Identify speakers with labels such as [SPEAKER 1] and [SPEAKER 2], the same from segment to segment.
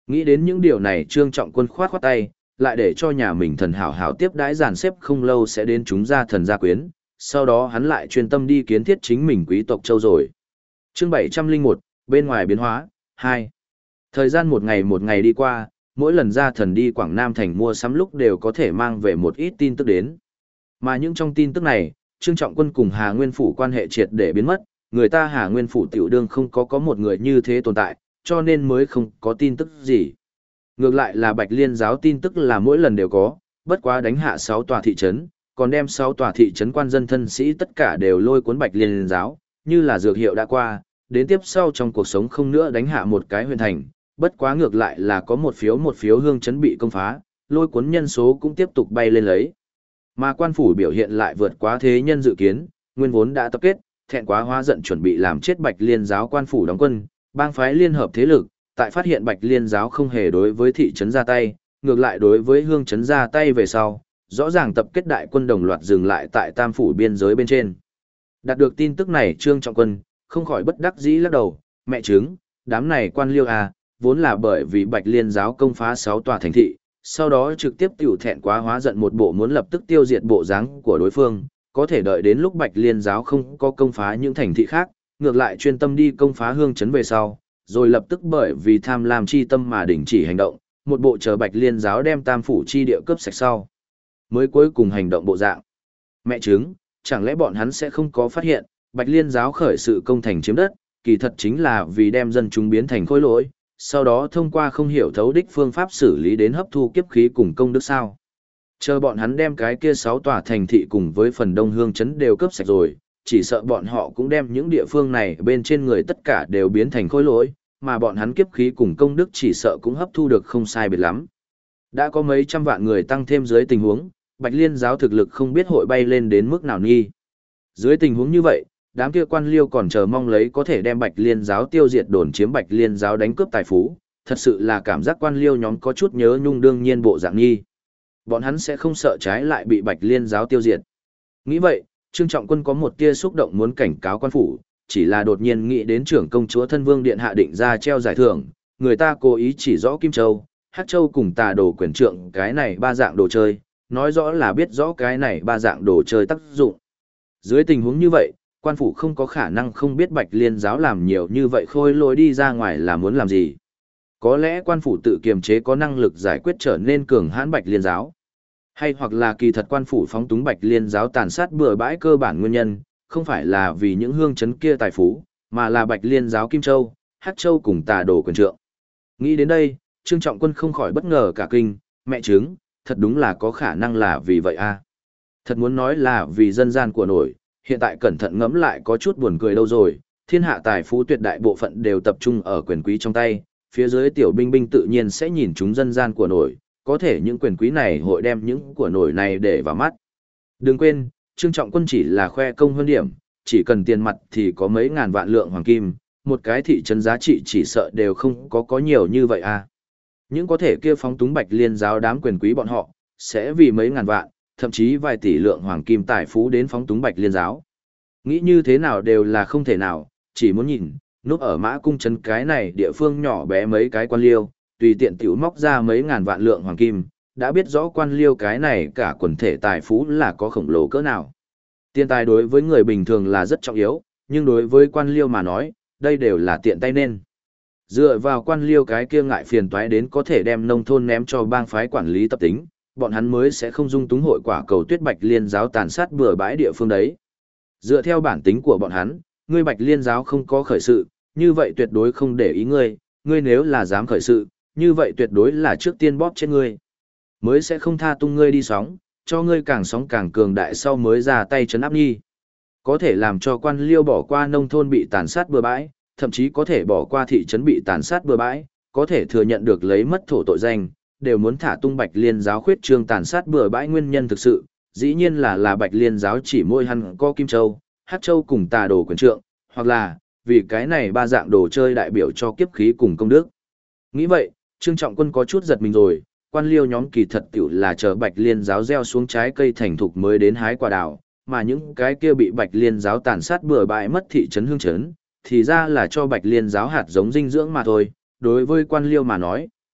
[SPEAKER 1] Nghĩ đến những điều này Trương Trọng Quân khoát khoát tay, lại để cho nhà mình thần hảo hảo tiếp đãi dàn xếp không lâu sẽ đến chúng gia thần gia quyến, sau đó hắn lại chuyên tâm đi kiến thiết chính mình quý tộc châu rồi. Chương 701, bên ngoài biến hóa, 2. Thời gian một ngày đi qua, mỗi lần gia thần đi Quảng Nam thành mua sắm lúc đều có thể mang về một ít tin tức đến. Mà những trong tin tức này, Trương Trọng Quân cùng Hà Nguyên Phủ quan hệ triệt để biến mất, người ta Hà Nguyên Phủ tiểu đương không có một người như thế tồn tại, cho nên mới không có tin tức gì. Ngược lại là Bạch Liên giáo tin tức là mỗi lần đều có, bất quá đánh hạ 6 tòa thị trấn, còn đem 6 tòa thị trấn quan dân thân sĩ tất cả đều lôi cuốn Bạch Liên giáo, như là dược hiệu đã qua, đến tiếp sau trong cuộc sống không nữa đánh hạ một cái huyện thành, bất quá ngược lại là có một phiếu hương trấn bị công phá, lôi cuốn nhân số cũng tiếp tục bay lên lấy. Mà quan phủ biểu hiện lại vượt quá thế nhân dự kiến, nguyên vốn đã tập kết, thẹn quá hóa giận chuẩn bị làm chết Bạch Liên giáo quan phủ đóng quân, bang phái liên hợp thế lực, tại phát hiện Bạch Liên giáo không hề đối với thị trấn ra tay, ngược lại đối với hương trấn ra tay về sau, rõ ràng tập kết đại quân đồng loạt dừng lại tại Tam phủ biên giới bên trên. Đạt được tin tức này Trương Trọng Quân không khỏi bất đắc dĩ lắc đầu, mẹ chứng, đám này quan liêu à, vốn là bởi vì Bạch Liên giáo công phá 6 tòa thành thị, sau đó trực tiếp tiểu thẹn quá hóa giận một bộ muốn lập tức tiêu diệt bộ dáng của đối phương, có thể đợi đến lúc Bạch Liên giáo không có công phá những thành thị khác, ngược lại chuyên tâm đi công phá hương trấn về sau, rồi lập tức bởi vì tham lam chi tâm mà đình chỉ hành động, một bộ chờ Bạch Liên giáo đem Tam phủ chi địa cướp sạch sau, mới cuối cùng hành động bộ dạng. Mẹ chứng, chẳng lẽ bọn hắn sẽ không có phát hiện, Bạch Liên giáo khởi sự công thành chiếm đất, kỳ thật chính là vì đem dân chúng biến thành khối lỗi, sau đó thông qua không hiểu thấu đích phương pháp xử lý đến hấp thu kiếp khí cùng công đức sao. Chờ bọn hắn đem cái kia 6 tòa thành thị cùng với phần đông hương trấn đều cướp sạch rồi, chỉ sợ bọn họ cũng đem những địa phương này bên trên người tất cả đều biến thành khối lỗi, mà bọn hắn kiếp khí cùng công đức chỉ sợ cũng hấp thu được không sai biệt lắm. Đã có mấy trăm vạn người tăng thêm dưới tình huống, Bạch Liên giáo thực lực không biết hội bay lên đến mức nào nghi. Dưới tình huống như vậy, đám kia quan liêu còn chờ mong lấy có thể đem Bạch Liên giáo tiêu diệt đồn chiếm Bạch Liên giáo đánh cướp tài phú, thật sự là cảm giác quan liêu nhóm có chút nhớ nhung đương nhiên bộ dạng nghi. Bọn hắn sẽ không sợ trái lại bị Bạch Liên giáo tiêu diệt. Nghĩ vậy, Trương Trọng Quân có một tia xúc động muốn cảnh cáo quan phủ, chỉ là đột nhiên nghĩ đến trưởng công chúa thân vương điện hạ định ra treo giải thưởng, người ta cố ý chỉ rõ Kim Châu, Hắc Châu cùng Tà Đồ quyền trượng cái này ba dạng đồ chơi, nói rõ là biết rõ cái này ba dạng đồ chơi tác dụng. Dưới tình huống như vậy, quan phủ không có khả năng không biết Bạch Liên giáo làm nhiều như vậy khôi lối đi ra ngoài là muốn làm gì. Có lẽ quan phủ tự kiềm chế có năng lực giải quyết trở nên cường hãn Bạch Liên giáo. Hay hoặc là kỳ thật quan phủ phóng túng Bạch Liên giáo tàn sát bừa bãi cơ bản nguyên nhân, không phải là vì những hương trấn kia tài phú, mà là Bạch Liên giáo Kim Châu, Hắc Châu cùng Tà Đồ quyền trượng. Nghĩ đến đây, Trương Trọng Quân không khỏi bất ngờ cả kinh, mẹ chứng, thật đúng là có khả năng là vì vậy a. Thật muốn nói là vì dân gian của nổi, hiện tại cẩn thận ngẫm lại có chút buồn cười đâu rồi, thiên hạ tài phú tuyệt đại bộ phận đều tập trung ở quyền quý trong tay, phía dưới tiểu binh binh tự nhiên sẽ nhìn chúng dân gian của nổi, có thể những quyền quý này hội đem những của nổi này để vào mắt. Đừng quên, Trương Trọng Quân chỉ là khoe công hơn điểm, chỉ cần tiền mặt thì có mấy ngàn vạn lượng hoàng kim, một cái thị trấn giá trị chỉ sợ đều không có nhiều như vậy à. Những có thể kia phóng túng Bạch Liên giáo đám quyền quý bọn họ, sẽ vì mấy ngàn vạn, thậm chí vài tỷ lượng hoàng kim tài phú đến phóng túng Bạch Liên giáo. Nghĩ như thế nào đều là không thể nào, chỉ muốn nhìn, núp ở Mã Cung trấn cái này địa phương nhỏ bé mấy cái quan liêu, tùy tiện tiểu móc ra mấy ngàn vạn lượng hoàng kim, đã biết rõ quan liêu cái này cả quần thể tài phú là có khổng lồ cỡ nào. Tiền tài đối với người bình thường là rất trọng yếu, nhưng đối với quan liêu mà nói, đây đều là tiện tay nên. Dựa vào quan liêu cái kia ngại phiền toái đến có thể đem nông thôn ném cho bang phái quản lý tập tính, bọn hắn mới sẽ không dung túng hội quả cầu tuyết Bạch Liên giáo tàn sát bừa bãi địa phương đấy. Dựa theo bản tính của bọn hắn, ngươi Bạch Liên giáo không có khởi sự, như vậy tuyệt đối không để ý ngươi, ngươi nếu là dám khởi sự, như vậy tuyệt đối là trước tiên bóp chết ngươi. Mới sẽ không tha tung ngươi đi sóng, cho ngươi càng sóng càng cường đại sau mới ra tay trấn áp nghi. Có thể làm cho quan liêu bỏ qua nông thôn bị tàn sát bừa bãi, thậm chí có thể bỏ qua thị trấn bị tàn sát bừa bãi, có thể thừa nhận được lấy mất thổ tội danh, đều muốn thả tung Bạch Liên giáo khuyết trương tàn sát bừa bãi nguyên nhân thực sự, dĩ nhiên là Bạch Liên giáo chỉ môi hắn có Kim Châu, Hắc Châu cùng Tà Đồ quyền trượng, hoặc là vì cái này ba dạng đồ chơi đại biểu cho kiếp khí cùng công đức. Nghĩ vậy, Trương Trọng Quân có chút giật mình rồi, quan liêu nhóm kỳ thật tiểu là chờ Bạch Liên giáo gieo xuống trái cây thành thục mới đến hái quả đào, mà những cái kia bị Bạch Liên giáo tàn sát bừa bãi mất thị trấn hương trấn, thì ra là cho Bạch Liên giáo hạt giống dinh dưỡng mà thôi. Đối với quan liêu mà nói,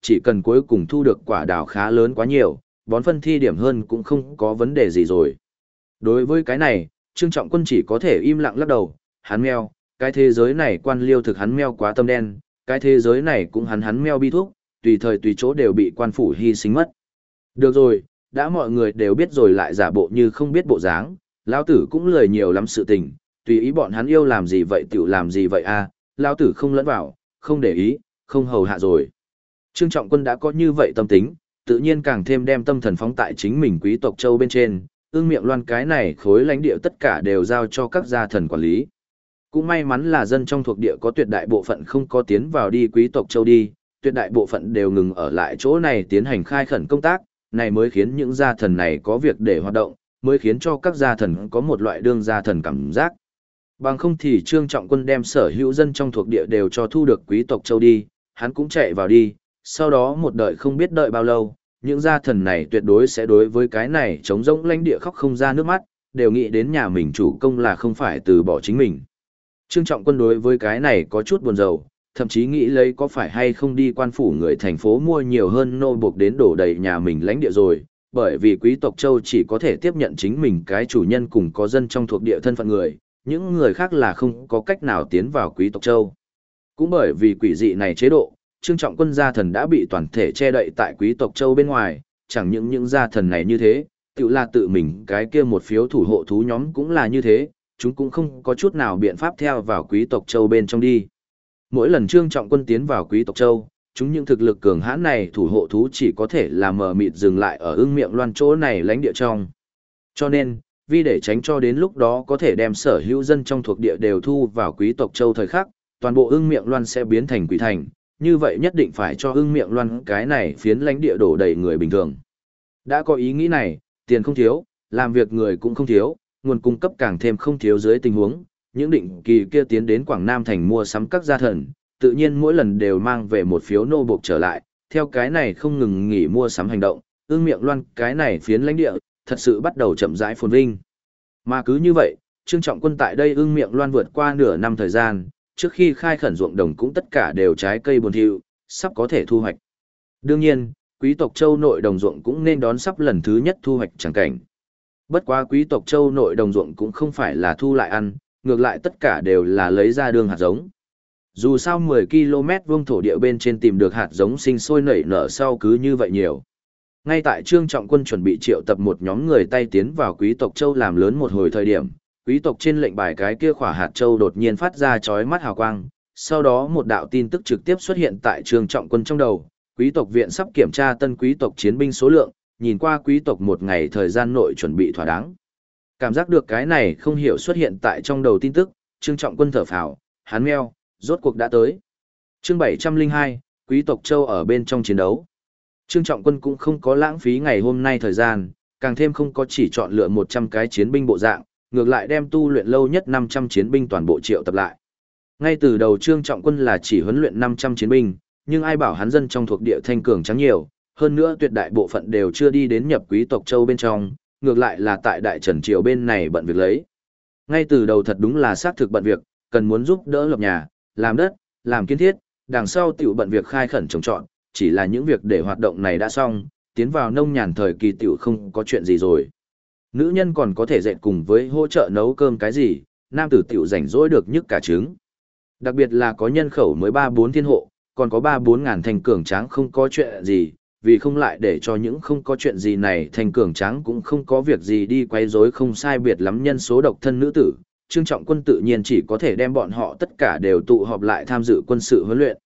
[SPEAKER 1] chỉ cần cuối cùng thu được quả đào khá lớn quá nhiều, bón phân thi điểm hơn cũng không có vấn đề gì rồi. Đối với cái này, Trương Trọng Quân chỉ có thể im lặng lắc đầu, hắn meo, cái thế giới này quan liêu thực hắn meo quá tâm đen, cái thế giới này cũng hắn meo bi thuốc, tùy thời tùy chỗ đều bị quan phủ hy sinh mất. Được rồi, đã mọi người đều biết rồi lại giả bộ như không biết bộ dáng, lão tử cũng lười nhiều lắm sự tình, tùy ý bọn hắn yêu làm gì vậy tiểu làm gì vậy a, lão tử không lẫn vào, không để ý, không hầu hạ rồi. Trương Trọng Quân đã có như vậy tâm tính, tự nhiên càng thêm đem tâm thần phóng tại chính mình quý tộc châu bên trên, ương miệng loan cái này khối lãnh địa tất cả đều giao cho các gia thần quản lý. Cũng may mắn là dân trong thuộc địa có tuyệt đại bộ phận không có tiến vào đi quý tộc châu đi, tuyệt đại bộ phận đều ngừng ở lại chỗ này tiến hành khai khẩn công tác, này mới khiến những gia thần này có việc để hoạt động, mới khiến cho các gia thần có một loại đương gia thần cảm giác. Bằng không thì Trương Trọng Quân đem sở hữu dân trong thuộc địa đều cho thu được quý tộc châu đi, hắn cũng chạy vào đi, sau đó một đợi không biết đợi bao lâu, những gia thần này tuyệt đối sẽ đối với cái này chống rỗng lãnh địa khóc không ra nước mắt, đều nghĩ đến nhà mình chủ công là không phải từ bỏ chính mình. Trương Trọng Quân đối với cái này có chút buồn rầu, thậm chí nghĩ lấy có phải hay không đi quan phủ người thành phố mua nhiều hơn nô buộc đến đổ đầy nhà mình lãnh địa rồi, bởi vì quý tộc châu chỉ có thể tiếp nhận chính mình cái chủ nhân cùng có dân trong thuộc địa thân phận người, những người khác là không có cách nào tiến vào quý tộc châu. Cũng bởi vì quỷ dị này chế độ, Trương Trọng Quân gia thần đã bị toàn thể che đậy tại quý tộc châu bên ngoài, chẳng những gia thần này như thế, tự là tự mình cái kia một phiếu thủ hộ thú nhóm cũng là như thế, chúng cũng không có chút nào biện pháp theo vào quý tộc châu bên trong đi. Mỗi lần Trương Trọng Quân tiến vào quý tộc châu, chúng những thực lực cường hãn này thủ hộ thú chỉ có thể là mờ mịt dừng lại ở ưng miệng loan chỗ này lãnh địa trong. Cho nên, vì để tránh cho đến lúc đó có thể đem sở hữu dân trong thuộc địa đều thu vào quý tộc châu thời khắc, toàn bộ ưng miệng loan sẽ biến thành quỷ thành, như vậy nhất định phải cho ưng miệng loan cái này phiến lãnh địa đổ đầy người bình thường. Đã có ý nghĩ này, tiền không thiếu, làm việc người cũng không thiếu, nguồn cung cấp càng thêm không thiếu dưới tình huống, những định kỳ kia tiến đến Quảng Nam thành mua sắm các gia thần, tự nhiên mỗi lần đều mang về một phiếu nô buộc trở lại, theo cái này không ngừng nghỉ mua sắm hành động, ương miệng loan cái này phiến lãnh địa, thật sự bắt đầu chậm rãi phồn vinh. Mà cứ như vậy, Trương Trọng Quân tại đây ương miệng loan vượt qua nửa năm thời gian, trước khi khai khẩn ruộng đồng cũng tất cả đều trái cây buồn thiu, sắp có thể thu hoạch. Đương nhiên, quý tộc châu nội đồng ruộng cũng nên đón sắp lần thứ nhất thu hoạch chẳng cảnh. Bất quá quý tộc châu nội đồng ruộng cũng không phải là thu lại ăn, ngược lại tất cả đều là lấy ra đường hạt giống. Dù sao 10 km vuông thổ địa bên trên tìm được hạt giống sinh sôi nảy nở sau cứ như vậy nhiều. Ngay tại Trương Trọng Quân chuẩn bị triệu tập một nhóm người tay tiến vào quý tộc châu làm lớn một hồi thời điểm, quý tộc trên lệnh bài cái kia khỏa hạt châu đột nhiên phát ra chói mắt hào quang, sau đó một đạo tin tức trực tiếp xuất hiện tại Trương Trọng Quân trong đầu, quý tộc viện sắp kiểm tra tân quý tộc chiến binh số lượng, nhìn qua quý tộc một ngày thời gian nội chuẩn bị thỏa đáng. Cảm giác được cái này không hiểu xuất hiện tại trong đầu tin tức, Trương Trọng Quân thở phào, hắn meo, rốt cuộc đã tới. Chương 702, quý tộc châu ở bên trong chiến đấu. Trương Trọng Quân cũng không có lãng phí ngày hôm nay thời gian, càng thêm không có chỉ chọn lựa 100 cái chiến binh bộ dạng, ngược lại đem tu luyện lâu nhất 500 chiến binh toàn bộ triệu tập lại. Ngay từ đầu Trương Trọng Quân là chỉ huấn luyện 500 chiến binh, nhưng ai bảo hắn dân trong thuộc địa thanh cường trắng nhiều, hơn nữa tuyệt đại bộ phận đều chưa đi đến nhập quý tộc châu bên trong, ngược lại là tại Đại Trần Triều bên này bận việc lấy. Ngay từ đầu thật đúng là xác thực bận việc, cần muốn giúp đỡ lập nhà, làm đất, làm kiến thiết, đằng sau tiểu bận việc khai khẩn trồng trọt, chỉ là những việc để hoạt động này đã xong, tiến vào nông nhàn thời kỳ tiểu không có chuyện gì rồi. Nữ nhân còn có thể dệt cùng với hỗ trợ nấu cơm cái gì, nam tử tiểu rảnh rỗi được nhức cả trứng. Đặc biệt là có nhân khẩu mới 3-4 thiên hộ, còn có 3-4 ngàn thành cường tráng không có chuyện gì, vì không lại để cho những không có chuyện gì này thành cường tráng cũng không có việc gì đi quấy rối không sai biệt lắm nhân số độc thân nữ tử, Trương Trọng Quân tự nhiên chỉ có thể đem bọn họ tất cả đều tụ họp lại tham dự quân sự huấn luyện.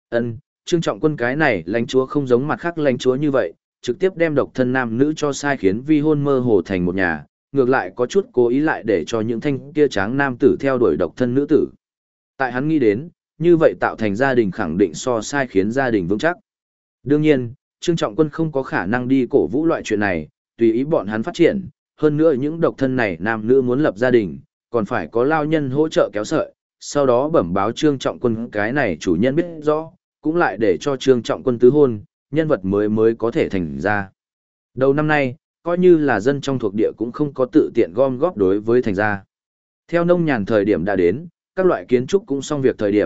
[SPEAKER 1] Trương Trọng Quân cái này lãnh chúa không giống mặt khác lãnh chúa như vậy, trực tiếp đem độc thân nam nữ cho sai khiến vi hôn mơ hồ thành một nhà, ngược lại có chút cố ý lại để cho những thanh kia tráng nam tử theo đuổi độc thân nữ tử. Tại hắn nghĩ đến, như vậy tạo thành gia đình khẳng định so sai khiến gia đình vững chắc. Đương nhiên, Trương Trọng Quân không có khả năng đi cổ vũ loại chuyện này, tùy ý bọn hắn phát triển, hơn nữa những độc thân này nam nữ muốn lập gia đình, còn phải có lao nhân hỗ trợ kéo sợi, sau đó bẩm báo Trương Trọng Quân cái này chủ nhân biết rõ, cũng lại để cho Trương Trọng Quân tứ hôn, nhân vật mới có thể thành ra. Đầu năm nay, coi như là dân trong thuộc địa cũng không có tự tiện gom góp đối với thành ra. Theo nông nhàn thời điểm đã đến, các loại kiến trúc cũng xong việc thời điểm,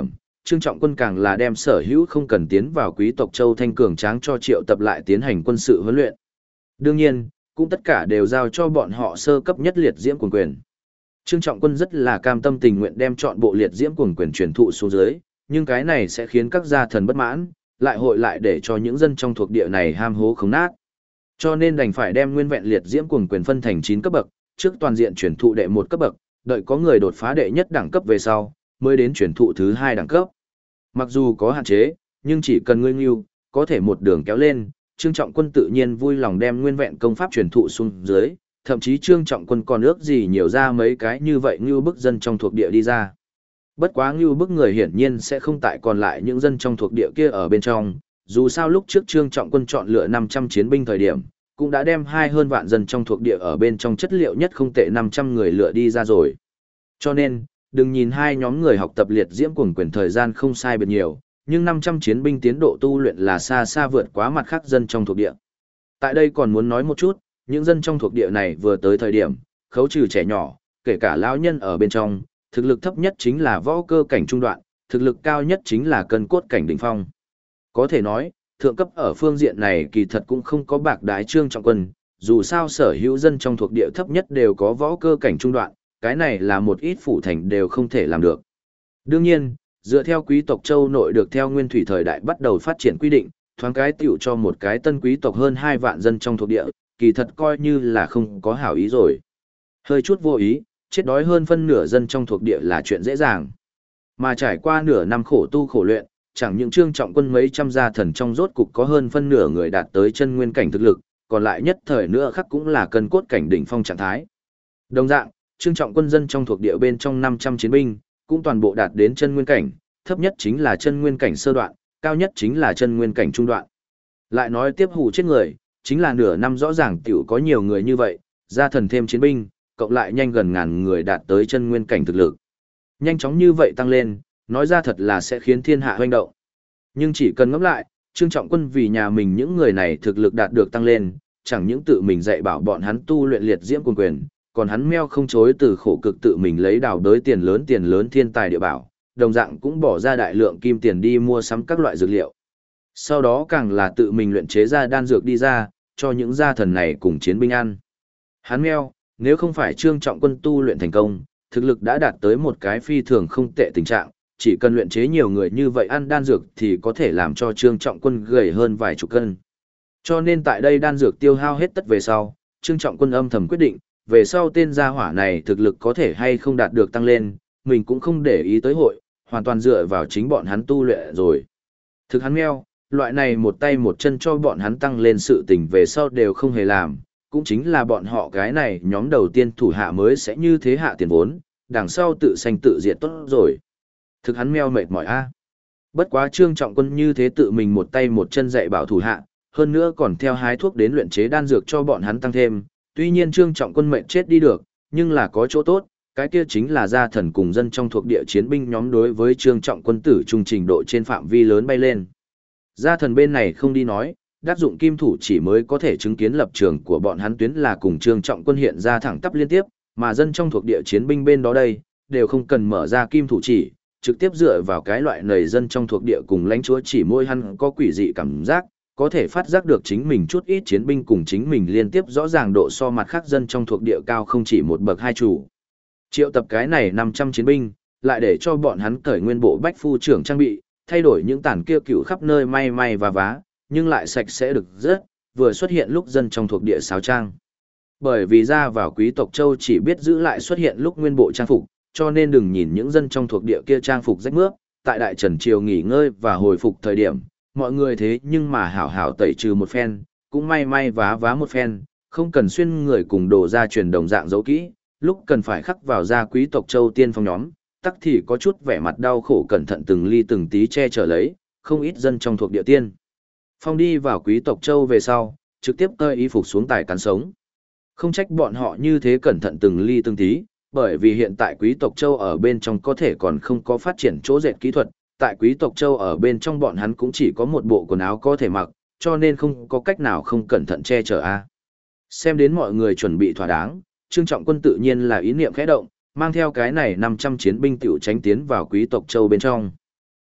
[SPEAKER 1] Trương Trọng Quân càng là đem sở hữu không cần tiến vào Quý tộc Châu thanh cường tráng cho triệu tập lại tiến hành quân sự huấn luyện. Đương nhiên, cũng tất cả đều giao cho bọn họ sơ cấp nhất liệt diễm cuồng quyền. Trương Trọng Quân rất là cam tâm tình nguyện đem chọn bộ liệt diễm cuồng quyền truyền thụ xuống dưới, nhưng cái này sẽ khiến các gia thần bất mãn, lại hội lại để cho những dân trong thuộc địa này ham hố không nát. Cho nên đành phải đem nguyên vẹn liệt diễm cuồng quyền phân thành 9 cấp bậc, trước toàn diện truyền thụ đệ 1 cấp bậc, đợi có người đột phá đệ nhất đẳng cấp về sau, mới đến truyền thụ thứ 2 đẳng cấp. Mặc dù có hạn chế, nhưng chỉ cần ngươi ngưu, có thể một đường kéo lên, Trương Trọng Quân tự nhiên vui lòng đem nguyên vẹn công pháp truyền thụ xuống dưới, thậm chí Trương Trọng Quân còn ước gì nhiều ra mấy cái như vậy ngưu bức dân trong thuộc địa đi ra. Bất quá ngưu bức người hiển nhiên sẽ không tại còn lại những dân trong thuộc địa kia ở bên trong, dù sao lúc trước Trương Trọng Quân chọn lựa 500 chiến binh thời điểm, cũng đã đem hơn vạn dân trong thuộc địa ở bên trong chất liệu nhất không tệ 500 người lựa đi ra rồi. Cho nên, đừng nhìn hai nhóm người học tập liệt diễm cuồng quyền thời gian không sai biệt nhiều, nhưng 500 chiến binh tiến độ tu luyện là xa xa vượt quá mặt khác dân trong thuộc địa. Tại đây còn muốn nói một chút, những dân trong thuộc địa này vừa tới thời điểm, khấu trừ trẻ nhỏ, kể cả lão nhân ở bên trong, thực lực thấp nhất chính là võ cơ cảnh trung đoạn, thực lực cao nhất chính là cân cốt cảnh đỉnh phong. Có thể nói, thượng cấp ở phương diện này kỳ thật cũng không có bạc đái Trương Trọng Quân, dù sao sở hữu dân trong thuộc địa thấp nhất đều có võ cơ cảnh trung đoạn, cái này là một ít phủ thành đều không thể làm được. Đương nhiên, dựa theo quý tộc châu nội được theo nguyên thủy thời đại bắt đầu phát triển quy định, thoáng cái tiểu cho một cái tân quý tộc hơn 2 vạn dân trong thuộc địa, kỳ thật coi như là không có hảo ý rồi. Hơi chút vô ý, chết đói hơn phân nửa dân trong thuộc địa là chuyện dễ dàng. Mà trải qua nửa năm khổ tu khổ luyện, chẳng những Trương Trọng Quân mấy trăm gia thần trong rốt cục có hơn phân nửa người đạt tới chân nguyên cảnh thực lực, còn lại nhất thời nữa khắc cũng là cân cốt cảnh đỉnh phong trạng thái. Đồng dạng, Trương Trọng Quân dân trong thuộc địa bên trong 500 chiến binh, cũng toàn bộ đạt đến chân nguyên cảnh, thấp nhất chính là chân nguyên cảnh sơ đoạn, cao nhất chính là chân nguyên cảnh trung đoạn. Lại nói tiếp hù chết người, chính là nửa năm rõ ràng tiểu có nhiều người như vậy, gia thần thêm chiến binh, cộng lại nhanh gần ngàn người đạt tới chân nguyên cảnh thực lực. Nhanh chóng như vậy tăng lên, nói ra thật là sẽ khiến thiên hạ hoành động. Nhưng chỉ cần ngẫm lại, Trương Trọng Quân vì nhà mình những người này thực lực đạt được tăng lên, chẳng những tự mình dạy bảo bọn hắn tu luyện liệt diễm cuồng quyền, còn hắn meo không chối từ khổ cực tự mình lấy đào đới tiền lớn thiên tài địa bảo, đồng dạng cũng bỏ ra đại lượng kim tiền đi mua sắm các loại dược liệu. Sau đó càng là tự mình luyện chế ra đan dược đi ra, cho những gia thần này cùng chiến binh ăn. Hắn meo, nếu không phải Trương Trọng Quân tu luyện thành công, thực lực đã đạt tới một cái phi thường không tệ tình trạng, chỉ cần luyện chế nhiều người như vậy ăn đan dược thì có thể làm cho Trương Trọng Quân gầy hơn vài chục cân. Cho nên tại đây đan dược tiêu hao hết tất về sau, Trương Trọng Quân âm thầm quyết định, về sau tên gia hỏa này thực lực có thể hay không đạt được tăng lên, mình cũng không để ý tới hội, hoàn toàn dựa vào chính bọn hắn tu luyện rồi. Thực hắn meo, loại này một tay một chân cho bọn hắn tăng lên sự tình về sau đều không hề làm, cũng chính là bọn họ cái này nhóm đầu tiên thủ hạ mới sẽ như thế hạ tiền vốn, đằng sau tự sanh tự diệt tốt rồi. Thực hắn meo mệt mỏi a. Bất quá Trương Trọng Quân như thế tự mình một tay một chân dạy bảo thủ hạ, hơn nữa còn theo hái thuốc đến luyện chế đan dược cho bọn hắn tăng thêm, tuy nhiên Trương Trọng Quân mệt chết đi được, nhưng là có chỗ tốt, cái kia chính là gia thần cùng dân trong thuộc địa chiến binh nhóm đối với Trương Trọng Quân tử trung trình độ trên phạm vi lớn bay lên. Gia thần bên này không đi nói, đắc dụng kim thủ chỉ mới có thể chứng kiến lập trường của bọn hắn tuyến là cùng Trương Trọng Quân hiện ra thẳng tắp liên tiếp, mà dân trong thuộc địa chiến binh bên đó đây, đều không cần mở ra kim thủ chỉ, trực tiếp dựa vào cái loại nầy dân trong thuộc địa cùng lãnh chúa chỉ môi hắn có quỷ dị cảm giác, có thể phát giác được chính mình chút ít chiến binh cùng chính mình liên tiếp rõ ràng độ so mặt khác dân trong thuộc địa cao không chỉ một bậc hai chủ. Triệu tập cái này 500 chiến binh, lại để cho bọn hắn cởi nguyên bộ bách phu trưởng trang bị, thay đổi những tản kia cựu khắp nơi may may và vá, nhưng lại sạch sẽ được rất, vừa xuất hiện lúc dân trong thuộc địa sáo trang. Bởi vì ra vào quý tộc châu chỉ biết giữ lại xuất hiện lúc nguyên bộ trang phục, cho nên đừng nhìn những dân trong thuộc địa kia trang phục rách mướp, tại đại trần triều nghỉ ngơi và hồi phục thời điểm, mọi người thế nhưng mà hảo hảo tẩy trừ một phen, cũng may may vá vá một phen, không cần xuyên người cùng đồ ra truyền đồng dạng dấu kỹ, lúc cần phải khắc vào gia quý tộc châu tiên phong nhóm, tắc thì có chút vẻ mặt đau khổ cẩn thận từng ly từng tí che chở lấy, không ít dân trong thuộc địa tiên. Phong đi vào quý tộc châu về sau, trực tiếp tơi y phục xuống tài cắn sống. Không trách bọn họ như thế cẩn thận từng ly từng tí, bởi vì hiện tại quý tộc châu ở bên trong có thể còn không có phát triển chỗ dệt kỹ thuật, tại quý tộc châu ở bên trong bọn hắn cũng chỉ có một bộ quần áo có thể mặc, cho nên không có cách nào không cẩn thận che chở a. Xem đến mọi người chuẩn bị thỏa đáng, Trương Trọng Quân tự nhiên là ý niệm khẽ động, mang theo cái này 500 chiến binh tiểu tránh tiến vào quý tộc châu bên trong.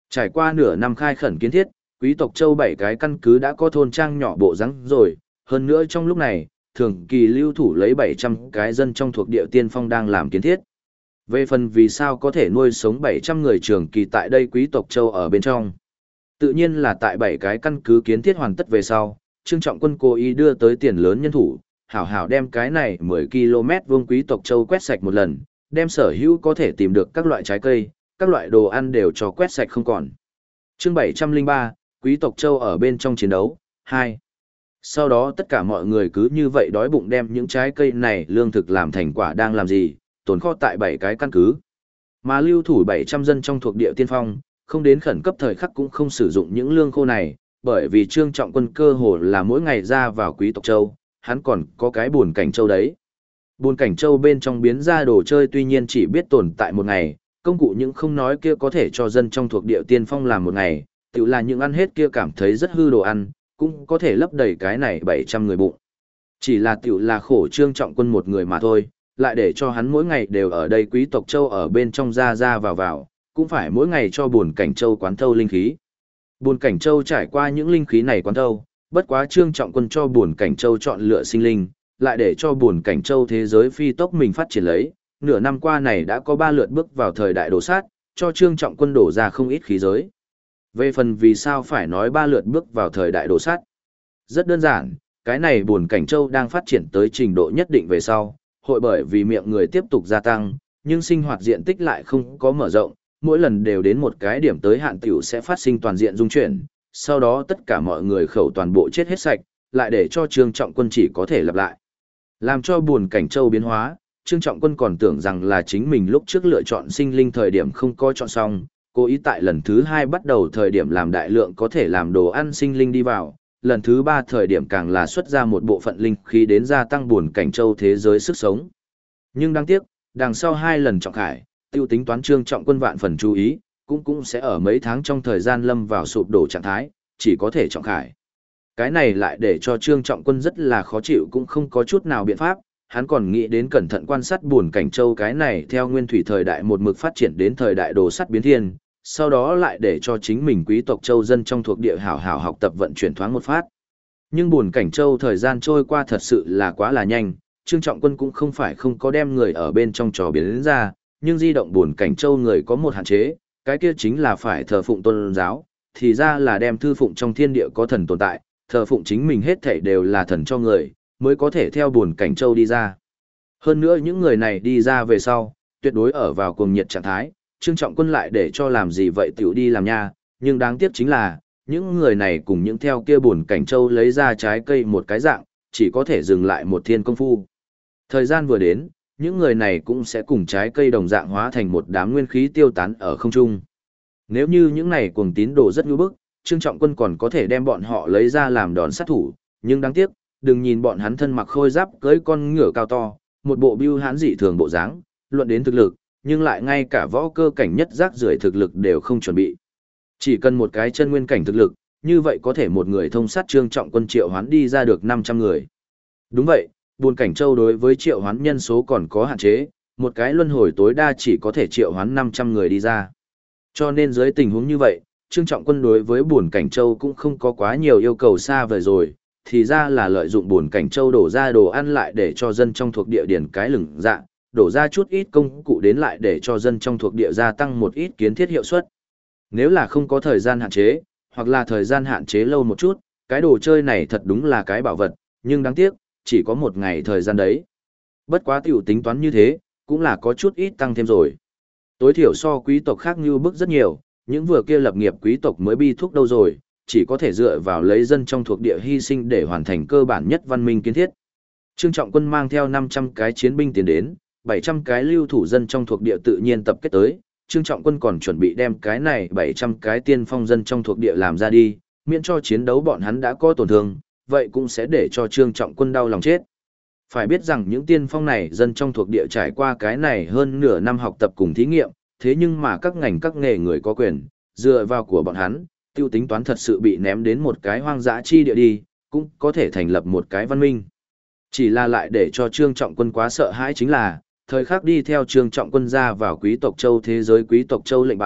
[SPEAKER 1] Trải qua nửa năm khai khẩn kiến thiết, Quý tộc Châu 7 cái căn cứ đã có thôn trang nhỏ bộ rắn rồi, hơn nữa trong lúc này, thường kỳ lưu thủ lấy 700 cái dân trong thuộc địa tiên phong đang làm kiến thiết. Về phần vì sao có thể nuôi sống 700 người trường kỳ tại đây Quý tộc Châu ở bên trong. Tự nhiên là tại 7 cái căn cứ kiến thiết hoàn tất về sau, Trương Trọng Quân cố ý đưa tới tiền lớn nhân thủ, hảo hảo đem cái này 10 km vuông Quý tộc Châu quét sạch một lần, đem sở hữu có thể tìm được các loại trái cây, các loại đồ ăn đều cho quét sạch không còn. Chương 703, Quý tộc Châu ở bên trong chiến đấu, 2. Sau đó tất cả mọi người cứ như vậy đói bụng đem những trái cây này lương thực làm thành quả đang làm gì, tồn kho tại 7 cái căn cứ. Mà lưu thủ 700 dân trong thuộc địa tiên phong, không đến khẩn cấp thời khắc cũng không sử dụng những lương khô này, bởi vì Trương Trọng Quân cơ hồ là mỗi ngày ra vào Quý tộc Châu, hắn còn có cái buồn cảnh châu đấy. Buồn cảnh châu bên trong biến ra đồ chơi tuy nhiên chỉ biết tồn tại một ngày, công cụ những không nói kia có thể cho dân trong thuộc địa tiên phong làm một ngày, tự là những ăn hết kia cảm thấy rất hư đồ ăn, cũng có thể lấp đầy cái này 700 người bụng. Chỉ là tiểu là khổ Trương Trọng Quân một người mà thôi, lại để cho hắn mỗi ngày đều ở đây Quý tộc Châu ở bên trong ra ra vào, cũng phải mỗi ngày cho buồn cảnh châu quán thâu linh khí. Buồn cảnh châu trải qua những linh khí này quán thâu, bất quá Trương Trọng Quân cho buồn cảnh châu chọn lựa sinh linh, lại để cho buồn cảnh châu thế giới phi tốc mình phát triển lấy. Nửa năm qua này đã có 3 lượt bước vào thời đại đổ sát, cho Trương Trọng Quân đổ ra không ít khí giới. Về phần vì sao phải nói 3 lượt bước vào thời đại đổ sát? Rất đơn giản, cái này buồn cảnh châu đang phát triển tới trình độ nhất định về sau, hội bởi vì miệng người tiếp tục gia tăng, nhưng sinh hoạt diện tích lại không có mở rộng, mỗi lần đều đến một cái điểm tới hạn tiểu sẽ phát sinh toàn diện dung chuyển, sau đó tất cả mọi người khẩu toàn bộ chết hết sạch, lại để cho Trương Trọng Quân chỉ có thể lặp lại. Làm cho buồn cảnh châu biến hóa, Trương Trọng Quân còn tưởng rằng là chính mình lúc trước lựa chọn sinh linh thời điểm không có chọn xong, cố ý tại lần thứ 2 bắt đầu thời điểm làm đại lượng có thể làm đồ ăn sinh linh đi vào, lần thứ 3 thời điểm càng là xuất ra một bộ phận linh khí đến gia tăng buồn cảnh châu thế giới sức sống. Nhưng đáng tiếc, đằng sau 2 lần trọng khải, tiêu tính toán Trương Trọng Quân vạn phần chú ý, cũng sẽ ở mấy tháng trong thời gian lâm vào sụp đổ trạng thái, chỉ có thể trọng khải. Cái này lại để cho Trương Trọng Quân rất là khó chịu cũng không có chút nào biện pháp, hắn còn nghĩ đến cẩn thận quan sát buồn cảnh châu cái này theo nguyên thủy thời đại một mực phát triển đến thời đại đồ sắt biến thiên, sau đó lại để cho chính mình quý tộc châu dân trong thuộc địa hảo hảo học tập vận chuyển thoáng một phát. Nhưng buồn cảnh châu thời gian trôi qua thật sự là quá là nhanh, Trương Trọng Quân cũng không phải không có đem người ở bên trong trò biến đến ra, nhưng di động buồn cảnh châu người có một hạn chế, cái kia chính là phải thờ phụng tôn giáo, thì ra là đem thư phụng trong thiên địa có thần tồn tại, thờ phụng chính mình hết thảy đều là thần cho người, mới có thể theo buồn cảnh châu đi ra. Hơn nữa những người này đi ra về sau, tuyệt đối ở vào cuồng nhiệt trạng thái, Trương Trọng Quân lại để cho làm gì vậy tiểu đi làm nha, nhưng đáng tiếc chính là, những người này cùng những theo kia buồn cảnh châu lấy ra trái cây một cái dạng, chỉ có thể dừng lại một thiên công phu. Thời gian vừa đến, những người này cũng sẽ cùng trái cây đồng dạng hóa thành một đám nguyên khí tiêu tán ở không trung. Nếu như những này cuồng tín đồ rất nhu bức, Trương Trọng Quân còn có thể đem bọn họ lấy ra làm đòn sát thủ, nhưng đáng tiếc, đừng nhìn bọn hắn thân mặc khôi giáp cưỡi con ngựa cao to, một bộ bưu hán dị thường bộ dáng, luận đến thực lực, nhưng lại ngay cả võ cơ cảnh nhất rác rưởi thực lực đều không chuẩn bị. Chỉ cần một cái chân nguyên cảnh thực lực, như vậy có thể một người thông sát Trương Trọng Quân triệu hoán đi ra được 500 người. Đúng vậy, buồn cảnh châu đối với triệu hoán nhân số còn có hạn chế, một cái luân hồi tối đa chỉ có thể triệu hoán 500 người đi ra. Cho nên dưới tình huống như vậy, Trương Trọng Quân đối với buồn cảnh châu cũng không có quá nhiều yêu cầu xa vời rồi, thì ra là lợi dụng buồn cảnh châu đổ ra đồ ăn lại để cho dân trong thuộc địa điển cái lửng dạ, đổ ra chút ít công cụ đến lại để cho dân trong thuộc địa gia tăng một ít kiến thiết hiệu suất. Nếu là không có thời gian hạn chế, hoặc là thời gian hạn chế lâu một chút, cái đồ chơi này thật đúng là cái bảo vật, nhưng đáng tiếc, chỉ có một ngày thời gian đấy. Bất quá tiểu tính toán như thế, cũng là có chút ít tăng thêm rồi. Tối thiểu so quý tộc khác như bức rất nhiều, những vừa kia lập nghiệp quý tộc mới bi thúc đâu rồi, chỉ có thể dựa vào lấy dân trong thuộc địa hy sinh để hoàn thành cơ bản nhất văn minh kiến thiết. Trương Trọng Quân mang theo 500 cái chiến binh tiến đến, 700 cái lưu thủ dân trong thuộc địa tự nhiên tập kết tới, Trương Trọng Quân còn chuẩn bị đem cái này 700 cái tiên phong dân trong thuộc địa làm ra đi, miễn cho chiến đấu bọn hắn đã có tổn thương, vậy cũng sẽ để cho Trương Trọng Quân đau lòng chết. Phải biết rằng những tiên phong này dân trong thuộc địa trải qua cái này hơn nửa năm học tập cùng thí nghiệm, thế nhưng mà các ngành các nghề người có quyền, dựa vào của bọn hắn, tiêu tính toán thật sự bị ném đến một cái hoang dã chi địa đi, cũng có thể thành lập một cái văn minh. Chỉ là lại để cho Trương Trọng Quân quá sợ hãi chính là, thời khắc đi theo Trương Trọng Quân ra vào quý tộc châu thế giới quý tộc châu lệnh bài,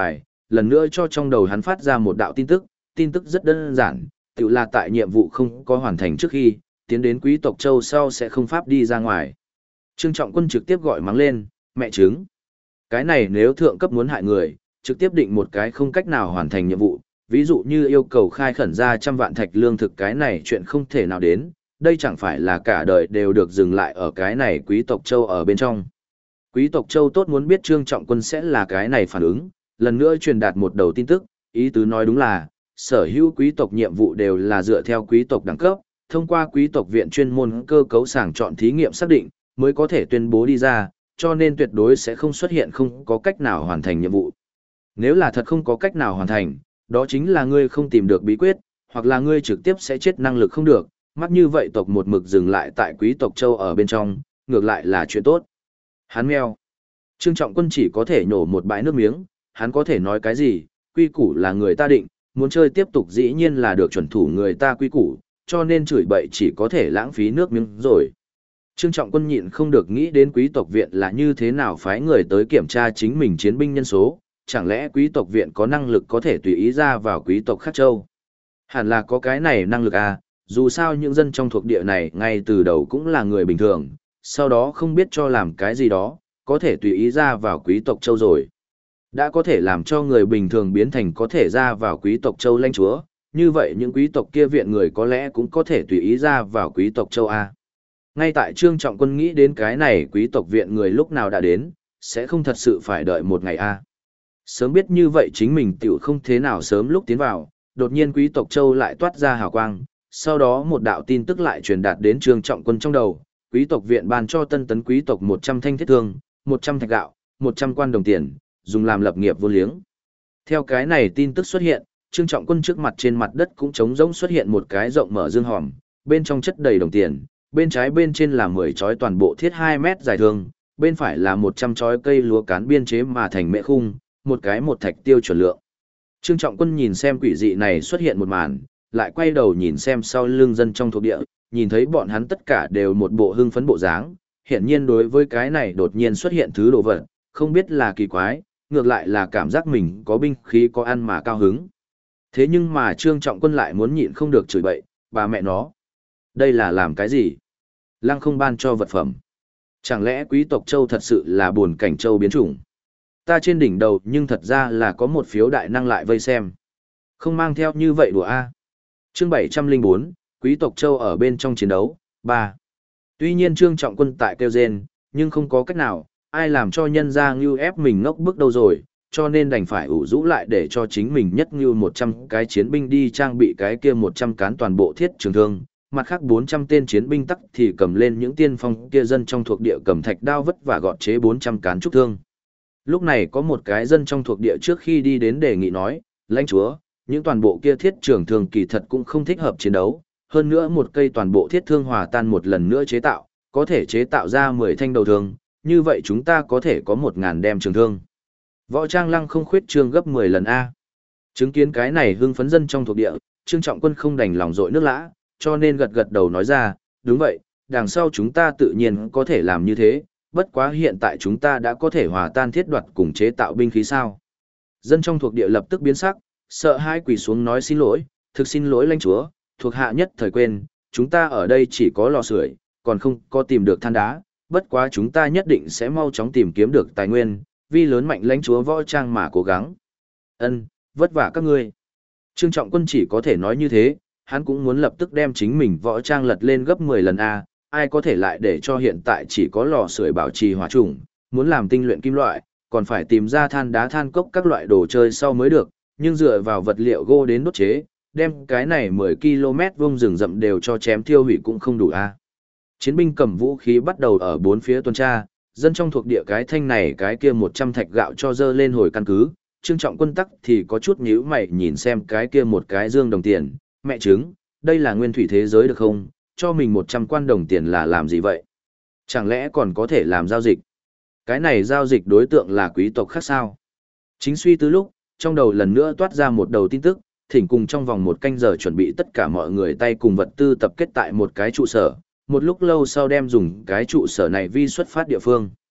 [SPEAKER 1] lần nữa cho trong đầu hắn phát ra một đạo tin tức rất đơn giản, tự là tại nhiệm vụ không có hoàn thành trước khi, tiến đến Quý tộc Châu sau sẽ không pháp đi ra ngoài. Trương Trọng Quân trực tiếp gọi mắng lên, mẹ trứng. Cái này nếu thượng cấp muốn hại người, trực tiếp định một cái không cách nào hoàn thành nhiệm vụ, ví dụ như yêu cầu khai khẩn ra 100 vạn thạch lương thực, cái này chuyện không thể nào đến, đây chẳng phải là cả đời đều được dừng lại ở cái này Quý tộc Châu ở bên trong. Quý tộc Châu tốt muốn biết Trương Trọng Quân sẽ là cái này phản ứng, lần nữa truyền đạt một đầu tin tức, ý tứ nói đúng là, sở hữu quý tộc nhiệm vụ đều là dựa theo quý tộc đẳng cấp, thông qua quý tộc viện chuyên môn cơ cấu sàng chọn thí nghiệm xác định, mới có thể tuyên bố đi ra, cho nên tuyệt đối sẽ không xuất hiện không có cách nào hoàn thành nhiệm vụ. Nếu là thật không có cách nào hoàn thành, đó chính là ngươi không tìm được bí quyết, hoặc là ngươi trực tiếp sẽ chết năng lực không được, mắt như vậy tộc một mực dừng lại tại quý tộc Châu ở bên trong, ngược lại là chuyện tốt. Hắn meo. Trương Trọng Quân chỉ có thể nhổ một bãi nước miếng, hắn có thể nói cái gì, quy củ là người ta định, muốn chơi tiếp tục dĩ nhiên là được chuẩn thủ người ta quy củ, cho nên chửi bậy chỉ có thể lãng phí nước miếng rồi. Trương Trọng Quân nhịn không được nghĩ đến quý tộc viện là như thế nào phái người tới kiểm tra chính mình chiến binh nhân số, chẳng lẽ quý tộc viện có năng lực có thể tùy ý ra vào quý tộc khác châu. Hẳn là có cái này năng lực à, dù sao những dân trong thuộc địa này ngay từ đầu cũng là người bình thường, sau đó không biết cho làm cái gì đó, có thể tùy ý ra vào quý tộc châu rồi. Đã có thể làm cho người bình thường biến thành có thể ra vào quý tộc châu lãnh chúa, như vậy những quý tộc kia viện người có lẽ cũng có thể tùy ý ra vào quý tộc châu A. Ngay tại Trương Trọng Quân nghĩ đến cái này quý tộc viện người lúc nào đã đến, sẽ không thật sự phải đợi một ngày A. Sớm biết như vậy chính mình tiểu không thế nào sớm lúc tiến vào, đột nhiên quý tộc châu lại toát ra hào quang, sau đó một đạo tin tức lại truyền đạt đến Trương Trọng Quân trong đầu, quý tộc viện ban cho tân tấn quý tộc 100 thanh thiết thương, 100 thạch gạo, 100 quan đồng tiền, dùng làm lập nghiệp vô liếng. Theo cái này tin tức xuất hiện, Trương Trọng Quân trước mặt trên mặt đất cũng trống rỗng xuất hiện một cái rộng mở dương hòm, bên trong chất đầy đồng tiền, bên trái bên trên là 10 chói toàn bộ thiết 2 mét dài thương, bên phải là 100 chói cây lúa cán biên chế mà thành mệ khung, một cái một thạch tiêu chuẩn lượng. Trương Trọng Quân nhìn xem quỷ dị này xuất hiện một màn, lại quay đầu nhìn xem sau lưng dân trong thuộc địa, nhìn thấy bọn hắn tất cả đều một bộ hưng phấn bộ dáng, hiển nhiên đối với cái này đột nhiên xuất hiện thứ đồ vật, không biết là kỳ quái, ngược lại là cảm giác mình có binh khí có ăn mà cao hứng. Thế nhưng mà Trương Trọng Quân lại muốn nhịn không được chửi bậy, bà mẹ nó. Đây là làm cái gì? Lăng không ban cho vật phẩm. Chẳng lẽ quý tộc châu thật sự là buồn cảnh châu biến chủng? Ta trên đỉnh đầu nhưng thật ra là có một phiếu đại năng lại vây xem. Không mang theo như vậy đùa A. Chương 704, quý tộc châu ở bên trong chiến đấu, 3. Tuy nhiên Trương Trọng Quân tại kêu rên, nhưng không có cách nào, ai làm cho nhân ra ngưu ép mình ngốc bước đâu rồi, cho nên đành phải ủ rũ lại để cho chính mình nhất ngưu 100 cái chiến binh đi trang bị cái kia 100 cán toàn bộ thiết trường thương, mặt khác 400 tên chiến binh tắc thì cầm lên những tiên phong kia dân trong thuộc địa cầm thạch đao vất và gọt chế 400 cán trúc thương. Lúc này có một cái dân trong thuộc địa trước khi đi đến đề nghị nói, lãnh chúa, những toàn bộ kia thiết trường thương kỳ thật cũng không thích hợp chiến đấu, hơn nữa một cây toàn bộ thiết thương hòa tan một lần nữa chế tạo, có thể chế tạo ra 10 thanh đầu thương, như vậy chúng ta có thể có 1000 đem trường thương. Võ Trang Lăng không khuyết trương gấp 10 lần A. Chứng kiến cái này hưng phấn dân trong thuộc địa, Trương Trọng Quân không đành lòng dội nước lã, cho nên gật gật đầu nói ra, đúng vậy, đằng sau chúng ta tự nhiên có thể làm như thế, bất quá hiện tại chúng ta đã có thể hòa tan thiết đoạt cùng chế tạo binh khí sao. Dân trong thuộc địa lập tức biến sắc, sợ hãi quỳ xuống nói xin lỗi, thực xin lỗi lãnh chúa, thuộc hạ nhất thời quên, chúng ta ở đây chỉ có lò sưởi, còn không có tìm được than đá, bất quá chúng ta nhất định sẽ mau chóng tìm kiếm được tài nguyên, vì lớn mạnh lãnh chúa Võ Trang mà cố gắng. Ân, vất vả các ngươi. Trương Trọng Quân chỉ có thể nói như thế, hắn cũng muốn lập tức đem chính mình Võ Trang lật lên gấp 10 lần A, ai có thể lại để cho hiện tại chỉ có lò sưởi bảo trì hỏa trùng, muốn làm tinh luyện kim loại, còn phải tìm ra than đá than cốc các loại đồ chơi sau mới được, nhưng dựa vào vật liệu gỗ đến đốt chế, đem cái này 10 km vuông rừng rậm đều cho chém thiêu hủy cũng không đủ A. Chiến binh cầm vũ khí bắt đầu ở bốn phía tuần tra, dân trong thuộc địa cái thanh này cái kia 100 thạch gạo cho dơ lên hồi căn cứ, Trương Trọng Quân tắc thì có chút nhíu mày nhìn xem cái kia một cái dương đồng tiền, mẹ chứng, đây là nguyên thủy thế giới được không, cho mình 100 quan đồng tiền là làm gì vậy? Chẳng lẽ còn có thể làm giao dịch? Cái này giao dịch đối tượng là quý tộc khác sao? Chính suy tư lúc, trong đầu lần nữa toát ra một đầu tin tức, thỉnh cùng trong vòng một canh giờ chuẩn bị tất cả mọi người tay cùng vật tư tập kết tại một cái trụ sở, một lúc lâu sau đem dùng cái trụ sở này vi xuất phát địa phương.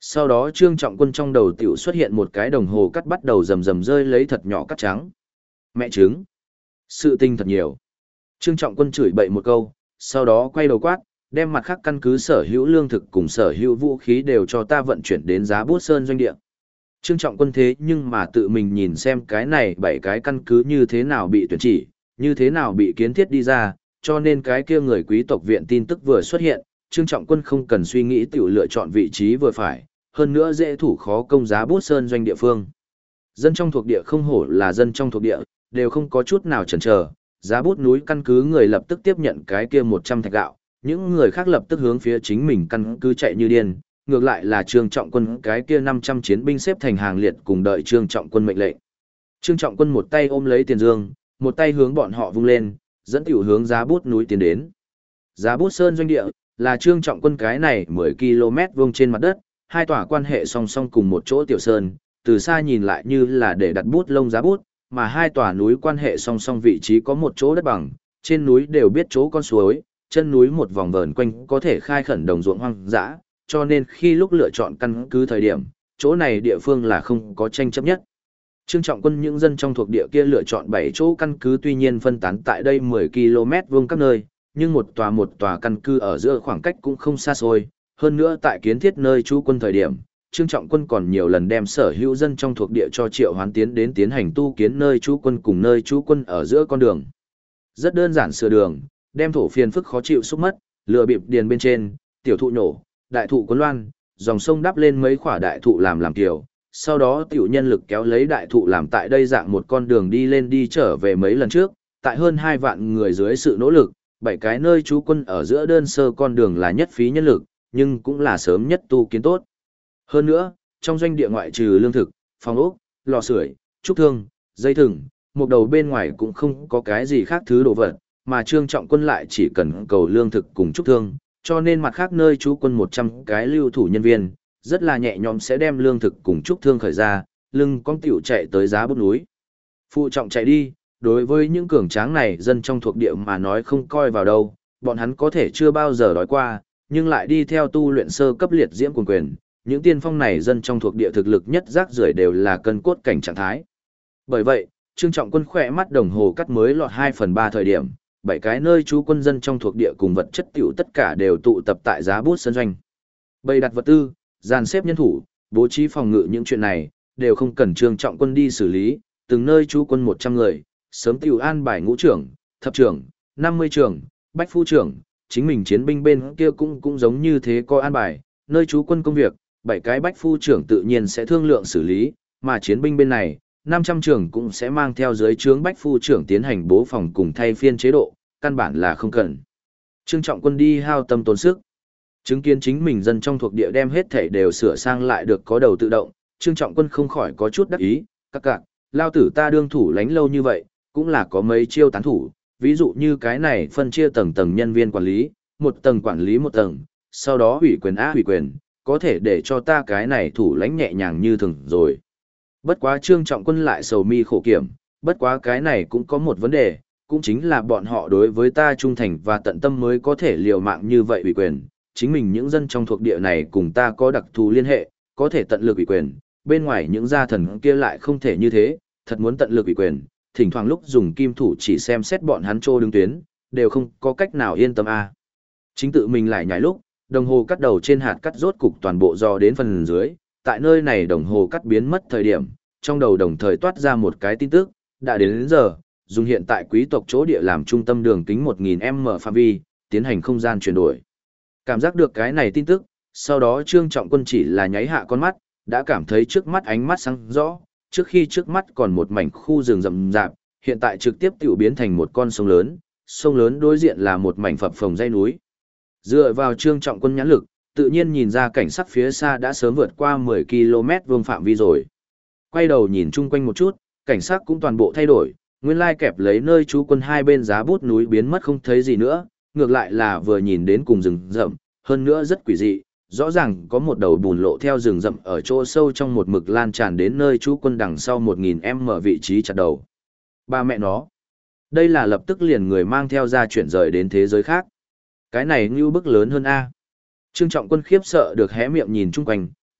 [SPEAKER 1] Sau đó Trương Trọng Quân trong đầu tiểu xuất hiện một cái đồng hồ cắt bắt đầu rầm rầm rơi lấy thật nhỏ cắt trắng. Mẹ trứng. Sự tinh thật nhiều. Trương Trọng Quân chửi bậy một câu, sau đó quay đầu quát, đem mặt khác căn cứ sở hữu lương thực cùng sở hữu vũ khí đều cho ta vận chuyển đến Giá Bút Sơn doanh địa. Trương Trọng Quân thế nhưng mà tự mình nhìn xem cái này 7 cái căn cứ như thế nào bị tuyển chỉ, như thế nào bị kiến thiết đi ra, cho nên cái kia người quý tộc viện tin tức vừa xuất hiện, Trương Trọng Quân không cần suy nghĩ tiểu lựa chọn vị trí vừa phải, hơn nữa dễ thủ khó công Giá Bút Sơn doanh địa phương. Dân trong thuộc địa không hổ là dân trong thuộc địa, đều không có chút nào chần chờ, Giá Bút núi căn cứ người lập tức tiếp nhận cái kia 100 thạch gạo, những người khác lập tức hướng phía chính mình căn cứ chạy như điên, ngược lại là Trương Trọng Quân cái kia 500 chiến binh xếp thành hàng liệt cùng đợi Trương Trọng Quân mệnh lệnh. Trương Trọng Quân một tay ôm lấy tiền dương, một tay hướng bọn họ vung lên, dẫn tiểu hướng Giá Bút núi tiến đến. Giá Bút Sơn doanh địa là Trương Trọng Quân cái này 10 km vuông trên mặt đất, hai tòa quan hệ song song cùng một chỗ tiểu sơn, từ xa nhìn lại như là để đặt bút lông giá bút, mà hai tòa núi quan hệ song song vị trí có một chỗ đất bằng, trên núi đều biết chỗ con suối, chân núi một vòng vờn quanh có thể khai khẩn đồng ruộng hoang dã, cho nên khi lúc lựa chọn căn cứ thời điểm, chỗ này địa phương là không có tranh chấp nhất. Trương Trọng Quân những dân trong thuộc địa kia lựa chọn 7 chỗ căn cứ tuy nhiên phân tán tại đây 10 km vuông các nơi, nhưng một tòa căn cứ ở giữa khoảng cách cũng không xa xôi, hơn nữa tại kiến thiết nơi trú quân thời điểm, Trương Trọng Quân còn nhiều lần đem sở hữu dân trong thuộc địa cho Triệu Hoán tiến đến tiến hành tu kiến nơi trú quân cùng nơi trú quân ở giữa con đường. Rất đơn giản sửa đường, đem thổ phiền phức khó chịu xúc mất, lừa bịp điền bên trên, tiểu thụ nhổ, đại thụ cuốn loan, dòng sông đắp lên mấy khỏa đại thụ làm kiều, sau đó tiểu nhân lực kéo lấy đại thụ làm tại đây dạng một con đường đi lên đi trở về mấy lần trước, tại hơn 2 vạn người dưới sự nỗ lực, 7 cái nơi trú quân ở giữa đơn sơ con đường là nhất phí nhân lực, nhưng cũng là sớm nhất tu kiến tốt. Hơn nữa, trong doanh địa ngoại trừ lương thực, phòng ốc, lò sưởi, trúc thương, dây thừng, một đầu bên ngoài cũng không có cái gì khác thứ đồ vật, mà Trương Trọng Quân lại chỉ cần cầu lương thực cùng trúc thương, cho nên mặt khác nơi trú quân 100 cái lưu thủ nhân viên, rất là nhẹ nhõm sẽ đem lương thực cùng trúc thương khởi ra, lưng con tiểu chạy tới Giá Bút núi. Phụ trọng chạy đi, đối với những cường tráng này dân trong thuộc địa mà nói không coi vào đâu, bọn hắn có thể chưa bao giờ đói qua, nhưng lại đi theo tu luyện sơ cấp liệt diễm cuồng quyền, những tiên phong này dân trong thuộc địa thực lực nhất rác rưởi đều là cân cốt cảnh trạng thái. Bởi vậy, Trương Trọng Quân khỏe mắt đồng hồ cắt mới lọt 2/3 thời điểm, 7 cái nơi trú quân dân trong thuộc địa cùng vật chất tiểu tất cả đều tụ tập tại Giá Bút Sơn doanh. Bày đặt vật tư, dàn xếp nhân thủ, bố trí phòng ngự những chuyện này, đều không cần Trương Trọng Quân đi xử lý, từng nơi trú quân 100 người, sớm tiểu an bài ngũ trưởng, thập trưởng, 50 trưởng, bách phu trưởng, chính mình chiến binh bên kia cũng giống như thế có an bài, nơi trú quân công việc, 7 cái bách phu trưởng tự nhiên sẽ thương lượng xử lý, mà chiến binh bên này, 500 trưởng cũng sẽ mang theo dưới trướng bách phu trưởng tiến hành bố phòng cùng thay phiên chế độ, căn bản là không cần. Trương Trọng Quân đi hao tâm tốn sức. Chứng kiến chính mình dân trong thuộc địa đem hết thảy đều sửa sang lại được có đầu tự động, Trương Trọng Quân không khỏi có chút đắc ý, các cạc, lao tử ta đương thủ lánh lâu như vậy, cũng là có mấy chiêu tán thủ, ví dụ như cái này phân chia tầng nhân viên quản lý, một tầng quản lý một tầng, sau đó ủy quyền, có thể để cho ta cái này thủ lãnh nhẹ nhàng như thường rồi. Bất quá Trương Trọng Quân lại sầu mi khổ kiểm, bất quá cái này cũng có một vấn đề, cũng chính là bọn họ đối với ta trung thành và tận tâm mới có thể liều mạng như vậy ủy quyền, chính mình những dân trong thuộc địa này cùng ta có đặc thù liên hệ, có thể tận lực ủy quyền, bên ngoài những gia thần kia lại không thể như thế, thật muốn tận lực ủy quyền, thỉnh thoảng lúc dùng kim thủ chỉ xem xét bọn hắn trô đứng tuyến, đều không có cách nào yên tâm a. Chính tự mình lại nhảy lúc, đồng hồ cắt đầu trên hạt cắt rốt cục toàn bộ dò đến phần dưới, tại nơi này đồng hồ cắt biến mất thời điểm, trong đầu đồng thời toát ra một cái tin tức, đã đến giờ, dùng hiện tại quý tộc chỗ địa làm trung tâm đường kính 1000m phạm vi, tiến hành không gian chuyển đổi. Cảm giác được cái này tin tức, sau đó Trương Trọng Quân chỉ là nháy hạ con mắt, đã cảm thấy trước mắt ánh mắt sáng rõ, trước khi trước mắt còn một mảnh khu rừng rậm rạp, hiện tại trực tiếp tiểu biến thành một con sông lớn đối diện là một mảnh phập phồng dãy núi. Dựa vào Trương Trọng Quân nhãn lực, tự nhiên nhìn ra cảnh sắc phía xa đã sớm vượt qua 10 km vuông phạm vi rồi. Quay đầu nhìn chung quanh một chút, cảnh sắc cũng toàn bộ thay đổi, nguyên lai kẹp lấy nơi trú quân hai bên Giá Bút núi biến mất không thấy gì nữa, ngược lại là vừa nhìn đến cùng rừng rậm, hơn nữa rất quỷ dị, rõ ràng có một đầu bùn lộ theo rừng rậm ở chỗ sâu trong một mực lan tràn đến nơi trú quân đằng sau 1000m vị trí chặt đầu. Ba mẹ nó, đây là lập tức liền người mang theo ra chuyển rời đến thế giới khác. Cái này như bức lớn hơn a. Trương Trọng Quân khiếp sợ được hé miệng nhìn chung quanh,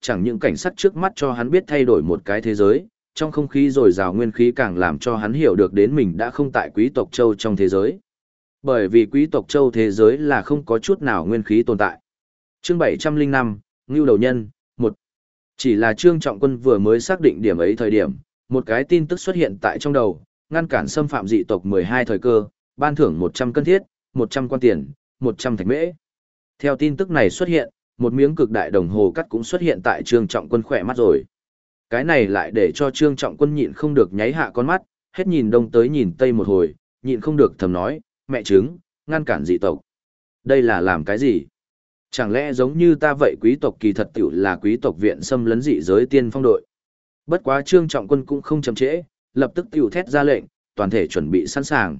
[SPEAKER 1] chẳng những cảnh sắc trước mắt cho hắn biết thay đổi một cái thế giới, trong không khí dồi dào nguyên khí càng làm cho hắn hiểu được đến mình đã không tại Quý tộc Châu trong thế giới. Bởi vì Quý tộc Châu thế giới là không có chút nào nguyên khí tồn tại. Chương 705, Ngưu Đầu Nhân, 1. Chỉ là Trương Trọng Quân vừa mới xác định điểm ấy thời điểm, một cái tin tức xuất hiện tại trong đầu, ngăn cản xâm phạm dị tộc 12 thời cơ, ban thưởng 100 cân thiết, 100 quan tiền, 100 thạch mễ. Theo tin tức này xuất hiện, một miếng cực đại đồng hồ cắt cũng xuất hiện tại Trương Trọng Quân khỏe mắt rồi. Cái này lại để cho Trương Trọng Quân nhịn không được nháy hạ con mắt, hết nhìn đông tới nhìn tây một hồi, nhịn không được thầm nói, mẹ trứng, ngăn cản dị tộc. Đây là làm cái gì? Chẳng lẽ giống như ta vậy quý tộc kỳ thật tiểu là quý tộc viện xâm lấn dị giới tiên phong đội. Bất quá Trương Trọng Quân cũng không chậm trễ, lập tức tiểu thét ra lệnh, toàn thể chuẩn bị sẵn sàng.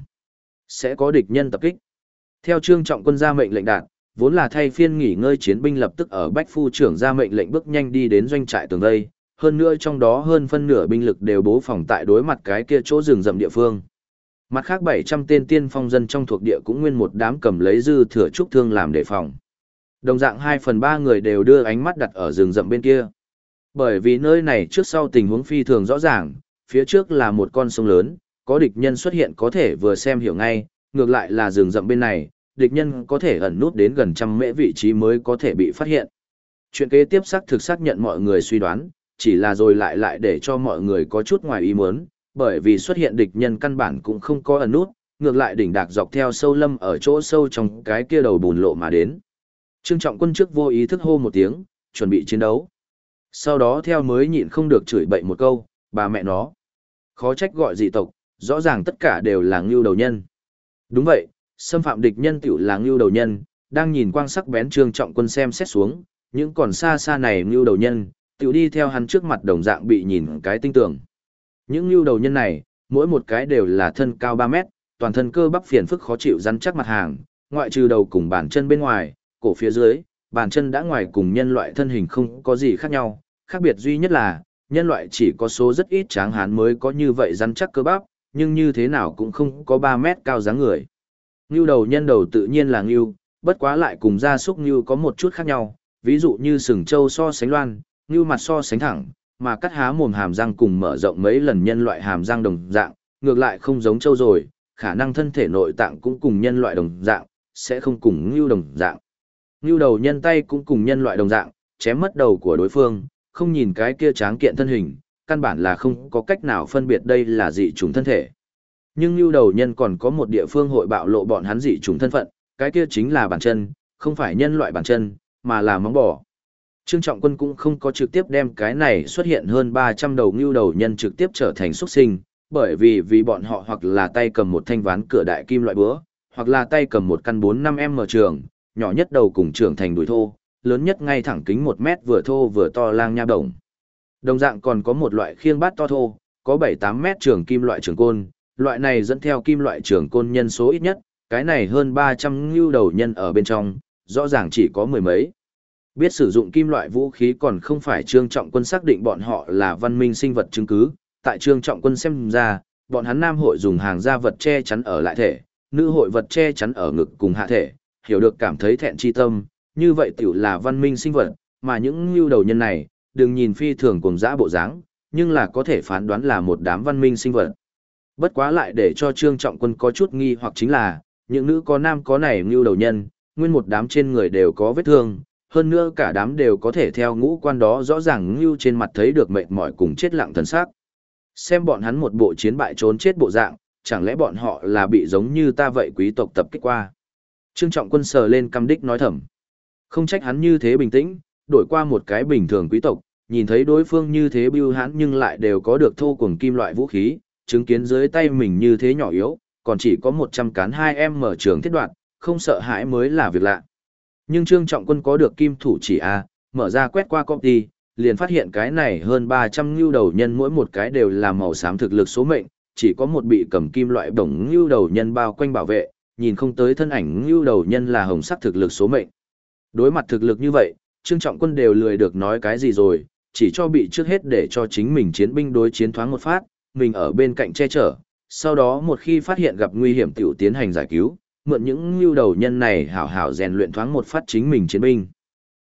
[SPEAKER 1] Sẽ có địch nhân tập kích. Theo Trương Trọng Quân ra mệnh lệnh đạt, vốn là thay phiên nghỉ ngơi chiến binh lập tức ở Bách Phu trưởng ra mệnh lệnh bước nhanh đi đến doanh trại tường vây, hơn nữa trong đó hơn phân nửa binh lực đều bố phòng tại đối mặt cái kia chỗ rừng rậm địa phương. Mặt khác 700 tên tiên phong dân trong thuộc địa cũng nguyên một đám cầm lấy dư thừa trúc thương làm đề phòng. Đồng dạng 2/3 người đều đưa ánh mắt đặt ở rừng rậm bên kia. Bởi vì nơi này trước sau tình huống phi thường rõ ràng, phía trước là một con sông lớn, có địch nhân xuất hiện có thể vừa xem hiểu ngay, ngược lại là rừng rậm bên này, địch nhân có thể ẩn nút đến gần trăm mễ vị trí mới có thể bị phát hiện. Chuyện kế tiếp xác nhận mọi người suy đoán, chỉ là rồi lại để cho mọi người có chút ngoài ý muốn, bởi vì xuất hiện địch nhân căn bản cũng không có ẩn nút, ngược lại đỉnh đạc dọc theo sâu lâm ở chỗ sâu trong cái kia đầu bùn lộ mà đến. Trương Trọng Quân trước vô ý thức hô một tiếng, chuẩn bị chiến đấu. Sau đó theo mới nhịn không được chửi bậy một câu, bà mẹ nó. Khó trách gọi dị tộc, rõ ràng tất cả đều là ngưu đầu nhân. Đúng vậy, xâm phạm địch nhân tiểu là ngưu đầu nhân, đang nhìn quang sắc bén Trương Trọng Quân xem xét xuống, những còn xa xa này ngưu đầu nhân, tiểu đi theo hắn trước mặt đồng dạng bị nhìn cái tinh tường. Những ngưu đầu nhân này, mỗi một cái đều là thân cao 3 mét, toàn thân cơ bắp phiền phức khó chịu rắn chắc mặt hàng, ngoại trừ đầu cùng bàn chân bên ngoài, cổ phía dưới, bàn chân đã ngoài cùng nhân loại thân hình không có gì khác nhau, khác biệt duy nhất là, nhân loại chỉ có số rất ít tráng hán mới có như vậy rắn chắc cơ bắp, nhưng như thế nào cũng không có 3 mét cao dáng người. Ngưu đầu nhân đầu tự nhiên là ngưu, bất quá lại cùng gia súc ngưu có một chút khác nhau, ví dụ như sừng trâu so sánh loan, ngưu mặt so sánh thẳng, mà cắt há mồm hàm răng cùng mở rộng mấy lần nhân loại hàm răng đồng dạng, ngược lại không giống trâu rồi, khả năng thân thể nội tạng cũng cùng nhân loại đồng dạng, sẽ không cùng ngưu đồng dạng. Ngưu đầu nhân tay cũng cùng nhân loại đồng dạng, chém mất đầu của đối phương, không nhìn cái kia tráng kiện thân hình, căn bản là không có cách nào phân biệt đây là dị chủng thân thể. Nhưng ngưu đầu nhân còn có một địa phương hội bạo lộ bọn hắn dị chủng thân phận, cái kia chính là bàn chân, không phải nhân loại bàn chân, mà là móng bò. Trương Trọng Quân cũng không có trực tiếp đem cái này xuất hiện hơn 300 đầu ngưu đầu nhân trực tiếp trở thành xuất sinh, bởi vì bọn họ hoặc là tay cầm một thanh ván cửa đại kim loại búa, hoặc là tay cầm một căn 4-5m trường, nhỏ nhất đầu cùng trưởng thành đùi thô, lớn nhất ngay thẳng kính 1 mét vừa thô vừa to lang nha đồng. Đồng dạng còn có một loại khiêng bát to thô, có 7-8 mét trường kim loại trường côn, loại này dẫn theo kim loại trường côn nhân số ít nhất, cái này hơn 300 ngưu đầu nhân ở bên trong, rõ ràng chỉ có mười mấy. Biết sử dụng kim loại vũ khí còn không phải Trương Trọng Quân xác định bọn họ là văn minh sinh vật chứng cứ, tại Trương Trọng Quân xem ra, bọn hắn nam hội dùng hàng gia vật che chắn ở lại thể, nữ hội vật che chắn ở ngực cùng hạ thể, hiểu được cảm thấy thẹn chi tâm, như vậy tiểu là văn minh sinh vật, mà những ngưu đầu nhân này, đừng nhìn phi thường cùng dã bộ dáng, nhưng là có thể phán đoán là một đám văn minh sinh vật. Bất quá lại để cho Trương Trọng Quân có chút nghi hoặc chính là, những nữ có nam có này ngưu đầu nhân, nguyên một đám trên người đều có vết thương, hơn nữa cả đám đều có thể theo ngũ quan đó rõ ràng ngưu trên mặt thấy được mệt mỏi cùng chết lặng thần sắc. Xem bọn hắn một bộ chiến bại trốn chết bộ dạng, chẳng lẽ bọn họ là bị giống như ta vậy quý tộc tập kích qua. Trương Trọng Quân sờ lên căm đích nói thầm. Không trách hắn như thế bình tĩnh, đổi qua một cái bình thường quý tộc, nhìn thấy đối phương như thế bưu hãn nhưng lại đều có được thô cuồng kim loại vũ khí, chứng kiến dưới tay mình như thế nhỏ yếu, còn chỉ có 100 cán 2M trường thiết đoạn, không sợ hãi mới là việc lạ. Nhưng Trương Trọng Quân có được kim thủ chỉ A, mở ra quét qua copy, liền phát hiện cái này hơn 300 ngưu đầu nhân mỗi một cái đều là màu xám thực lực số mệnh, chỉ có một bị cầm kim loại bổng ngưu đầu nhân bao quanh bảo vệ, nhìn không tới thân ảnh ngưu đầu nhân là hồng sắc thực lực số mệnh. Đối mặt thực lực như vậy, Trương Trọng Quân đều lười được nói cái gì rồi, chỉ cho bị trước hết để cho chính mình chiến binh đối chiến thoáng một phát, mình ở bên cạnh che chở, sau đó một khi phát hiện gặp nguy hiểm tiểu tiến hành giải cứu, mượn những lưu đầu nhân này hảo hảo rèn luyện thoáng một phát chính mình chiến binh.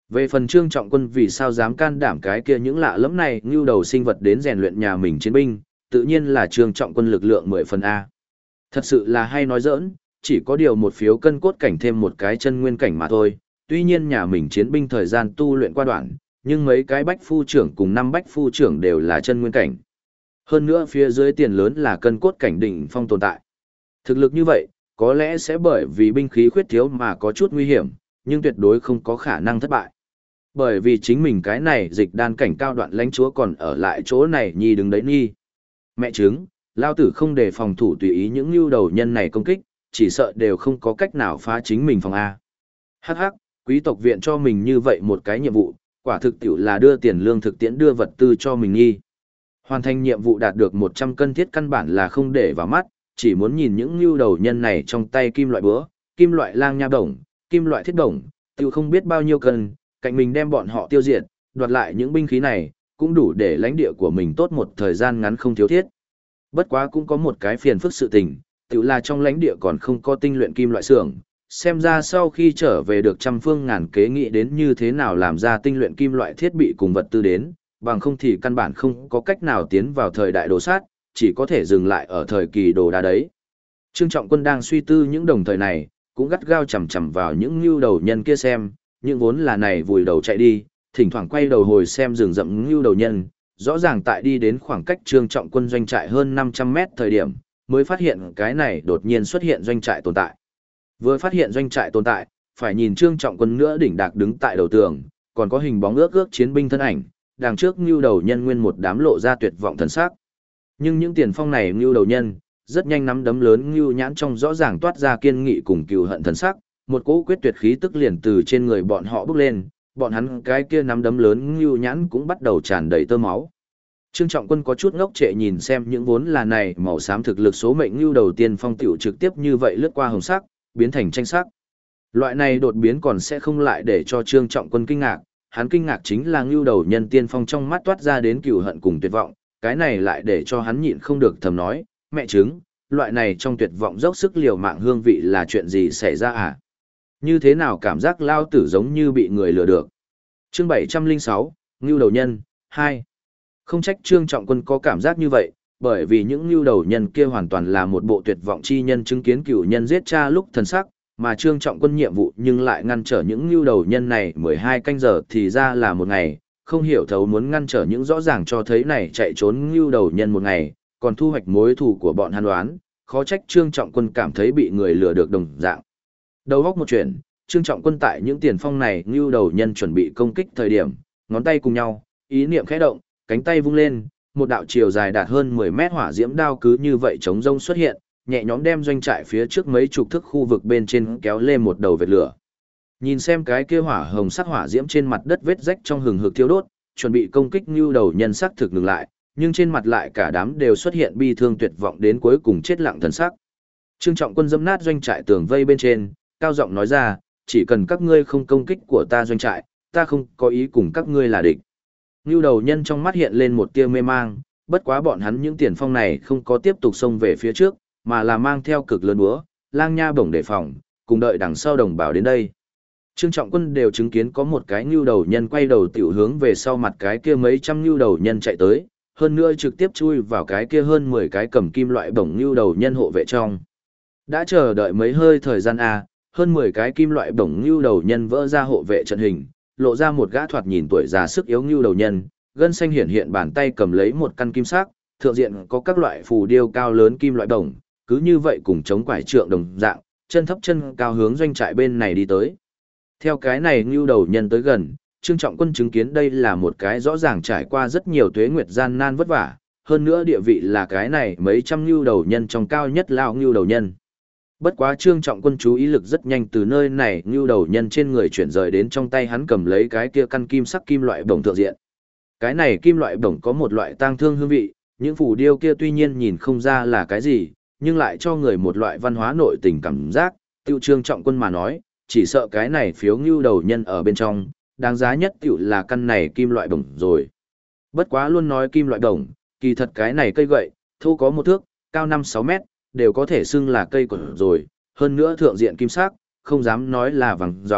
[SPEAKER 1] Về phần Trương Trọng Quân vì sao dám can đảm cái kia những lạ lẫm này ngưu đầu sinh vật đến rèn luyện nhà mình chiến binh, tự nhiên là Trương Trọng Quân lực lượng 10 phần A. Thật sự là hay nói giỡn, chỉ có điều một phiếu cân cốt cảnh thêm một cái chân nguyên cảnh mà thôi. Tuy nhiên nhà mình chiến binh thời gian tu luyện qua đoạn, nhưng mấy cái bách phu trưởng cùng 5 bách phu trưởng đều là chân nguyên cảnh. Hơn nữa phía dưới tiền lớn là cân cốt cảnh đỉnh phong tồn tại. Thực lực như vậy, có lẽ sẽ bởi vì binh khí khuyết thiếu mà có chút nguy hiểm, nhưng tuyệt đối không có khả năng thất bại. Bởi vì chính mình cái này dịch đan cảnh cao đoạn lãnh chúa còn ở lại chỗ này nhi đứng đấy nhi. Mẹ chứng, lao tử không để phòng thủ tùy ý những lưu đầu nhân này công kích, chỉ sợ đều không có cách nào phá chính mình phòng A. Hắc hắc, quý tộc viện cho mình như vậy một cái nhiệm vụ, quả thực tiểu là đưa tiền lương thực tiễn đưa vật tư cho mình nhi. Hoàn thành nhiệm vụ đạt được 100 cân thiết căn bản là không để vào mắt, chỉ muốn nhìn những lưu đầu nhân này trong tay kim loại búa, kim loại lang nha đồng, kim loại thiết đồng, tiểu không biết bao nhiêu cân, cạnh mình đem bọn họ tiêu diệt, đoạt lại những binh khí này, cũng đủ để lãnh địa của mình tốt một thời gian ngắn không thiếu thiết. Bất quá cũng có một cái phiền phức sự tình, tự là trong lãnh địa còn không có tinh luyện kim loại xưởng, xem ra sau khi trở về được trăm phương ngàn kế nghĩ đến như thế nào làm ra tinh luyện kim loại thiết bị cùng vật tư đến, bằng không thì căn bản không có cách nào tiến vào thời đại đồ sát, chỉ có thể dừng lại ở thời kỳ đồ đá đấy. Trương Trọng Quân đang suy tư những đồng thời này, cũng gắt gao chầm chầm vào những lưu đầu nhân kia xem, những vốn là này vùi đầu chạy đi, thỉnh thoảng quay đầu hồi xem rừng rậm lưu đầu nhân, rõ ràng tại đi đến khoảng cách Trương Trọng Quân doanh trại hơn 500 mét thời điểm, mới phát hiện cái này đột nhiên xuất hiện doanh trại tồn tại. Vừa phát hiện doanh trại tồn tại, phải nhìn Trương Trọng Quân nữa đỉnh đạc đứng tại đầu tường, còn có hình bóng ước ước chiến binh thân ảnh, đằng trước lưu đầu nhân nguyên một đám lộ ra tuyệt vọng thần sắc. Nhưng những tiền phong này lưu đầu nhân, rất nhanh nắm đấm lớn lưu nhãn trong rõ ràng toát ra kiên nghị cùng cừu hận thần sắc, một cỗ quyết tuyệt khí tức liền từ trên người bọn họ bốc lên, bọn hắn cái kia nắm đấm lớn lưu nhãn cũng bắt đầu tràn đầy tơ máu. Trương Trọng Quân có chút ngốc trệ nhìn xem những vốn là này màu xám thực lực số mệnh lưu đầu tiên phong tiểu trực tiếp như vậy lướt qua hồng sắc, biến thành tranh sắc. Loại này đột biến còn sẽ không lại để cho Trương Trọng Quân kinh ngạc, hắn kinh ngạc chính là lưu đầu nhân tiên phong trong mắt toát ra đến cừu hận cùng tuyệt vọng, cái này lại để cho hắn nhịn không được thầm nói, mẹ chứng, loại này trong tuyệt vọng dốc sức liều mạng hương vị là chuyện gì xảy ra à? Như thế nào cảm giác lao tử giống như bị người lừa được? Chương 706, Ngưu đầu nhân, 2. Không trách Trương Trọng Quân có cảm giác như vậy, bởi vì những ngưu đầu nhân kia hoàn toàn là một bộ tuyệt vọng chi nhân chứng kiến cửu nhân giết cha lúc thần sắc, mà Trương Trọng Quân nhiệm vụ nhưng lại ngăn trở những ngưu đầu nhân này 12 canh giờ thì ra là một ngày, không hiểu thấu muốn ngăn trở những rõ ràng cho thấy này chạy trốn ngưu đầu nhân một ngày, còn thu hoạch mối thù của bọn hắn đoán, khó trách Trương Trọng Quân cảm thấy bị người lừa được đồng dạng. Đầu góc một chuyện, Trương Trọng Quân tại những tiền phong này ngưu đầu nhân chuẩn bị công kích thời điểm, ngón tay cùng nhau, ý niệm khẽ động, cánh tay vung lên, một đạo chiều dài đạt hơn 10 mét hỏa diễm đao cứ như vậy chống rông xuất hiện, nhẹ nhõm đem doanh trại phía trước mấy chục thước khu vực bên trên kéo lên một đầu vệt lửa. Nhìn xem cái kia hỏa hồng sắc hỏa diễm trên mặt đất vết rách trong hừng hực thiêu đốt, chuẩn bị công kích như đầu nhân sắc thực ngừng lại, nhưng trên mặt lại cả đám đều xuất hiện bi thương tuyệt vọng đến cuối cùng chết lặng thần sắc. Trương Trọng Quân dẫm nát doanh trại tường vây bên trên, cao giọng nói ra, chỉ cần các ngươi không công kích của ta doanh trại, ta không có ý cùng các ngươi là địch. Ngưu đầu nhân trong mắt hiện lên một tia mê mang, bất quá bọn hắn những tiền phong này không có tiếp tục xông về phía trước, mà là mang theo cực lớn búa, lang nha bổng đề phòng, cùng đợi đằng sau đồng bào đến đây. Trương Trọng Quân đều chứng kiến có một cái ngưu đầu nhân quay đầu tiểu hướng về sau mặt cái kia mấy trăm ngưu đầu nhân chạy tới, hơn nữa trực tiếp chui vào cái kia hơn 10 cái cầm kim loại bổng ngưu đầu nhân hộ vệ trong. Đã chờ đợi mấy hơi thời gian hơn 10 cái kim loại bổng ngưu đầu nhân vỡ ra hộ vệ trận hình, lộ ra một gã thoạt nhìn tuổi già sức yếu ngưu đầu nhân, gân xanh hiển hiện bàn tay cầm lấy một căn kim sắc, thượng diện có các loại phù điêu cao lớn kim loại bổng, cứ như vậy cùng chống quải trượng đồng dạng, chân thấp chân cao hướng doanh trại bên này đi tới. Theo cái này ngưu đầu nhân tới gần, Trương Trọng Quân chứng kiến đây là một cái rõ ràng trải qua rất nhiều tuế nguyệt gian nan vất vả, hơn nữa địa vị là cái này mấy trăm ngưu đầu nhân trong cao nhất lao ngưu đầu nhân. Bất quá Trương Trọng Quân chú ý lực rất nhanh từ nơi này ngưu đầu nhân trên người chuyển rời đến trong tay hắn cầm lấy cái kia căn kim sắc kim loại bổng thượng diện. Cái này kim loại bổng có một loại tang thương hương vị, những phù điêu kia tuy nhiên nhìn không ra là cái gì, nhưng lại cho người một loại văn hóa nội tình cảm giác, tiêu Trương Trọng Quân mà nói, chỉ sợ cái này phiếu ngưu đầu nhân ở bên trong, đáng giá nhất tiểu là căn này kim loại bổng rồi. Bất quá luôn nói kim loại bổng, kỳ thật cái này cây gậy, thô có một thước, cao 5-6 mét, đều có thể xưng là cây của rồi, hơn nữa thượng diện kim sắc, không dám nói là vàng ròng,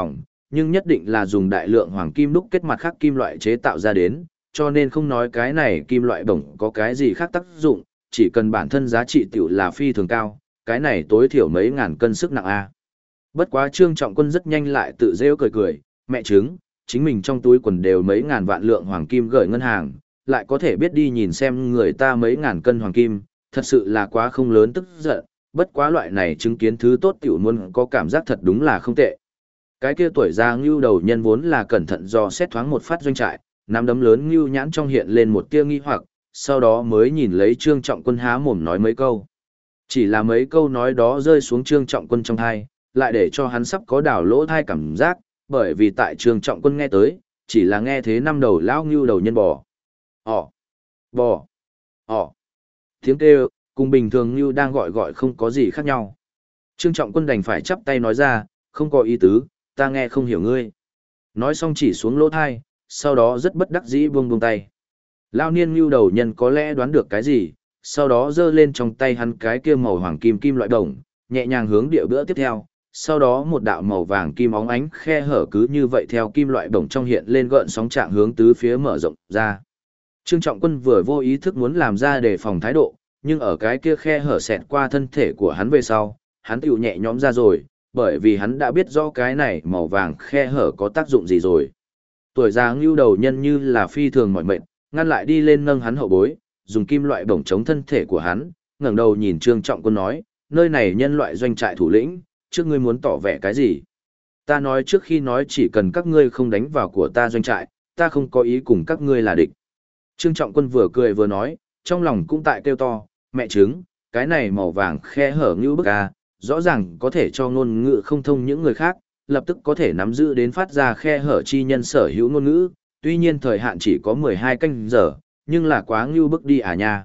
[SPEAKER 1] nhưng nhất định là dùng đại lượng hoàng kim đúc kết mặt khác kim loại chế tạo ra đến, cho nên không nói cái này kim loại bổng có cái gì khác tác dụng, chỉ cần bản thân giá trị tiểu là phi thường cao, cái này tối thiểu mấy ngàn cân sức nặng a. Bất quá Trương Trọng Quân rất nhanh lại tự rêu cười cười, mẹ chứng, chính mình trong túi quần đều mấy ngàn vạn lượng hoàng kim gửi ngân hàng, lại có thể biết đi nhìn xem người ta mấy ngàn cân hoàng kim, thật sự là quá không lớn tức giận, bất quá loại này chứng kiến thứ tốt tiểu muốn có cảm giác thật đúng là không tệ. Cái kia tuổi già ngưu đầu nhân vốn là cẩn thận do xét thoáng một phát doanh trại, nắm đấm lớn ngưu nhãn trong hiện lên một tia nghi hoặc, sau đó mới nhìn lấy Trương Trọng Quân há mồm nói mấy câu. Chỉ là mấy câu nói đó rơi xuống Trương Trọng Quân trong thai, lại để cho hắn sắp có đảo lỗ thai cảm giác, bởi vì tại Trương Trọng Quân nghe tới, chỉ là nghe thế năm đầu lão ngưu đầu nhân bò. Bò. Tiếng kêu, cùng bình thường ngưu đang gọi không có gì khác nhau. Trương Trọng Quân đành phải chắp tay nói ra, không có ý tứ, ta nghe không hiểu ngươi. Nói xong chỉ xuống lỗ thai, sau đó rất bất đắc dĩ buông tay. Lao niên ngưu đầu nhân có lẽ đoán được cái gì, sau đó giơ lên trong tay hắn cái kia màu hoàng kim kim loại đồng, nhẹ nhàng hướng địa bữa tiếp theo, sau đó một đạo màu vàng kim óng ánh khe hở cứ như vậy theo kim loại đồng trong hiện lên gợn sóng trạng hướng tứ phía mở rộng ra. Trương Trọng Quân vừa vô ý thức muốn làm ra để phòng thái độ, nhưng ở cái kia khe hở xẹt qua thân thể của hắn về sau, hắn tiểu nhẹ nhõm ra rồi, bởi vì hắn đã biết rõ cái này màu vàng khe hở có tác dụng gì rồi. Tuổi già ngưu đầu nhân như là phi thường mỏi mệt, ngăn lại đi lên nâng hắn hậu bối, dùng kim loại bổng chống thân thể của hắn, ngẩng đầu nhìn Trương Trọng Quân nói, nơi này nhân loại doanh trại thủ lĩnh, trước ngươi muốn tỏ vẻ cái gì? Ta nói trước khi nói chỉ cần các ngươi không đánh vào của ta doanh trại, ta không có ý cùng các ngươi là địch. Trương Trọng Quân vừa cười vừa nói, trong lòng cũng tại kêu to, mẹ chứng, cái này màu vàng khe hở như bức a, rõ ràng có thể cho ngôn ngữ không thông những người khác, lập tức có thể nắm giữ đến phát ra khe hở chi nhân sở hữu ngôn ngữ, tuy nhiên thời hạn chỉ có 12 canh giờ, nhưng là quá ngưu bức đi à nha.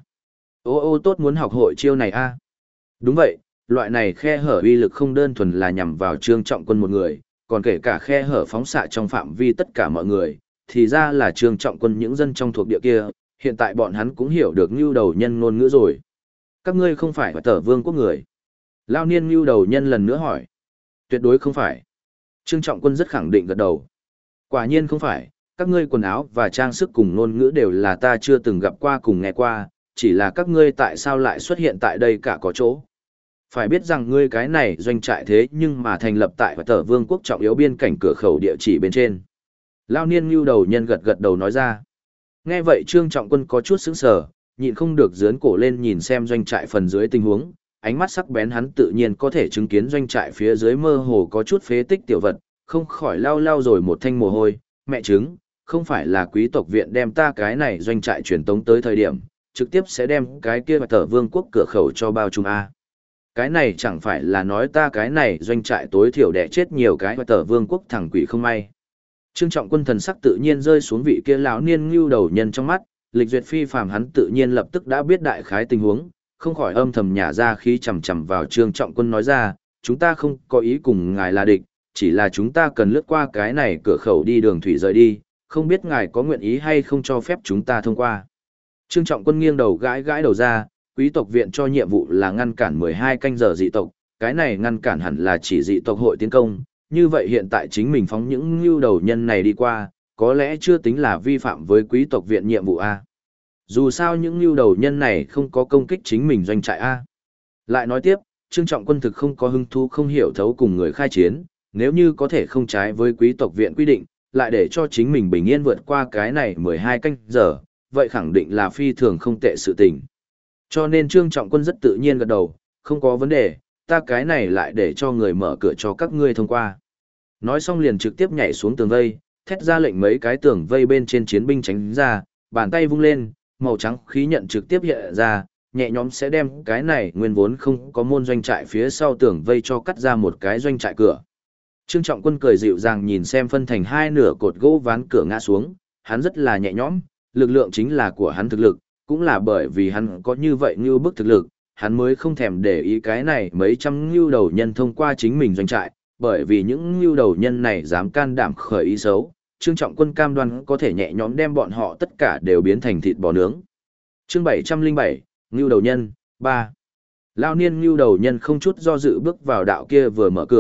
[SPEAKER 1] Ô tốt muốn học hội chiêu này a. Đúng vậy, loại này khe hở uy lực không đơn thuần là nhằm vào Trương Trọng Quân một người, còn kể cả khe hở phóng xạ trong phạm vi tất cả mọi người, thì ra là Trương Trọng Quân những dân trong thuộc địa kia, hiện tại bọn hắn cũng hiểu được ngưu đầu nhân ngôn ngữ rồi. Các ngươi không phải Tở Vương quốc người. Lao niên ngưu đầu nhân lần nữa hỏi. Tuyệt đối không phải. Trương Trọng Quân rất khẳng định gật đầu. Quả nhiên không phải, các ngươi quần áo và trang sức cùng ngôn ngữ đều là ta chưa từng gặp qua cùng nghe qua, chỉ là các ngươi tại sao lại xuất hiện tại đây cả có chỗ. Phải biết rằng ngươi cái này doanh trại thế nhưng mà thành lập tại Tở Vương quốc trọng yếu biên cảnh cửa khẩu địa chỉ bên trên. Lao niên ngưu đầu nhân gật đầu nói ra. Nghe vậy Trương Trọng Quân có chút sững sờ, nhịn không được dướn cổ lên nhìn xem doanh trại phần dưới tình huống, ánh mắt sắc bén hắn tự nhiên có thể chứng kiến doanh trại phía dưới mơ hồ có chút phế tích tiểu vật, không khỏi lau rồi một thanh mồ hôi, mẹ chứng, không phải là quý tộc viện đem ta cái này doanh trại truyền tống tới thời điểm, trực tiếp sẽ đem cái kia Tở Vương quốc cửa khẩu cho bao trùm a. Cái này chẳng phải là nói ta cái này doanh trại tối thiểu đẻ chết nhiều cái Tở Vương quốc thằng quỷ không may. Trương Trọng Quân thần sắc tự nhiên rơi xuống vị kia lão niên ngưu đầu nhân trong mắt, lịch duyệt phi phàm hắn tự nhiên lập tức đã biết đại khái tình huống, không khỏi âm thầm nhả ra khí chầm chầm vào Trương Trọng Quân nói ra, chúng ta không có ý cùng ngài là địch, chỉ là chúng ta cần lướt qua cái này cửa khẩu đi đường thủy rời đi, không biết ngài có nguyện ý hay không cho phép chúng ta thông qua. Trương Trọng Quân nghiêng đầu gãi đầu ra, quý tộc viện cho nhiệm vụ là ngăn cản 12 canh giờ dị tộc, cái này ngăn cản hẳn là chỉ dị tộc hội tiến công, như vậy hiện tại chính mình phóng những lưu đầu nhân này đi qua, có lẽ chưa tính là vi phạm với quý tộc viện nhiệm vụ A. Dù sao những lưu đầu nhân này không có công kích chính mình doanh trại A. Lại nói tiếp, Trương Trọng Quân thực không có hứng thú không hiểu thấu cùng người khai chiến, nếu như có thể không trái với quý tộc viện quy định, lại để cho chính mình bình yên vượt qua cái này 12 canh giờ, vậy khẳng định là phi thường không tệ sự tình. Cho nên Trương Trọng Quân rất tự nhiên gật đầu, không có vấn đề, ta cái này lại để cho người mở cửa cho các ngươi thông qua. Nói xong liền trực tiếp nhảy xuống tường vây, thét ra lệnh mấy cái tường vây bên trên chiến binh tránh ra, bàn tay vung lên, màu trắng khí nhận trực tiếp hiện ra, nhẹ nhõm sẽ đem cái này nguyên vốn không có môn doanh trại phía sau tường vây cho cắt ra một cái doanh trại cửa. Trương Trọng Quân cười dịu dàng nhìn xem phân thành hai nửa cột gỗ ván cửa ngã xuống, hắn rất là nhẹ nhõm, lực lượng chính là của hắn thực lực, cũng là bởi vì hắn có như vậy như bức thực lực, hắn mới không thèm để ý cái này mấy trăm ngưu đầu nhân thông qua chính mình doanh trại, bởi vì những ngưu đầu nhân này dám can đảm khởi ý xấu, Trương Trọng Quân cam đoan có thể nhẹ nhõm đem bọn họ tất cả đều biến thành thịt bò nướng. Chương 707, ngưu đầu nhân, 3. Lao niên ngưu đầu nhân không chút do dự bước vào đạo kia vừa mở cửa,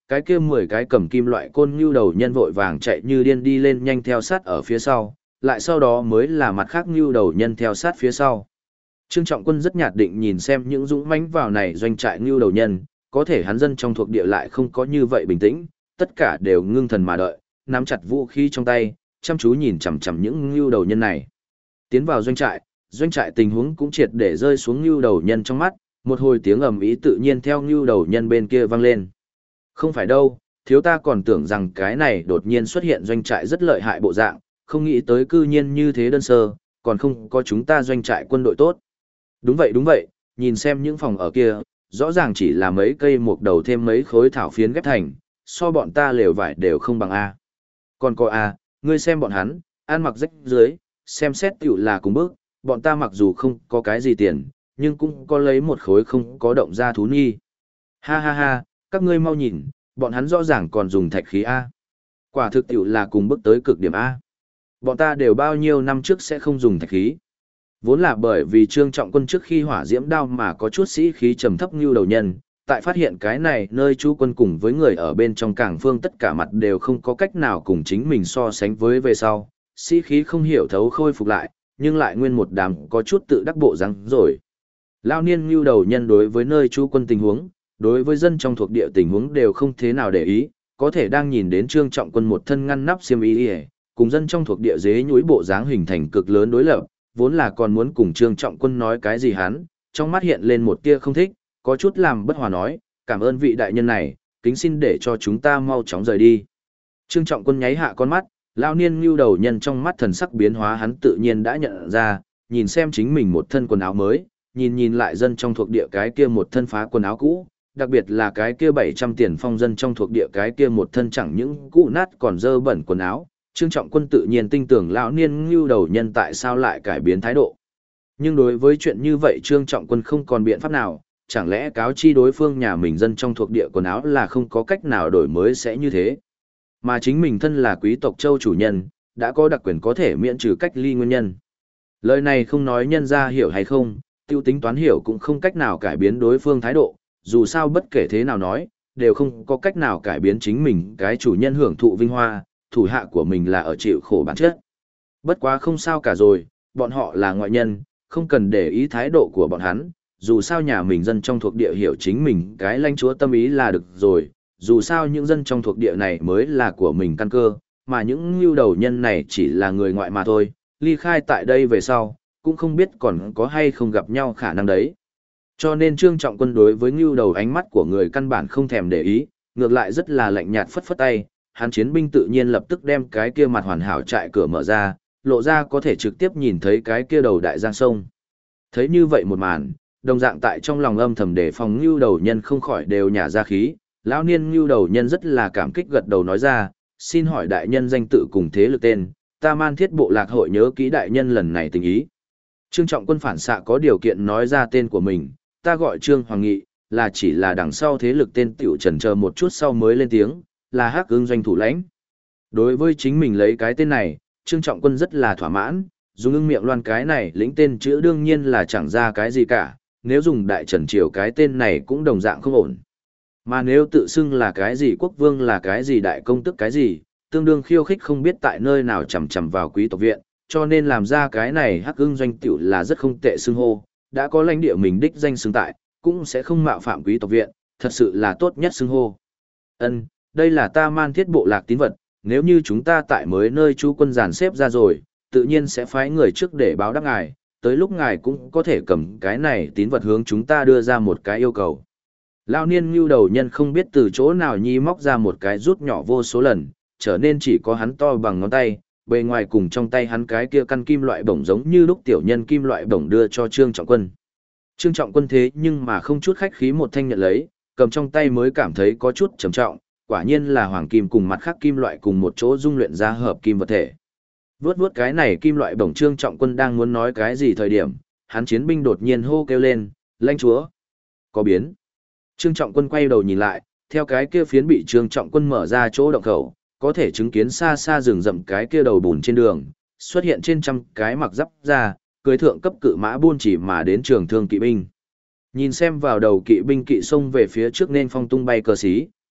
[SPEAKER 1] cái kia 10 cái cầm kim loại côn ngưu đầu nhân vội vàng chạy như điên đi lên nhanh theo sát ở phía sau, lại sau đó mới là mặt khác ngưu đầu nhân theo sát phía sau. Trương Trọng Quân rất nhạt định nhìn xem những dũng mãnh vào này doanh trại ngưu đầu nhân, có thể hắn dân trong thuộc địa lại không có như vậy bình tĩnh, tất cả đều ngưng thần mà đợi, nắm chặt vũ khí trong tay, chăm chú nhìn chằm chằm những ngưu đầu nhân này. Tiến vào doanh trại tình huống cũng triệt để rơi xuống ngưu đầu nhân trong mắt, một hồi tiếng ầm ĩ tự nhiên theo ngưu đầu nhân bên kia vang lên. Không phải đâu, thiếu ta còn tưởng rằng cái này đột nhiên xuất hiện doanh trại rất lợi hại bộ dạng, không nghĩ tới cư nhiên như thế đơn sơ, còn không có chúng ta doanh trại quân đội tốt. Đúng vậy, nhìn xem những phòng ở kia, rõ ràng chỉ là mấy cây mục đầu thêm mấy khối thảo phiến ghép thành, so bọn ta lều vải đều không bằng A. Còn có A, ngươi xem bọn hắn, ăn mặc rách dưới, xem xét tiểu là cùng bước, bọn ta mặc dù không có cái gì tiền, nhưng cũng có lấy một khối không có động ra thú nhi. Ha ha ha, các ngươi mau nhìn, bọn hắn rõ ràng còn dùng thạch khí A. Quả thực tiểu là cùng bước tới cực điểm A. Bọn ta đều bao nhiêu năm trước sẽ không dùng thạch khí. Vốn là bởi vì Trương Trọng Quân trước khi hỏa diễm đao mà có chút sĩ khí trầm thấp như đầu nhân, tại phát hiện cái này nơi chú quân cùng với người ở bên trong cảng phương tất cả mặt đều không có cách nào cùng chính mình so sánh với về sau, sĩ khí không hiểu thấu khôi phục lại, nhưng lại nguyên một đám có chút tự đắc bộ răng rồi. Lao niên như đầu nhân đối với nơi chú quân tình huống, đối với dân trong thuộc địa tình huống đều không thế nào để ý, có thể đang nhìn đến Trương Trọng Quân một thân ngăn nắp xiêm y, cùng dân trong thuộc địa dế nhúi bộ dáng hình thành cực lớn đối lập, vốn là còn muốn cùng Trương Trọng Quân nói cái gì hắn, trong mắt hiện lên một tia không thích, có chút làm bất hòa nói, cảm ơn vị đại nhân này, kính xin để cho chúng ta mau chóng rời đi. Trương Trọng Quân nháy hạ con mắt, lão niên như đầu nhân trong mắt thần sắc biến hóa hắn tự nhiên đã nhận ra, nhìn xem chính mình một thân quần áo mới, nhìn lại dân trong thuộc địa cái kia một thân phá quần áo cũ, đặc biệt là cái kia 700 tiền phong dân trong thuộc địa cái kia một thân chẳng những cũ nát còn dơ bẩn quần áo. Trương Trọng Quân tự nhiên tin tưởng lão niên ngưu đầu nhân tại sao lại cải biến thái độ. Nhưng đối với chuyện như vậy Trương Trọng Quân không còn biện pháp nào, chẳng lẽ cáo chi đối phương nhà mình dân trong thuộc địa quần áo là không có cách nào đổi mới sẽ như thế. Mà chính mình thân là quý tộc châu chủ nhân, đã có đặc quyền có thể miễn trừ cách ly nguyên nhân. Lời này không nói nhân ra hiểu hay không, tiêu tính toán hiểu cũng không cách nào cải biến đối phương thái độ, dù sao bất kể thế nào nói, đều không có cách nào cải biến chính mình cái chủ nhân hưởng thụ vinh hoa, thủ hạ của mình là ở chịu khổ bản chất. Bất quá không sao cả rồi, bọn họ là ngoại nhân, không cần để ý thái độ của bọn hắn, dù sao nhà mình dân trong thuộc địa hiểu chính mình cái lãnh chúa tâm ý là được rồi, dù sao những dân trong thuộc địa này mới là của mình căn cơ, mà những lưu đầu nhân này chỉ là người ngoại mà thôi, ly khai tại đây về sau, cũng không biết còn có hay không gặp nhau khả năng đấy. Cho nên Trương Trọng Quân đối với lưu đầu ánh mắt của người căn bản không thèm để ý, ngược lại rất là lạnh nhạt phất phất tay, hắn chiến binh tự nhiên lập tức đem cái kia mặt hoàn hảo trại cửa mở ra, lộ ra có thể trực tiếp nhìn thấy cái kia đầu đại giang sông. Thấy như vậy một màn, đồng dạng tại trong lòng âm thầm đề phòng lưu đầu nhân không khỏi đều nhả ra khí, lão niên lưu đầu nhân rất là cảm kích gật đầu nói ra, xin hỏi đại nhân danh tự cùng thế lực tên, ta Man Thiết Bộ Lạc hội nhớ kỹ đại nhân lần này tình ý. Trương Trọng Quân phản xạ có điều kiện nói ra tên của mình, ta gọi Trương Hoàng Nghị, là chỉ là đằng sau thế lực tên tiểu trần chờ một chút sau mới lên tiếng, là Hắc Ưng doanh thủ lãnh. Đối với chính mình lấy cái tên này, Trương Trọng Quân rất là thỏa mãn, dùng ưng miệng loan cái này lĩnh tên chữ đương nhiên là chẳng ra cái gì cả, nếu dùng đại trần triều cái tên này cũng đồng dạng không ổn. Mà nếu tự xưng là cái gì quốc vương là cái gì đại công tức cái gì, tương đương khiêu khích không biết tại nơi nào chầm chầm vào quý tộc viện, cho nên làm ra cái này Hắc Ưng doanh tiểu là rất không tệ xưng hô, đã có lãnh địa mình đích danh xưng tại, cũng sẽ không mạo phạm quý tộc viện, thật sự là tốt nhất xưng hô. Ân, đây là ta Man Thiết Bộ Lạc tín vật, nếu như chúng ta tại mới nơi chú quân dàn xếp ra rồi, tự nhiên sẽ phái người trước để báo đáp ngài, tới lúc ngài cũng có thể cầm cái này tín vật hướng chúng ta đưa ra một cái yêu cầu. Lão niên ngưu đầu nhân không biết từ chỗ nào nhi móc ra một cái rút nhỏ vô số lần, trở nên chỉ có hắn to bằng ngón tay, bề ngoài cùng trong tay hắn cái kia căn kim loại bổng giống như lúc tiểu nhân kim loại bổng đưa cho Trương Trọng Quân. Trương Trọng Quân thế nhưng mà không chút khách khí một thanh nhận lấy, cầm trong tay mới cảm thấy có chút trầm trọng, quả nhiên là hoàng kim cùng mặt khác kim loại cùng một chỗ dung luyện ra hợp kim vật thể. Vuốt cái này kim loại bổng Trương Trọng Quân đang muốn nói cái gì thời điểm, hắn chiến binh đột nhiên hô kêu lên, lãnh chúa. Có biến. Trương Trọng Quân quay đầu nhìn lại, theo cái kia phiến bị Trương Trọng Quân mở ra chỗ động khẩu, có thể chứng kiến xa xa rừng rậm cái kia đầu bùn trên đường, xuất hiện trên trăm cái mặc giáp ra, cưới thượng cấp cự mã buôn chỉ mà đến trường thương kỵ binh. Nhìn xem vào đầu kỵ binh kỵ xông về phía trước nên phong tung bay cờ xí,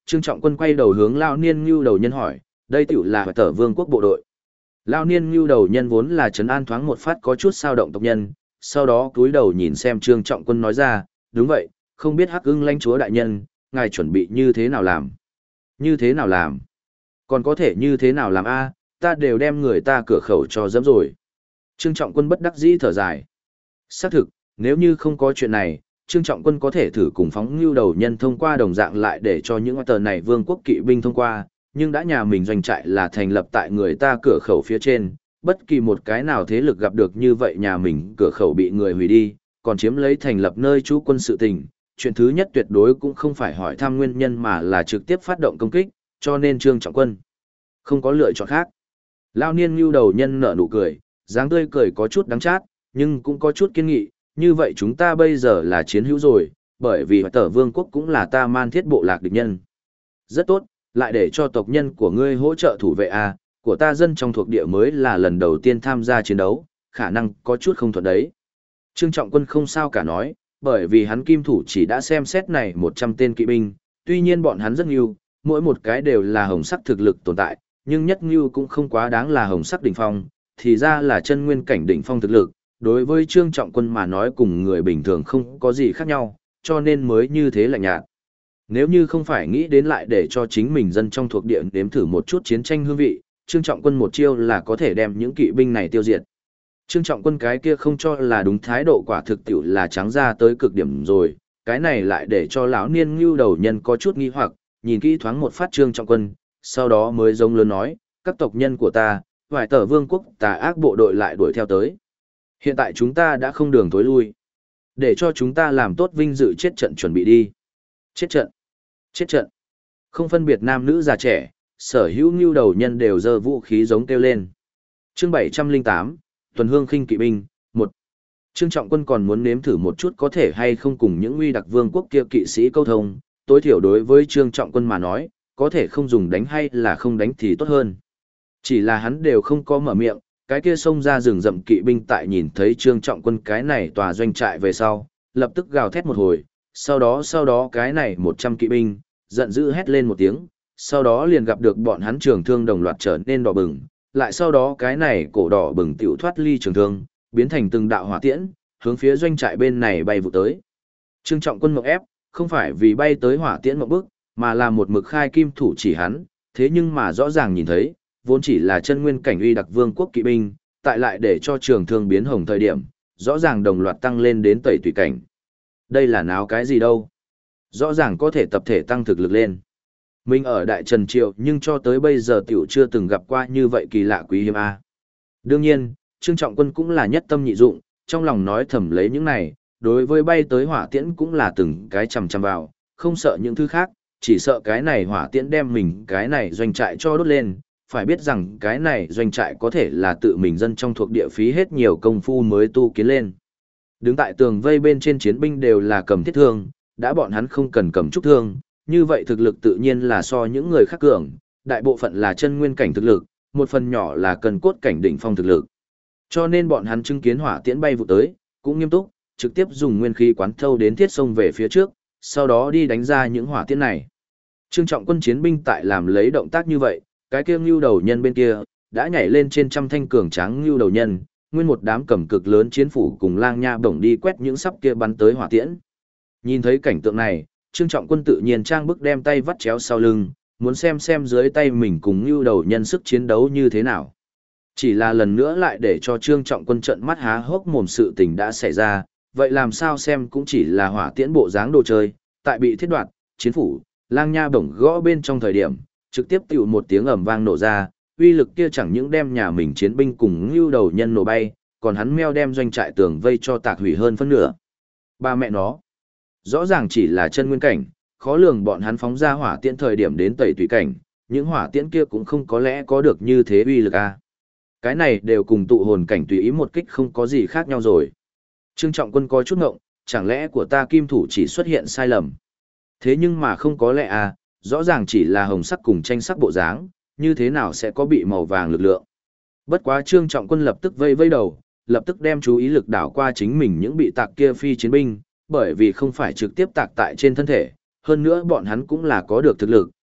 [SPEAKER 1] Trương Trọng Quân quay đầu hướng Lao Niên Ngưu Đầu Nhân hỏi, đây tiểu là Hoài Tở Vương quốc bộ đội. Lao Niên Ngưu Đầu Nhân vốn là trấn an thoáng một phát có chút sao động tộc nhân, sau đó cúi đầu nhìn xem Trương Trọng Quân nói ra, đúng vậy, không biết Hắc Ưng lãnh chúa đại nhân, ngài chuẩn bị như thế nào làm? Như thế nào làm? Còn có thể như thế nào làm a? Ta đều đem người ta cửa khẩu cho dẫm rồi. Trương Trọng Quân bất đắc dĩ thở dài. Xác thực, nếu như không có chuyện này, Trương Trọng Quân có thể thử cùng phóng Ngưu Đầu Nhân thông qua đồng dạng lại để cho những tờ này vương quốc kỵ binh thông qua, nhưng đã nhà mình doanh trại là thành lập tại người ta cửa khẩu phía trên, bất kỳ một cái nào thế lực gặp được như vậy nhà mình cửa khẩu bị người hủy đi, còn chiếm lấy thành lập nơi trú quân sự tình, chuyện thứ nhất tuyệt đối cũng không phải hỏi thăm nguyên nhân mà là trực tiếp phát động công kích, cho nên Trương Trọng Quân không có lựa chọn khác. Lao Niên Ngưu Đầu Nhân nở nụ cười, dáng tươi cười có chút đắng chát, nhưng cũng có chút kiên nghị, như vậy chúng ta bây giờ là chiến hữu rồi, bởi vì Tở Vương quốc cũng là ta Man Thiết bộ lạc địch nhân. Rất tốt, lại để cho tộc nhân của ngươi hỗ trợ thủ vệ a, của ta dân trong thuộc địa mới là lần đầu tiên tham gia chiến đấu, khả năng có chút không thuận đấy. Trương Trọng Quân không sao cả nói, bởi vì hắn kim thủ chỉ đã xem xét này 100 tên kỵ binh, tuy nhiên bọn hắn rất nhiều, mỗi một cái đều là hồng sắc thực lực tồn tại, nhưng nhất như cũng không quá đáng là hồng sắc đỉnh phong, thì ra là chân nguyên cảnh đỉnh phong thực lực, đối với Trương Trọng Quân mà nói cùng người bình thường không có gì khác nhau, cho nên mới như thế lạnh nhạt. Nếu như không phải nghĩ đến lại để cho chính mình dân trong thuộc địa nếm thử một chút chiến tranh hương vị, Trương Trọng Quân một chiêu là có thể đem những kỵ binh này tiêu diệt. Trương Trọng Quân cái kia không cho là đúng thái độ quả thực tiểu là trắng ra tới cực điểm rồi, cái này lại để cho lão Niên Ngưu Đầu Nhân có chút nghi hoặc, nhìn kỹ thoáng một phát Trương Trọng Quân, sau đó mới giống lớn nói, các tộc nhân của ta, Hoài Tở Vương quốc tà ác bộ đội lại đuổi theo tới. Hiện tại chúng ta đã không đường tối lui. Để cho chúng ta làm tốt vinh dự chết trận chuẩn bị đi. Chết trận. Chết trận. Không phân biệt nam nữ già trẻ, sở hữu Ngưu Đầu Nhân đều giơ vũ khí giống kêu lên. Chương 708, Tuần Hương Khinh Kỵ binh, 1. Trương Trọng Quân còn muốn nếm thử một chút có thể hay không cùng những uy đặc vương quốc kia kỵ sĩ câu thông, tối thiểu đối với Trương Trọng Quân mà nói, có thể không dùng đánh hay là không đánh thì tốt hơn. Chỉ là hắn đều không có mở miệng, cái kia xông ra rừng rậm kỵ binh tại nhìn thấy Trương Trọng Quân cái này tòa doanh trại về sau, lập tức gào thét một hồi, sau đó cái này 100 kỵ binh, giận dữ hét lên một tiếng, sau đó liền gặp được bọn hắn trường thương đồng loạt trở nên đỏ bừng, lại sau đó cái này cổ đỏ bừng tiểu thoát ly trường thương, biến thành từng đạo hỏa tiễn, hướng phía doanh trại bên này bay vụ tới. Trương Trọng Quân mộng ép, không phải vì bay tới hỏa tiễn mộng bức, mà là một mực khai kim thủ chỉ hắn, thế nhưng mà rõ ràng nhìn thấy, vốn chỉ là chân nguyên cảnh uy đặc vương quốc kỵ binh, tại lại để cho trường thương biến hồng thời điểm, rõ ràng đồng loạt tăng lên đến tẩy tùy cảnh. Đây là náo cái gì đâu? Rõ ràng có thể tập thể tăng thực lực lên. Mình ở Đại Trần Triệu nhưng cho tới bây giờ tiểu chưa từng gặp qua như vậy kỳ lạ quý hiếm a. Đương nhiên, Trương Trọng Quân cũng là nhất tâm nhị dụng, trong lòng nói thầm lấy những này, đối với bay tới hỏa tiễn cũng là từng cái chằm chằm vào, không sợ những thứ khác, chỉ sợ cái này hỏa tiễn đem mình cái này doanh trại cho đốt lên, phải biết rằng cái này doanh trại có thể là tự mình dân trong thuộc địa phí hết nhiều công phu mới tu kiến lên. Đứng tại tường vây bên trên chiến binh đều là cầm thiết thương, đã bọn hắn không cần cầm trúc thương, như vậy thực lực tự nhiên là so những người khác cường, đại bộ phận là chân nguyên cảnh thực lực, một phần nhỏ là cần cốt cảnh đỉnh phong thực lực. Cho nên bọn hắn chứng kiến hỏa tiễn bay vụ tới, cũng nghiêm túc, trực tiếp dùng nguyên khí quán thâu đến thiết sông về phía trước, sau đó đi đánh ra những hỏa tiễn này. Trương Trọng Quân chiến binh tại làm lấy động tác như vậy, cái kia Ngưu Đầu Nhân bên kia đã nhảy lên trên trăm thanh cường tráng Ngưu Đầu Nhân, nguyên một đám cầm cực lớn chiến phủ cùng lang nha bổng đi quét những sắp kia bắn tới hỏa tiễn. Nhìn thấy cảnh tượng này, Trương Trọng Quân tự nhiên trang bức đem tay vắt chéo sau lưng, muốn xem dưới tay mình cùng Ngưu Đầu Nhân sức chiến đấu như thế nào. Chỉ là lần nữa lại để cho Trương Trọng Quân trợn mắt há hốc mồm sự tình đã xảy ra, vậy làm sao xem cũng chỉ là hỏa tiễn bộ dáng đồ chơi, tại bị thiết đoạt, chiến phủ, lang nha bổng gõ bên trong thời điểm, trực tiếp tiểu một tiếng ầm vang nổ ra, uy lực kia chẳng những đem nhà mình chiến binh cùng Ngưu Đầu Nhân nổ bay, còn hắn meo đem doanh trại tường vây cho tạc hủy hơn phân nửa. Ba mẹ nó, rõ ràng chỉ là chân nguyên cảnh, khó lường bọn hắn phóng ra hỏa tiễn thời điểm đến tẩy tùy cảnh, những hỏa tiễn kia cũng không có lẽ có được như thế uy lực a. Cái này đều cùng tụ hồn cảnh tùy ý một kích không có gì khác nhau rồi. Trương Trọng Quân có chút ngộng, chẳng lẽ của ta kim thủ chỉ xuất hiện sai lầm. Thế nhưng mà không có lẽ à, rõ ràng chỉ là hồng sắc cùng tranh sắc bộ dáng, như thế nào sẽ có bị màu vàng lực lượng. Bất quá Trương Trọng Quân lập tức vây vây đầu, lập tức đem chú ý lực đảo qua chính mình những bị tạc kia phi chiến binh, bởi vì không phải trực tiếp tạc tại trên thân thể, hơn nữa bọn hắn cũng là có được thực lực,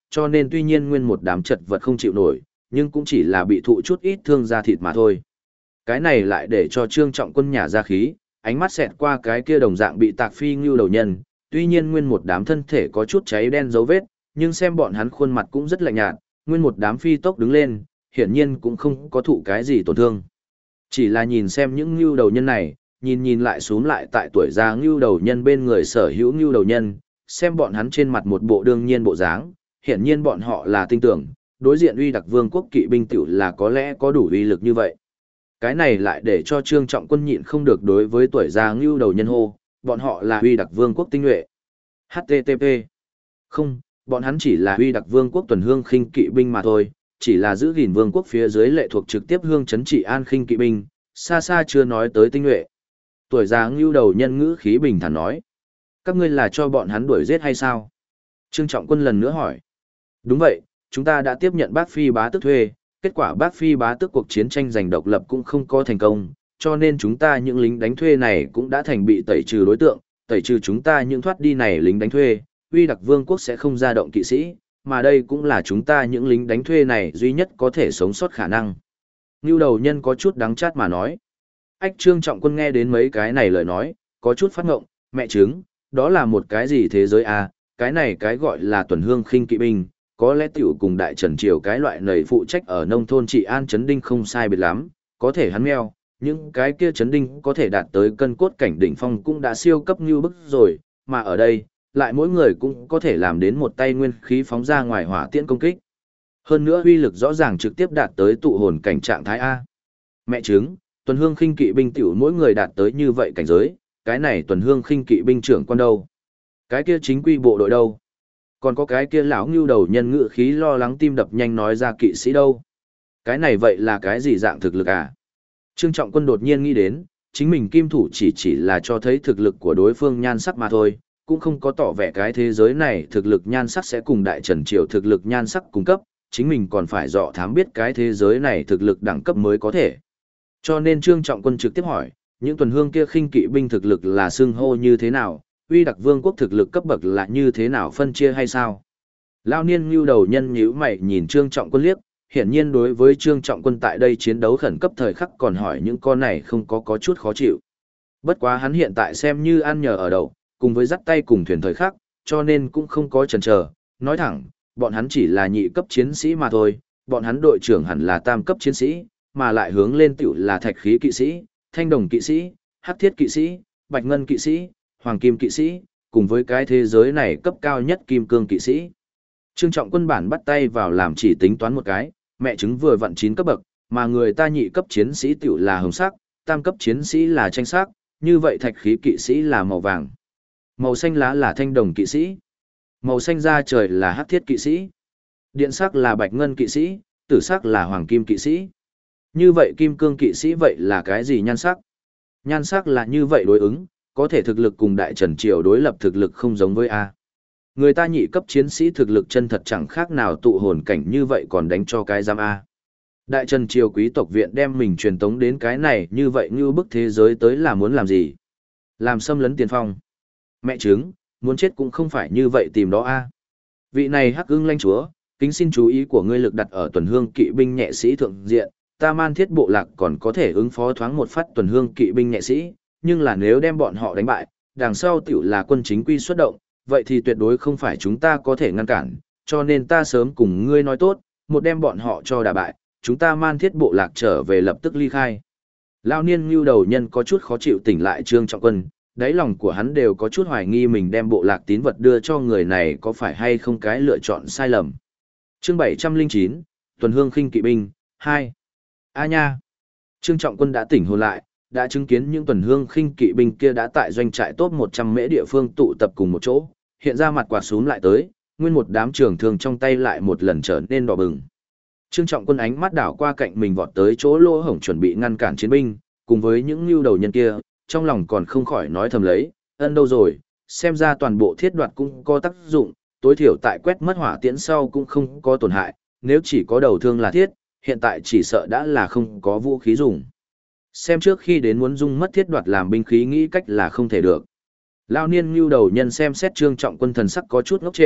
[SPEAKER 1] cho nên tuy nhiên nguyên một đám chật vật không chịu nổi, nhưng cũng chỉ là bị thụ chút ít thương da thịt mà thôi. Cái này lại để cho Trương Trọng Quân nhả ra khí, ánh mắt xẹt qua cái kia đồng dạng bị tạc phi ngưu đầu nhân, tuy nhiên nguyên một đám thân thể có chút cháy đen dấu vết, nhưng xem bọn hắn khuôn mặt cũng rất lạnh nhạt, nguyên một đám phi tốc đứng lên, hiển nhiên cũng không có thụ cái gì tổn thương. Chỉ là nhìn xem những ngưu đầu nhân này, nhìn lại xuống lại tại tuổi già ngưu đầu nhân bên người sở hữu ngưu đầu nhân, xem bọn hắn trên mặt một bộ đương nhiên bộ dáng, hiển nhiên bọn họ là tin tưởng, đối diện uy đặc vương quốc kỵ binh tiểu là có lẽ có đủ uy lực như vậy. Cái này lại để cho Trương Trọng Quân nhịn không được đối với tuổi già ngưu đầu nhân hô, bọn họ là uy đặc vương quốc tinh nhuệ. HTTP. Không, bọn hắn chỉ là uy đặc vương quốc tuần hương khinh kỵ binh mà thôi, chỉ là giữ gìn vương quốc phía dưới lệ thuộc trực tiếp hương trấn trị an khinh kỵ binh, xa xa chưa nói tới tinh nhuệ. Tuổi già ngưu đầu nhân ngữ khí bình thản nói. Các ngươi là cho bọn hắn đuổi giết hay sao? Trương Trọng Quân lần nữa hỏi. Đúng vậy, chúng ta đã tiếp nhận Bác Phi bá tước thuê, kết quả Bác Phi bá tước cuộc chiến tranh giành độc lập cũng không có thành công, cho nên chúng ta những lính đánh thuê này cũng đã thành bị tẩy trừ đối tượng, tẩy trừ chúng ta những thoát đi này lính đánh thuê, uy đặc vương quốc sẽ không ra động kỵ sĩ, mà đây cũng là chúng ta những lính đánh thuê này duy nhất có thể sống sót khả năng. Ngưu đầu nhân có chút đắng chát mà nói. Ách Trương Trọng Quân nghe đến mấy cái này lời nói, có chút phát ngộng, mẹ chứng, đó là một cái gì thế giới à, cái này cái gọi là tuần hương khinh kỵ binh, có lẽ tiểu cùng đại trần triều cái loại nầy phụ trách ở nông thôn trị an chấn đinh không sai biệt lắm, có thể hắn meo, những cái kia chấn đinh có thể đạt tới cân cốt cảnh đỉnh phong cũng đã siêu cấp như bức rồi, mà ở đây, lại mỗi người cũng có thể làm đến một tay nguyên khí phóng ra ngoài hỏa tiễn công kích. Hơn nữa uy lực rõ ràng trực tiếp đạt tới tụ hồn cảnh trạng thái A. Mẹ chứng, tuần hương khinh kỵ binh tiểu mỗi người đạt tới như vậy cảnh giới, cái này tuần hương khinh kỵ binh trưởng quan đâu? Cái kia chính quy bộ đội đâu? Còn có cái kia lão ngưu đầu nhân ngự khí lo lắng tim đập nhanh nói ra kỵ sĩ đâu? Cái này vậy là cái gì dạng thực lực à? Trương Trọng Quân đột nhiên nghĩ đến, chính mình kim thủ chỉ là cho thấy thực lực của đối phương nhan sắc mà thôi, cũng không có tỏ vẻ cái thế giới này thực lực nhan sắc sẽ cùng đại trần triều thực lực nhan sắc cung cấp, chính mình còn phải dọ thám biết cái thế giới này thực lực đẳng cấp mới có thể. Cho nên Trương Trọng Quân trực tiếp hỏi, những tuần hương kia khinh kỵ binh thực lực là xưng hô như thế nào, uy đặc vương quốc thực lực cấp bậc là như thế nào phân chia hay sao? Lao niên ngưu đầu nhân nhíu mày nhìn Trương Trọng Quân liếc, hiển nhiên đối với Trương Trọng Quân tại đây chiến đấu khẩn cấp thời khắc còn hỏi những con này không có chút khó chịu. Bất quá hắn hiện tại xem như ăn nhờ ở đậu, cùng với dắt tay cùng thuyền thời khắc, cho nên cũng không có chần chờ, nói thẳng, bọn hắn chỉ là nhị cấp chiến sĩ mà thôi, bọn hắn đội trưởng hẳn là tam cấp chiến sĩ, mà lại hướng lên tiểu là thạch khí kỵ sĩ, thanh đồng kỵ sĩ, hắc thiết kỵ sĩ, bạch ngân kỵ sĩ, hoàng kim kỵ sĩ, cùng với cái thế giới này cấp cao nhất kim cương kỵ sĩ. Trương Trọng Quân bản bắt tay vào làm chỉ tính toán một cái, mẹ chứng vừa vặn 9 cấp bậc, mà người ta nhị cấp chiến sĩ tiểu là hồng sắc, tam cấp chiến sĩ là tranh sắc, như vậy thạch khí kỵ sĩ là màu vàng. Màu xanh lá là thanh đồng kỵ sĩ. Màu xanh da trời là hắc thiết kỵ sĩ. Điện sắc là bạch ngân kỵ sĩ, tử sắc là hoàng kim kỵ sĩ. Như vậy kim cương kỵ sĩ vậy là cái gì nhan sắc? Nhan sắc là như vậy đối ứng, có thể thực lực cùng đại trần triều đối lập thực lực không giống với A. Người ta nhị cấp chiến sĩ thực lực chân thật chẳng khác nào tụ hồn cảnh như vậy còn đánh cho cái giam A. Đại trần triều quý tộc viện đem mình truyền tống đến cái này như vậy như bức thế giới tới là muốn làm gì? Làm xâm lấn tiền phong. Mẹ chứng, muốn chết cũng không phải như vậy tìm đó A. Vị này hắc ưng lãnh chúa, kính xin chú ý của ngươi lực đặt ở tuần hương kỵ binh nhẹ sĩ thượng diện, ta man thiết bộ lạc còn có thể ứng phó thoáng một phát tuần hương kỵ binh nhẹ sĩ, nhưng là nếu đem bọn họ đánh bại, đằng sau tiểu là quân chính quy xuất động, vậy thì tuyệt đối không phải chúng ta có thể ngăn cản, cho nên ta sớm cùng ngươi nói tốt, một đem bọn họ cho đả bại, chúng ta man thiết bộ lạc trở về lập tức ly khai. Lao niên ngưu đầu nhân có chút khó chịu tỉnh lại Trương Trọng Quân, đáy lòng của hắn đều có chút hoài nghi mình đem bộ lạc tín vật đưa cho người này có phải hay không cái lựa chọn sai lầm. Chương 709, Tuần Hương Khinh Kỵ Binh, 2. A nha! Trương Trọng Quân đã tỉnh hồn lại, đã chứng kiến những tuần hương khinh kỵ binh kia đã tại doanh trại top 100 mễ địa phương tụ tập cùng một chỗ, hiện ra mặt quạt xúm lại tới, nguyên một đám trường thương trong tay lại một lần trở nên đỏ bừng. Trương Trọng Quân ánh mắt đảo qua cạnh mình vọt tới chỗ lỗ hổng chuẩn bị ngăn cản chiến binh, cùng với những lưu đầu nhân kia, trong lòng còn không khỏi nói thầm lấy, ân đâu rồi, xem ra toàn bộ thiết đoạt cũng có tác dụng, tối thiểu tại quét mất hỏa tiễn sau cũng không có tổn hại, nếu chỉ có đầu thương là thiết, hiện tại chỉ sợ đã là không có vũ khí dùng. Xem trước khi đến muốn dung mất thiết đoạt làm binh khí nghĩ cách là không thể được. Lao niên lưu đầu nhân xem xét Trương Trọng Quân thần sắc có chút ngốc trệ,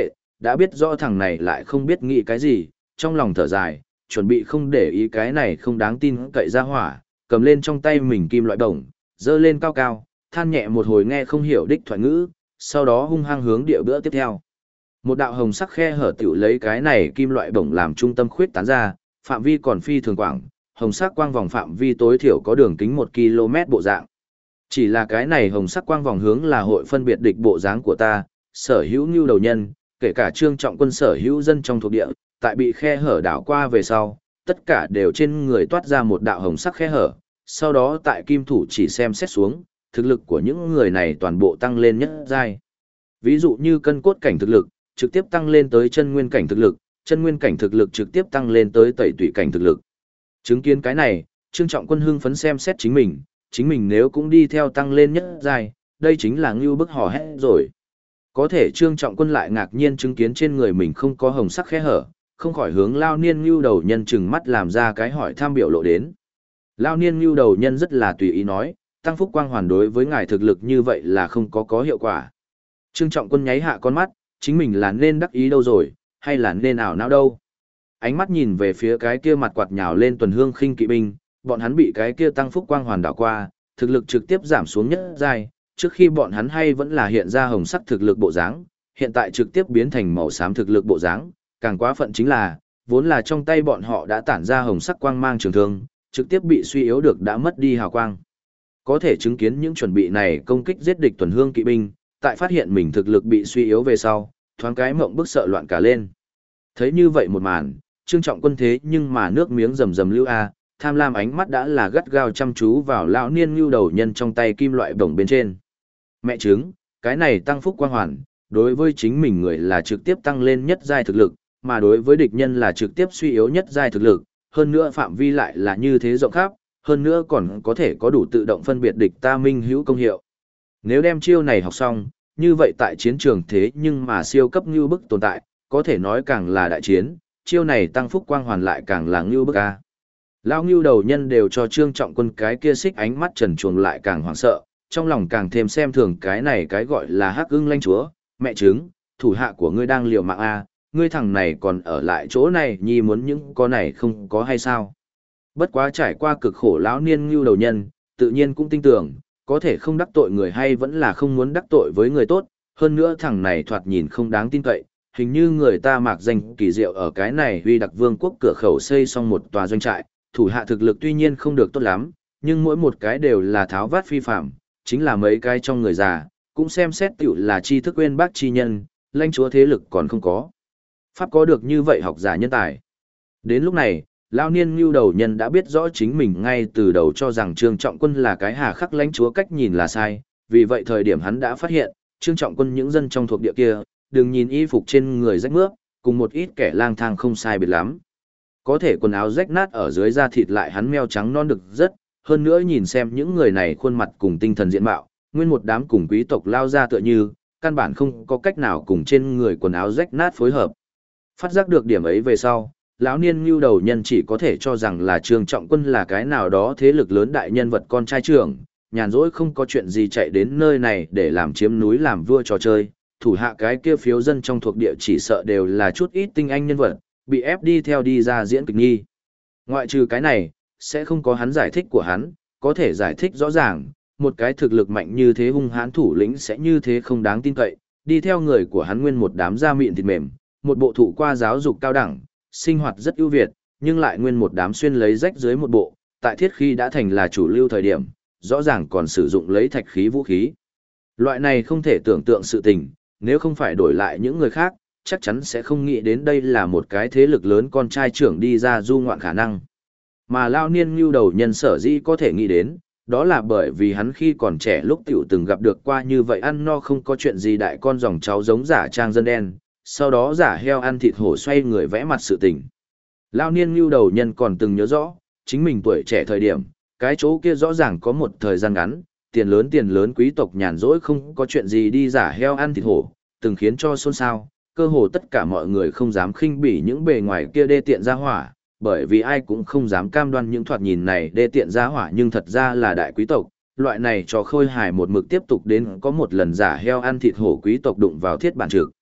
[SPEAKER 1] đã biết rõ thằng này lại không biết nghĩ cái gì, trong lòng thở dài, chuẩn bị không để ý cái này không đáng tin cậy ra hỏa, cầm lên trong tay mình kim loại đồng, dơ lên cao cao, than nhẹ một hồi nghe không hiểu đích thoại ngữ, sau đó hung hăng hướng địa bữa tiếp theo. Một đạo hồng sắc khe hở tiểu lấy cái này kim loại bổng làm trung tâm khuyết tán ra, phạm vi còn phi thường quảng, hồng sắc quang vòng phạm vi tối thiểu có đường kính 1 km bộ dạng. Chỉ là cái này hồng sắc quang vòng hướng là hội phân biệt địch bộ dáng của ta, sở hữu nhu đầu nhân, kể cả Trương Trọng Quân sở hữu dân trong thuộc địa, tại bị khe hở đảo qua về sau, tất cả đều trên người toát ra một đạo hồng sắc khe hở, sau đó tại kim thủ chỉ xem xét xuống, thực lực của những người này toàn bộ tăng lên nhất giai. Ví dụ như cân cốt cảnh thực lực, trực tiếp tăng lên tới chân nguyên cảnh thực lực, chân nguyên cảnh thực lực trực tiếp tăng lên tới tẩy tủy cảnh thực lực. Chứng kiến cái này, Trương Trọng Quân hưng phấn xem xét chính mình nếu cũng đi theo tăng lên nhất giai, đây chính là ngưu bức hò hét rồi. Có thể Trương Trọng Quân lại ngạc nhiên chứng kiến trên người mình không có hồng sắc khe hở, không khỏi hướng lao niên ngưu đầu nhân chừng mắt làm ra cái hỏi thăm biểu lộ đến. Lao niên ngưu đầu nhân rất là tùy ý nói, tăng phúc quang hoàn đối với ngài thực lực như vậy là không có hiệu quả. Trương Trọng Quân nháy hạ con mắt, chính mình là nên đắc ý đâu rồi, hay là nên ảo não đâu. Ánh mắt nhìn về phía cái kia mặt quạt nhào lên tuần hương khinh kỵ binh, bọn hắn bị cái kia tăng phúc quang hoàn đảo qua, thực lực trực tiếp giảm xuống nhất giai, trước khi bọn hắn hay vẫn là hiện ra hồng sắc thực lực bộ dáng, hiện tại trực tiếp biến thành màu xám thực lực bộ dáng, càng quá phận chính là, vốn là trong tay bọn họ đã tản ra hồng sắc quang mang trường thương, trực tiếp bị suy yếu được đã mất đi hào quang. Có thể chứng kiến những chuẩn bị này công kích giết địch tuần hương kỵ binh, tại phát hiện mình thực lực bị suy yếu về sau, thoáng cái mộng bức sợ loạn cả lên. Thấy như vậy một màn, Trương Trọng Quân thế nhưng mà nước miếng rầm rầm lưu a, tham lam ánh mắt đã là gắt gao chăm chú vào lão niên nhu đầu nhân trong tay kim loại bổng bên trên. Mẹ chứng, cái này tăng phúc quang hoàn, đối với chính mình người là trực tiếp tăng lên nhất giai thực lực, mà đối với địch nhân là trực tiếp suy yếu nhất giai thực lực, hơn nữa phạm vi lại là như thế rộng khắp, hơn nữa còn có thể có đủ tự động phân biệt địch ta minh hữu công hiệu. Nếu đem chiêu này học xong, như vậy tại chiến trường thế nhưng mà siêu cấp như bức tồn tại, có thể nói càng là đại chiến, chiêu này tăng phúc quang hoàn lại càng là như bức a. Lão Ngưu đầu nhân đều cho Trương Trọng Quân cái kia xích ánh mắt trần truồng lại càng hoảng sợ, trong lòng càng thêm xem thường cái này cái gọi là hắc ưng lanh chúa, mẹ chứng, thủ hạ của ngươi đang liều mạng a, ngươi thằng này còn ở lại chỗ này nhi muốn những có này không có hay sao. Bất quá trải qua cực khổ lão niên Ngưu đầu nhân, tự nhiên cũng tin tưởng, có thể không đắc tội người hay vẫn là không muốn đắc tội với người tốt, hơn nữa thằng này thoạt nhìn không đáng tin cậy, hình như người ta mạc danh kỳ diệu ở cái này huy đặc vương quốc cửa khẩu xây xong một tòa doanh trại, thủ hạ thực lực tuy nhiên không được tốt lắm, nhưng mỗi một cái đều là tháo vát phi phạm, chính là mấy cái trong người già, cũng xem xét tiểu là tri thức quên bác chi nhân, lãnh chúa thế lực còn không có. Pháp có được như vậy học giả nhân tài. Đến lúc này, lão niên Ngưu đầu nhân đã biết rõ chính mình ngay từ đầu cho rằng Trương Trọng Quân là cái hà khắc lãnh chúa cách nhìn là sai, vì vậy thời điểm hắn đã phát hiện, Trương Trọng Quân những dân trong thuộc địa kia, đừng nhìn y phục trên người rách mướp, cùng một ít kẻ lang thang không sai biệt lắm. Có thể quần áo rách nát ở dưới da thịt lại hắn meo trắng non được rất, hơn nữa nhìn xem những người này khuôn mặt cùng tinh thần diện mạo, nguyên một đám cùng quý tộc lao ra tựa như, căn bản không có cách nào cùng trên người quần áo rách nát phối hợp. Phát giác được điểm ấy về sau, lão niên Ngưu đầu nhân chỉ có thể cho rằng là Trương Trọng Quân là cái nào đó thế lực lớn đại nhân vật con trai trưởng, nhàn rỗi không có chuyện gì chạy đến nơi này để làm chiếm núi làm vua trò chơi, thủ hạ cái kia phiếu dân trong thuộc địa chỉ sợ đều là chút ít tinh anh nhân vật, bị ép đi theo đi ra diễn kịch nghi. Ngoại trừ cái này, sẽ không có hắn giải thích của hắn, có thể giải thích rõ ràng, một cái thực lực mạnh như thế hung hãn thủ lĩnh sẽ như thế không đáng tin cậy, đi theo người của hắn nguyên một đám da mịn thịt mềm, một bộ thụ qua giáo dục cao đẳng, sinh hoạt rất ưu việt, nhưng lại nguyên một đám xuyên lấy rách dưới một bộ, tại thiết khi đã thành là chủ lưu thời điểm, rõ ràng còn sử dụng lấy thạch khí vũ khí. Loại này không thể tưởng tượng sự tình, nếu không phải đổi lại những người khác, chắc chắn sẽ không nghĩ đến đây là một cái thế lực lớn con trai trưởng đi ra du ngoạn khả năng. Mà lao niên Ngưu đầu nhân sở dĩ có thể nghĩ đến, đó là bởi vì hắn khi còn trẻ lúc tiểu từng gặp được qua như vậy ăn no không có chuyện gì đại con dòng cháu giống giả trang dân đen, sau đó giả heo ăn thịt hổ xoay người vẽ mặt sự tình. Lao niên Ngưu đầu nhân còn từng nhớ rõ, chính mình tuổi trẻ thời điểm, cái chỗ kia rõ ràng có một thời gian ngắn, tiền lớn quý tộc nhàn rỗi không có chuyện gì đi giả heo ăn thịt hổ, từng khiến cho xôn xao, cơ hồ tất cả mọi người không dám khinh bỉ những bề ngoài kia đê tiện ra hỏa, bởi vì ai cũng không dám cam đoan những thoạt nhìn này đê tiện ra hỏa nhưng thật ra là đại quý tộc, loại này cho khôi hài một mực tiếp tục đến có một lần giả heo ăn thịt hổ quý tộc đụng vào thiết bản trực.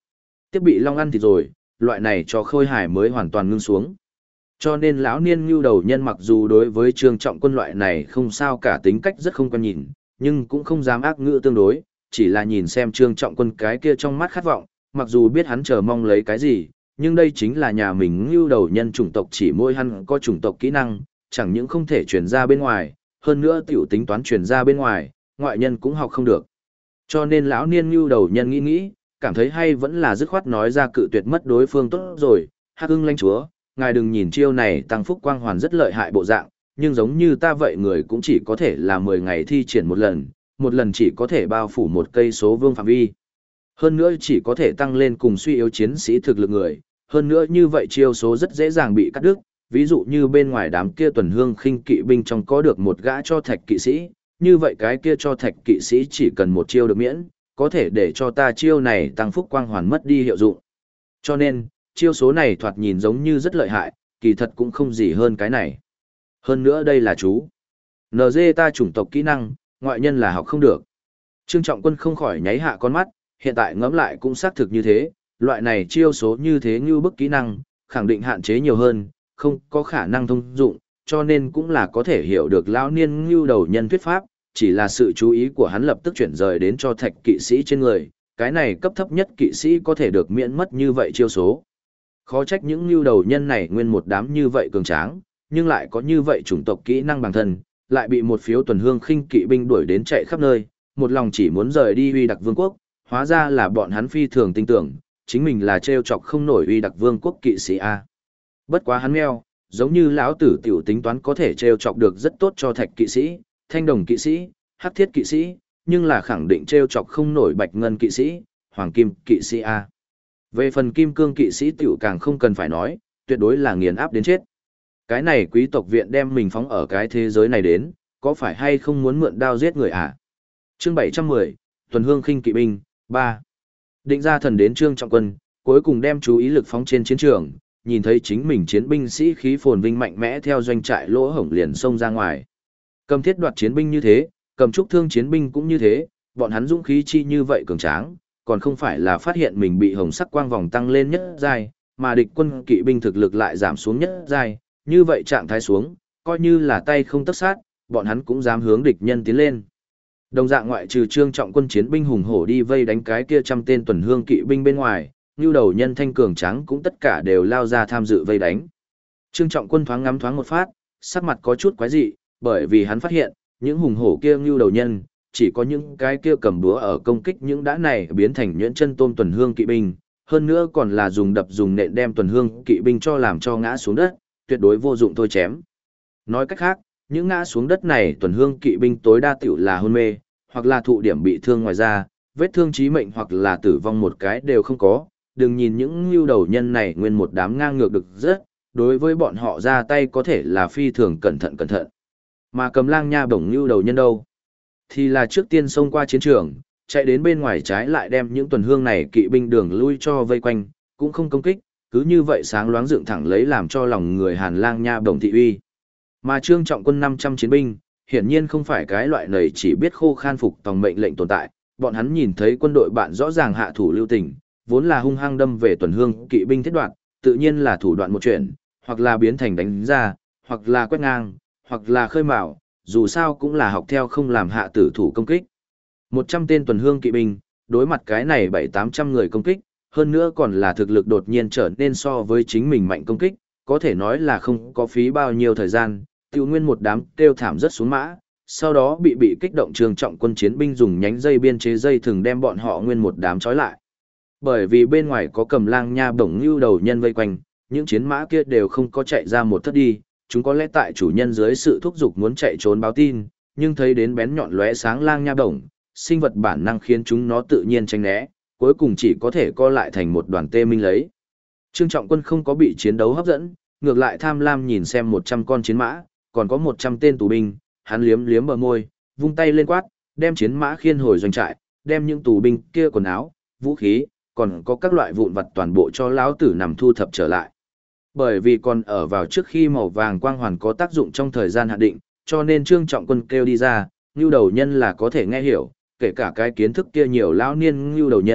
[SPEAKER 1] tiếp bị long ăn thịt rồi, loại này cho Khôi Hải mới hoàn toàn ngưng xuống. Cho nên lão niên ngưu đầu nhân mặc dù đối với Trương Trọng Quân loại này không sao cả tính cách rất không quen nhìn, nhưng cũng không dám ác ngữ tương đối, chỉ là nhìn xem Trương Trọng Quân cái kia trong mắt khát vọng, mặc dù biết hắn chờ mong lấy cái gì, nhưng đây chính là nhà mình ngưu đầu nhân chủng tộc, chỉ mỗi hắn có chủng tộc kỹ năng, chẳng những không thể truyền ra bên ngoài, hơn nữa tiểu tính toán truyền ra bên ngoài, ngoại nhân cũng học không được. Cho nên lão niên ngưu đầu nhân nghĩ, cảm thấy hay vẫn là dứt khoát nói ra cự tuyệt mất đối phương tốt rồi. Hắc Ưng lãnh chúa, ngài đừng nhìn chiêu này tăng phúc quang hoàn rất lợi hại bộ dạng, nhưng giống như ta vậy người cũng chỉ có thể là 10 ngày thi triển một lần chỉ có thể bao phủ một cây số vương phạm vi. Hơn nữa chỉ có thể tăng lên cùng suy yếu chiến sĩ thực lực người, hơn nữa như vậy chiêu số rất dễ dàng bị cắt đứt, ví dụ như bên ngoài đám kia tuần hương khinh kỵ binh trong có được một gã cho thạch kỵ sĩ, như vậy cái kia cho thạch kỵ sĩ chỉ cần một chiêu được miễn, có thể để cho ta chiêu này tăng phúc quang hoàn mất đi hiệu dụng. Cho nên, chiêu số này thoạt nhìn giống như rất lợi hại, kỳ thật cũng không gì hơn cái này. Hơn nữa đây là chú. NG ta chủng tộc kỹ năng, ngoại nhân là học không được. Trương Trọng Quân không khỏi nháy hạ con mắt, hiện tại ngẫm lại cũng xác thực như thế, loại này chiêu số như thế như bức kỹ năng, khẳng định hạn chế nhiều hơn, không có khả năng thông dụng, cho nên cũng là có thể hiểu được lão niên ngưu đầu nhân thuyết pháp, chỉ là sự chú ý của hắn lập tức chuyển rời đến cho thạch kỵ sĩ trên người, cái này cấp thấp nhất kỵ sĩ có thể được miễn mất như vậy chiêu số. Khó trách những ngưu đầu nhân này nguyên một đám như vậy cường tráng, nhưng lại có như vậy chủng tộc kỹ năng bằng thân, lại bị một phiếu tuần hương khinh kỵ binh đuổi đến chạy khắp nơi, một lòng chỉ muốn rời đi Uy Đặc Vương quốc, hóa ra là bọn hắn phi thường tin tưởng, chính mình là trêu chọc không nổi Uy Đặc Vương quốc kỵ sĩ a. Bất quá hắn meo, giống như lão tử tiểu tính toán có thể trêu chọc được rất tốt cho thạch kỵ sĩ, thanh đồng kỵ sĩ, hắc thiết kỵ sĩ, nhưng là khẳng định trêu chọc không nổi bạch ngân kỵ sĩ, hoàng kim kỵ sĩ a. Về phần kim cương kỵ sĩ tiểu càng không cần phải nói, tuyệt đối là nghiền áp đến chết. Cái này quý tộc viện đem mình phóng ở cái thế giới này đến, có phải hay không muốn mượn đao giết người à? Chương 710, Tuần Hương khinh kỵ binh, 3. Định ra thần đến Trương Trọng Quân, cuối cùng đem chú ý lực phóng trên chiến trường, nhìn thấy chính mình chiến binh sĩ khí phồn vinh mạnh mẽ theo doanh trại lỗ hổng liền xông ra ngoài. Cầm thiết đoạt chiến binh như thế, cầm trúc thương chiến binh cũng như thế, bọn hắn dũng khí chi như vậy cường tráng, còn không phải là phát hiện mình bị hồng sắc quang vòng tăng lên nhất giai, mà địch quân kỵ binh thực lực lại giảm xuống nhất giai, như vậy trạng thái xuống, coi như là tay không tất sát, bọn hắn cũng dám hướng địch nhân tiến lên. Đồng dạng ngoại trừ Trương Trọng Quân chiến binh hùng hổ đi vây đánh cái kia trăm tên tuần hương kỵ binh bên ngoài, như đầu nhân thanh cường tráng cũng tất cả đều lao ra tham dự vây đánh. Trương Trọng Quân thoáng ngắm thoáng một phát, sắc mặt có chút quái dị, bởi vì hắn phát hiện, những hùng hổ kia như đầu nhân, chỉ có những cái kia cầm búa ở công kích những đã này biến thành nhuyễn chân tôm tuần hương kỵ binh, hơn nữa còn là dùng đập dùng nện đem tuần hương kỵ binh cho làm cho ngã xuống đất, tuyệt đối vô dụng thôi chém. Nói cách khác, những ngã xuống đất này tuần hương kỵ binh tối đa tiểu là hôn mê, hoặc là thụ điểm bị thương ngoài ra, vết thương chí mệnh hoặc là tử vong một cái đều không có. Đừng nhìn những lưu đầu nhân này nguyên một đám ngang ngược được rất, đối với bọn họ ra tay có thể là phi thường cẩn thận. Mà Cầm Lang Nha bổng lưu đầu nhân đâu? Thì là trước tiên xông qua chiến trường, chạy đến bên ngoài trái lại đem những tuần hương này kỵ binh đường lui cho vây quanh, cũng không công kích, cứ như vậy sáng loáng dựng thẳng lấy làm cho lòng người Hàn Lang Nha bổng thị uy. Mà Trương Trọng Quân 500 chiến binh, hiển nhiên không phải cái loại này chỉ biết khô khan phục tòng mệnh lệnh tồn tại, bọn hắn nhìn thấy quân đội bạn rõ ràng hạ thủ lưu tình, vốn là hung hăng đâm về tuần hương kỵ binh thiết đoạn, tự nhiên là thủ đoạn một chuyện, hoặc là biến thành đánh ra, hoặc là quét ngang, hoặc là khơi mào, dù sao cũng là học theo không làm hạ tử thủ công kích. 100 tên tuần hương kỵ binh, đối mặt cái này 700-800 người công kích, hơn nữa còn là thực lực đột nhiên trở nên so với chính mình mạnh công kích, có thể nói là không có phí bao nhiêu thời gian, tiêu nguyên một đám kêu thảm rất xuống mã, sau đó bị kích động Trương Trọng Quân chiến binh dùng nhánh dây biên chế dây thừng đem bọn họ nguyên một đám trói lại. Bởi vì bên ngoài có Cầm Lang Nha bổng lưu đầu nhân vây quanh, những chiến mã kia đều không có chạy ra một thất đi, chúng có lẽ tại chủ nhân dưới sự thúc giục muốn chạy trốn báo tin, nhưng thấy đến bén nhọn lóe sáng lang nha bổng, sinh vật bản năng khiến chúng nó tự nhiên tránh né, cuối cùng chỉ có thể co lại thành một đoàn tê minh lấy. Trương Trọng Quân không có bị chiến đấu hấp dẫn, ngược lại tham lam nhìn xem 100 con chiến mã, còn có 100 tên tù binh, hắn liếm liếm bờ môi, vung tay lên quát, đem chiến mã khiên hồi doanh trại, đem những tù binh kia quần áo, vũ khí, còn có các loại vụn vặt toàn bộ cho lão tử nằm thu thập trở lại. Bởi vì còn ở vào trước khi màu vàng quang hoàn có tác dụng trong thời gian hạn định, cho nên Trương Trọng Quân kêu đi ra, ngưu đầu nhân là có thể nghe hiểu, kể cả cái kiến thức kia nhiều lão niên ngưu đầu nhân,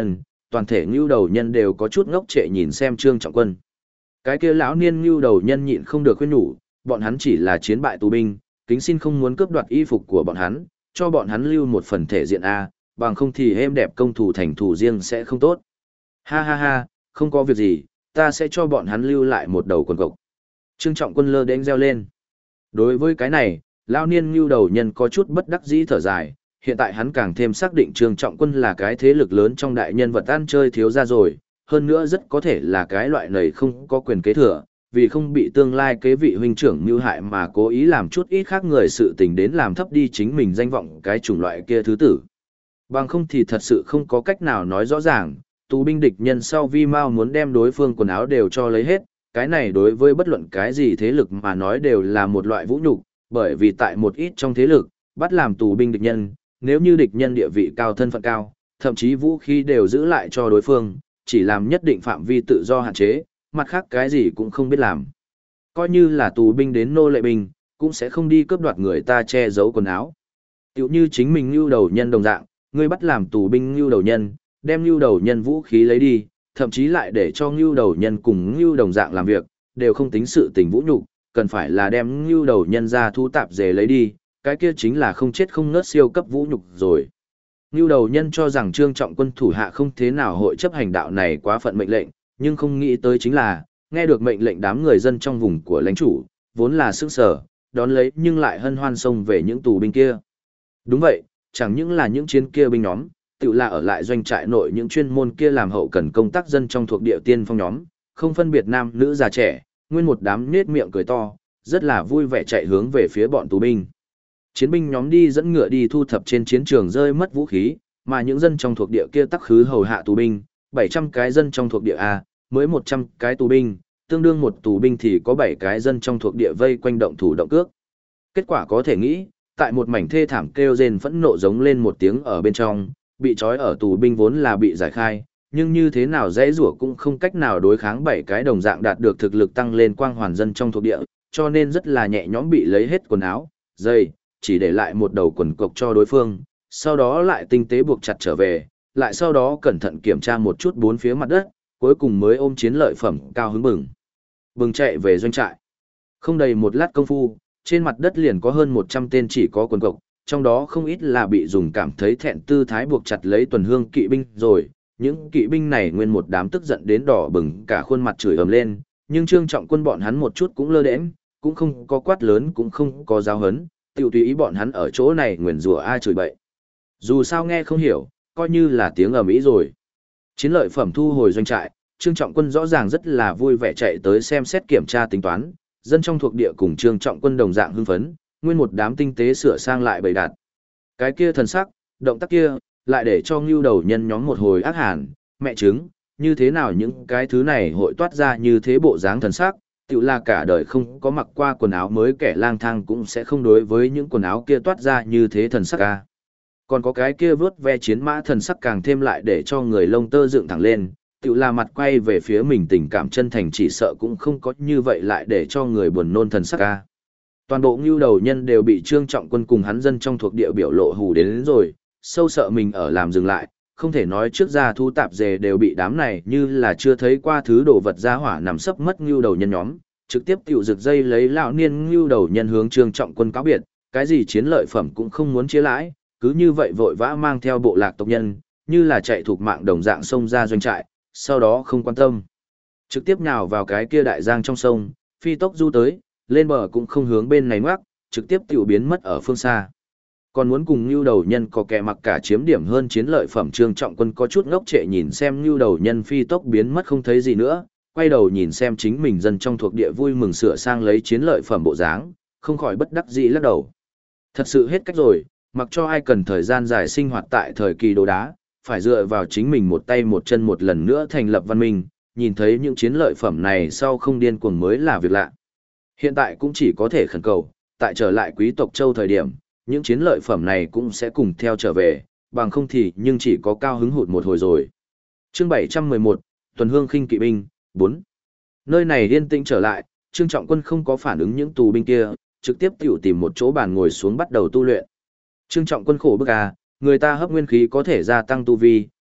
[SPEAKER 1] toàn thể ngưu đầu nhân đều có chút ngốc trệ nhìn xem Trương Trọng Quân. Cái kia lão niên ngưu đầu nhân nhịn không được khuyên nhủ, bọn hắn chỉ là chiến bại tù binh, kính xin không muốn cướp đoạt y phục của bọn hắn, cho bọn hắn lưu một phần thể diện A, bằng không thì êm đẹp công thủ thành thủ riêng sẽ không tốt. Ha ha ha, không có việc gì, ta sẽ cho bọn hắn lưu lại một đầu quần cộc. Trương Trọng Quân lơ đến reo lên. Đối với cái này, lão niên ngưu đầu nhân có chút bất đắc dĩ thở dài, hiện tại hắn càng thêm xác định Trương Trọng Quân là cái thế lực lớn trong đại nhân vật ăn chơi thiếu ra rồi, hơn nữa rất có thể là cái loại này không có quyền kế thừa, vì không bị tương lai kế vị huynh trưởng mưu hại mà cố ý làm chút ít khác người sự tình đến làm thấp đi chính mình danh vọng cái chủng loại kia thứ tử. Bằng không thì thật sự không có cách nào nói rõ ràng, tù binh địch nhân sau vi mau muốn đem đối phương quần áo đều cho lấy hết, cái này đối với bất luận cái gì thế lực mà nói đều là một loại vũ nhục, bởi vì tại một ít trong thế lực, bắt làm tù binh địch nhân, nếu như địch nhân địa vị cao thân phận cao, thậm chí vũ khí đều giữ lại cho đối phương, chỉ làm nhất định phạm vi tự do hạn chế, mặt khác cái gì cũng không biết làm. Coi như là tù binh đến nô lệ binh, cũng sẽ không đi cướp đoạt người ta che giấu quần áo. Tiểu như chính mình lưu đầu nhân đồng dạng, ngươi bắt làm tù binh lưu đầu nhân, đem lưu đầu nhân vũ khí lấy đi, thậm chí lại để cho lưu đầu nhân cùng lưu đồng dạng làm việc, đều không tính sự tình vũ nhục, cần phải là đem lưu đầu nhân ra thu tạp dề lấy đi, cái kia chính là không chết không ngớt siêu cấp vũ nhục rồi. Lưu đầu nhân cho rằng Trương Trọng Quân thủ hạ không thế nào hội chấp hành đạo này quá phận mệnh lệnh, nhưng không nghĩ tới chính là, nghe được mệnh lệnh đám người dân trong vùng của lãnh chủ, vốn là sững sờ, đón lấy nhưng lại hân hoan xông về những tù binh kia. Đúng vậy, chẳng những là những chiến kia binh nhóm, tự là ở lại doanh trại nội những chuyên môn kia làm hậu cần công tác dân trong thuộc địa tiên phong nhóm, không phân biệt nam nữ già trẻ, nguyên một đám nết miệng cười to, rất là vui vẻ chạy hướng về phía bọn tù binh. Chiến binh nhóm đi dẫn ngựa đi thu thập trên chiến trường rơi mất vũ khí, mà những dân trong thuộc địa kia tắc khứ hầu hạ tù binh, 700 cái dân trong thuộc địa A, mới 100 cái tù binh, tương đương một tù binh thì có 7 cái dân trong thuộc địa vây quanh động thủ động cước. Kết quả có thể nghĩ, tại một mảnh thê thảm kêu rên phẫn nộ giống lên một tiếng ở bên trong, bị trói ở tù binh vốn là bị giải khai, nhưng như thế nào dễ rủa cũng không cách nào đối kháng 7 cái đồng dạng đạt được thực lực tăng lên quang hoàn dân trong thuộc địa, cho nên rất là nhẹ nhõm bị lấy hết quần áo, dây, chỉ để lại một đầu quần cộc cho đối phương, sau đó lại tinh tế buộc chặt trở về, lại sau đó cẩn thận kiểm tra một chút bốn phía mặt đất, cuối cùng mới ôm chiến lợi phẩm cao hứng bừng chạy về doanh trại. Không đầy một lát công phu, trên mặt đất liền có hơn 100 tên chỉ có quần cộc, trong đó không ít là bị dùng cảm thấy thẹn tư thái buộc chặt lấy tuần hương kỵ binh rồi, những kỵ binh này nguyên một đám tức giận đến đỏ bừng cả khuôn mặt chửi ầm lên, nhưng Trương Trọng Quân bọn hắn một chút cũng lơ đễnh, cũng không có quát lớn cũng không có giáo hấn, tiểu tùy ý bọn hắn ở chỗ này nguyền rủa ai chửi bậy. Dù sao nghe không hiểu, coi như là tiếng ầm ĩ rồi. Chiến lợi phẩm thu hồi doanh trại, Trương Trọng Quân rõ ràng rất là vui vẻ chạy tới xem xét kiểm tra tính toán, dân trong thuộc địa cùng Trương Trọng Quân đồng dạng hưng phấn, nguyên một đám tinh tế sửa sang lại bày đặt. Cái kia thần sắc, động tác kia, lại để cho ngưu đầu nhân nhóm một hồi ác hàn, mẹ chứng, như thế nào những cái thứ này hội toát ra như thế bộ dáng thần sắc, tự là cả đời không có mặc qua quần áo mới kẻ lang thang cũng sẽ không đối với những quần áo kia toát ra như thế thần sắc ca. Còn có cái kia vớt ve chiến mã thần sắc càng thêm lại để cho người lông tơ dựng thẳng lên, tự là mặt quay về phía mình tình cảm chân thành chỉ sợ cũng không có như vậy lại để cho người buồn nôn thần sắc ca. Toàn bộ ngưu đầu nhân đều bị Trương Trọng Quân cùng hắn dân trong thuộc địa biểu lộ hù đến rồi, sâu sợ mình ở làm dừng lại, không thể nói trước ra thu tạp dề đều bị đám này như là chưa thấy qua thứ đồ vật ra hỏa nằm sấp mất ngưu đầu nhân nhóm, trực tiếp tiểu rực dây lấy lão niên ngưu đầu nhân hướng Trương Trọng Quân cáo biệt, cái gì chiến lợi phẩm cũng không muốn chia lãi, cứ như vậy vội vã mang theo bộ lạc tộc nhân, như là chạy thuộc mạng đồng dạng sông ra doanh trại, sau đó không quan tâm. Trực tiếp nhào vào cái kia đại giang trong sông, phi tốc du tới, lên bờ cũng không hướng bên này ngoắc, trực tiếp tiểu biến mất ở phương xa. Còn muốn cùng Nưu Đầu Nhân có kẻ mặc cả chiếm điểm hơn chiến lợi phẩm Trương Trọng Quân có chút ngốc trệ nhìn xem Nưu Đầu Nhân phi tốc biến mất không thấy gì nữa, quay đầu nhìn xem chính mình dân trong thuộc địa vui mừng sửa sang lấy chiến lợi phẩm bộ dáng, không khỏi bất đắc dĩ lắc đầu. Thật sự hết cách rồi, mặc cho ai cần thời gian dài sinh hoạt tại thời kỳ đồ đá, phải dựa vào chính mình một tay một chân một lần nữa thành lập văn minh, nhìn thấy những chiến lợi phẩm này sau không điên cuồng mới là việc lạ. Hiện tại cũng chỉ có thể khẩn cầu, tại trở lại quý tộc châu thời điểm, những chiến lợi phẩm này cũng sẽ cùng theo trở về, bằng không thì nhưng chỉ có cao hứng hụt một hồi rồi. Chương 711, Tuần Hương Khinh Kỵ binh, 4. Nơi này yên tĩnh trở lại, Trương Trọng Quân không có phản ứng những tù binh kia, trực tiếp tiểu tìm một chỗ bàn ngồi xuống bắt đầu tu luyện. Trương Trọng Quân khổ bức à, người ta hấp nguyên khí có thể gia tăng tu vi,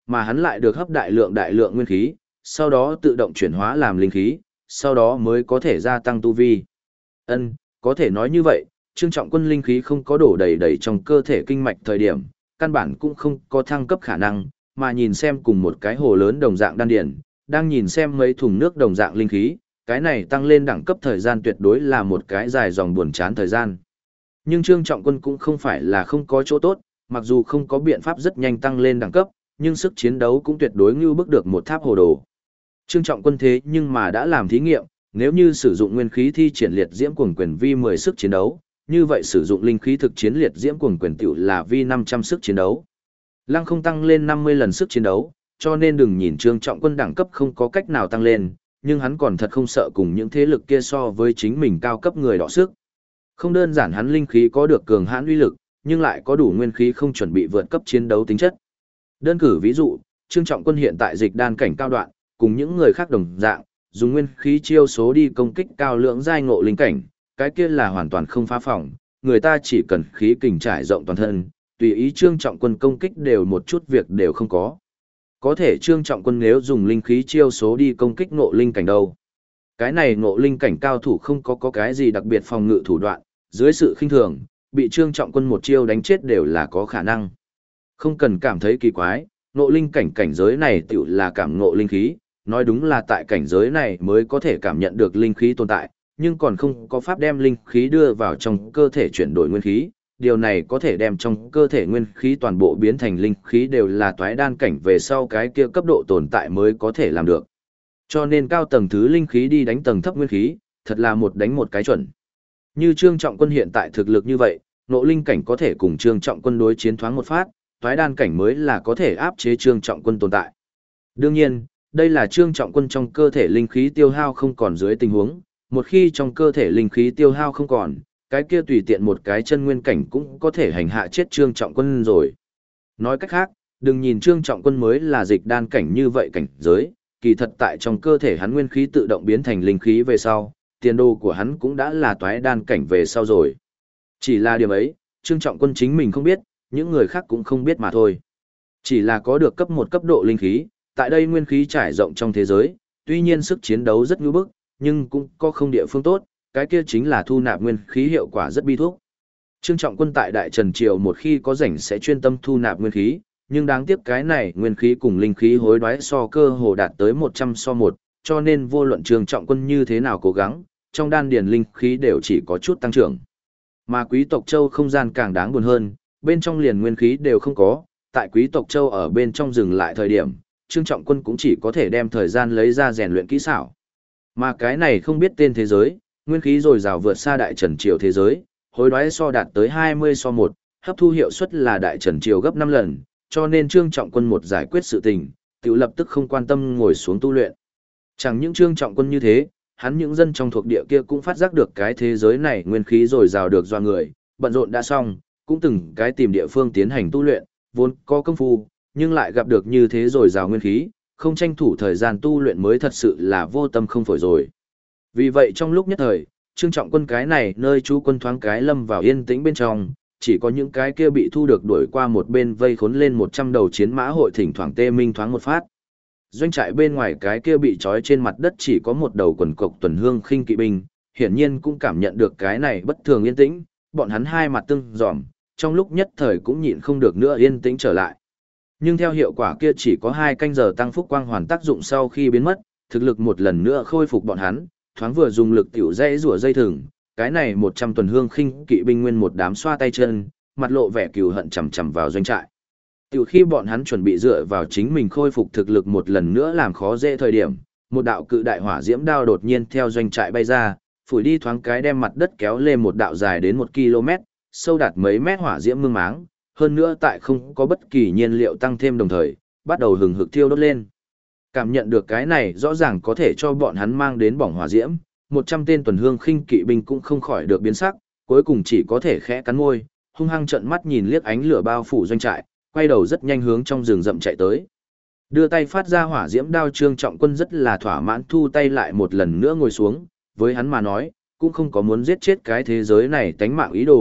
[SPEAKER 1] mà hắn lại được hấp đại lượng nguyên khí, sau đó tự động chuyển hóa làm linh khí, sau đó mới có thể gia tăng tu vi. Có thể nói như vậy, Trương Trọng Quân linh khí không có đổ đầy trong cơ thể kinh mạch thời điểm, căn bản cũng không có thăng cấp khả năng, mà nhìn xem cùng một cái hồ lớn đồng dạng đan điển, đang nhìn xem mấy thùng nước đồng dạng linh khí, cái này tăng lên đẳng cấp thời gian tuyệt đối là một cái dài dòng buồn chán thời gian. Nhưng Trương Trọng Quân cũng không phải là không có chỗ tốt, mặc dù không có biện pháp rất nhanh tăng lên đẳng cấp, nhưng sức chiến đấu cũng tuyệt đối như bước được một tháp hồ đồ. Trương Trọng Quân thế nhưng mà đã làm thí nghiệm, nếu như sử dụng nguyên khí thi triển liệt diễm cuồng quyền vi 10 sức chiến đấu, như vậy sử dụng linh khí thực chiến liệt diễm cuồng quyền tiểu là vi 500 sức chiến đấu. Lăng không tăng lên 50 lần sức chiến đấu, cho nên đừng nhìn Trương Trọng Quân đẳng cấp không có cách nào tăng lên, nhưng hắn còn thật không sợ cùng những thế lực kia so với chính mình cao cấp người đọ sức. Không đơn giản hắn linh khí có được cường hãn uy lực, nhưng lại có đủ nguyên khí không chuẩn bị vượt cấp chiến đấu tính chất. Đơn cử ví dụ, Trương Trọng Quân hiện tại dịch đan cảnh cao đoạn, cùng những người khác đồng dạng, dùng nguyên khí chiêu số đi công kích cao lượng giai ngộ linh cảnh, cái kia là hoàn toàn không phá phỏng, người ta chỉ cần khí kình trải rộng toàn thân, tùy ý Trương Trọng Quân công kích đều một chút việc đều không có. Có thể Trương Trọng Quân nếu dùng linh khí chiêu số đi công kích ngộ linh cảnh đâu. Cái này ngộ linh cảnh cao thủ không có cái gì đặc biệt phòng ngự thủ đoạn, dưới sự khinh thường, bị Trương Trọng Quân một chiêu đánh chết đều là có khả năng. Không cần cảm thấy kỳ quái, ngộ linh cảnh cảnh giới này tiểu là cảm ngộ linh khí, nói đúng là tại cảnh giới này mới có thể cảm nhận được linh khí tồn tại, nhưng còn không có pháp đem linh khí đưa vào trong cơ thể chuyển đổi nguyên khí, điều này có thể đem trong cơ thể nguyên khí toàn bộ biến thành linh khí đều là toái đan cảnh về sau cái kia cấp độ tồn tại mới có thể làm được. Cho nên cao tầng thứ linh khí đi đánh tầng thấp nguyên khí, thật là một đánh một cái chuẩn. Như Trương Trọng Quân hiện tại thực lực như vậy, ngộ linh cảnh có thể cùng Trương Trọng Quân đối chiến thoáng một phát, toái đan cảnh mới là có thể áp chế Trương Trọng Quân tồn tại. Đương nhiên, đây là Trương Trọng Quân trong cơ thể linh khí tiêu hao không còn dưới tình huống, một khi trong cơ thể linh khí tiêu hao không còn, cái kia tùy tiện một cái chân nguyên cảnh cũng có thể hành hạ chết Trương Trọng Quân rồi. Nói cách khác, đừng nhìn Trương Trọng Quân mới là dịch đan cảnh như vậy cảnh giới, kỳ thật tại trong cơ thể hắn nguyên khí tự động biến thành linh khí về sau, tiền đồ của hắn cũng đã là toái đan cảnh về sau rồi. Chỉ là điểm ấy, Trương Trọng Quân chính mình không biết, những người khác cũng không biết mà thôi. Chỉ là có được cấp một cấp độ linh khí, tại đây nguyên khí trải rộng trong thế giới, tuy nhiên sức chiến đấu rất ngưu bức, nhưng cũng có không địa phương tốt, cái kia chính là thu nạp nguyên khí hiệu quả rất bi thuốc. Trương Trọng Quân tại Đại Trần Triều một khi có rảnh sẽ chuyên tâm thu nạp nguyên khí, nhưng đáng tiếc cái này nguyên khí cùng linh khí hối đoái so cơ hồ đạt tới 100 so 1, cho nên vô luận Trương Trọng Quân như thế nào cố gắng, trong đan điền linh khí đều chỉ có chút tăng trưởng. Mà Quý tộc Châu không gian càng đáng buồn hơn, bên trong liền nguyên khí đều không có, tại Quý tộc Châu ở bên trong dừng lại thời điểm, Trương Trọng Quân cũng chỉ có thể đem thời gian lấy ra rèn luyện kỹ xảo. Mà cái này không biết tên thế giới, nguyên khí dồi dào vượt xa Đại Trần Triều thế giới, hối đoái so đạt tới 20 so 1, hấp thu hiệu suất là Đại Trần Triều gấp 5 lần, cho nên Trương Trọng Quân một giải quyết sự tình, tự lập tức không quan tâm ngồi xuống tu luyện. Chẳng những Trương Trọng Quân như thế, hắn những dân trong thuộc địa kia cũng phát giác được cái thế giới này nguyên khí dồi dào được do người, bận rộn đã xong, cũng từng cái tìm địa phương tiến hành tu luyện, vốn có công phu, nhưng lại gặp được như thế dồi dào nguyên khí, không tranh thủ thời gian tu luyện mới thật sự là vô tâm không phổi rồi. Vì vậy trong lúc nhất thời, Trương Trọng Quân cái này nơi chú quân thoáng cái lâm vào yên tĩnh bên trong, chỉ có những cái kia bị thu được đuổi qua một bên vây khốn lên 100 đầu chiến mã hội thỉnh thoảng tê minh thoáng một phát. Doanh trại bên ngoài cái kia bị trói trên mặt đất chỉ có một đầu quần cộc tuần hương khinh kỵ binh, hiển nhiên cũng cảm nhận được cái này bất thường yên tĩnh, bọn hắn hai mặt tương dòm, trong lúc nhất thời cũng nhịn không được nữa yên tĩnh trở lại. Nhưng theo hiệu quả kia chỉ có 2 canh giờ tăng phúc quang hoàn tác dụng sau khi biến mất, thực lực một lần nữa khôi phục bọn hắn, thoáng vừa dùng lực tiểu dây rủa dây thừng, cái này 100 tuần hương khinh kỵ binh nguyên một đám xoa tay chân, mặt lộ vẻ cừu hận chằm chằm vào doanh trại. Tiểu khi bọn hắn chuẩn bị dựa vào chính mình khôi phục thực lực một lần nữa làm khó dễ thời điểm, một đạo cự đại hỏa diễm đao đột nhiên theo doanh trại bay ra, phủi đi thoáng cái đem mặt đất kéo lên một đạo dài đến 1 km, sâu đạt mấy mét hỏa diễm mương máng, hơn nữa tại không có bất kỳ nhiên liệu tăng thêm đồng thời, bắt đầu hừng hực thiêu đốt lên. Cảm nhận được cái này rõ ràng có thể cho bọn hắn mang đến bỏng hỏa diễm, 100 tên tuần hương khinh kỵ binh cũng không khỏi được biến sắc, cuối cùng chỉ có thể khẽ cắn môi, hung hăng trợn mắt nhìn liếc ánh lửa bao phủ doanh trại, quay đầu rất nhanh hướng trong rừng rậm chạy tới. Đưa tay phát ra hỏa diễm đao Trương Trọng Quân rất là thỏa mãn thu tay lại một lần nữa ngồi xuống, với hắn mà nói, cũng không có muốn giết chết cái thế giới này tánh mạng ý đồ,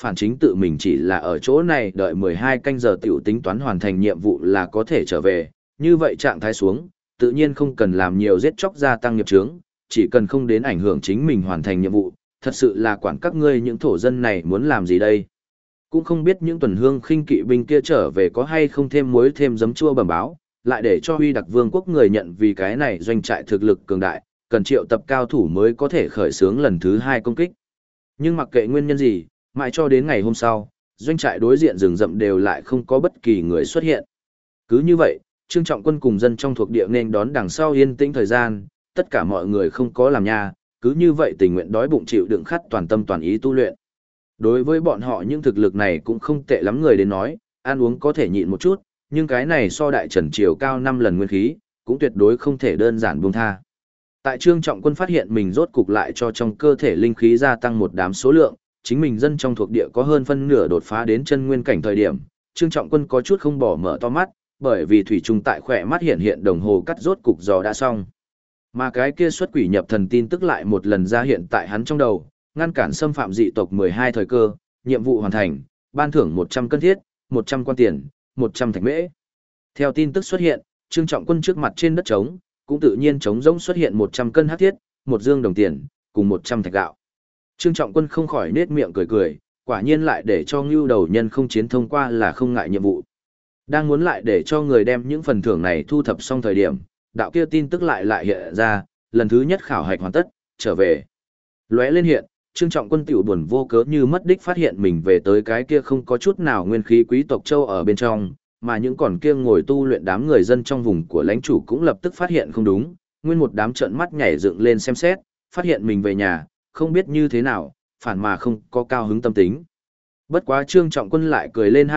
[SPEAKER 1] phản chính tự mình chỉ là ở chỗ này đợi 12 canh giờ tiểu tính toán hoàn thành nhiệm vụ là có thể trở về, như vậy trạng thái xuống, tự nhiên không cần làm nhiều giết chóc gia tăng nghiệp chướng, chỉ cần không đến ảnh hưởng chính mình hoàn thành nhiệm vụ, thật sự là quản các ngươi những thổ dân này muốn làm gì đây. Cũng không biết những tuần hương khinh kỵ binh kia trở về có hay không thêm muối thêm giấm chua bẩm báo, lại để cho Huy Đặc Vương quốc người nhận vì cái này doanh trại thực lực cường đại, cần triệu tập cao thủ mới có thể khởi xướng lần thứ 2 công kích. Nhưng mặc kệ nguyên nhân gì, mãi cho đến ngày hôm sau, doanh trại đối diện rừng rậm đều lại không có bất kỳ người xuất hiện. Cứ như vậy, Trương Trọng Quân cùng dân trong thuộc địa nên đón đằng sau yên tĩnh thời gian, tất cả mọi người không có làm nha, cứ như vậy tình nguyện đói bụng chịu đựng khát toàn tâm toàn ý tu luyện. Đối với bọn họ những thực lực này cũng không tệ lắm người đến nói, ăn uống có thể nhịn một chút, nhưng cái này so đại trần triều cao 5 lần nguyên khí, cũng tuyệt đối không thể đơn giản buông tha. Tại Trương Trọng Quân phát hiện mình rốt cục lại cho trong cơ thể linh khí gia tăng một đám số lượng, chính mình dân trong thuộc địa có hơn phân nửa đột phá đến chân nguyên cảnh thời điểm, Trương Trọng Quân có chút không bỏ mở to mắt, bởi vì thủy trùng tại khỏe mắt hiện hiện đồng hồ cắt rốt cục giò đã xong. Mà cái kia xuất quỷ nhập thần tin tức lại một lần ra hiện tại hắn trong đầu, ngăn cản xâm phạm dị tộc 12 thời cơ, nhiệm vụ hoàn thành, ban thưởng 100 cân thiết, 100 quan tiền, 100 thạch mễ. Theo tin tức xuất hiện, Trương Trọng Quân trước mặt trên đất trống, cũng tự nhiên trống rỗng xuất hiện 100 cân hắc thiết, một dương đồng tiền, cùng 100 thạch gạo. Trương Trọng Quân không khỏi nết miệng cười cười, quả nhiên lại để cho ngưu đầu nhân không chiến thông qua là không ngại nhiệm vụ. Đang muốn lại để cho người đem những phần thưởng này thu thập xong thời điểm, đạo kia tin tức lại hiện ra, lần thứ nhất khảo hạch hoàn tất, trở về. Lóe lên hiện, Trương Trọng Quân tiểu buồn vô cớ như mất đích phát hiện mình về tới cái kia không có chút nào nguyên khí quý tộc châu ở bên trong, mà những còn kia ngồi tu luyện đám người dân trong vùng của lãnh chủ cũng lập tức phát hiện không đúng, nguyên một đám trợn mắt nhảy dựng lên xem xét, phát hiện mình về nhà, không biết như thế nào, phản mà không có cao hứng tâm tính. Bất quá Trương Trọng Quân lại cười lên ha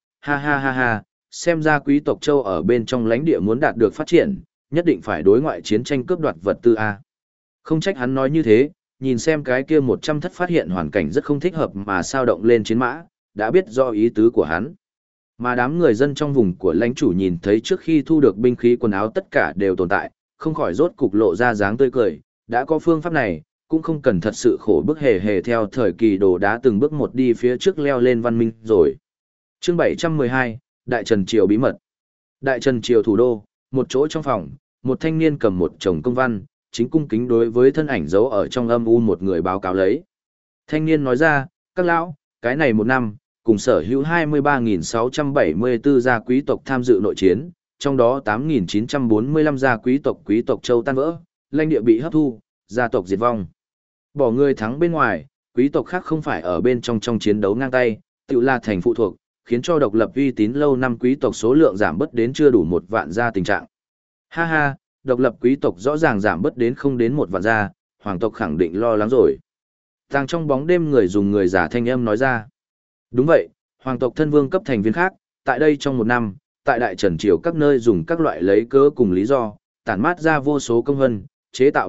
[SPEAKER 1] ha, xem ra quý tộc châu ở bên trong lãnh địa muốn đạt được phát triển, nhất định phải đối ngoại chiến tranh cướp đoạt vật tư a. Không trách hắn nói như thế, nhìn xem cái kia 100 thất phát hiện hoàn cảnh rất không thích hợp mà sao động lên chiến mã, đã biết do ý tứ của hắn. Mà đám người dân trong vùng của lãnh chủ nhìn thấy trước khi thu được binh khí quần áo tất cả đều tồn tại, không khỏi rốt cục lộ ra dáng tươi cười, đã có phương pháp này, cũng không cần thật sự khổ bức hề theo thời kỳ đồ đá từng bước một đi phía trước leo lên văn minh rồi. Chương 712, Đại Trần Triều bí mật. Đại Trần Triều thủ đô, một chỗ trong phòng, một thanh niên cầm một chồng công văn, chính cung kính đối với thân ảnh giấu ở trong âm u một người báo cáo lấy. Thanh niên nói ra, các lão, cái này một năm, cùng sở hữu 23.674 gia quý tộc tham dự nội chiến, trong đó 8.945 gia quý tộc châu tan vỡ, lãnh địa bị hấp thu, gia tộc diệt vong. Bỏ người thắng bên ngoài, quý tộc khác không phải ở bên trong chiến đấu ngang tay, tự là thành phụ thuộc, khiến cho độc lập uy tín lâu năm quý tộc số lượng giảm bớt đến chưa đủ 1 vạn gia tình trạng. Ha ha, độc lập quý tộc rõ ràng giảm bớt đến không đến 1 vạn gia, hoàng tộc khẳng định lo lắng rồi. Tàng trong bóng đêm người dùng người giả thanh âm nói ra. Đúng vậy, hoàng tộc thân vương cấp thành viên khác, tại đây trong 1 năm, tại Đại Trần Triều các nơi dùng các loại lấy cớ cùng lý do, tản mát ra vô số công hân, chế tạo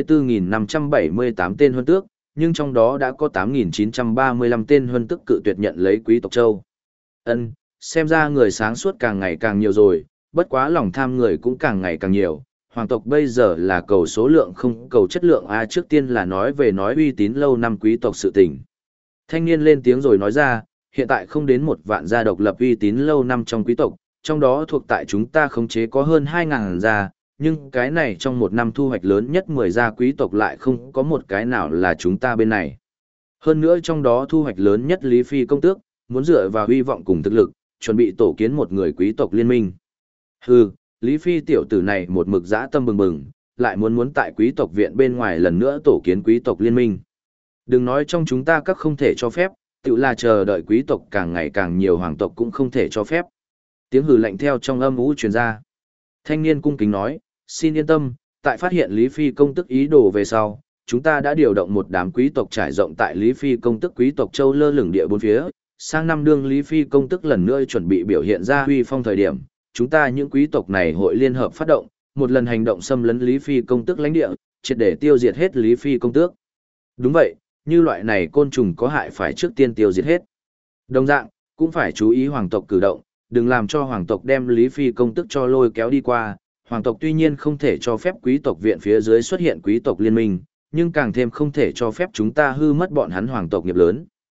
[SPEAKER 1] 34.578 tên huân tước, nhưng trong đó đã có 8.935 tên huân tước cự tuyệt nhận lấy quý tộc châu. Xem ra người sáng suốt càng ngày càng nhiều rồi, bất quá lòng tham người cũng càng ngày càng nhiều. Hoàng tộc bây giờ là cầu số lượng không cầu chất lượng trước tiên là nói về nói uy tín lâu năm quý tộc sự tình. Thanh niên lên tiếng rồi nói ra, hiện tại không đến 1 vạn gia độc lập uy tín lâu năm trong quý tộc, trong đó thuộc tại chúng ta khống chế có hơn 2.000 gia, nhưng cái này trong 1 năm thu hoạch lớn nhất 10 gia quý tộc lại không có một cái nào là chúng ta bên này. Hơn nữa trong đó thu hoạch lớn nhất Lý Phi công tước, muốn dựa vào hy vọng cùng thực lực, chuẩn bị tổ kiến một người quý tộc liên minh. Hừ, Lý Phi tiểu tử này một mực dã tâm bừng bừng, lại muốn tại quý tộc viện bên ngoài lần nữa tổ kiến quý tộc liên minh. Đừng nói trong chúng ta các không thể cho phép, tự là chờ đợi quý tộc càng ngày càng nhiều hoàng tộc cũng không thể cho phép. Tiếng hừ lạnh theo trong âm ú truyền ra. Thanh niên cung kính nói, xin yên tâm, tại phát hiện Lý Phi công tức ý đồ về sau, chúng ta đã điều động một đám quý tộc trải rộng tại Lý Phi công tức quý tộc châu lơ lửng địa bốn phía. Sang năm đương Lý Phi công tức lần nữa chuẩn bị biểu hiện ra huy phong thời điểm, chúng ta những quý tộc này hội liên hợp phát động, một lần hành động xâm lấn Lý Phi công tức lãnh địa, triệt để tiêu diệt hết Lý Phi công tước. Đúng vậy, như loại này côn trùng có hại phải trước tiên tiêu diệt hết. Đồng dạng, cũng phải chú ý hoàng tộc cử động, đừng làm cho hoàng tộc đem Lý Phi công tức cho lôi kéo đi qua. Hoàng tộc tuy nhiên không thể cho phép quý tộc viện phía dưới xuất hiện quý tộc liên minh, nhưng càng thêm không thể cho phép chúng ta hư mất bọn hắn hoàng tộc nghiệp lớn.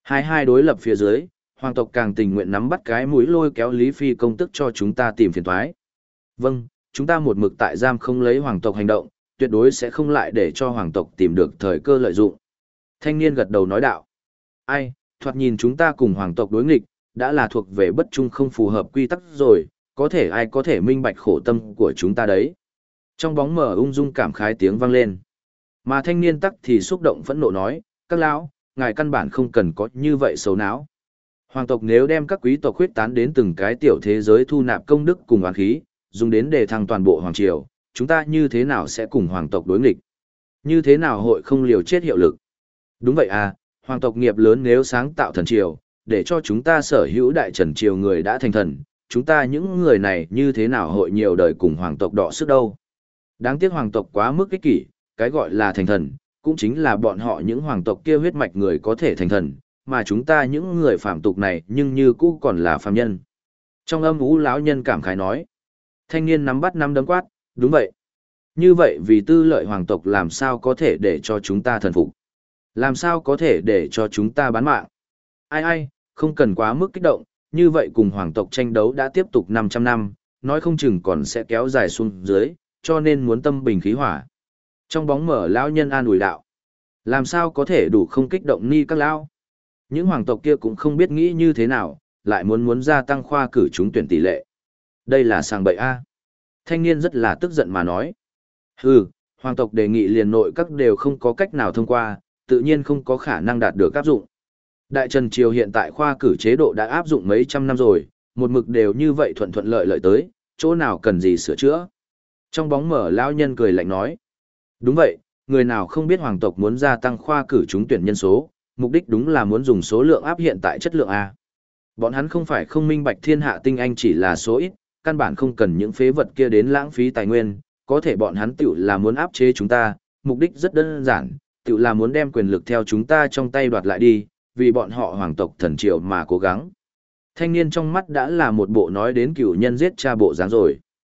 [SPEAKER 1] Hai đối lập phía dưới, hoàng tộc càng tình nguyện nắm bắt cái mũi lôi kéo Lý Phi công tức cho chúng ta tìm phiền toái. Vâng, chúng ta một mực tại giam không lấy hoàng tộc hành động, tuyệt đối sẽ không lại để cho hoàng tộc tìm được thời cơ lợi dụng. Thanh niên gật đầu nói đạo. Ai, thoạt nhìn chúng ta cùng hoàng tộc đối nghịch, đã là thuộc về bất trung không phù hợp quy tắc rồi, có thể ai có thể minh bạch khổ tâm của chúng ta đấy. Trong bóng mờ ung dung cảm khái tiếng vang lên. Mà thanh niên tắc thì xúc động phẫn nộ nói, các lão, ngài căn bản không cần có như vậy xấu não. Hoàng tộc nếu đem các quý tộc khuyết tán đến từng cái tiểu thế giới thu nạp công đức cùng oán khí, dùng đến để thăng toàn bộ hoàng triều, chúng ta như thế nào sẽ cùng hoàng tộc đối nghịch? Như thế nào hội không liều chết hiệu lực? Đúng vậy à, hoàng tộc nghiệp lớn nếu sáng tạo thần triều, để cho chúng ta sở hữu đại trần triều người đã thành thần, chúng ta những người này như thế nào hội nhiều đời cùng hoàng tộc đọ sức đâu? Đáng tiếc hoàng tộc quá mức ích kỷ, cái gọi là thành thần, cũng chính là bọn họ những hoàng tộc kia huyết mạch người có thể thành thần, mà chúng ta những người phàm tục này nhưng như cũ còn là phàm nhân. Trong âm ú lão nhân cảm khái nói, thanh niên nắm bắt năm đấm quát, đúng vậy. Như vậy vì tư lợi hoàng tộc làm sao có thể để cho chúng ta thần phục? Làm sao có thể để cho chúng ta bán mạng? Ai, không cần quá mức kích động, như vậy cùng hoàng tộc tranh đấu đã tiếp tục 500 năm, nói không chừng còn sẽ kéo dài xuống dưới, cho nên muốn tâm bình khí hỏa. Trong bóng mở lão nhân an ủi đạo, làm sao có thể đủ không kích động ni các lão? Những hoàng tộc kia cũng không biết nghĩ như thế nào, lại muốn gia tăng khoa cử trúng tuyển tỷ lệ. Đây là sàng bậy a. Thanh niên rất là tức giận mà nói. Hừ, hoàng tộc đề nghị liền nội các đều không có cách nào thông qua, tự nhiên không có khả năng đạt được áp dụng. Đại Trần Triều hiện tại khoa cử chế độ đã áp dụng mấy trăm năm rồi, một mực đều như vậy thuận thuận lợi lợi tới, chỗ nào cần gì sửa chữa. Trong bóng mở lão nhân cười lạnh nói. Đúng vậy, người nào không biết hoàng tộc muốn gia tăng khoa cử trúng tuyển nhân số, mục đích đúng là muốn dùng số lượng áp hiện tại chất lượng A. Bọn hắn không phải không minh bạch thiên hạ tinh anh chỉ là số ít, căn bản không cần những phế vật kia đến lãng phí tài nguyên, có thể bọn hắn tự là muốn áp chế chúng ta, mục đích rất đơn giản, tự là muốn đem quyền lực theo chúng ta trong tay đoạt lại đi, vì bọn họ hoàng tộc thần triều mà cố gắng. Thanh niên trong mắt đã là một bộ nói đến cửu nhân giết cha bộ dáng rồi.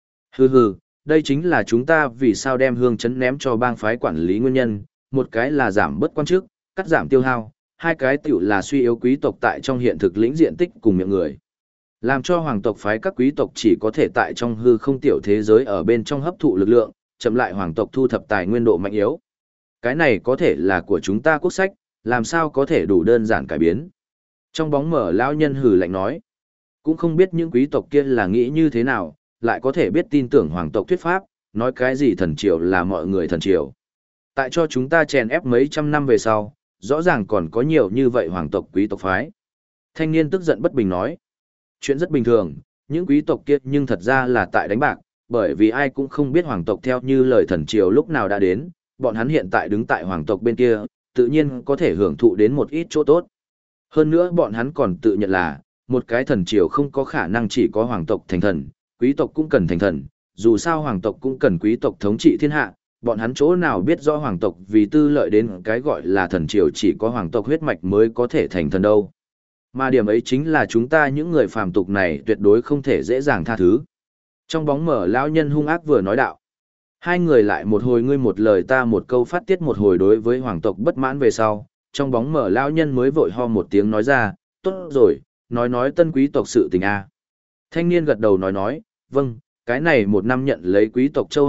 [SPEAKER 1] Hừ, đây chính là chúng ta vì sao đem hương chấn ném cho bang phái quản lý nguyên nhân, một cái là giảm bớt quan chức, cắt giảm tiêu hao, hai cái tiểu là suy yếu quý tộc tại trong hiện thực lĩnh diện tích cùng miệng người. Làm cho hoàng tộc phái các quý tộc chỉ có thể tại trong hư không tiểu thế giới ở bên trong hấp thụ lực lượng, chậm lại hoàng tộc thu thập tài nguyên độ mạnh yếu. Cái này có thể là của chúng ta quốc sách, làm sao có thể đủ đơn giản cải biến. Trong bóng mở lão nhân hừ lạnh nói, cũng không biết những quý tộc kia là nghĩ như thế nào, lại có thể biết tin tưởng hoàng tộc thuyết pháp, nói cái gì thần triều là mọi người thần triều. Tại cho chúng ta chèn ép mấy trăm năm về sau, rõ ràng còn có nhiều như vậy hoàng tộc quý tộc phái. Thanh niên tức giận bất bình nói, chuyện rất bình thường, những quý tộc kia nhưng thật ra là tại đánh bạc, bởi vì ai cũng không biết hoàng tộc theo như lời thần triều lúc nào đã đến, bọn hắn hiện tại đứng tại hoàng tộc bên kia, tự nhiên có thể hưởng thụ đến một ít chỗ tốt. Hơn nữa bọn hắn còn tự nhận là, một cái thần triều không có khả năng chỉ có hoàng tộc thành thần, quý tộc cũng cần thành thần, dù sao hoàng tộc cũng cần quý tộc thống trị thiên hạ, bọn hắn chỗ nào biết rõ hoàng tộc vì tư lợi đến cái gọi là thần triều chỉ có hoàng tộc huyết mạch mới có thể thành thần đâu. Mà điểm ấy chính là chúng ta những người phàm tục này tuyệt đối không thể dễ dàng tha thứ. Trong bóng mở lão nhân hung ác vừa nói đạo. Hai người lại một hồi ngươi một lời ta một câu phát tiết một hồi đối với hoàng tộc bất mãn về sau, trong bóng mở lão nhân mới vội ho một tiếng nói ra, tốt rồi, nói tân quý tộc sự tình a. Thanh niên gật đầu nói, vâng, cái này một năm nhận lấy quý tộc châu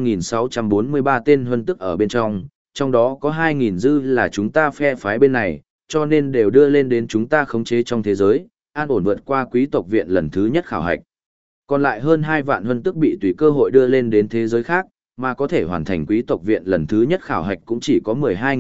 [SPEAKER 1] 25.643 tên huân tức ở bên trong đó có 2.000 dư là chúng ta phe phái bên này, cho nên đều đưa lên đến chúng ta khống chế trong thế giới, an ổn vượt qua quý tộc viện lần thứ nhất khảo hạch. Còn lại hơn 2 vạn huân tức bị tùy cơ hội đưa lên đến thế giới khác, mà có thể hoàn thành quý tộc viện lần thứ nhất khảo hạch cũng chỉ có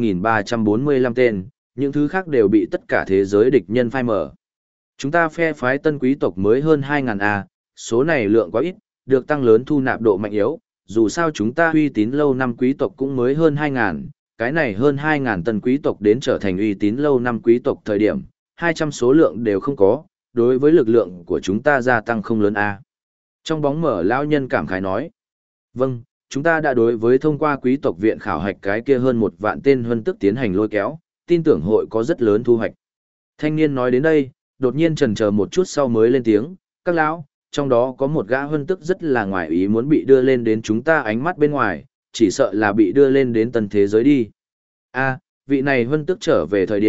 [SPEAKER 1] 12.345 tên, những thứ khác đều bị tất cả thế giới địch nhân phai mở. Chúng ta phe phái tân quý tộc mới hơn 2.000 A, số này lượng quá ít, được tăng lớn thu nạp độ mạnh yếu, dù sao chúng ta uy tín lâu năm quý tộc cũng mới hơn 2.000, cái này hơn 2.000 tân quý tộc đến trở thành uy tín lâu năm quý tộc thời điểm, 200 số lượng đều không có, đối với lực lượng của chúng ta gia tăng không lớn A. Trong bóng mở lão nhân cảm khái nói, vâng, chúng ta đã đối với thông qua quý tộc viện khảo hạch cái kia hơn 1 vạn tên huân tức tiến hành lôi kéo, tin tưởng hội có rất lớn thu hoạch. Thanh niên nói đến đây, đột nhiên chần chờ một chút sau mới lên tiếng, các lão, trong đó có một gã huân tức rất là ngoài ý muốn bị đưa lên đến chúng ta ánh mắt bên ngoài, chỉ sợ là bị đưa lên đến tân thế giới đi. A, vị này huân tức trở về thời điểm,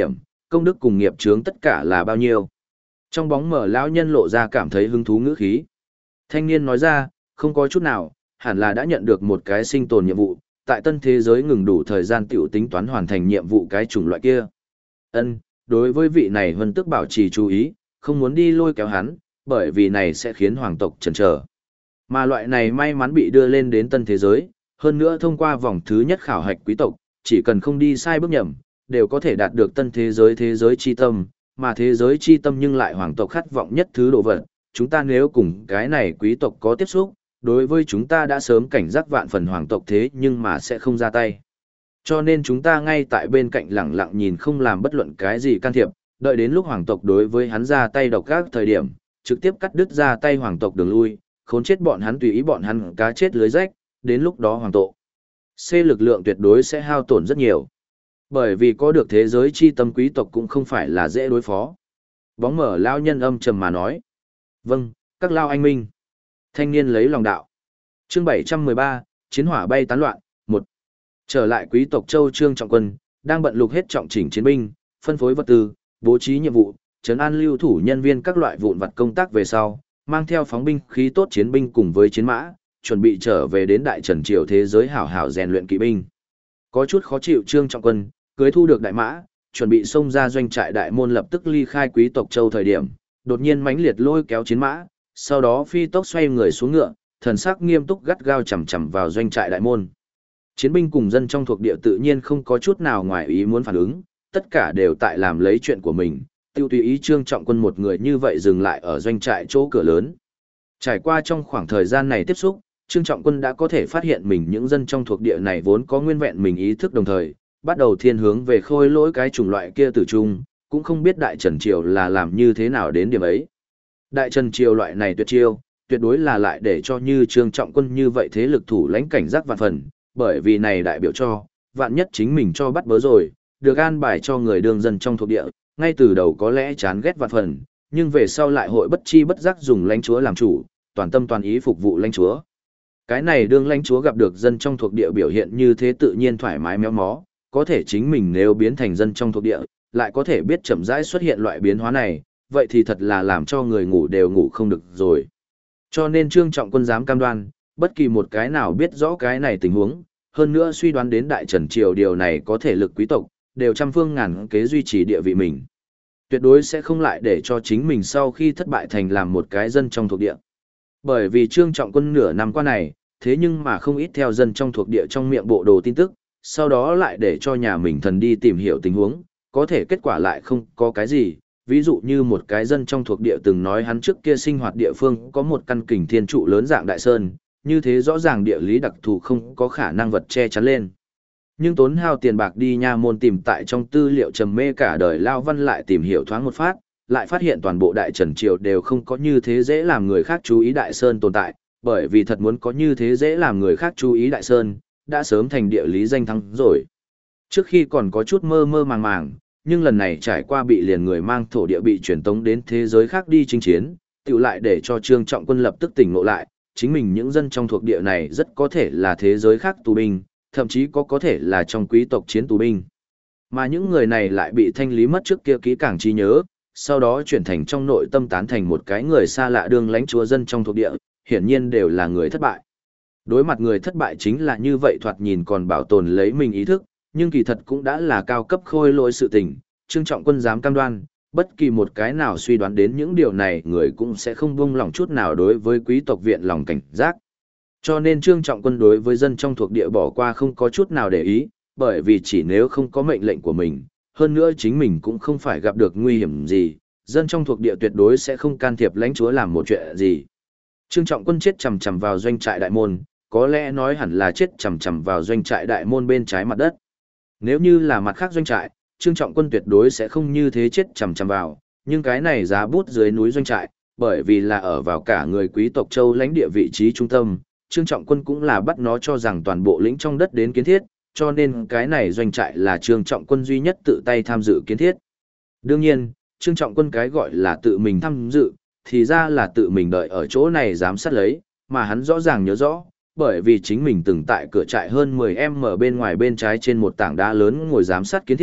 [SPEAKER 1] công đức cùng nghiệp chướng tất cả là bao nhiêu? Trong bóng mở lão nhân lộ ra cảm thấy hứng thú ngữ khí. Thanh niên nói ra, không có chút nào, hẳn là đã nhận được một cái sinh tồn nhiệm vụ, tại tân thế giới ngừng đủ thời gian tiểu tính toán hoàn thành nhiệm vụ cái chủng loại kia. Ân, đối với vị này Vân Tước bảo trì chú ý, không muốn đi lôi kéo hắn, bởi vì này sẽ khiến hoàng tộc chần chờ. Mà loại này may mắn bị đưa lên đến tân thế giới, hơn nữa thông qua vòng thứ nhất khảo hạch quý tộc, chỉ cần không đi sai bước nhầm, đều có thể đạt được tân thế giới chi tâm, mà thế giới chi tâm nhưng lại hoàng tộc khát vọng nhất thứ đồ vật. Chúng ta nếu cùng cái này quý tộc có tiếp xúc, đối với chúng ta đã sớm cảnh giác vạn phần hoàng tộc thế nhưng mà sẽ không ra tay. Cho nên chúng ta ngay tại bên cạnh lặng lặng nhìn không làm bất luận cái gì can thiệp, đợi đến lúc hoàng tộc đối với hắn ra tay độc ác thời điểm, trực tiếp cắt đứt ra tay hoàng tộc đường lui, khốn chết bọn hắn tùy ý bọn hắn cá chết lưới rách, đến lúc đó hoàng tộc C lực lượng tuyệt đối sẽ hao tổn rất nhiều. Bởi vì có được thế giới chi tâm quý tộc cũng không phải là dễ đối phó. Bóng mở lao nhân âm trầm mà nói. Vâng, các lao anh minh. Thanh niên lấy lòng đạo. Chương 713, chiến hỏa bay tán loạn, 1. Trở lại quý tộc Châu Trương Trọng Quân, đang bận lục hết trọng chỉnh chiến binh, phân phối vật tư, bố trí nhiệm vụ, trấn an lưu thủ nhân viên các loại vụn vặt công tác về sau, mang theo phóng binh khí tốt chiến binh cùng với chiến mã, chuẩn bị trở về đến Đại Trần Triều thế giới hảo hảo rèn luyện kỵ binh. Có chút khó chịu Trương Trọng Quân, cưới thu được đại mã, chuẩn bị xông ra doanh trại đại môn lập tức ly khai quý tộc Châu thời điểm, đột nhiên mãnh liệt lôi kéo chiến mã, sau đó phi tốc xoay người xuống ngựa, thần sắc nghiêm túc gắt gao chằm chằm vào doanh trại đại môn. Chiến binh cùng dân trong thuộc địa tự nhiên không có chút nào ngoài ý muốn phản ứng, tất cả đều tại làm lấy chuyện của mình, tiêu tùy ý Trương Trọng Quân một người như vậy dừng lại ở doanh trại chỗ cửa lớn. Trải qua trong khoảng thời gian này tiếp xúc, Trương Trọng Quân đã có thể phát hiện mình những dân trong thuộc địa này vốn có nguyên vẹn mình ý thức đồng thời, bắt đầu thiên hướng về khôi lỗi cái chủng loại kia tử trung, cũng không biết Đại Trần Triều là làm như thế nào đến điểm ấy. Đại Trần Triều loại này tuyệt chiêu, tuyệt đối là lại để cho như Trương Trọng Quân như vậy thế lực thủ lãnh cảnh giác vạn phần, bởi vì này đại biểu cho, vạn nhất chính mình cho bắt bớ rồi, được an bài cho người đương dân trong thuộc địa, ngay từ đầu có lẽ chán ghét vạn phần, nhưng về sau lại hội bất chi bất giác dùng lãnh chúa làm chủ, toàn tâm toàn ý phục vụ lãnh chúa. Cái này đương lãnh chúa gặp được dân trong thuộc địa biểu hiện như thế tự nhiên thoải mái méo mó, có thể chính mình nếu biến thành dân trong thuộc địa, lại có thể biết chậm rãi xuất hiện loại biến hóa này, vậy thì thật là làm cho người ngủ đều ngủ không được rồi. Cho nên Trương Trọng Quân dám cam đoan, bất kỳ một cái nào biết rõ cái này tình huống, hơn nữa suy đoán đến Đại Trần Triều điều này có thể lực quý tộc, đều trăm phương ngàn kế duy trì địa vị mình. Tuyệt đối sẽ không lại để cho chính mình sau khi thất bại thành làm một cái dân trong thuộc địa. Bởi vì Trương Trọng Quân nửa năm qua này, thế nhưng mà không ít theo dân trong thuộc địa trong miệng bộ đồ tin tức, sau đó lại để cho nhà mình thần đi tìm hiểu tình huống, có thể kết quả lại không có cái gì. Ví dụ như một cái dân trong thuộc địa từng nói hắn trước kia sinh hoạt địa phương có một căn kình thiên trụ lớn dạng đại sơn, như thế rõ ràng địa lý đặc thù không có khả năng vật che chắn lên. Nhưng tốn hao tiền bạc đi nha môn tìm tại trong tư liệu trầm mê cả đời Lao Văn lại tìm hiểu thoáng một phát, lại phát hiện toàn bộ Đại Trần Triều đều không có như thế dễ làm người khác chú ý Đại Sơn tồn tại, bởi vì thật muốn có như thế dễ làm người khác chú ý Đại Sơn, đã sớm thành địa lý danh thắng rồi. Trước khi còn có chút mơ mơ màng màng, nhưng lần này trải qua bị liền người mang thổ địa bị truyền tống đến thế giới khác đi chinh chiến, tự lại để cho Trương Trọng Quân lập tức tỉnh ngộ lại, chính mình những dân trong thuộc địa này rất có thể là thế giới khác tù binh, thậm chí có thể là trong quý tộc chiến tù binh. Mà những người này lại bị thanh lý mất trước kia kỹ càng trí nhớ, sau đó chuyển thành trong nội tâm tán thành một cái người xa lạ đương lãnh chúa dân trong thuộc địa, hiển nhiên đều là người thất bại. Đối mặt người thất bại chính là như vậy thoạt nhìn còn bảo tồn lấy mình ý thức, nhưng kỳ thật cũng đã là cao cấp khôi lỗi sự tình, Trương Trọng Quân dám cam đoan, bất kỳ một cái nào suy đoán đến những điều này người cũng sẽ không buông lòng chút nào đối với quý tộc viện lòng cảnh giác. Cho nên Trương Trọng Quân đối với dân trong thuộc địa bỏ qua không có chút nào để ý, bởi vì chỉ nếu không có mệnh lệnh của mình, hơn nữa chính mình cũng không phải gặp được nguy hiểm gì, dân trong thuộc địa tuyệt đối sẽ không can thiệp lãnh chúa làm một chuyện gì. Trương Trọng Quân chết chằm chằm vào doanh trại đại môn, có lẽ nói hẳn là chết chằm chằm vào doanh trại đại môn bên trái mặt đất. Nếu như là mặt khác doanh trại, Trương Trọng Quân tuyệt đối sẽ không như thế chết chằm chằm vào, nhưng cái này giá bút dưới núi doanh trại, bởi vì là ở vào cả người quý tộc châu lãnh địa vị trí trung tâm, Trương Trọng Quân cũng là bắt nó cho rằng toàn bộ lĩnh trong đất đến kiến thiết, cho nên cái này doanh trại là Trương Trọng Quân duy nhất tự tay tham dự kiến thiết. Đương nhiên, Trương Trọng Quân cái gọi là tự mình tham dự, thì ra là tự mình đợi ở chỗ này giám sát lấy, mà hắn rõ ràng nhớ rõ, bởi vì chính mình từng tại cửa trại hơn 10m bên ngoài bên trái trên một tảng đá lớn ngồi giám sát kiến thiết,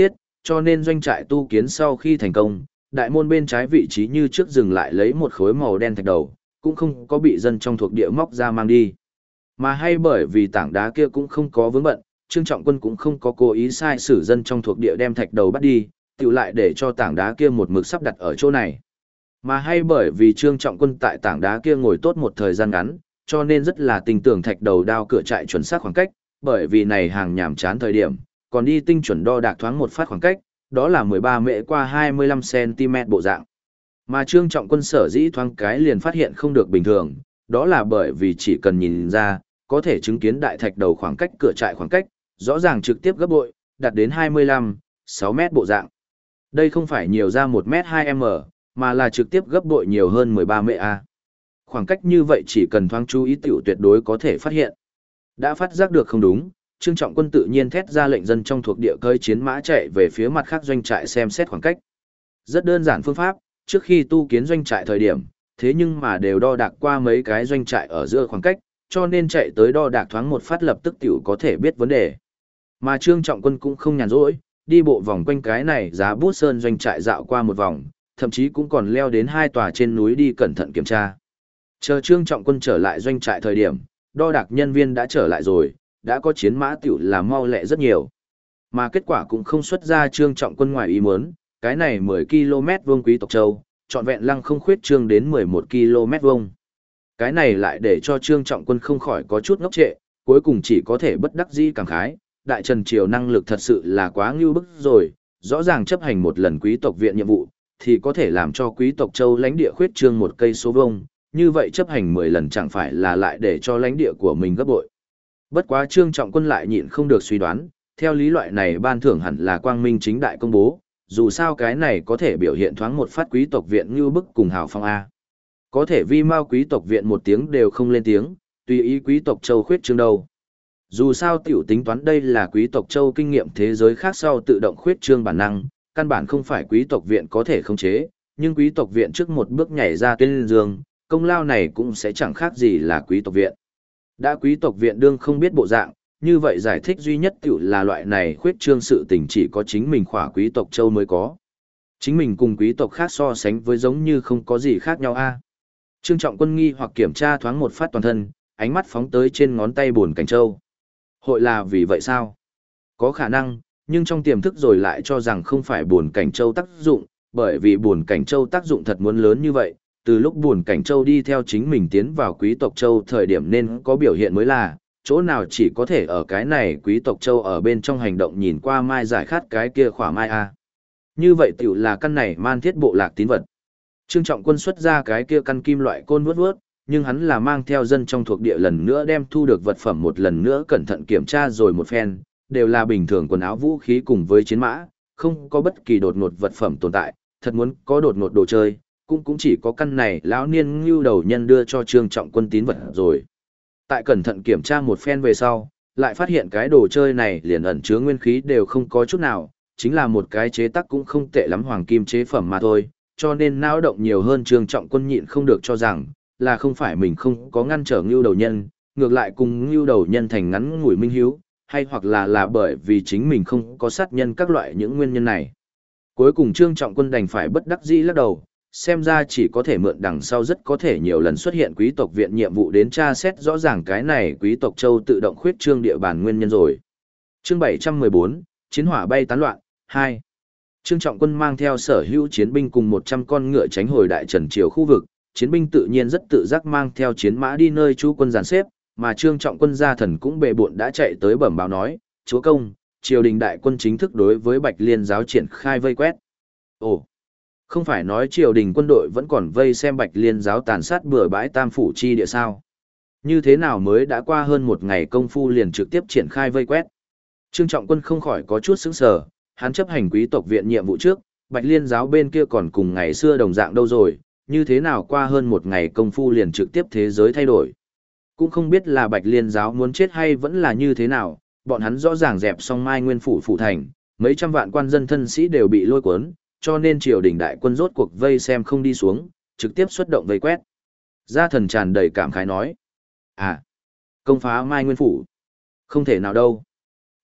[SPEAKER 1] cho nên doanh trại tu kiến sau khi thành công, đại môn bên trái vị trí như trước dừng lại lấy một khối màu đen thạch đầu, cũng không có bị dân trong thuộc địa móc ra mang đi. Mà hay bởi vì tảng đá kia cũng không có vướng bận, Trương Trọng Quân cũng không có cố ý sai sử dân trong thuộc địa đem thạch đầu bắt đi, tự lại để cho tảng đá kia một mực sắp đặt ở chỗ này. Mà hay bởi vì Trương Trọng Quân tại tảng đá kia ngồi tốt một thời gian ngắn, cho nên rất là tin tưởng thạch đầu đao cửa trại chuẩn xác khoảng cách, bởi vì này hàng nhảm chán thời điểm, còn đi tinh chuẩn đo đạc thoáng một phát khoảng cách, đó là 13 mễ qua 25 cm bộ dạng. Mà Trương Trọng Quân sở dĩ thoáng cái liền phát hiện không được bình thường, đó là bởi vì chỉ cần nhìn ra, có thể chứng kiến đại thạch đầu khoảng cách cửa trại khoảng cách, rõ ràng trực tiếp gấp bội, đạt đến 25, 6 mét bộ dạng. Đây không phải nhiều ra 1 mét 2m, mà là trực tiếp gấp bội nhiều hơn 13 mễ A. Khoảng cách như vậy chỉ cần thoáng chú ý tiểu tuyệt đối có thể phát hiện. Đã phát giác được không đúng, Trương Trọng Quân tự nhiên thét ra lệnh dân trong thuộc địa cơi chiến mã chạy về phía mặt khác doanh trại xem xét khoảng cách. Rất đơn giản phương pháp, trước khi tu kiến doanh trại thời điểm, thế nhưng mà đều đo đạc qua mấy cái doanh trại ở giữa khoảng cách, cho nên chạy tới đo đạc thoáng một phát lập tức tiểu có thể biết vấn đề. Mà Trương Trọng Quân cũng không nhàn rỗi, đi bộ vòng quanh cái này giá bút sơn doanh trại dạo qua một vòng, thậm chí cũng còn leo đến 2 tòa trên núi đi cẩn thận kiểm tra. Chờ Trương Trọng Quân trở lại doanh trại thời điểm, đo đạc nhân viên đã trở lại rồi, đã có chiến mã tiểu là mau lẹ rất nhiều. Mà kết quả cũng không xuất ra Trương Trọng Quân ngoài ý muốn, cái này 10 km vuông Quý Tộc Châu, trọn vẹn lăng không khuyết trương đến 11 km vuông. Cái này lại để cho Trương Trọng Quân không khỏi có chút ngốc trệ, cuối cùng chỉ có thể bất đắc dĩ cảm khái, Đại Trần Triều năng lực thật sự là quá ngưu bức rồi, rõ ràng chấp hành một lần quý tộc viện nhiệm vụ, thì có thể làm cho Quý Tộc Châu lãnh địa khuyết trương một cây số vuông, như vậy chấp hành 10 lần chẳng phải là lại để cho lãnh địa của mình gấp bội. Bất quá Trương Trọng Quân lại nhịn không được suy đoán, theo lý loại này ban thưởng hẳn là quang minh chính đại công bố, dù sao cái này có thể biểu hiện thoáng một phát quý tộc viện như bức cùng hào phong A. Có thể vi mao quý tộc viện một tiếng đều không lên tiếng, tùy ý quý tộc châu khuyết trương đâu. Dù sao tiểu tính toán đây là quý tộc châu kinh nghiệm thế giới khác sau tự động khuyết trương bản năng, căn bản không phải quý tộc viện có thể khống chế, nhưng quý tộc viện trước một bước nhảy ra tuyên dương, công lao này cũng sẽ chẳng khác gì là quý tộc viện. Đã quý tộc viện đương không biết bộ dạng, như vậy giải thích duy nhất tiểu là loại này khuyết trương sự tình chỉ có chính mình khỏa quý tộc châu mới có. Chính mình cùng quý tộc khác so sánh với giống như không có gì khác nhau a. Trương Trọng Quân nghi hoặc kiểm tra thoáng một phát toàn thân, ánh mắt phóng tới trên ngón tay buồn cảnh châu. Hội là vì vậy sao? Có khả năng, nhưng trong tiềm thức rồi lại cho rằng không phải buồn cảnh châu tác dụng, bởi vì buồn cảnh châu tác dụng thật muốn lớn như vậy, từ lúc buồn cảnh châu đi theo chính mình tiến vào quý tộc châu thời điểm nên có biểu hiện mới là, chỗ nào chỉ có thể ở cái này quý tộc châu ở bên trong hành động nhìn qua mai giải khát cái kia khỏa mai a. Như vậy tiểu là căn này man thiết bộ lạc tín vật. Trương Trọng Quân xuất ra cái kia căn kim loại côn vuốt vuốt, nhưng hắn là mang theo dân trong thuộc địa lần nữa đem thu được vật phẩm một lần nữa cẩn thận kiểm tra rồi một phen, đều là bình thường quần áo vũ khí cùng với chiến mã, không có bất kỳ đột ngột vật phẩm tồn tại, thật muốn có đột ngột đồ chơi, cũng chỉ có căn này lão niên ngưu đầu nhân đưa cho Trương Trọng Quân tín vật rồi. Tại cẩn thận kiểm tra một phen về sau, lại phát hiện cái đồ chơi này liền ẩn chứa nguyên khí đều không có chút nào, chính là một cái chế tác cũng không tệ lắm hoàng kim chế phẩm mà thôi, cho nên não động nhiều hơn Trương Trọng Quân nhịn không được cho rằng, là không phải mình không có ngăn trở ngưu đầu nhân, ngược lại cùng ngưu đầu nhân thành ngắn ngủi minh hiếu, hay hoặc là bởi vì chính mình không có sát nhân các loại những nguyên nhân này. Cuối cùng Trương Trọng Quân đành phải bất đắc dĩ lắc đầu, xem ra chỉ có thể mượn đằng sau rất có thể nhiều lần xuất hiện quý tộc viện nhiệm vụ đến tra xét rõ ràng cái này quý tộc châu tự động khuyết trương địa bàn nguyên nhân rồi. Chương 714, Chiến hỏa bay tán loạn, 2. Trương Trọng Quân mang theo sở hữu chiến binh cùng 100 con ngựa tránh hồi Đại Trần Triều khu vực, chiến binh tự nhiên rất tự giác mang theo chiến mã đi nơi chú quân dàn xếp, mà Trương Trọng Quân gia thần cũng bệ bộn đã chạy tới bẩm báo nói, chúa công, triều đình đại quân chính thức đối với Bạch Liên giáo triển khai vây quét. Ồ, không phải nói triều đình quân đội vẫn còn vây xem Bạch Liên giáo tàn sát bừa bãi Tam phủ chi địa sao? Như thế nào mới đã qua hơn một ngày công phu liền trực tiếp triển khai vây quét? Trương Trọng Quân không khỏi có chút sững sờ, hắn chấp hành quý tộc viện nhiệm vụ trước, Bạch Liên giáo bên kia còn cùng ngày xưa đồng dạng đâu rồi, như thế nào qua hơn một ngày công phu liền trực tiếp thế giới thay đổi. Cũng không biết là Bạch Liên giáo muốn chết hay vẫn là như thế nào, bọn hắn rõ ràng dẹp xong Mai Nguyên phủ phủ thành, mấy trăm vạn quan dân thân sĩ đều bị lôi cuốn, cho nên triều đình đại quân rốt cuộc vây xem không đi xuống, trực tiếp xuất động vây quét. Gia thần tràn đầy cảm khái nói, công phá Mai Nguyên phủ, không thể nào đâu.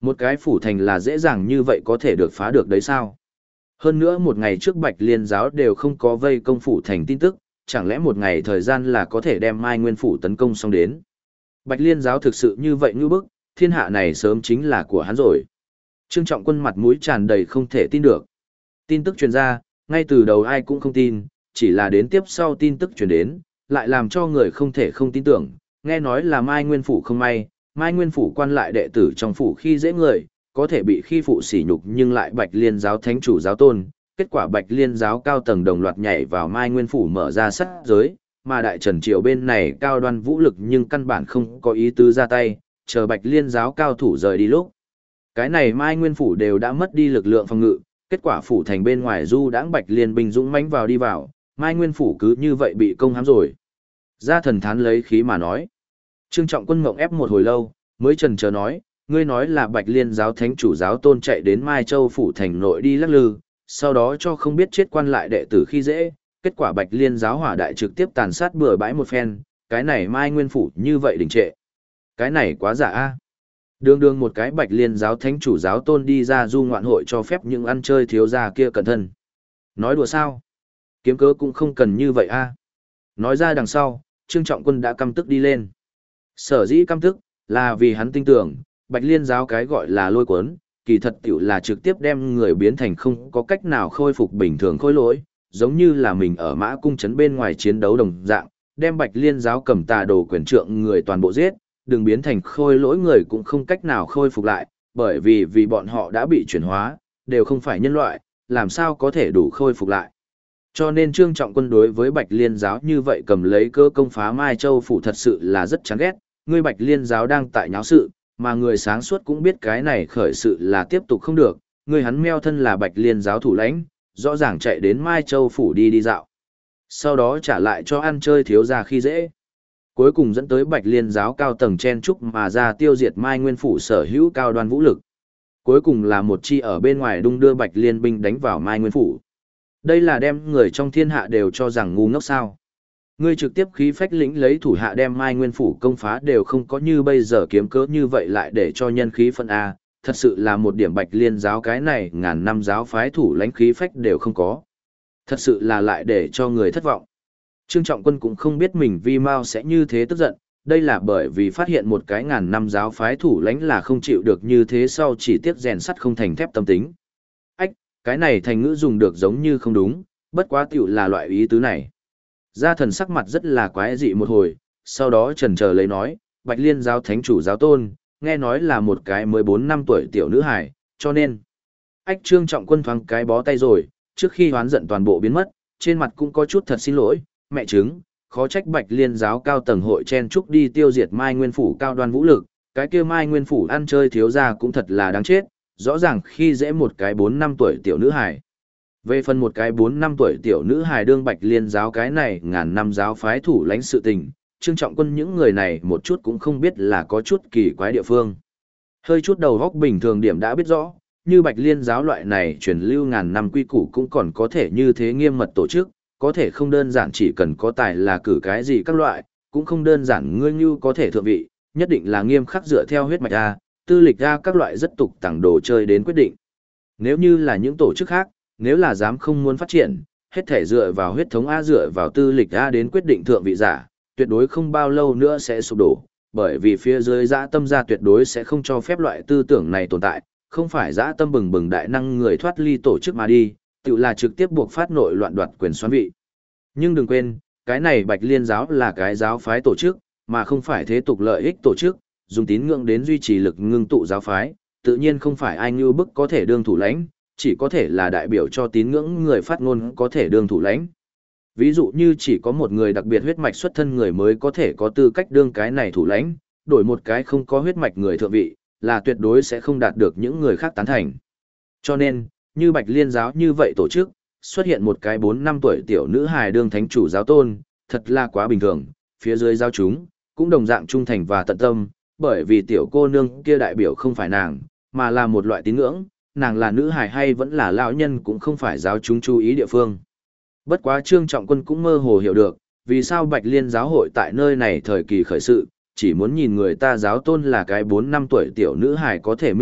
[SPEAKER 1] Một cái phủ thành là dễ dàng như vậy có thể được phá được đấy sao? Hơn nữa một ngày trước Bạch Liên giáo đều không có vây công phủ thành tin tức, chẳng lẽ một ngày thời gian là có thể đem Mai Nguyên phủ tấn công xong đến? Bạch Liên giáo thực sự như vậy như bức, thiên hạ này sớm chính là của hắn rồi. Trương Trọng Quân mặt mũi tràn đầy không thể tin được. Tin tức truyền ra, ngay từ đầu ai cũng không tin, chỉ là đến tiếp sau tin tức truyền đến, lại làm cho người không thể không tin tưởng. Nghe nói là Mai Nguyên phủ không may, Mai Nguyên phủ quan lại đệ tử trong phủ khi dễ người, có thể bị khi phụ sỉ nhục nhưng lại Bạch Liên giáo thánh chủ giáo tôn. Kết quả Bạch Liên giáo cao tầng đồng loạt nhảy vào Mai Nguyên phủ mở ra sát giới, mà Đại Trần Triều bên này cao đoan vũ lực nhưng căn bản không có ý tứ ra tay, chờ Bạch Liên giáo cao thủ rời đi lúc. Cái này Mai Nguyên phủ đều đã mất đi lực lượng phòng ngự, kết quả phủ thành bên ngoài du đãng Bạch Liên binh dũng mãnh vào đi vào, Mai Nguyên phủ cứ như vậy bị công hãm rồi. Gia thần thán lấy khí mà nói. Trương Trọng Quân ngậm ép một hồi lâu, mới chần chờ nói, ngươi nói là Bạch Liên giáo thánh chủ giáo tôn chạy đến Mai Châu phủ thành nội đi lắc lư, sau đó cho không biết chết quan lại đệ tử khi dễ, kết quả Bạch Liên giáo hỏa đại trực tiếp tàn sát bừa bãi một phen, cái này Mai Nguyên phủ như vậy đình trệ. Cái này quá giả a. Đường đường một cái Bạch Liên giáo thánh chủ giáo tôn đi ra du ngoạn hội cho phép những ăn chơi thiếu gia kia cẩn thận. Nói đùa sao? Kiếm cớ cũng không cần như vậy a. Nói ra đằng sau, Trương Trọng Quân đã căm tức đi lên. Sở dĩ căm tức, là vì hắn tin tưởng, Bạch Liên giáo cái gọi là lôi cuốn, kỳ thật tiểu là trực tiếp đem người biến thành không có cách nào khôi phục bình thường khôi lỗi, giống như là mình ở Mã Cung trấn bên ngoài chiến đấu đồng dạng, đem Bạch Liên giáo cầm tà đồ quyền trượng người toàn bộ giết, đừng biến thành khôi lỗi người cũng không cách nào khôi phục lại, bởi vì bọn họ đã bị chuyển hóa, đều không phải nhân loại, làm sao có thể đủ khôi phục lại. Cho nên Trương Trọng Quân đối với Bạch Liên giáo như vậy cầm lấy cơ công phá Mai Châu phủ thật sự là rất chán ghét, người Bạch Liên giáo đang tại nháo sự, mà người sáng suốt cũng biết cái này khởi sự là tiếp tục không được, người hắn meo thân là Bạch Liên giáo thủ lãnh, rõ ràng chạy đến Mai Châu phủ đi dạo. Sau đó trả lại cho ăn chơi thiếu gia khi dễ. Cuối cùng dẫn tới Bạch Liên giáo cao tầng chen trúc mà ra tiêu diệt Mai Nguyên phủ sở hữu cao đoan vũ lực. Cuối cùng là một chi ở bên ngoài đung đưa Bạch Liên binh đánh vào Mai Nguyên phủ. Đây là đem người trong thiên hạ đều cho rằng ngu ngốc sao. Ngươi trực tiếp khí phách lĩnh lấy thủ hạ đem Mai Nguyên phủ công phá đều không có như bây giờ kiếm cớ như vậy lại để cho nhân khí phân A, thật sự là một điểm Bạch Liên giáo cái này ngàn năm giáo phái thủ lãnh khí phách đều không có. Thật sự là lại để cho người thất vọng. Trương Trọng Quân cũng không biết mình vì mau sẽ như thế tức giận, đây là bởi vì phát hiện một cái ngàn năm giáo phái thủ lãnh là không chịu được như thế sau chỉ tiếc rèn sắt không thành thép tâm tính. Ách, cái này thành ngữ dùng được giống như không đúng, bất quá tiểu là loại ý tứ này. Gia thần sắc mặt rất là quái dị một hồi, sau đó chần chờ lấy nói, Bạch Liên giáo thánh chủ giáo tôn, nghe nói là một cái 14 năm tuổi tiểu nữ hài, cho nên. Ách Trương Trọng Quân thoáng cái bó tay rồi, trước khi hoán giận toàn bộ biến mất, trên mặt cũng có chút thật xin lỗi, mẹ chứng, khó trách Bạch Liên giáo cao tầng hội chen chúc đi tiêu diệt Mai Nguyên phủ cao đoan vũ lực, cái kia Mai Nguyên phủ ăn chơi thiếu gia cũng thật là đáng chết, rõ ràng khi dễ một cái 4 năm tuổi tiểu nữ hài. Về phần một cái 4 năm tuổi tiểu nữ hài đương Bạch Liên giáo cái này ngàn năm giáo phái thủ lãnh sự tình, Trương Trọng Quân những người này một chút cũng không biết là có chút kỳ quái địa phương. Hơi chút đầu góc bình thường điểm đã biết rõ, như Bạch Liên giáo loại này truyền lưu ngàn năm quy củ cũng còn có thể như thế nghiêm mật tổ chức, có thể không đơn giản chỉ cần có tài là cử cái gì các loại, cũng không đơn giản ngươi như có thể thượng vị, nhất định là nghiêm khắc dựa theo huyết mạch A, tư lịch A các loại rất tục tẳng đồ chơi đến quyết định. Nếu như là những tổ chức khác, nếu là dám không muốn phát triển, hết thể dựa vào huyết thống A dựa vào tư lịch A đến quyết định thượng vị giả, tuyệt đối không bao lâu nữa sẽ sụp đổ, bởi vì phía dưới dã tâm gia tuyệt đối sẽ không cho phép loại tư tưởng này tồn tại, không phải dã tâm bừng bừng đại năng người thoát ly tổ chức mà đi, tự là trực tiếp buộc phát nội loạn đoạt quyền xoán vị. Nhưng đừng quên, cái này Bạch Liên giáo là cái giáo phái tổ chức, mà không phải thế tục lợi ích tổ chức, dùng tín ngưỡng đến duy trì lực ngưng tụ giáo phái, tự nhiên không phải ai như bức có thể đương thủ lãnh, chỉ có thể là đại biểu cho tín ngưỡng người phát ngôn có thể đương thủ lãnh. Ví dụ như chỉ có một người đặc biệt huyết mạch xuất thân người mới có thể có tư cách đương cái này thủ lãnh, đổi một cái không có huyết mạch người thượng vị, là tuyệt đối sẽ không đạt được những người khác tán thành. Cho nên, như Bạch Liên giáo như vậy tổ chức, xuất hiện một cái 4 năm tuổi tiểu nữ hài đương thánh chủ giáo tôn, thật là quá bình thường, phía dưới giáo chúng, cũng đồng dạng trung thành và tận tâm, bởi vì tiểu cô nương kia đại biểu không phải nàng, mà là một loại tín ngưỡng, nàng là nữ hài hay vẫn là lão nhân cũng không phải giáo chúng chú ý địa phương. Bất quá Trương Trọng Quân cũng mơ hồ hiểu được, vì sao Bạch Liên giáo hội tại nơi này thời kỳ khởi sự, chỉ muốn nhìn người ta giáo tôn là cái 4 năm tuổi tiểu nữ hài có thể minh bạch,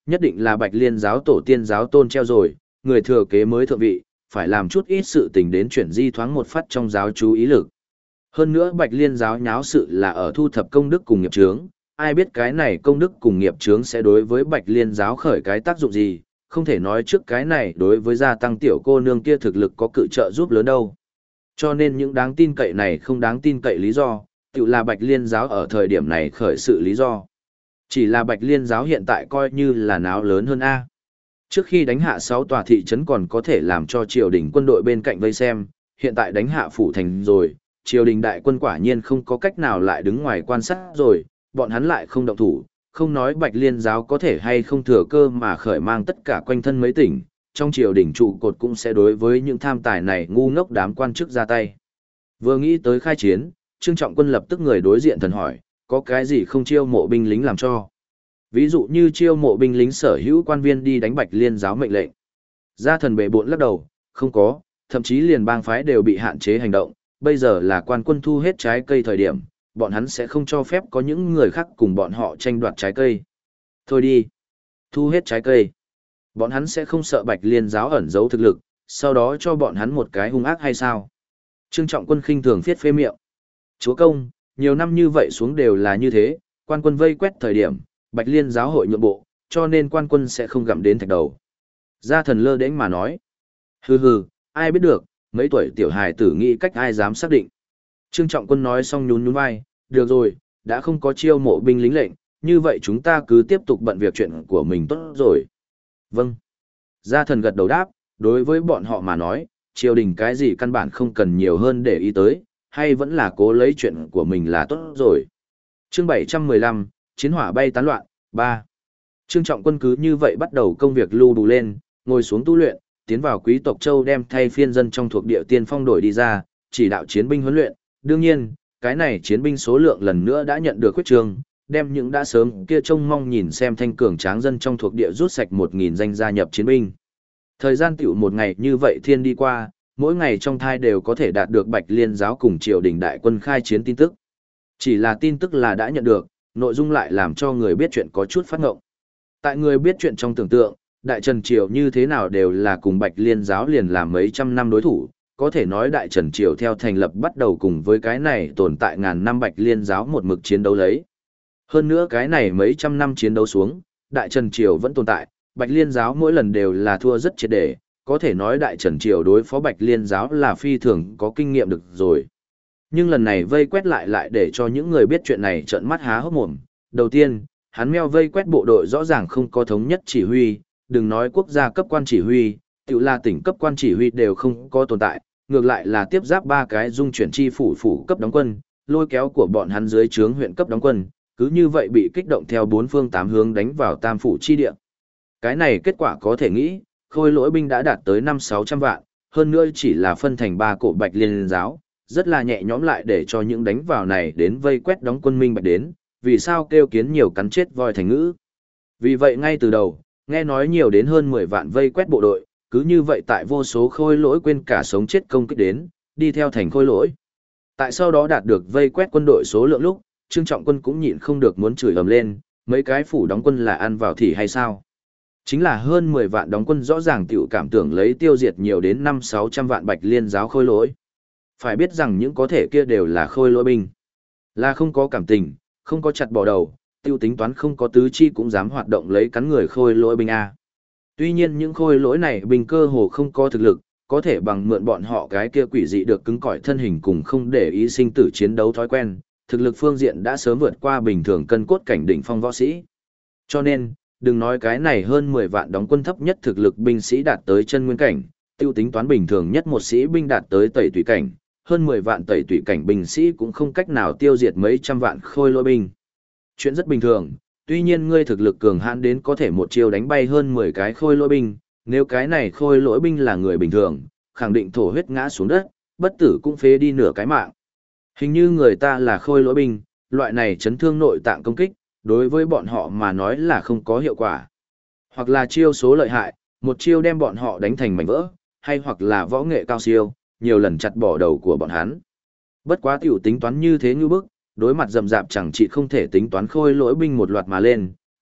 [SPEAKER 1] nhất định là Bạch Liên giáo tổ tiên giáo tôn treo rồi, người thừa kế mới thượng vị, phải làm chút ít sự tình đến chuyển di thoáng một phát trong giáo chú ý lực. Hơn nữa Bạch Liên giáo nháo sự là ở thu thập công đức cùng nghiệp chướng, ai biết cái này công đức cùng nghiệp chướng sẽ đối với Bạch Liên giáo khởi cái tác dụng gì, không thể nói trước cái này đối với gia tăng tiểu cô nương kia thực lực có cự trợ giúp lớn đâu. Cho nên những đáng tin cậy này không đáng tin cậy lý do, tự là Bạch Liên giáo ở thời điểm này khởi sự lý do. Chỉ là Bạch Liên giáo hiện tại coi như là náo lớn hơn A. Trước khi đánh hạ 6 tòa thị trấn còn có thể làm cho triều đình quân đội bên cạnh vây xem, hiện tại đánh hạ phủ thành rồi, triều đình đại quân quả nhiên không có cách nào lại đứng ngoài quan sát rồi, bọn hắn lại không động thủ, không nói Bạch Liên giáo có thể hay không thừa cơ mà khởi mang tất cả quanh thân mấy tỉnh, trong triều đình trụ cột cũng sẽ đối với những tham tài này ngu ngốc đám quan chức ra tay. Vừa nghĩ tới khai chiến, Trương Trọng Quân lập tức người đối diện thần hỏi, có cái gì không chiêu mộ binh lính làm cho? Ví dụ như chiêu mộ binh lính sở hữu quan viên đi đánh Bạch Liên giáo mệnh lệnh. Gia thần bệ bộn lắc đầu, không có, thậm chí liền bang phái đều bị hạn chế hành động, bây giờ là quan quân thu hết trái cây thời điểm, bọn hắn sẽ không cho phép có những người khác cùng bọn họ tranh đoạt trái cây. Thôi đi, thu hết trái cây. Bọn hắn sẽ không sợ Bạch Liên giáo ẩn giấu thực lực, sau đó cho bọn hắn một cái hung ác hay sao? Trương Trọng Quân khinh thường phiết phê miệng. Chúa công, nhiều năm như vậy xuống đều là như thế, quan quân vây quét thời điểm, Bạch Liên giáo hội nhượng bộ, cho nên quan quân sẽ không gặm đến thạch đầu. Gia thần lơ đễnh mà nói. Hừ hừ, ai biết được, mấy tuổi tiểu hài tử nghĩ cách ai dám xác định. Trương Trọng Quân nói xong nhún nhún vai, được rồi, đã không có chiêu mộ binh lính lệnh, như vậy chúng ta cứ tiếp tục bận việc chuyện của mình tốt rồi. Vâng. Gia thần gật đầu đáp, đối với bọn họ mà nói, triều đình cái gì căn bản không cần nhiều hơn để ý tới, hay vẫn là cố lấy chuyện của mình là tốt rồi. Chương 715, Chiến hỏa bay tán loạn, 3. Trương Trọng Quân cứ như vậy bắt đầu công việc lưu đủ lên, ngồi xuống tu luyện, tiến vào Quý tộc Châu đem thay phiên dân trong thuộc địa tiên phong đổi đi ra, chỉ đạo chiến binh huấn luyện. Đương nhiên, cái này chiến binh số lượng lần nữa đã nhận được khuyết trương, đem những đã sớm kia trông mong nhìn xem thanh cường tráng dân trong thuộc địa rút sạch 1.000 danh gia nhập chiến binh. Thời gian tiểu một ngày như vậy thiên đi qua, mỗi ngày trong thai đều có thể đạt được Bạch Liên giáo cùng triều đình đại quân khai chiến tin tức. Chỉ là tin tức là đã nhận được, nội dung lại làm cho người biết chuyện có chút phát ngộng. Tại người biết chuyện trong tưởng tượng, Đại Trần Triều như thế nào đều là cùng Bạch Liên giáo liền làm mấy trăm năm đối thủ, có thể nói Đại Trần Triều theo thành lập bắt đầu cùng với cái này tồn tại ngàn năm Bạch Liên giáo một mực chiến đấu lấy. Hơn nữa cái này mấy trăm năm chiến đấu xuống, Đại Trần Triều vẫn tồn tại, Bạch Liên giáo mỗi lần đều là thua rất triệt để, có thể nói Đại Trần Triều đối phó Bạch Liên giáo là phi thường có kinh nghiệm được rồi. Nhưng lần này vây quét lại để cho những người biết chuyện này trợn mắt há hốc mồm. Đầu tiên, hắn meo vây quét bộ đội rõ ràng không có thống nhất chỉ huy, đừng nói quốc gia cấp quan chỉ huy, tự là tỉnh cấp quan chỉ huy đều không có tồn tại, ngược lại là tiếp giáp 3 cái dung chuyển chi phủ cấp đóng quân, lôi kéo của bọn hắn dưới trướng huyện cấp đóng quân, cứ như vậy bị kích động theo 4 phương 8 hướng đánh vào tam phủ chi địa. Cái này kết quả có thể nghĩ, khôi lỗi binh đã đạt tới 500-600 vạn, hơn nữa chỉ là phân thành 3 cổ Bạch Liên giáo, rất là nhẹ nhõm lại để cho những đánh vào này đến vây quét đóng quân minh bạch đến, vì sao kêu kiến nhiều cắn chết voi thành ngữ. Vì vậy ngay từ đầu, nghe nói nhiều đến hơn 10 vạn vây quét bộ đội, cứ như vậy tại vô số khôi lỗi quên cả sống chết công kích đến, đi theo thành khôi lỗi. Tại sau đó đạt được vây quét quân đội số lượng lúc, Trương Trọng Quân cũng nhịn không được muốn chửi ầm lên, mấy cái phủ đóng quân là ăn vào thì hay sao? Chính là hơn 10 vạn đóng quân rõ ràng tiểu cảm tưởng lấy tiêu diệt nhiều đến 500-600 vạn Bạch Liên giáo khôi lỗi. Phải biết rằng những có thể kia đều là khôi lỗi binh. Là không có cảm tình, không có chặt bỏ đầu, tiêu tính toán không có tứ chi cũng dám hoạt động lấy cắn người khôi lỗi binh A. Tuy nhiên những khôi lỗi này binh cơ hồ không có thực lực, có thể bằng mượn bọn họ cái kia quỷ dị được cứng cỏi thân hình cùng không để ý sinh tử chiến đấu thói quen, thực lực phương diện đã sớm vượt qua bình thường cân cốt cảnh đỉnh phong võ sĩ. Cho nên, đừng nói cái này hơn 10 vạn đóng quân thấp nhất thực lực binh sĩ đạt tới chân nguyên cảnh, tiêu tính toán bình thường nhất một sĩ binh đạt tới tẩy tùy cảnh, hơn 10 vạn tẩy tùy cảnh binh sĩ cũng không cách nào tiêu diệt mấy trăm vạn khôi lỗi binh. Chuyện rất bình thường, tuy nhiên ngươi thực lực cường hãn đến có thể một chiêu đánh bay hơn 10 cái khôi lỗi binh, nếu cái này khôi lỗi binh là người bình thường, khẳng định thổ huyết ngã xuống đất, bất tử cũng phế đi nửa cái mạng. Hình như người ta là khôi lỗi binh, loại này chấn thương nội tạng công kích, đối với bọn họ mà nói là không có hiệu quả. Hoặc là chiêu số lợi hại, một chiêu đem bọn họ đánh thành mảnh vỡ, hay hoặc là võ nghệ cao siêu, nhiều lần chặt bỏ đầu của bọn hắn. Bất quá tiểu tính toán như thế như bức, đối mặt rầm rạp chẳng chỉ không thể tính toán khôi lỗi binh một loạt mà lên,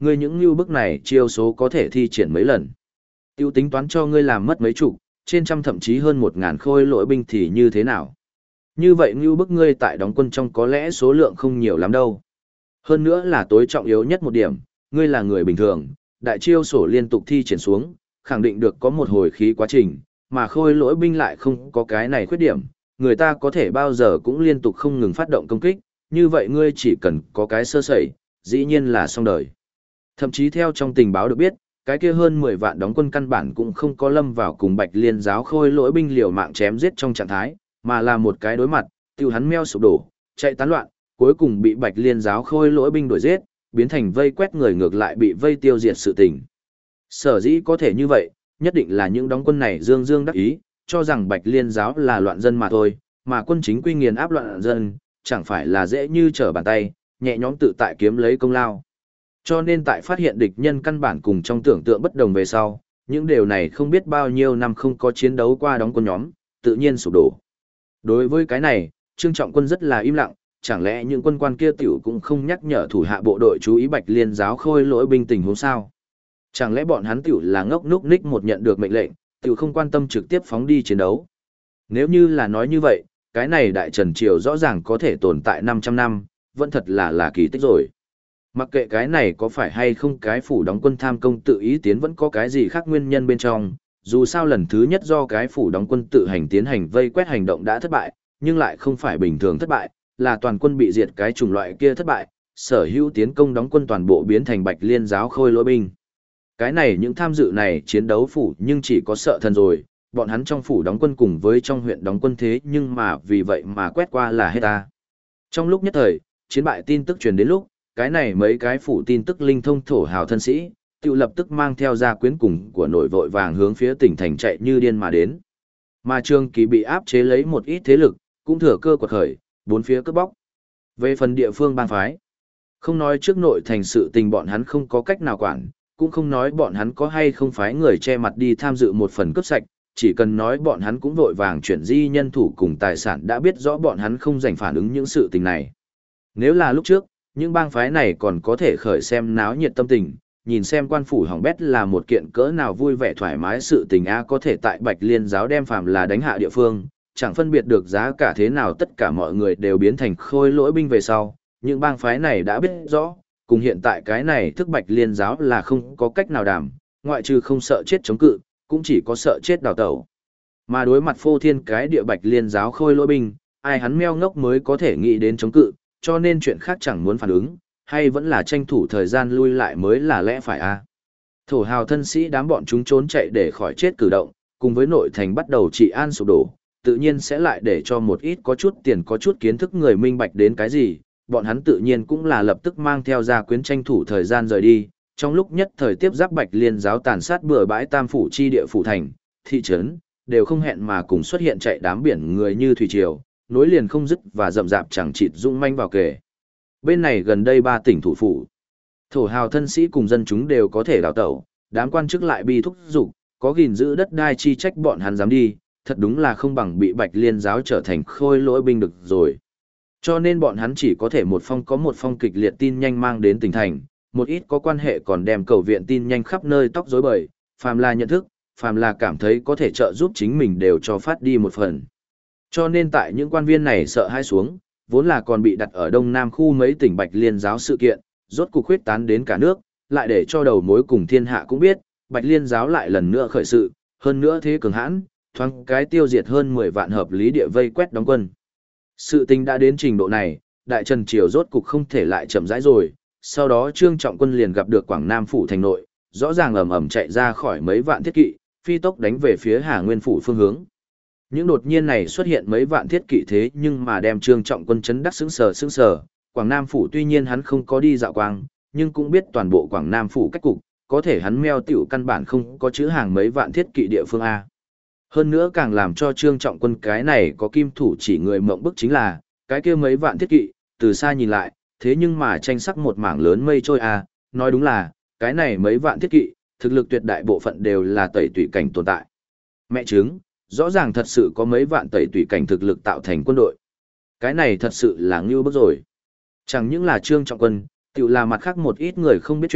[SPEAKER 1] ngươi những như bức này chiêu số có thể thi triển mấy lần. Tiêu tính toán cho ngươi làm mất mấy chục, trên trăm thậm chí hơn 1.000 khôi lỗi binh thì như thế nào? Như vậy như bức ngươi tại đóng quân trong có lẽ số lượng không nhiều lắm đâu. Hơn nữa là tối trọng yếu nhất một điểm, ngươi là người bình thường, đại chiêu sổ liên tục thi triển xuống, khẳng định được có một hồi khí quá trình, mà khôi lỗi binh lại không có cái này khuyết điểm, người ta có thể bao giờ cũng liên tục không ngừng phát động công kích, như vậy ngươi chỉ cần có cái sơ sẩy, dĩ nhiên là xong đời. Thậm chí theo trong tình báo được biết, cái kia hơn 10 vạn đóng quân căn bản cũng không có lâm vào cùng Bạch Liên giáo khôi lỗi binh liều mạng chém giết trong trạng thái, mà là một cái đối mặt, tiêu hắn meo sụp đổ, chạy tán loạn, cuối cùng bị Bạch Liên giáo khôi lỗi binh đuổi giết, biến thành vây quét người ngược lại bị vây tiêu diệt sự tình. Sở dĩ có thể như vậy, nhất định là những đóng quân này dương dương đắc ý, cho rằng Bạch Liên giáo là loạn dân mà thôi, mà quân chính quy nghiền áp loạn dân, chẳng phải là dễ như trở bàn tay, nhẹ nhõm tự tại kiếm lấy công lao. Cho nên tại phát hiện địch nhân căn bản cùng trong tưởng tượng bất đồng về sau, những điều này không biết bao nhiêu năm không có chiến đấu qua đóng quân nhóm, tự nhiên sụp đổ. Đối với cái này, Trương Trọng Quân rất là im lặng, chẳng lẽ những quân quan kia tiểu cũng không nhắc nhở thủ hạ bộ đội chú ý Bạch Liên giáo khôi lỗi binh tình huống sao? Chẳng lẽ bọn hắn tiểu là ngốc núc ních một nhận được mệnh lệnh, tiểu không quan tâm trực tiếp phóng đi chiến đấu? Nếu như là nói như vậy, cái này Đại Trần Triều rõ ràng có thể tồn tại 500 năm, vẫn thật là kỳ tích rồi. Mặc kệ cái này có phải hay không cái phủ đóng quân tham công tự ý tiến vẫn có cái gì khác nguyên nhân bên trong, dù sao lần thứ nhất do cái phủ đóng quân tự hành tiến hành vây quét hành động đã thất bại, nhưng lại không phải bình thường thất bại, là toàn quân bị diệt cái chủng loại kia thất bại, sở hữu tiến công đóng quân toàn bộ biến thành Bạch Liên giáo khôi lỗi binh. Cái này những tham dự này chiến đấu phủ nhưng chỉ có sợ thần rồi, bọn hắn trong phủ đóng quân cùng với trong huyện đóng quân thế nhưng mà vì vậy mà quét qua là hết ta. Trong lúc nhất thời, chiến bại tin tức truyền đến lúc, cái này mấy cái phủ tin tức linh thông thổ hào thân sĩ, tự lập tức mang theo gia quyến cùng của nội vội vàng hướng phía tỉnh thành chạy như điên mà đến. Mà Trương Kỳ bị áp chế lấy một ít thế lực, cũng thừa cơ quật khởi, bốn phía cướp bóc. Về phần địa phương bang phái, không nói trước nội thành sự tình bọn hắn không có cách nào quản, cũng không nói bọn hắn có hay không phái người che mặt đi tham dự một phần cướp sạch, chỉ cần nói bọn hắn cũng vội vàng chuyển di nhân thủ cùng tài sản đã biết rõ bọn hắn không dành phản ứng những sự tình này. Nếu là lúc trước, những bang phái này còn có thể khởi xem náo nhiệt tâm tình, nhìn xem quan phủ hỏng bét là một kiện cỡ nào vui vẻ thoải mái sự tình a có thể tại Bạch Liên giáo đem phàm là đánh hạ địa phương, chẳng phân biệt được giá cả thế nào tất cả mọi người đều biến thành khôi lỗi binh về sau, những bang phái này đã biết rõ, cùng hiện tại cái này thức Bạch Liên giáo là không có cách nào đảm, ngoại trừ không sợ chết chống cự, cũng chỉ có sợ chết đào tẩu. Mà đối mặt phô thiên cái địa Bạch Liên giáo khôi lỗi binh, ai hắn meo ngốc mới có thể nghĩ đến chống cự, cho nên chuyện khác chẳng muốn phản ứng, hay vẫn là tranh thủ thời gian lui lại mới là lẽ phải a. Thổ hào thân sĩ đám bọn chúng trốn chạy để khỏi chết cử động, cùng với nội thành bắt đầu trị an sụp đổ, tự nhiên sẽ lại để cho một ít có chút tiền có chút kiến thức người minh bạch đến cái gì, bọn hắn tự nhiên cũng là lập tức mang theo gia quyến tranh thủ thời gian rời đi, trong lúc nhất thời tiếp giáp Bạch Liên giáo tàn sát bừa bãi tam phủ chi địa phủ thành, thị trấn, đều không hẹn mà cùng xuất hiện chạy đám biển người như thủy triều, nối liền không dứt và rậm rạp chẳng chịt dũng manh vào kề. Bên này gần đây 3 tỉnh thủ phủ, thổ hào thân sĩ cùng dân chúng đều có thể đào tẩu, đám quan chức lại bi thúc giục, có gìn giữ đất đai chi trách bọn hắn dám đi, thật đúng là không bằng bị Bạch Liên giáo trở thành khôi lỗi binh được rồi. Cho nên bọn hắn chỉ có thể một phong kịch liệt tin nhanh mang đến tỉnh thành, một ít có quan hệ còn đem cầu viện tin nhanh khắp nơi tóc rối bời, phàm là nhận thức, phàm là cảm thấy có thể trợ giúp chính mình đều cho phát đi một phần. Cho nên tại những quan viên này sợ hãi xuống, vốn là còn bị đặt ở đông nam khu mấy tỉnh Bạch Liên giáo sự kiện, rốt cuộc huyết tán đến cả nước, lại để cho đầu mối cùng thiên hạ cũng biết, Bạch Liên giáo lại lần nữa khởi sự, hơn nữa thế cường hãn, thoáng cái tiêu diệt hơn 10 vạn hợp lý địa vây quét đóng quân. Sự tình đã đến trình độ này, Đại Trần Triều rốt cục không thể lại chậm rãi rồi, sau đó Trương Trọng Quân liền gặp được Quảng Nam phủ thành nội, rõ ràng ầm ầm chạy ra khỏi mấy vạn thiết kỵ, phi tốc đánh về phía Hà Nguyên phủ phương hướng. Những đột nhiên này xuất hiện mấy vạn thiết kỵ thế nhưng mà đem Trương Trọng Quân chấn đắc sững sờ, Quảng Nam phủ tuy nhiên hắn không có đi dạo quang, nhưng cũng biết toàn bộ Quảng Nam phủ cách cục, có thể hắn meo tiểu căn bản không có chữ hàng mấy vạn thiết kỵ địa phương a. Hơn nữa càng làm cho Trương Trọng Quân cái này có kim thủ chỉ người mộng bức chính là, cái kia mấy vạn thiết kỵ, từ xa nhìn lại, thế nhưng mà tranh sắc một mảng lớn mây trôi a, nói đúng là, cái này mấy vạn thiết kỵ, thực lực tuyệt đại bộ phận đều là tẩy tủy cảnh tồn tại. Mẹ chứng, rõ ràng thật sự có mấy vạn tẩy tủy cảnh thực lực tạo thành quân đội. Cái này thật sự là ngưu bức rồi. Chẳng những là Trương Trọng Quân, tự là mặt khác một ít người không biết chuyện,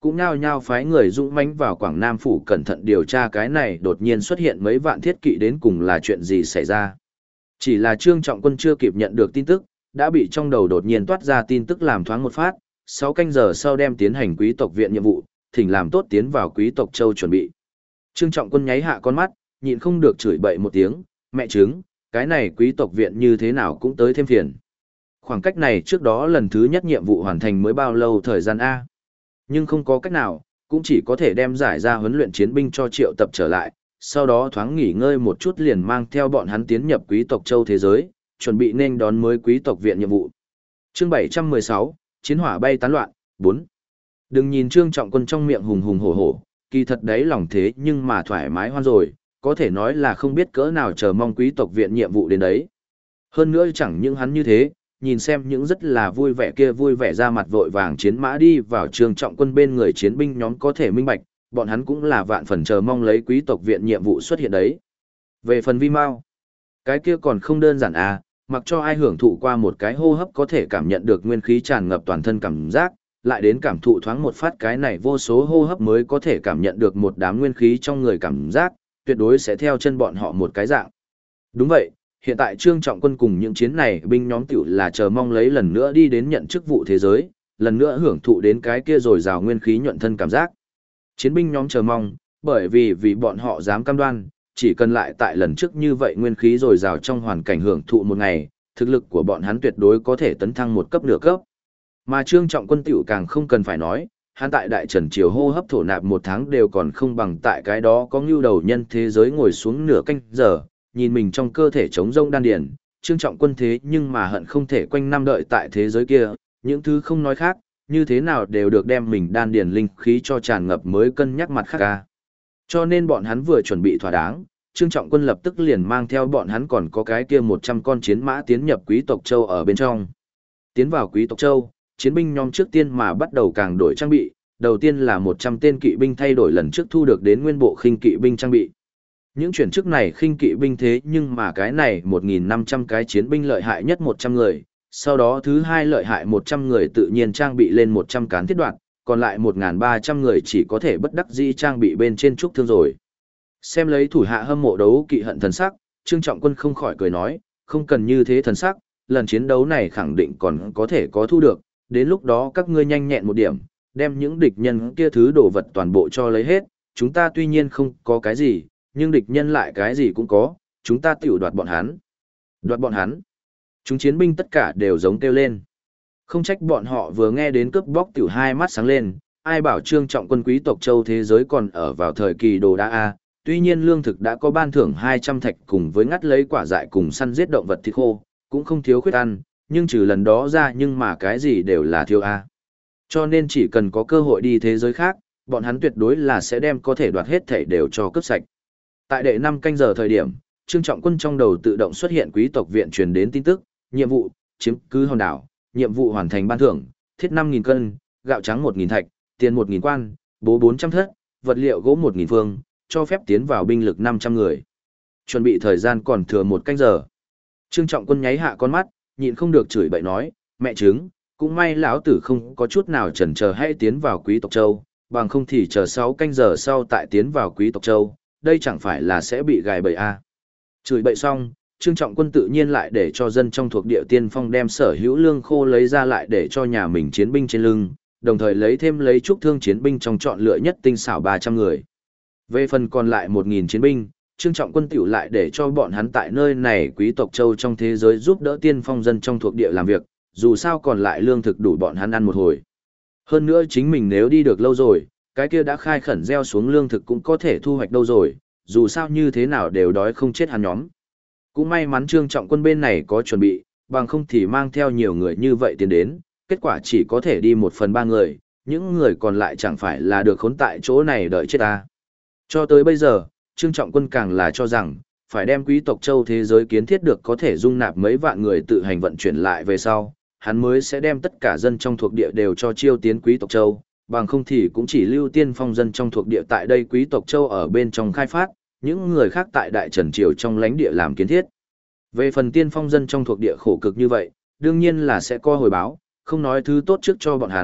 [SPEAKER 1] cũng nhao nhao phái người dũng mãnh vào Quảng Nam phủ cẩn thận điều tra cái này đột nhiên xuất hiện mấy vạn thiết kỵ đến cùng là chuyện gì xảy ra. Chỉ là Trương Trọng Quân chưa kịp nhận được tin tức, đã bị trong đầu đột nhiên toát ra tin tức làm thoáng một phát, 6 canh giờ sau đem tiến hành quý tộc viện nhiệm vụ, thỉnh làm tốt tiến vào quý tộc châu chuẩn bị. Trương Trọng Quân nháy hạ con mắt, nhịn không được chửi bậy một tiếng, mẹ trứng, cái này quý tộc viện như thế nào cũng tới thêm phiền. Khoảng cách này trước đó lần thứ nhất nhiệm vụ hoàn thành mới bao lâu thời gian A. Nhưng không có cách nào, cũng chỉ có thể đem giải ra huấn luyện chiến binh cho Triệu Tập trở lại, sau đó thoáng nghỉ ngơi một chút liền mang theo bọn hắn tiến nhập quý tộc châu thế giới, chuẩn bị nên đón mới quý tộc viện nhiệm vụ. Chương 716, Chiến hỏa bay tán loạn, 4. Đừng nhìn Trương Trọng Quân trong miệng hùng hùng hổ hổ, kỳ thật đấy lòng thế nhưng mà thoải mái hoan rồi, có thể nói là không biết cỡ nào chờ mong quý tộc viện nhiệm vụ đến đấy. Hơn nữa chẳng những hắn như thế, nhìn xem những rất là vui vẻ kia vui vẻ ra mặt vội vàng chiến mã đi vào Trương Trọng Quân bên người chiến binh nhóm có thể minh bạch, bọn hắn cũng là vạn phần chờ mong lấy quý tộc viện nhiệm vụ xuất hiện đấy. Về phần vi mao, cái kia còn không đơn giản à, mặc cho ai hưởng thụ qua một cái hô hấp có thể cảm nhận được nguyên khí tràn ngập toàn thân cảm giác, lại đến cảm thụ thoáng một phát cái này vô số hô hấp mới có thể cảm nhận được một đám nguyên khí trong người cảm giác, tuyệt đối sẽ theo chân bọn họ một cái dạng. Đúng vậy, hiện tại Trương Trọng Quân cùng những chiến này binh nhóm tiểu là chờ mong lấy lần nữa đi đến nhận chức vụ thế giới, lần nữa hưởng thụ đến cái kia rồi rào nguyên khí nhuận thân cảm giác. Chiến binh nhóm chờ mong, bởi vì bọn họ dám cam đoan, chỉ cần lại tại lần trước như vậy nguyên khí rồi rào trong hoàn cảnh hưởng thụ một ngày, thực lực của bọn hắn tuyệt đối có thể tấn thăng một cấp nửa cấp. Mà Trương Trọng Quân tiểu càng không cần phải nói, hắn tại Đại Trần Triều hô hấp thổ nạp một tháng đều còn không bằng tại cái đó có ngưu đầu nhân thế giới ngồi xuống nửa canh giờ, nhìn mình trong cơ thể trống rông đan điền, Trương Trọng Quân thế nhưng mà hận không thể quanh năm đợi tại thế giới kia, những thứ không nói khác, như thế nào đều được đem mình đan điền linh khí cho tràn ngập mới cân nhắc mặt khác ca. Cho nên bọn hắn vừa chuẩn bị thỏa đáng, Trương Trọng Quân lập tức liền mang theo bọn hắn còn có cái kia 100 con chiến mã tiến nhập Quý tộc Châu ở bên trong. Tiến vào Quý tộc Châu, chiến binh nhóm trước tiên mà bắt đầu càng đổi trang bị, đầu tiên là 100 tên kỵ binh thay đổi lần trước thu được đến nguyên bộ khinh kỵ binh trang bị. Những chuyển chức này khinh kỵ binh thế nhưng mà cái này 1.500 cái chiến binh lợi hại nhất 100 người, sau đó thứ hai lợi hại 100 người tự nhiên trang bị lên 100 cán thiết đoạn, còn lại 1.300 người chỉ có thể bất đắc dĩ trang bị bên trên trúc thương rồi. Xem lấy thủ hạ hâm mộ đấu kỵ hận thần sắc, Trương Trọng Quân không khỏi cười nói, không cần như thế thần sắc, lần chiến đấu này khẳng định còn có thể có thu được, đến lúc đó các ngươi nhanh nhẹn một điểm, đem những địch nhân kia thứ đồ vật toàn bộ cho lấy hết, chúng ta tuy nhiên không có cái gì, nhưng địch nhân lại cái gì cũng có, chúng ta tiểu đoạt bọn hắn. Đoạt bọn hắn. Chúng chiến binh tất cả đều giống kêu lên. Không trách bọn họ vừa nghe đến cướp bóc tiểu hai mắt sáng lên, ai bảo Trương Trọng Quân quý tộc châu thế giới còn ở vào thời kỳ đồ đa A, tuy nhiên lương thực đã có ban thưởng 200 thạch cùng với ngắt lấy quả dại cùng săn giết động vật thịt khô, cũng không thiếu khuyết ăn, nhưng trừ lần đó ra nhưng mà cái gì đều là thiếu A. Cho nên chỉ cần có cơ hội đi thế giới khác, bọn hắn tuyệt đối là sẽ đem có thể đoạt hết thảy đều cho cướp sạch. Tại đệ 5 canh giờ thời điểm, Trương Trọng Quân trong đầu tự động xuất hiện quý tộc viện truyền đến tin tức, nhiệm vụ, chiếm cứ hòn đảo, nhiệm vụ hoàn thành ban thưởng, thiết 5.000 cân, gạo trắng 1.000 thạch, tiền 1.000 quan, bố 400 thất, vật liệu gỗ 1.000 phương, cho phép tiến vào binh lực 500 người. Chuẩn bị thời gian còn thừa 1 canh giờ. Trương Trọng Quân nháy hạ con mắt, nhịn không được chửi bậy nói, mẹ trứng, cũng may lão tử không có chút nào chần chờ hay tiến vào quý tộc châu, bằng không thì chờ 6 canh giờ sau tại tiến vào quý tộc châu, đây chẳng phải là sẽ bị gài bẫy à. Chửi bậy xong, Trương Trọng Quân tự nhiên lại để cho dân trong thuộc địa tiên phong đem sở hữu lương khô lấy ra lại để cho nhà mình chiến binh trên lưng, đồng thời lấy thêm lấy trúc thương chiến binh trong chọn lựa nhất tinh xảo 300 người. Về phần còn lại 1.000 chiến binh, Trương Trọng Quân tiểu lại để cho bọn hắn tại nơi này quý tộc châu trong thế giới giúp đỡ tiên phong dân trong thuộc địa làm việc, dù sao còn lại lương thực đủ bọn hắn ăn một hồi. Hơn nữa chính mình nếu đi được lâu rồi, cái kia đã khai khẩn gieo xuống lương thực cũng có thể thu hoạch đâu rồi, dù sao như thế nào đều đói không chết hắn nhóm. Cũng may mắn Trương Trọng Quân bên này có chuẩn bị, bằng không thì mang theo nhiều người như vậy tiến đến, kết quả chỉ có thể đi 1/3 người, những người còn lại chẳng phải là được khốn tại chỗ này đợi chết ta. Cho tới bây giờ, Trương Trọng Quân càng là cho rằng, phải đem quý tộc châu thế giới kiến thiết được có thể dung nạp mấy vạn người tự hành vận chuyển lại về sau, hắn mới sẽ đem tất cả dân trong thuộc địa đều cho chiêu tiến quý tộc châu, bằng không thì cũng chỉ lưu tiên phong dân trong thuộc địa tại đây quý tộc châu ở bên trong khai phát, những người khác tại Đại Trần Triều trong lãnh địa làm kiến thiết. Về phần tiên phong dân trong thuộc địa khổ cực như vậy, đương nhiên là sẽ có hồi báo, không nói thứ tốt trước cho bọn hắn,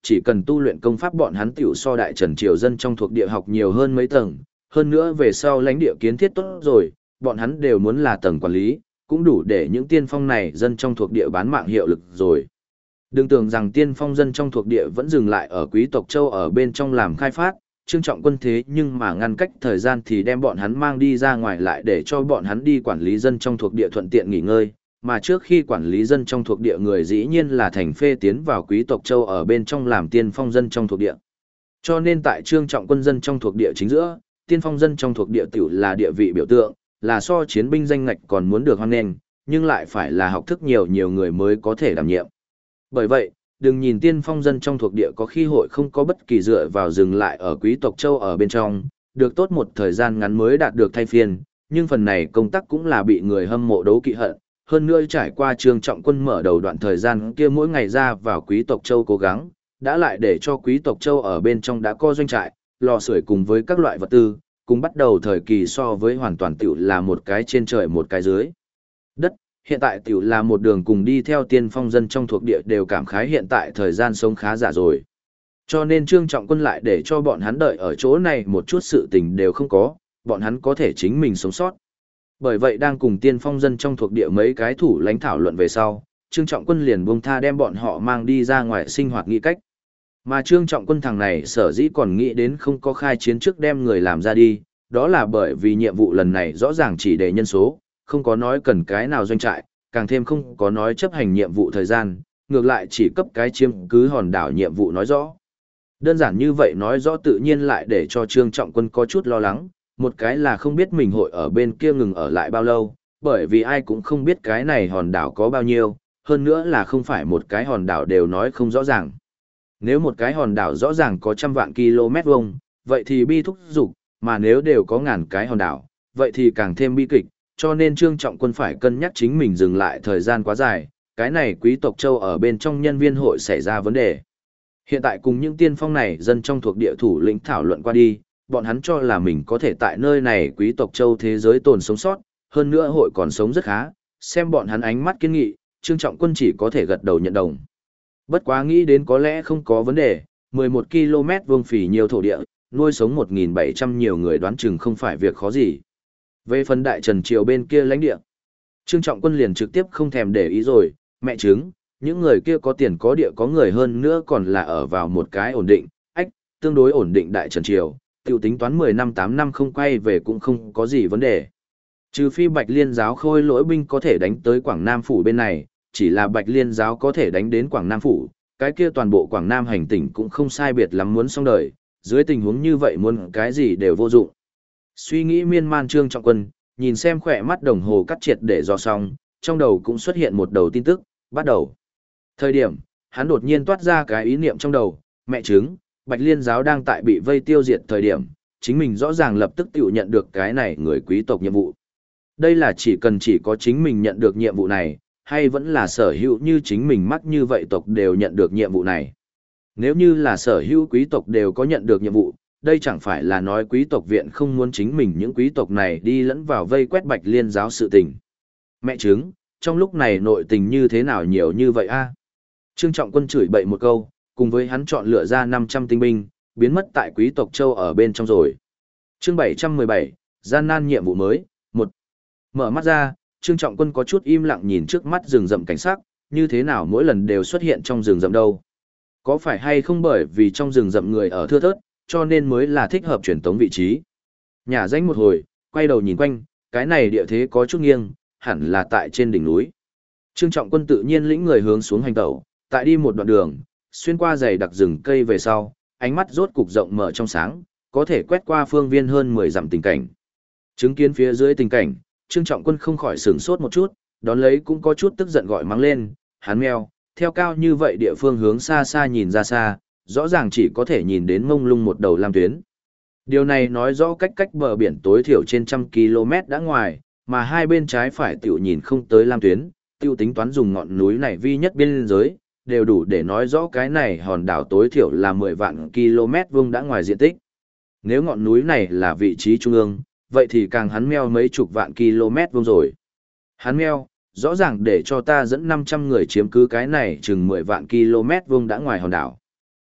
[SPEAKER 1] chỉ cần tu luyện công pháp bọn hắn tiểu so đại trần triều dân trong thuộc địa học nhiều hơn mấy tầng, hơn nữa về sau lãnh địa kiến thiết tốt rồi, bọn hắn đều muốn là tầng quản lý, cũng đủ để những tiên phong này dân trong thuộc địa bán mạng hiệu lực rồi. Đừng tưởng rằng tiên phong dân trong thuộc địa vẫn dừng lại ở quý tộc châu ở bên trong làm khai phát, Trương Trọng Quân thế nhưng mà ngăn cách thời gian thì đem bọn hắn mang đi ra ngoài lại để cho bọn hắn đi quản lý dân trong thuộc địa thuận tiện nghỉ ngơi, mà trước khi quản lý dân trong thuộc địa người dĩ nhiên là thành phê tiến vào quý tộc châu ở bên trong làm tiên phong dân trong thuộc địa. Cho nên tại Trương Trọng Quân dân trong thuộc địa chính giữa, tiên phong dân trong thuộc địa tiểu là địa vị biểu tượng, là so chiến binh danh ngạch còn muốn được hoan nghênh, nhưng lại phải là học thức nhiều người mới có thể đảm nhiệm. Bởi vậy, đừng nhìn tiên phong dân trong thuộc địa có khi hội không có bất kỳ dựa vào dừng lại ở quý tộc châu ở bên trong, được tốt một thời gian ngắn mới đạt được thay phiên, nhưng phần này công tác cũng là bị người hâm mộ đấu kỵ hận. Hơn nữa trải qua Trương Trọng Quân mở đầu đoạn thời gian kia mỗi ngày ra vào quý tộc châu cố gắng, đã lại để cho quý tộc châu ở bên trong đã có doanh trại, lò sưởi cùng với các loại vật tư, cùng bắt đầu thời kỳ so với hoàn toàn tiểu là một cái trên trời một cái dưới đất, hiện tại tiểu là một đường cùng đi theo tiên phong dân trong thuộc địa đều cảm khái hiện tại thời gian sống khá giả rồi. Cho nên Trương Trọng Quân lại để cho bọn hắn đợi ở chỗ này một chút sự tình đều không có, bọn hắn có thể chính mình sống sót. Bởi vậy đang cùng tiên phong dân trong thuộc địa mấy cái thủ lãnh thảo luận về sau, Trương Trọng Quân liền buông tha đem bọn họ mang đi ra ngoài sinh hoạt nghĩ cách. Mà Trương Trọng Quân thằng này sở dĩ còn nghĩ đến không có khai chiến trước đem người làm ra đi, đó là bởi vì nhiệm vụ lần này rõ ràng chỉ để nhân số, không có nói cần cái nào doanh trại, càng thêm không có nói chấp hành nhiệm vụ thời gian, ngược lại chỉ cấp cái chiếm cứ hòn đảo nhiệm vụ nói rõ. Đơn giản như vậy nói rõ tự nhiên lại để cho Trương Trọng Quân có chút lo lắng, một cái là không biết mình hội ở bên kia ngừng ở lại bao lâu, bởi vì ai cũng không biết cái này hòn đảo có bao nhiêu, hơn nữa là không phải một cái hòn đảo đều nói không rõ ràng. Nếu một cái hòn đảo rõ ràng có 100 vạn km vuông, vậy thì bi thúc dục, mà nếu đều có ngàn cái hòn đảo, vậy thì càng thêm bi kịch, cho nên Trương Trọng Quân phải cân nhắc chính mình dừng lại thời gian quá dài, cái này quý tộc châu ở bên trong nhân viên hội xảy ra vấn đề. Hiện tại cùng những tiên phong này dân trong thuộc địa thủ lĩnh thảo luận qua đi, bọn hắn cho là mình có thể tại nơi này quý tộc châu thế giới tồn sống sót, hơn nữa hội còn sống rất khá, xem bọn hắn ánh mắt kiên nghị, Trương Trọng Quân chỉ có thể gật đầu nhận đồng. Bất quá nghĩ đến có lẽ không có vấn đề, 11 km vuông phỉ nhiều thổ địa, nuôi sống 1.700 nhiều người đoán chừng không phải việc khó gì. Về phần đại trần triều bên kia lãnh địa, Trương Trọng Quân liền trực tiếp không thèm để ý rồi, mẹ chứng, những người kia có tiền có địa có người hơn nữa còn là ở vào một cái ổn định, tương đối ổn định đại trần triều, tiểu tính toán 10 năm 8 năm không quay về cũng không có gì vấn đề. Trừ phi Bạch Liên giáo khôi lỗi binh có thể đánh tới Quảng Nam phủ bên này, chỉ là Bạch Liên giáo có thể đánh đến Quảng Nam phủ, cái kia toàn bộ Quảng Nam hành tỉnh cũng không sai biệt lắm muốn xong đời, dưới tình huống như vậy muốn cái gì đều vô dụng. Suy nghĩ miên man Trương Trọng Quân, nhìn xem khỏe mắt đồng hồ cắt triệt để do xong, trong đầu cũng xuất hiện một đầu tin tức, bắt đầu. Thời điểm, hắn đột nhiên toát ra cái ý niệm trong đầu, mẹ chứng, Bạch Liên giáo đang tại bị vây tiêu diệt thời điểm, chính mình rõ ràng lập tức tự nhận được cái này người quý tộc nhiệm vụ. Đây là chỉ có chính mình nhận được nhiệm vụ này, hay vẫn là sở hữu như chính mình mắc như vậy tộc đều nhận được nhiệm vụ này. Nếu như là sở hữu quý tộc đều có nhận được nhiệm vụ, đây chẳng phải là nói quý tộc viện không muốn chính mình những quý tộc này đi lẫn vào vây quét Bạch Liên giáo sự tình. Mẹ chứng, trong lúc này nội tình như thế nào nhiều như vậy a? Trương Trọng Quân chửi bậy một câu, cùng với hắn chọn lựa ra 500 tinh binh, biến mất tại quý tộc châu ở bên trong rồi. Chương 717, gian nan nhiệm vụ mới, 1. Mở mắt ra, Trương Trọng Quân có chút im lặng nhìn trước mắt rừng rậm cảnh sắc, như thế nào mỗi lần đều xuất hiện trong rừng rậm đâu. Có phải hay không bởi vì trong rừng rậm người ở thưa thớt, cho nên mới là thích hợp truyền tống vị trí. Nhả danh một hồi, quay đầu nhìn quanh, cái này địa thế có chút nghiêng, hẳn là tại trên đỉnh núi. Trương Trọng Quân tự nhiên lĩnh người hướng xuống hành tẩu, tại đi một đoạn đường, xuyên qua dày đặc rừng cây về sau, ánh mắt rốt cục rộng mở trong sáng, có thể quét qua phương viên hơn 10 dặm tình cảnh. Chứng kiến phía dưới tình cảnh, Trương Trọng Quân không khỏi sửng sốt một chút, đón lấy cũng có chút tức giận gọi mắng lên, hắn mèo, theo cao như vậy địa phương hướng xa xa nhìn ra xa, rõ ràng chỉ có thể nhìn đến mông lung một đầu lam tuyến. Điều này nói rõ cách bờ biển tối thiểu trên 100 km đã ngoài, mà hai bên trái phải tiểu nhìn không tới lam tuyến, tiêu tính toán dùng ngọn núi này vi nhất biên giới, đều đủ để nói rõ cái này hòn đảo tối thiểu là 10 vạn km vuông đã ngoài diện tích. Nếu ngọn núi này là vị trí trung ương, vậy thì càng hắn meo mấy chục vạn km vuông rồi. Hắn meo, rõ ràng để cho ta dẫn 500 người chiếm cứ cái này chừng 10 vạn km vuông đã ngoài hòn đảo.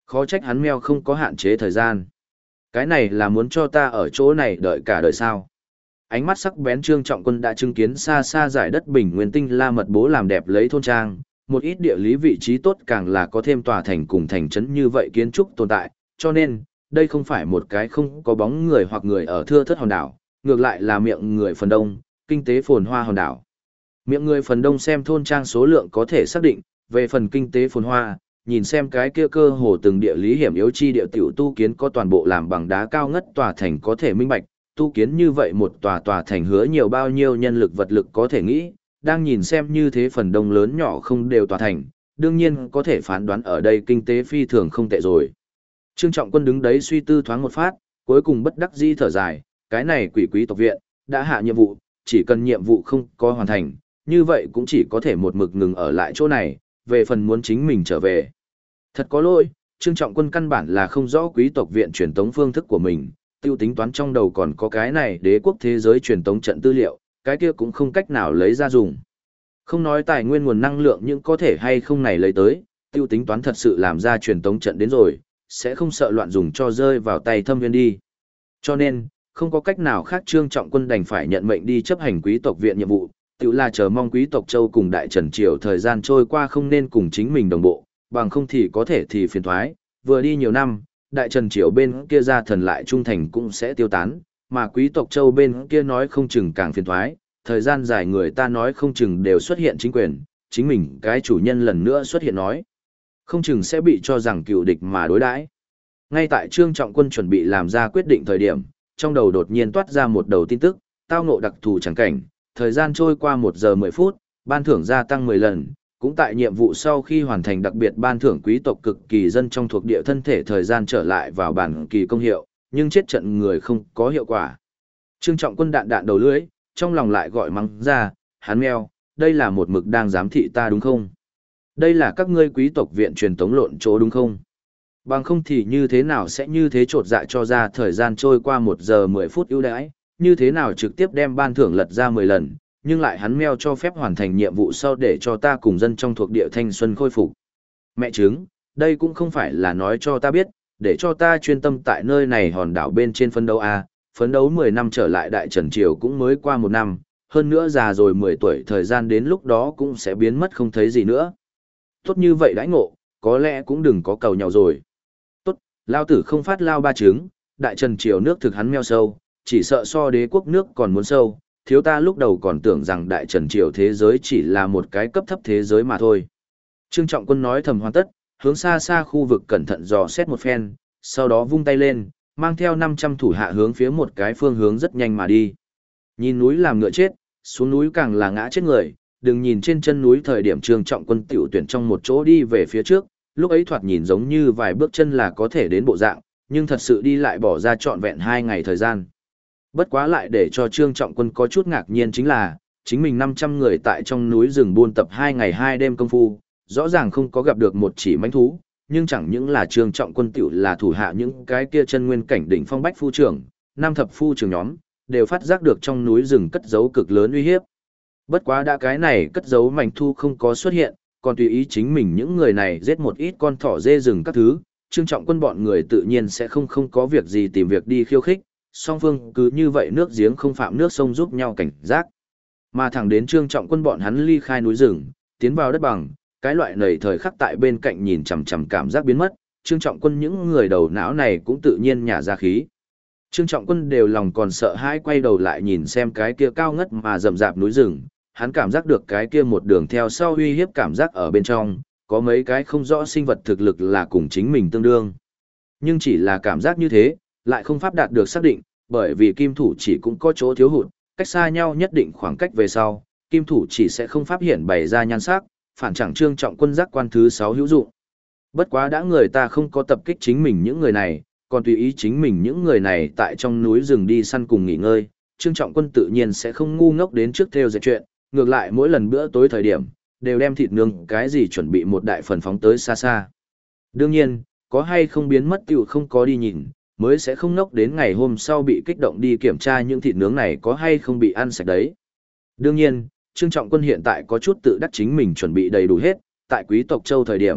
[SPEAKER 1] Khó trách hắn meo không có hạn chế thời gian. Cái này là muốn cho ta ở chỗ này đợi cả đời sao? Ánh mắt sắc bén Trương Trọng Quân đã chứng kiến xa xa giải đất bình nguyên tinh la mật bố làm đẹp lấy thôn trang, một ít địa lý vị trí tốt càng là có thêm tòa thành cùng thành trấn như vậy kiến trúc tồn tại, cho nên, đây không phải một cái không có bóng người hoặc người ở thưa thớt hòn đảo, ngược lại là miệng người phần đông, kinh tế phồn hoa hòn đảo. Miệng người phần đông xem thôn trang số lượng có thể xác định, về phần kinh tế phồn hoa, nhìn xem cái kia cơ hồ từng địa lý hiểm yếu chi địa tiểu tu kiến có toàn bộ làm bằng đá cao ngất tòa thành có thể minh bạch, tu kiến như vậy một tòa thành hứa nhiều bao nhiêu nhân lực vật lực có thể nghĩ, đang nhìn xem như thế phần đông lớn nhỏ không đều tòa thành, đương nhiên có thể phán đoán ở đây kinh tế phi thường không tệ rồi. Trương Trọng Quân đứng đấy suy tư thoáng một phát, cuối cùng bất đắc dĩ thở dài, cái này quỷ quý tộc viện, đã hạ nhiệm vụ, chỉ cần nhiệm vụ không có hoàn thành, như vậy cũng chỉ có thể một mực ngừng ở lại chỗ này, về phần muốn chính mình trở về. Thật có lỗi, Trương Trọng Quân căn bản là không rõ quý tộc viện truyền tống phương thức của mình, tiêu tính toán trong đầu còn có cái này đế quốc thế giới truyền tống trận tư liệu, cái kia cũng không cách nào lấy ra dùng. Không nói tài nguyên nguồn năng lượng nhưng có thể hay không này lấy tới, tiêu tính toán thật sự làm ra truyền tống trận đến rồi, sẽ không sợ loạn dùng cho rơi vào tay Thâm Viên đi. Cho nên, không có cách nào khác Trương Trọng Quân đành phải nhận mệnh đi chấp hành quý tộc viện nhiệm vụ, tự là chờ mong quý tộc châu cùng đại trần triều thời gian trôi qua không nên cùng chính mình đồng bộ, bằng không thì có thể thì phiền thoái, vừa đi nhiều năm, đại trần triều bên kia ra thần lại trung thành cũng sẽ tiêu tán, mà quý tộc châu bên kia nói không chừng càng phiền thoái, thời gian dài người ta nói không chừng đều xuất hiện chính quyền, chính mình cái chủ nhân lần nữa xuất hiện nói, không chừng sẽ bị cho rằng cựu địch mà đối đãi. Ngay tại Trương Trọng Quân chuẩn bị làm ra quyết định thời điểm, trong đầu đột nhiên toát ra một đầu tin tức, tao ngộ đặc thù chẳng cảnh, thời gian trôi qua 1 giờ 10 phút, ban thưởng gia tăng 10 lần, cũng tại nhiệm vụ sau khi hoàn thành đặc biệt ban thưởng quý tộc cực kỳ dân trong thuộc địa thân thể thời gian trở lại vào bản kỳ công hiệu, nhưng chết trận người không có hiệu quả. Trương Trọng Quân đạn đầu lưỡi, trong lòng lại gọi mắng ra, hắn meo, đây là một mực đang giám thị ta đúng không? Đây là các ngươi quý tộc viện truyền tống lộn chỗ đúng không? Bằng không thì như thế nào sẽ như thế trột dạ cho ra thời gian trôi qua 1 giờ 10 phút ưu đãi, như thế nào trực tiếp đem ban thưởng lật ra 10 lần, nhưng lại hắn meo cho phép hoàn thành nhiệm vụ sau để cho ta cùng dân trong thuộc địa thanh xuân khôi phục. Mẹ chứng, đây cũng không phải là nói cho ta biết, để cho ta chuyên tâm tại nơi này hòn đảo bên trên phấn đấu A, phấn đấu 10 năm trở lại đại trần triều cũng mới qua 1 năm, hơn nữa già rồi 10 tuổi thời gian đến lúc đó cũng sẽ biến mất không thấy gì nữa. Tốt như vậy đãi ngộ, có lẽ cũng đừng có cầu nhau rồi. Tốt, lao tử không phát lao ba trứng, đại trần triều nước thực hắn meo sâu, chỉ sợ so đế quốc nước còn muốn sâu, thiếu ta lúc đầu còn tưởng rằng đại trần triều thế giới chỉ là một cái cấp thấp thế giới mà thôi. Trương Trọng Quân nói thầm hoàn tất, hướng xa xa khu vực cẩn thận dò xét một phen, sau đó vung tay lên, mang theo 500 thủ hạ hướng phía một cái phương hướng rất nhanh mà đi. Nhìn núi làm ngựa chết, xuống núi càng là ngã chết người, đừng nhìn trên chân núi thời điểm Trương Trọng Quân tiểu tuyển trong một chỗ đi về phía trước, lúc ấy thoạt nhìn giống như vài bước chân là có thể đến bộ dạng, nhưng thật sự đi lại bỏ ra trọn vẹn 2 ngày thời gian. Bất quá lại để cho Trương Trọng Quân có chút ngạc nhiên chính là, chính mình 500 người tại trong núi rừng buôn tập 2 ngày 2 đêm công phu, rõ ràng không có gặp được một chỉ mãnh thú, nhưng chẳng những là Trương Trọng Quân tiểu là thủ hạ những cái kia chân nguyên cảnh đỉnh phong bách phu trưởng, nam thập phu trưởng nhóm, đều phát giác được trong núi rừng cất giấu cực lớn uy hiếp. Bất quá đã cái này cất giấu mảnh thu không có xuất hiện, còn tùy ý chính mình những người này giết một ít con thỏ dê rừng các thứ, Trương Trọng Quân bọn người tự nhiên sẽ không có việc gì tìm việc đi khiêu khích, song phương cứ như vậy nước giếng không phạm nước sông giúp nhau cảnh giác. Mà thẳng đến Trương Trọng Quân bọn hắn ly khai núi rừng, tiến vào đất bằng, cái loại nầy thời khắc tại bên cạnh nhìn chằm chằm cảm giác biến mất, Trương Trọng Quân những người đầu não này cũng tự nhiên nhả ra khí. Trương Trọng Quân đều lòng còn sợ hãi quay đầu lại nhìn xem cái kia cao ngất mà rậm rạp núi rừng, hắn cảm giác được cái kia một đường theo sau uy hiếp cảm giác ở bên trong, có mấy cái không rõ sinh vật thực lực là cùng chính mình tương đương. Nhưng chỉ là cảm giác như thế, lại không pháp đạt được xác định, bởi vì kim thủ chỉ cũng có chỗ thiếu hụt, cách xa nhau nhất định khoảng cách về sau, kim thủ chỉ sẽ không pháp hiện bày ra nhan sắc, phản chẳng Trương Trọng Quân giác quan thứ 6 hữu dụng. Bất quá đã người ta không có tập kích chính mình những người này, còn tùy ý chính mình những người này tại trong núi rừng đi săn cùng nghỉ ngơi, Trương Trọng Quân tự nhiên sẽ không ngu ngốc đến trước theo dệt chuyện, ngược lại mỗi lần bữa tối thời điểm, đều đem thịt nướng cái gì chuẩn bị một đại phần phóng tới xa xa. Đương nhiên, có hay không biến mất tiểu không có đi nhìn, mới sẽ không ngốc đến ngày hôm sau bị kích động đi kiểm tra những thịt nướng này có hay không bị ăn sạch đấy. Đương nhiên, Trương Trọng Quân hiện tại có chút tự đắc chính mình chuẩn bị đầy đủ hết, tại Quý tộc Châu thời điểm,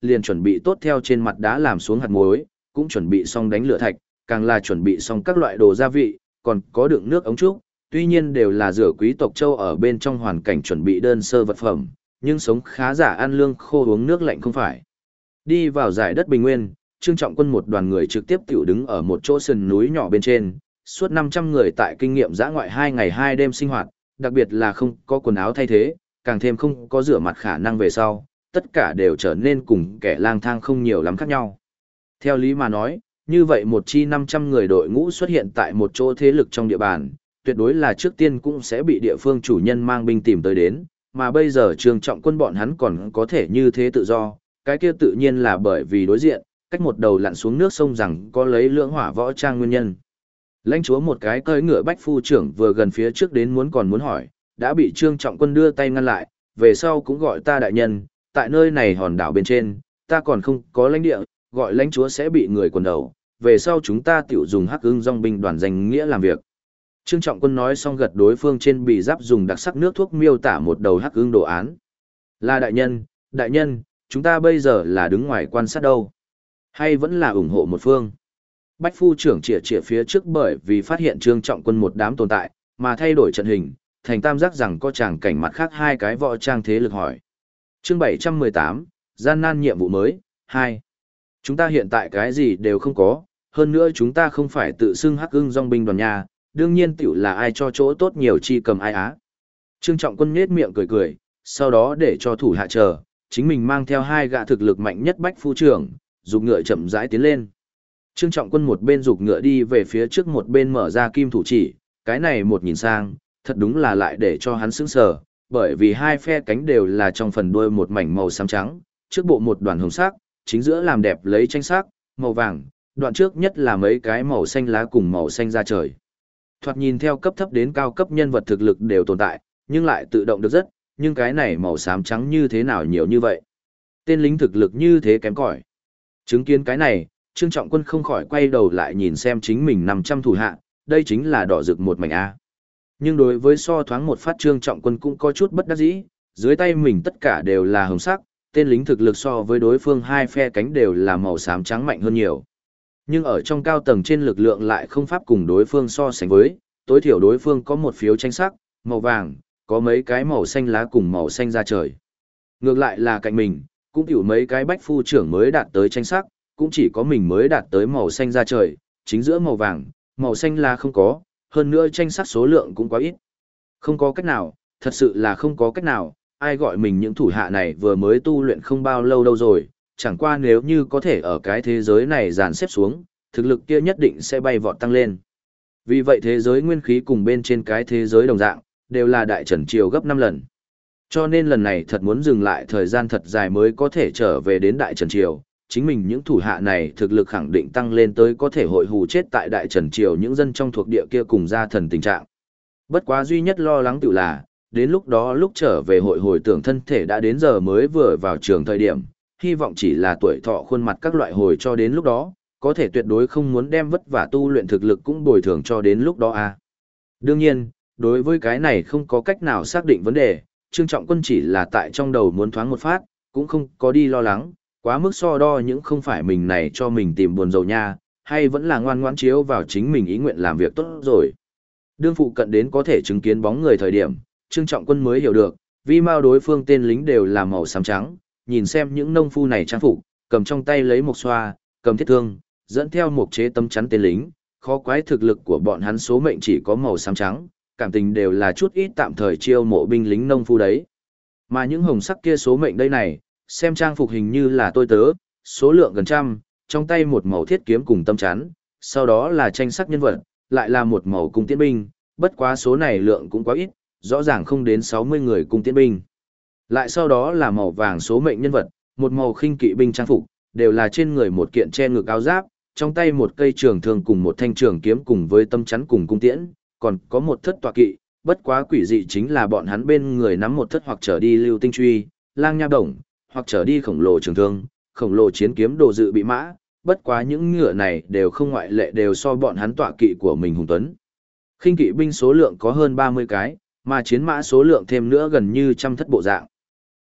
[SPEAKER 1] liền chuẩn bị tốt theo trên mặt đá làm xuống hạt muối, cũng chuẩn bị xong đánh lửa thạch, càng là chuẩn bị xong các loại đồ gia vị, còn có đựng nước ống trúc, tuy nhiên đều là rửa quý tộc châu ở bên trong hoàn cảnh chuẩn bị đơn sơ vật phẩm, nhưng sống khá giả ăn lương khô uống nước lạnh không phải. Đi vào giải đất bình nguyên, Trương Trọng Quân một đoàn người trực tiếp tiểu đứng ở một chỗ sườn núi nhỏ bên trên, suốt 500 người tại kinh nghiệm dã ngoại 2 ngày 2 đêm sinh hoạt, đặc biệt là không có quần áo thay thế, càng thêm không có rửa mặt khả năng về sau, tất cả đều trở nên cùng kẻ lang thang không nhiều lắm khác nhau. Theo lý mà nói, như vậy một chi 500 người đội ngũ xuất hiện tại một chỗ thế lực trong địa bàn, tuyệt đối là trước tiên cũng sẽ bị địa phương chủ nhân mang binh tìm tới đến, mà bây giờ Trương Trọng Quân bọn hắn còn có thể như thế tự do, cái kia tự nhiên là bởi vì đối diện, cách một đầu lặn xuống nước sông rằng có lấy lưỡng hỏa võ trang nguyên nhân. Lãnh chúa một cái cưỡi ngựa bách phu trưởng vừa gần phía trước đến còn muốn hỏi, đã bị Trương Trọng Quân đưa tay ngăn lại, về sau cũng gọi ta đại nhân, tại nơi này hòn đảo bên trên, ta còn không có lãnh địa, gọi lãnh chúa sẽ bị người quần đầu, về sau chúng ta tiểu dùng Hắc Ưng Dòng binh đoàn danh nghĩa làm việc. Trương Trọng Quân nói xong gật đối phương trên bì giáp dùng đặc sắc nước thuốc miêu tả một đầu Hắc Ưng đồ án. Là đại nhân, chúng ta bây giờ là đứng ngoài quan sát đâu, hay vẫn là ủng hộ một phương? Bách phu trưởng chĩa phía trước bởi vì phát hiện Trương Trọng Quân một đám tồn tại, mà thay đổi trận hình, thành tam giác rằng có chàng cảnh mặt khác hai cái võ trang thế lực hỏi. Chương 718, gian nan nhiệm vụ mới, 2. Chúng ta hiện tại cái gì đều không có, hơn nữa chúng ta không phải tự xưng Hắc Ưng Dòng binh đoàn nhà, đương nhiên tiểu là ai cho chỗ tốt nhiều chi cầm ai á. Trương Trọng Quân nhếch miệng cười, sau đó để cho thủ hạ chờ, chính mình mang theo hai gã thực lực mạnh nhất bách phu trưởng, dục ngựa chậm rãi tiến lên. Trương Trọng Quân một bên dục ngựa đi về phía trước một bên mở ra kim thủ chỉ, cái này một nhìn sang, thật đúng là lại để cho hắn sững sờ, bởi vì hai phe cánh đều là trong phần đuôi một mảnh màu xám trắng, trước bộ một đoàn hồng sắc, chính giữa làm đẹp lấy tranh sắc, màu vàng, đoạn trước nhất là mấy cái màu xanh lá cùng màu xanh da trời. Thoạt nhìn theo cấp thấp đến cao cấp nhân vật thực lực đều tồn tại, nhưng lại tự động được rất, nhưng cái này màu xám trắng như thế nào nhiều như vậy? Tên lính thực lực như thế kém cỏi. Chứng kiến cái này, Trương Trọng Quân không khỏi quay đầu lại nhìn xem chính mình 500 thủ hạ, đây chính là đỏ rực một mảnh A. Nhưng đối với so thoáng một phát Trương Trọng Quân cũng có chút bất đắc dĩ, dưới tay mình tất cả đều là hồng sắc, tên lính thực lực so với đối phương hai phe cánh đều là màu xám trắng mạnh hơn nhiều. Nhưng ở trong cao tầng trên lực lượng lại không pháp cùng đối phương so sánh với, tối thiểu đối phương có một phiếu tranh sắc, màu vàng, có mấy cái màu xanh lá cùng màu xanh da trời. Ngược lại là cạnh mình, cũng tiểu mấy cái bách phu trưởng mới đạt tới tranh sắc, cũng chỉ có mình mới đạt tới màu xanh da trời, chính giữa màu vàng, màu xanh là không có, hơn nữa tranh sắc số lượng cũng quá ít. Không có cách nào, thật sự là không có cách nào, ai gọi mình những thủ hạ này vừa mới tu luyện không bao lâu đâu rồi, chẳng qua nếu như có thể ở cái thế giới này dàn xếp xuống, thực lực kia nhất định sẽ bay vọt tăng lên. Vì vậy thế giới nguyên khí cùng bên trên cái thế giới đồng dạng, đều là đại trần triều gấp 5 lần. Cho nên lần này thật muốn dừng lại thời gian thật dài mới có thể trở về đến đại trần triều, chính mình những thủ hạ này thực lực khẳng định tăng lên tới có thể hội hù chết tại đại trần triều những dân trong thuộc địa kia cùng gia thần tình trạng. Bất quá duy nhất lo lắng tự là, đến lúc đó lúc trở về hội hồi tưởng thân thể đã đến giờ mới vừa vào trường thời điểm, hy vọng chỉ là tuổi thọ khuôn mặt các loại hồi cho đến lúc đó, có thể tuyệt đối không muốn đem vất vả tu luyện thực lực cũng bồi thường cho đến lúc đó à. Đương nhiên, đối với cái này không có cách nào xác định vấn đề, Trương Trọng Quân chỉ là tại trong đầu muốn thoáng một phát, cũng không có đi lo lắng, quá mức so đo những không phải mình này cho mình tìm buồn rầu nha, hay vẫn là ngoan ngoãn chiếu vào chính mình ý nguyện làm việc tốt rồi. Đương phụ cận đến có thể chứng kiến bóng người thời điểm, Trương Trọng Quân mới hiểu được, vì mao đối phương tên lính đều là màu xám trắng, nhìn xem những nông phu này trang phục, cầm trong tay lấy một xoa, cầm thiết thương, dẫn theo một chế tấm chắn tên lính, khó quái thực lực của bọn hắn số mệnh chỉ có màu xám trắng, cảm tình đều là chút ít tạm thời chiêu mộ binh lính nông phu đấy. Mà những hồng sắc kia số mệnh đây này, xem trang phục hình như là tôi tớ, số lượng gần trăm, trong tay một màu thiết kiếm cùng tấm chắn, sau đó là tranh sắc nhân vật, lại là một màu cung tiễn binh, bất quá số này lượng cũng quá ít, rõ ràng không đến 60 người cung tiễn binh. Lại sau đó là màu vàng số mệnh nhân vật, một màu khinh kỵ binh trang phục, đều là trên người một kiện che ngực áo giáp, trong tay một cây trường thương cùng một thanh trường kiếm cùng với tấm chắn cùng cung tiễn, còn có một thất tọa kỵ, bất quá quỷ dị chính là bọn hắn bên người nắm một thất hoặc trở đi lưu tinh truy, lang nha đồng, hoặc trở đi khổng lồ trường thương, khổng lồ chiến kiếm đồ dự bị mã, bất quá những ngựa này đều không ngoại lệ đều so bọn hắn tọa kỵ của mình hùng tuấn. Khinh kỵ binh số lượng có hơn 30 cái, mà chiến mã số lượng thêm nữa gần như trăm thất bộ dạng.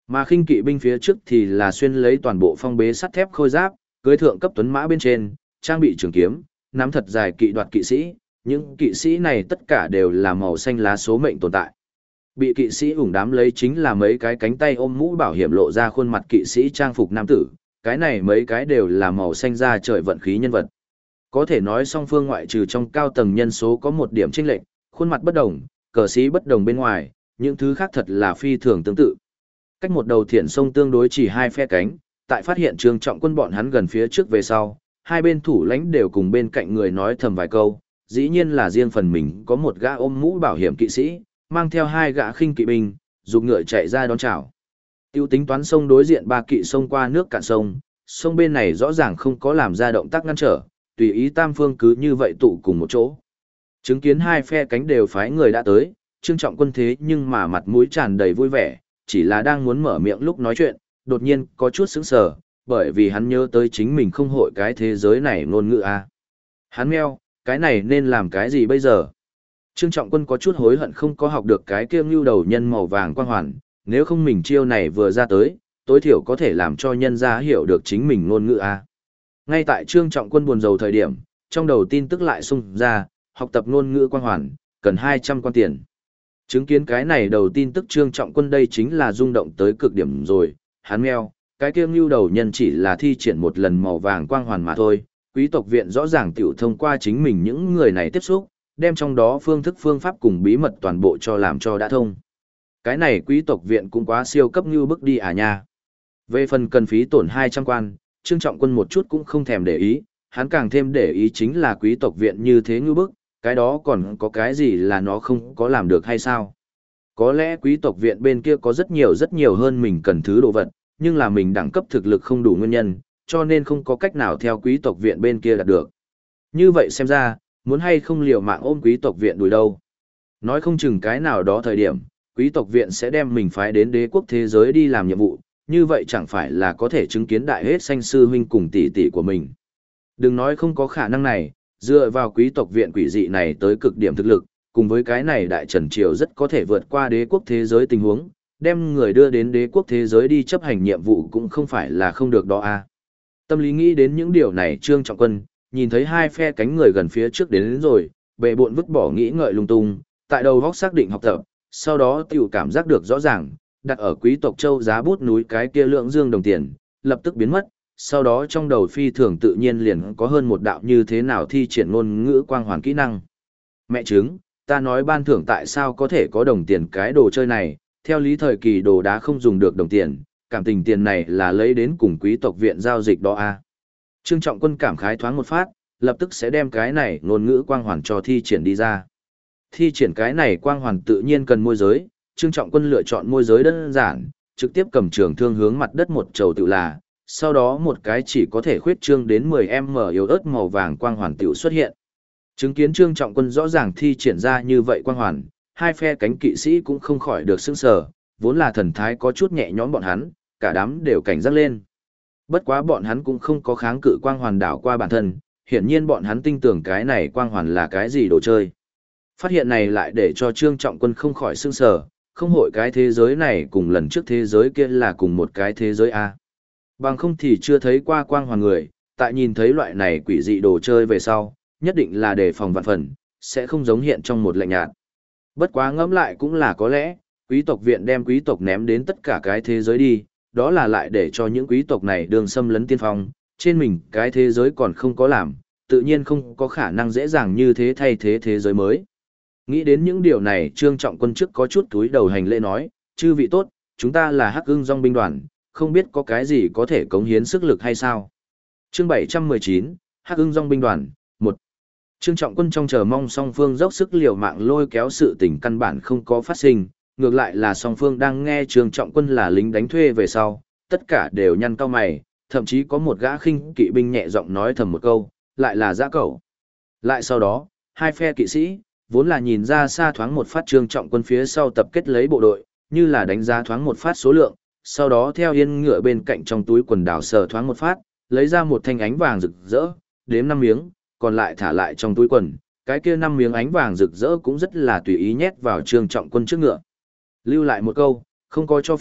[SPEAKER 1] Mà khinh kỵ binh phía trước thì là xuyên lấy toàn bộ phong bế sắt thép khôi giáp, cưỡi thượng cấp tuấn mã bên trên, trang bị trường kiếm, nắm thật dài kỵ đoạt kỵ sĩ, những kỵ sĩ này tất cả đều là màu xanh lá số mệnh tồn tại. Bị kỵ sĩ ủng đám lấy chính là mấy cái cánh tay ôm mũ bảo hiểm lộ ra khuôn mặt kỵ sĩ trang phục nam tử, cái này mấy cái đều là màu xanh da trời vận khí nhân vật. Có thể nói song phương ngoại trừ trong cao tầng nhân số có một điểm chênh lệch, khuôn mặt bất đồng, cờ sĩ bất đồng bên ngoài, những thứ khác thật là phi thường tương tự. Cách một đầu thiển sông tương đối chỉ hai phe cánh, tại phát hiện Trương Trọng Quân bọn hắn gần phía trước về sau, hai bên thủ lãnh đều cùng bên cạnh người nói thầm vài câu, dĩ nhiên là riêng phần mình có một gã ôm mũ bảo hiểm kỵ sĩ, mang theo hai gã khinh kỵ binh, dục ngựa chạy ra đón chào. Tiêu tính toán sông đối diện ba kỵ sông qua nước cạn sông, sông bên này rõ ràng không có làm ra động tác ngăn trở, tùy ý tam phương cứ như vậy tụ cùng một chỗ. Chứng kiến hai phe cánh đều phái người đã tới, Trương Trọng Quân thế nhưng mà mặt mũi tràn đầy vui vẻ, chỉ là đang muốn mở miệng lúc nói chuyện, đột nhiên có chút sững sờ, bởi vì hắn nhớ tới chính mình không hội cái thế giới này ngôn ngữ a. Hắn meo, cái này nên làm cái gì bây giờ? Trương Trọng Quân có chút hối hận không có học được cái kia ngưu đầu nhân màu vàng quang hoàn, nếu không mình chiêu này vừa ra tới, tối thiểu có thể làm cho nhân gia hiểu được chính mình ngôn ngữ a. Ngay tại Trương Trọng Quân buồn rầu thời điểm, trong đầu tin tức lại xung ra, học tập ngôn ngữ quang hoàn, cần 200 quan tiền. Chứng kiến cái này đầu tin tức Trương Trọng Quân đây chính là rung động tới cực điểm rồi, hắn meo, cái kia ngưu đầu nhân chỉ là thi triển một lần màu vàng quang hoàn mà thôi, quý tộc viện rõ ràng tiểu thông qua chính mình những người này tiếp xúc, đem trong đó phương thức phương pháp cùng bí mật toàn bộ cho làm cho đã thông. Cái này quý tộc viện cũng quá siêu cấp như bức đi à nha. Về phần cần phí tổn 200 quan, Trương Trọng Quân một chút cũng không thèm để ý, hắn càng thêm để ý chính là quý tộc viện như thế như bức, cái đó còn có cái gì là nó không có làm được hay sao? Có lẽ quý tộc viện bên kia có rất nhiều hơn mình cần thứ đồ vật, nhưng là mình đẳng cấp thực lực không đủ nguyên nhân, cho nên không có cách nào theo quý tộc viện bên kia đạt được. Như vậy xem ra, muốn hay không liều mạng ôm quý tộc viện đuổi đâu. Nói không chừng cái nào đó thời điểm, quý tộc viện sẽ đem mình phái đến đế quốc thế giới đi làm nhiệm vụ, như vậy chẳng phải là có thể chứng kiến đại hết sanh sư huynh cùng tỷ tỷ của mình. Đừng nói không có khả năng này, dựa vào quý tộc viện quỷ dị này tới cực điểm thực lực, cùng với cái này đại trần triều rất có thể vượt qua đế quốc thế giới tình huống, đem người đưa đến đế quốc thế giới đi chấp hành nhiệm vụ cũng không phải là không được đó a. Tâm lý nghĩ đến những điều này Trương Trọng Quân, nhìn thấy hai phe cánh người gần phía trước đến rồi, bệ bộn vứt bỏ nghĩ ngợi lung tung, tại đầu góc xác định học tập, sau đó tiểu cảm giác được rõ ràng, đặt ở quý tộc châu giá bút núi cái kia lượng dương đồng tiền, lập tức biến mất, sau đó trong đầu phi thường tự nhiên liền có hơn một đạo như thế nào thi triển ngôn ngữ quang hoàn kỹ năng. Mẹ chứng, ta nói ban thưởng tại sao có thể có đồng tiền cái đồ chơi này, theo lý thời kỳ đồ đá không dùng được đồng tiền, cảm tình tiền này là lấy đến cùng quý tộc viện giao dịch đó a. Trương Trọng Quân cảm khái thoáng một phát, lập tức sẽ đem cái này ngôn ngữ quang hoàn cho thi triển đi ra. Thi triển cái này quang hoàn tự nhiên cần môi giới, Trương Trọng Quân lựa chọn môi giới đơn giản, trực tiếp cầm trường thương hướng mặt đất một trầu tự là, sau đó một cái chỉ có thể khuyết trương đến 10m yếu ớt màu vàng quang hoàn tiểu xuất hiện. Chứng kiến Trương Trọng Quân rõ ràng thi triển ra như vậy quang hoàn, hai phe cánh kỵ sĩ cũng không khỏi được sững sờ, vốn là thần thái có chút nhẹ nhõm bọn hắn, cả đám đều cảnh giác lên. Bất quá bọn hắn cũng không có kháng cự quang hoàn đảo qua bản thân, hiển nhiên bọn hắn tin tưởng cái này quang hoàn là cái gì đồ chơi. Phát hiện này lại để cho Trương Trọng Quân không khỏi sững sờ, không hội cái thế giới này cùng lần trước thế giới kia là cùng một cái thế giới a. Bằng không thì chưa thấy qua quang hoàn người, tại nhìn thấy loại này quỷ dị đồ chơi về sau, nhất định là đề phòng vạn phần, sẽ không giống hiện trong một lạnh nhạt. Bất quá ngẫm lại cũng là có lẽ, quý tộc viện đem quý tộc ném đến tất cả cái thế giới đi, đó là lại để cho những quý tộc này đường xâm lấn tiên phong, trên mình cái thế giới còn không có làm, tự nhiên không có khả năng dễ dàng như thế thay thế thế giới mới. Nghĩ đến những điều này Trương Trọng Quân trước có chút túi đầu hành lễ nói, chư vị tốt, chúng ta là Hắc Ưng Dòng binh đoàn, không biết có cái gì có thể cống hiến sức lực hay sao. Chương 719, Hắc Ưng Dòng binh đoàn, 1. Trương Trọng Quân trong chờ mong song phương dốc sức liều mạng lôi kéo sự tình căn bản không có phát sinh, ngược lại là song phương đang nghe Trương Trọng Quân là lính đánh thuê về sau, tất cả đều nhăn cau mày, thậm chí có một gã khinh kỵ binh nhẹ giọng nói thầm một câu, lại là dã cẩu. Lại sau đó, hai phe kỵ sĩ, vốn là nhìn ra xa thoáng một phát Trương Trọng Quân phía sau tập kết lấy bộ đội, như là đánh giá thoáng một phát số lượng, sau đó theo yên ngựa bên cạnh trong túi quần đảo sờ thoáng một phát, lấy ra một thanh ánh vàng rực rỡ, đếm 5 miếng, còn lại thả lại trong túi quần, cái kia 5 miếng ánh vàng rực rỡ cũng rất là tùy ý nhét vào Trương Trọng Quân trước ngựa. Lưu lại một câu, không có cho phép,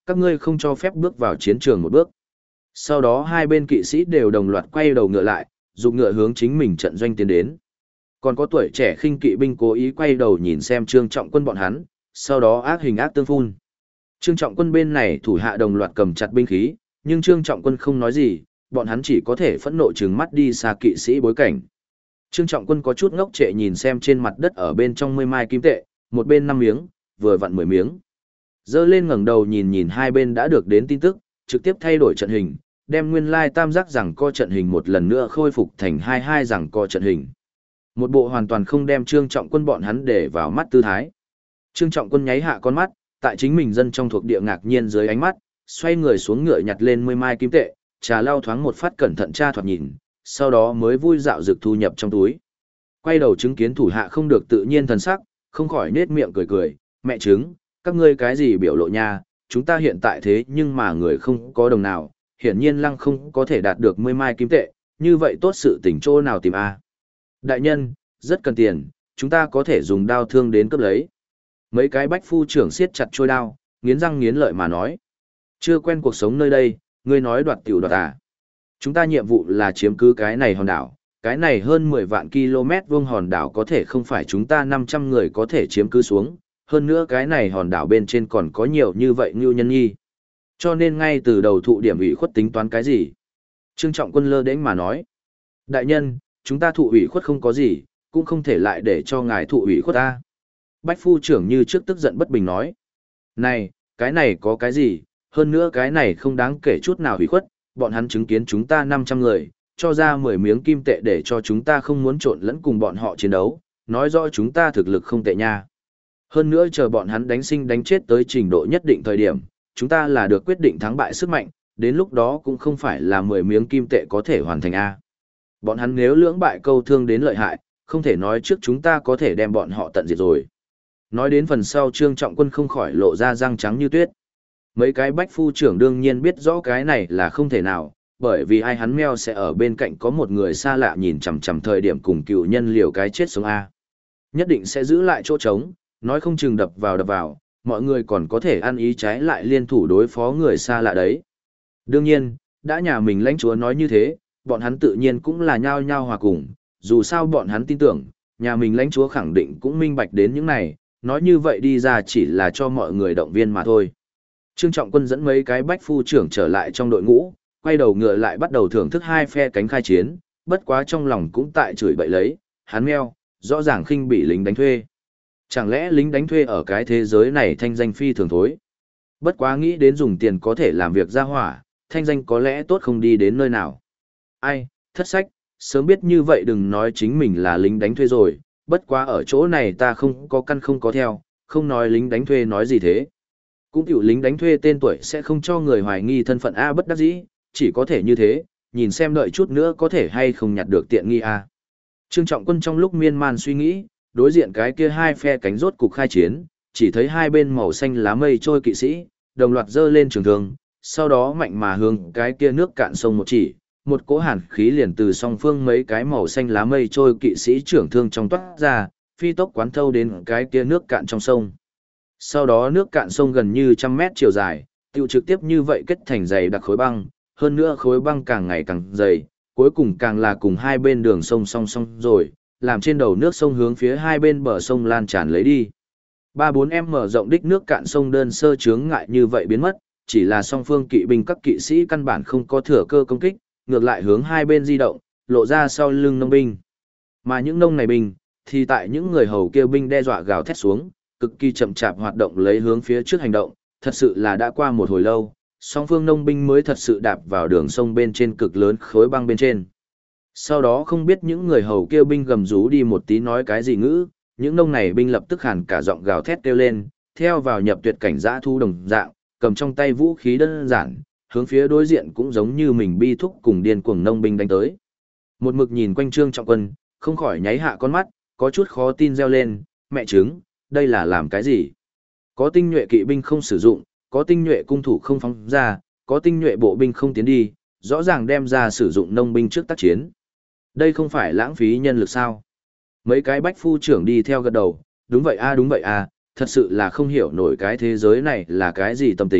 [SPEAKER 1] các ngươi không cho phép bước vào chiến trường một bước. Sau đó hai bên kỵ sĩ đều đồng loạt quay đầu ngựa lại, dùng ngựa hướng chính mình trận doanh tiến đến. Còn có tuổi trẻ khinh kỵ binh cố ý quay đầu nhìn xem Trương Trọng Quân bọn hắn, sau đó ác hình ác tương phun. Trương Trọng Quân bên này thủ hạ đồng loạt cầm chặt binh khí, nhưng Trương Trọng Quân không nói gì, bọn hắn chỉ có thể phẫn nộ trừng mắt đi xa kỵ sĩ bối cảnh. Trương Trọng Quân có chút ngốc trệ nhìn xem trên mặt đất ở bên trong 10 mai kim tệ, một bên 5 miếng, vừa vặn 10 miếng. Dơ lên ngẩng đầu nhìn nhìn hai bên đã được đến tin tức, trực tiếp thay đổi trận hình, đem nguyên lai tam giác rằng co trận hình một lần nữa khôi phục thành 22 rằng co trận hình. Một bộ hoàn toàn không đem Trương Trọng Quân bọn hắn để vào mắt tư thái. Trương Trọng Quân nháy hạ con mắt, tại chính mình dân trong thuộc địa ngạc nhiên dưới ánh mắt, xoay người xuống ngựa nhặt lên 10 mai kim tệ, trà lau thoáng một phát cẩn thận tra thoạt nhìn, sau đó mới vui dạo dực thu nhập trong túi. Quay đầu chứng kiến thủ hạ không được tự nhiên thần sắc, không khỏi nết miệng cười cười, mẹ chứng, các ngươi cái gì biểu lộ nha, chúng ta hiện tại thế nhưng mà người không có đồng nào, hiển nhiên lăng không có thể đạt được 10 mai kim tệ, như vậy tốt sự tình chỗ nào tìm a? Đại nhân, rất cần tiền, chúng ta có thể dùng đao thương đến cấp lấy. Mấy cái bách phu trưởng siết chặt trôi đao, nghiến răng nghiến lợi mà nói. Chưa quen cuộc sống nơi đây, ngươi nói đoạt tiểu đoạt à. Chúng ta nhiệm vụ là chiếm cứ cái này hòn đảo, cái này hơn 10 vạn km vuông hòn đảo có thể không phải chúng ta 500 người có thể chiếm cứ xuống, hơn nữa cái này hòn đảo bên trên còn có nhiều như vậy ngưu nhân nhi. Cho nên ngay từ đầu thụ điểm ủy khuất tính toán cái gì? Trương Trọng Quân lơ đễnh mà nói. Đại nhân, chúng ta thụ ủy khuất không có gì, cũng không thể lại để cho ngài thụ ủy khuất ta. Bách phu trưởng như trước tức giận bất bình nói. Này, cái này có cái gì, hơn nữa cái này không đáng kể chút nào ủy khuất, bọn hắn chứng kiến chúng ta 500 người, cho ra 10 miếng kim tệ để cho chúng ta không muốn trộn lẫn cùng bọn họ chiến đấu, nói rõ chúng ta thực lực không tệ nha. Hơn nữa chờ bọn hắn đánh sinh đánh chết tới trình độ nhất định thời điểm, chúng ta là được quyết định thắng bại sức mạnh, đến lúc đó cũng không phải là 10 miếng kim tệ có thể hoàn thành A. Bọn hắn nếu lưỡng bại câu thương đến lợi hại, không thể nói trước chúng ta có thể đem bọn họ tận diệt rồi. Nói đến phần sau Trương Trọng Quân không khỏi lộ ra răng trắng như tuyết. Mấy cái bách phu trưởng đương nhiên biết rõ cái này là không thể nào, bởi vì ai hắn meo sẽ ở bên cạnh có một người xa lạ nhìn chằm chằm thời điểm cùng cựu nhân liều cái chết sống A. Nhất định sẽ giữ lại chỗ trống, nói không chừng đập vào, mọi người còn có thể ăn ý trái lại liên thủ đối phó người xa lạ đấy. Đương nhiên, đã nhà mình lãnh chúa nói như thế, bọn hắn tự nhiên cũng là nhao nhao hòa cùng, dù sao bọn hắn tin tưởng, nhà mình lãnh chúa khẳng định cũng minh bạch đến những này, nói như vậy đi ra chỉ là cho mọi người động viên mà thôi. Trương Trọng Quân dẫn mấy cái bách phu trưởng trở lại trong đội ngũ, quay đầu ngựa lại bắt đầu thưởng thức hai phe cánh khai chiến, bất quá trong lòng cũng tại chửi bậy lấy, hắn meo, rõ ràng khinh bị lính đánh thuê. Chẳng lẽ lính đánh thuê ở cái thế giới này thanh danh phi thường thối? Bất quá nghĩ đến dùng tiền có thể làm việc ra hỏa, thanh danh có lẽ tốt không đi đến nơi nào. Ai, thất sách, sớm biết như vậy đừng nói chính mình là lính đánh thuê rồi, bất quá ở chỗ này ta không có căn không có theo, không nói lính đánh thuê nói gì thế. Cũng tiểu lính đánh thuê tên tuổi sẽ không cho người hoài nghi thân phận A bất đắc dĩ, chỉ có thể như thế, nhìn xem đợi chút nữa có thể hay không nhặt được tiện nghi A. Trương Trọng Quân trong lúc miên man suy nghĩ, đối diện cái kia hai phe cánh rốt cục khai chiến, chỉ thấy hai bên màu xanh lá mây trôi kỵ sĩ, đồng loạt dơ lên trường thương, sau đó mạnh mà hướng cái kia nước cạn sông một chỉ, một cỗ hàn khí liền từ song phương mấy cái màu xanh lá mây trôi kỵ sĩ trưởng thương trong toát ra, phi tốc quán thâu đến cái kia nước cạn trong sông. Sau đó nước cạn sông gần như 100 mét chiều dài, tiêu trực tiếp như vậy kết thành dày đặc khối băng, hơn nữa khối băng càng ngày càng dày, cuối cùng càng là cùng hai bên đường sông song song rồi, làm trên đầu nước sông hướng phía hai bên bờ sông lan tràn lấy đi. 3-4 em mở rộng đích nước cạn sông đơn sơ chướng ngại như vậy biến mất, chỉ là song phương kỵ binh các kỵ sĩ căn bản không có thừa cơ công kích, ngược lại hướng hai bên di động, lộ ra sau lưng nông binh. Mà những nông này binh, thì tại những người hầu kêu binh đe dọa gào thét xuống, cực kỳ chậm chạp hoạt động lấy hướng phía trước hành động, thật sự là đã qua một hồi lâu, song phương nông binh mới thật sự đạp vào đường sông bên trên cực lớn khối băng bên trên. Sau đó không biết những người hầu kêu binh gầm rú đi một tí nói cái gì ngữ, những nông này binh lập tức hẳn cả giọng gào thét kêu lên, theo vào nhập tuyệt cảnh dã thu đồng dạng, cầm trong tay vũ khí đơn giản, hướng phía đối diện cũng giống như mình bi thúc cùng điên cuồng nông binh đánh tới. Một mực nhìn quanh Trương Trọng Quân, không khỏi nháy hạ con mắt, có chút khó tin reo lên, mẹ chứng, đây là làm cái gì? Có tinh nhuệ kỵ binh không sử dụng, có tinh nhuệ cung thủ không phóng ra, có tinh nhuệ bộ binh không tiến đi, rõ ràng đem ra sử dụng nông binh trước tác chiến. Đây không phải lãng phí nhân lực sao? Mấy cái bách phu trưởng đi theo gật đầu, đúng vậy a, thật sự là không hiểu nổi cái thế giới này là cái gì tâm tính,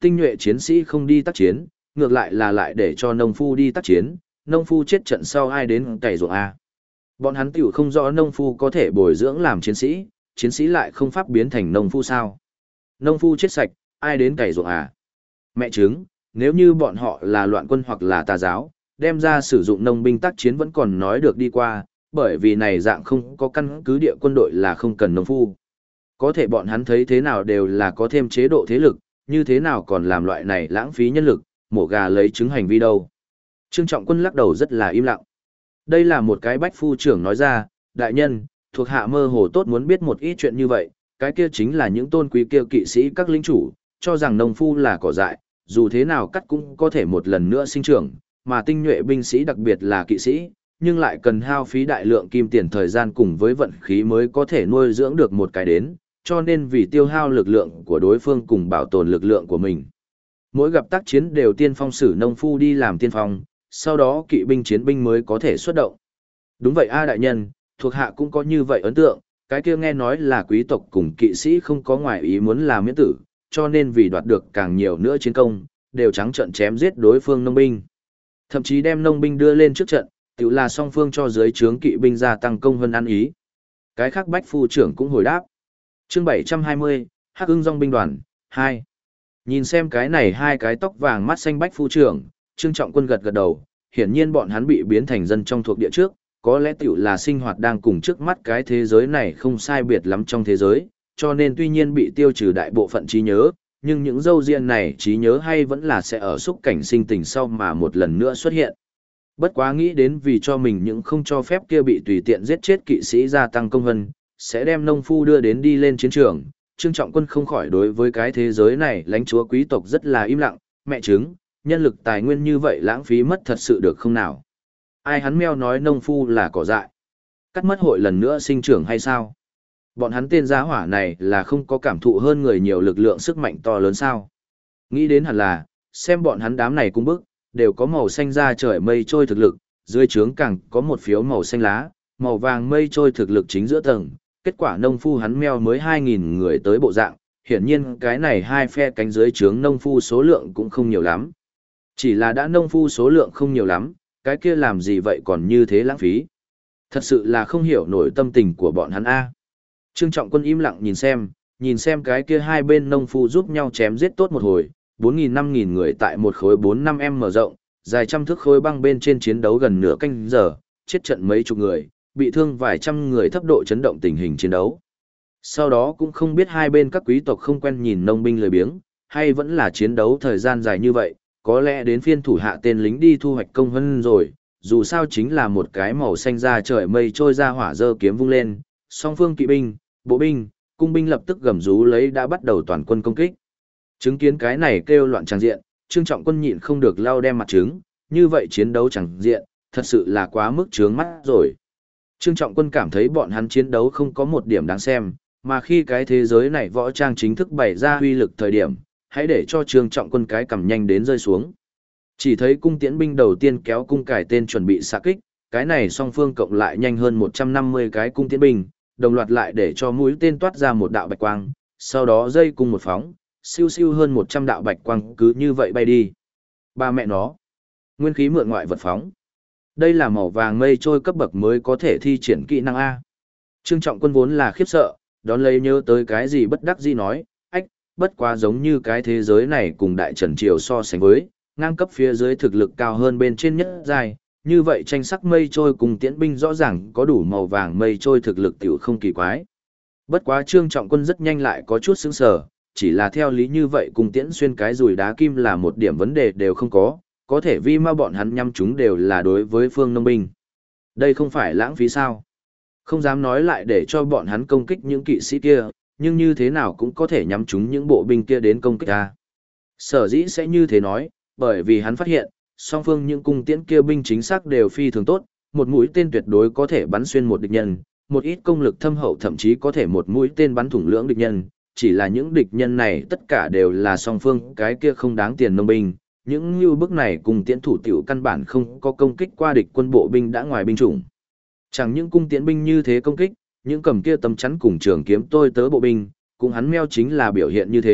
[SPEAKER 1] tinh nhuệ chiến sĩ không đi tác chiến, ngược lại để cho nông phu đi tác chiến, nông phu chết trận sau ai đến cày ruộng a. Bọn hắn tiểu không rõ nông phu có thể bồi dưỡng làm chiến sĩ lại không pháp biến thành nông phu sao. Nông phu chết sạch, ai đến cày ruộng à? Mẹ chứng, nếu như bọn họ là loạn quân hoặc là tà giáo, đem ra sử dụng nông binh tác chiến vẫn còn nói được đi qua, bởi vì này dạng không có căn cứ địa quân đội là không cần nông phu. Có thể bọn hắn thấy thế nào đều là có thêm chế độ thế lực, như thế nào còn làm loại này lãng phí nhân lực, mổ gà lấy trứng hành vi đâu. Trương Trọng Quân lắc đầu rất là im lặng. Đây là một cái bách phu trưởng nói ra, đại nhân, thuộc hạ mơ hồ tốt muốn biết một ít chuyện như vậy, cái kia chính là những tôn quý kia kỵ sĩ các lính chủ, cho rằng nông phu là cỏ dại, dù thế nào cắt cũng có thể một lần nữa sinh trưởng, mà tinh nhuệ binh sĩ đặc biệt là kỵ sĩ, nhưng lại cần hao phí đại lượng kim tiền thời gian cùng với vận khí mới có thể nuôi dưỡng được một cái đến, cho nên vì tiêu hao lực lượng của đối phương cùng bảo tồn lực lượng của mình. Mỗi gặp tác chiến đều tiên phong sử nông phu đi làm tiên phong, sau đó kỵ binh chiến binh mới có thể xuất động. Đúng vậy a đại nhân, thuộc hạ cũng có như vậy ấn tượng, cái kia nghe nói là quý tộc cùng kỵ sĩ không có ngoại ý muốn làm miễn tử, cho nên vì đoạt được càng nhiều nữa chiến công, đều trắng trợn chém giết đối phương nông binh. Thậm chí đem nông binh đưa lên trước trận, tự là song phương cho dưới trướng kỵ binh gia tăng công hơn ăn ý. Cái khác bách phu trưởng cũng hồi đáp. Chương 720, Hắc Ưng Dòng binh đoàn 2. Nhìn xem cái này hai cái tóc vàng mắt xanh bách phu trưởng, Trương Trọng Quân gật gật đầu, hiển nhiên bọn hắn bị biến thành dân trong thuộc địa trước, có lẽ tiểu là sinh hoạt đang cùng trước mắt cái thế giới này không sai biệt lắm trong thế giới, cho nên tuy nhiên bị tiêu trừ đại bộ phận trí nhớ, nhưng những dâu riêng này trí nhớ hay vẫn là sẽ ở xúc cảnh sinh tình sau mà một lần nữa xuất hiện. Bất quá nghĩ đến vì cho mình những không cho phép kia bị tùy tiện giết chết kỵ sĩ gia tăng công vân, sẽ đem nông phu đưa đến đi lên chiến trường, Trương Trọng Quân không khỏi đối với cái thế giới này lãnh chúa quý tộc rất là im lặng, mẹ chứng, nhân lực tài nguyên như vậy lãng phí mất thật sự được không nào? Ai hắn meo nói nông phu là cỏ dại. Cắt mất hội lần nữa sinh trưởng hay sao? Bọn hắn tên giá hỏa này là không có cảm thụ hơn người nhiều lực lượng sức mạnh to lớn sao? Nghĩ đến hẳn là, xem bọn hắn đám này cung bức, đều có màu xanh da trời mây trôi thực lực, dưới trướng càng có một phiếu màu xanh lá, màu vàng mây trôi thực lực chính giữa tầng. Kết quả nông phu hắn meo mới 2.000 người tới bộ dạng, hiển nhiên cái này hai phe cánh dưới trướng nông phu số lượng cũng không nhiều lắm. Chỉ là đã nông phu số lượng không nhiều lắm, cái kia làm gì vậy còn như thế lãng phí. Thật sự là không hiểu nổi tâm tình của bọn hắn a. Trương Trọng Quân im lặng nhìn xem cái kia hai bên nông phu giúp nhau chém giết tốt một hồi, 4.000-5.000 người tại một khối 4-5m mở rộng, dài trăm thước khối băng bên trên chiến đấu gần nửa canh giờ, chết trận mấy chục người, bị thương vài trăm người thấp độ chấn động tình hình chiến đấu. Sau đó cũng không biết hai bên các quý tộc không quen nhìn nông binh lười biếng, hay vẫn là chiến đấu thời gian dài như vậy, có lẽ đến phiên thủ hạ tên lính đi thu hoạch công hơn rồi, dù sao chính là một cái màu xanh da trời mây trôi ra hỏa dơ kiếm vung lên, song phương kỵ binh, bộ binh, cung binh lập tức gầm rú lấy đã bắt đầu toàn quân công kích. Chứng kiến cái này kêu loạn tràng diện, Trương Trọng Quân nhịn không được lau đem mặt trứng, như vậy chiến đấu tràng diện, thật sự là quá mức trướng mắt rồi. Trương Trọng Quân cảm thấy bọn hắn chiến đấu không có một điểm đáng xem, mà khi cái thế giới này võ trang chính thức bày ra huy lực thời điểm, hãy để cho Trương Trọng Quân cái cầm nhanh đến rơi xuống. Chỉ thấy cung tiễn binh đầu tiên kéo cung cải tên chuẩn bị xạ kích, cái này song phương cộng lại nhanh hơn 150 cái cung tiễn binh, đồng loạt lại để cho mũi tên toát ra một đạo bạch quang, sau đó dây cung một phóng, siêu siêu hơn 100 đạo bạch quang cứ như vậy bay đi. Ba mẹ nó, nguyên khí mượn ngoại vật phóng. Đây là màu vàng mây trôi cấp bậc mới có thể thi triển kỹ năng A. Trương Trọng Quân vốn là khiếp sợ, đón lấy nhớ tới cái gì bất đắc dĩ nói, ách, bất quá giống như cái thế giới này cùng Đại Trần Triều so sánh với, ngang cấp phía dưới thực lực cao hơn bên trên nhất dài, như vậy tranh sắc mây trôi cùng tiễn binh rõ ràng có đủ màu vàng mây trôi thực lực tiểu không kỳ quái. Bất quá Trương Trọng Quân rất nhanh lại có chút sững sờ, chỉ là theo lý như vậy cùng tiễn xuyên cái rùi đá kim là một điểm vấn đề đều không có thể vì mà bọn hắn nhắm chúng đều là đối với phương nông binh. Đây không phải lãng phí sao? Không dám nói lại để cho bọn hắn công kích những kỵ sĩ kia, nhưng như thế nào cũng có thể nhắm chúng những bộ binh kia đến công kích ta. Sở dĩ sẽ như thế nói, bởi vì hắn phát hiện, song phương những cung tiễn kia binh chính xác đều phi thường tốt, một mũi tên tuyệt đối có thể bắn xuyên một địch nhân, một ít công lực thâm hậu thậm chí có thể một mũi tên bắn thủng lưỡng địch nhân, chỉ là những địch nhân này tất cả đều là song phương cái kia không đáng tiền nông binh, những như bức này cùng tiễn thủ tiểu căn bản không có công kích qua địch quân bộ binh đã ngoài binh chủng. Chẳng những cung tiễn binh như thế công kích, những cầm kia tấm chắn cùng trường kiếm tôi tớ bộ binh, cũng hắn meo chính là biểu hiện như thế,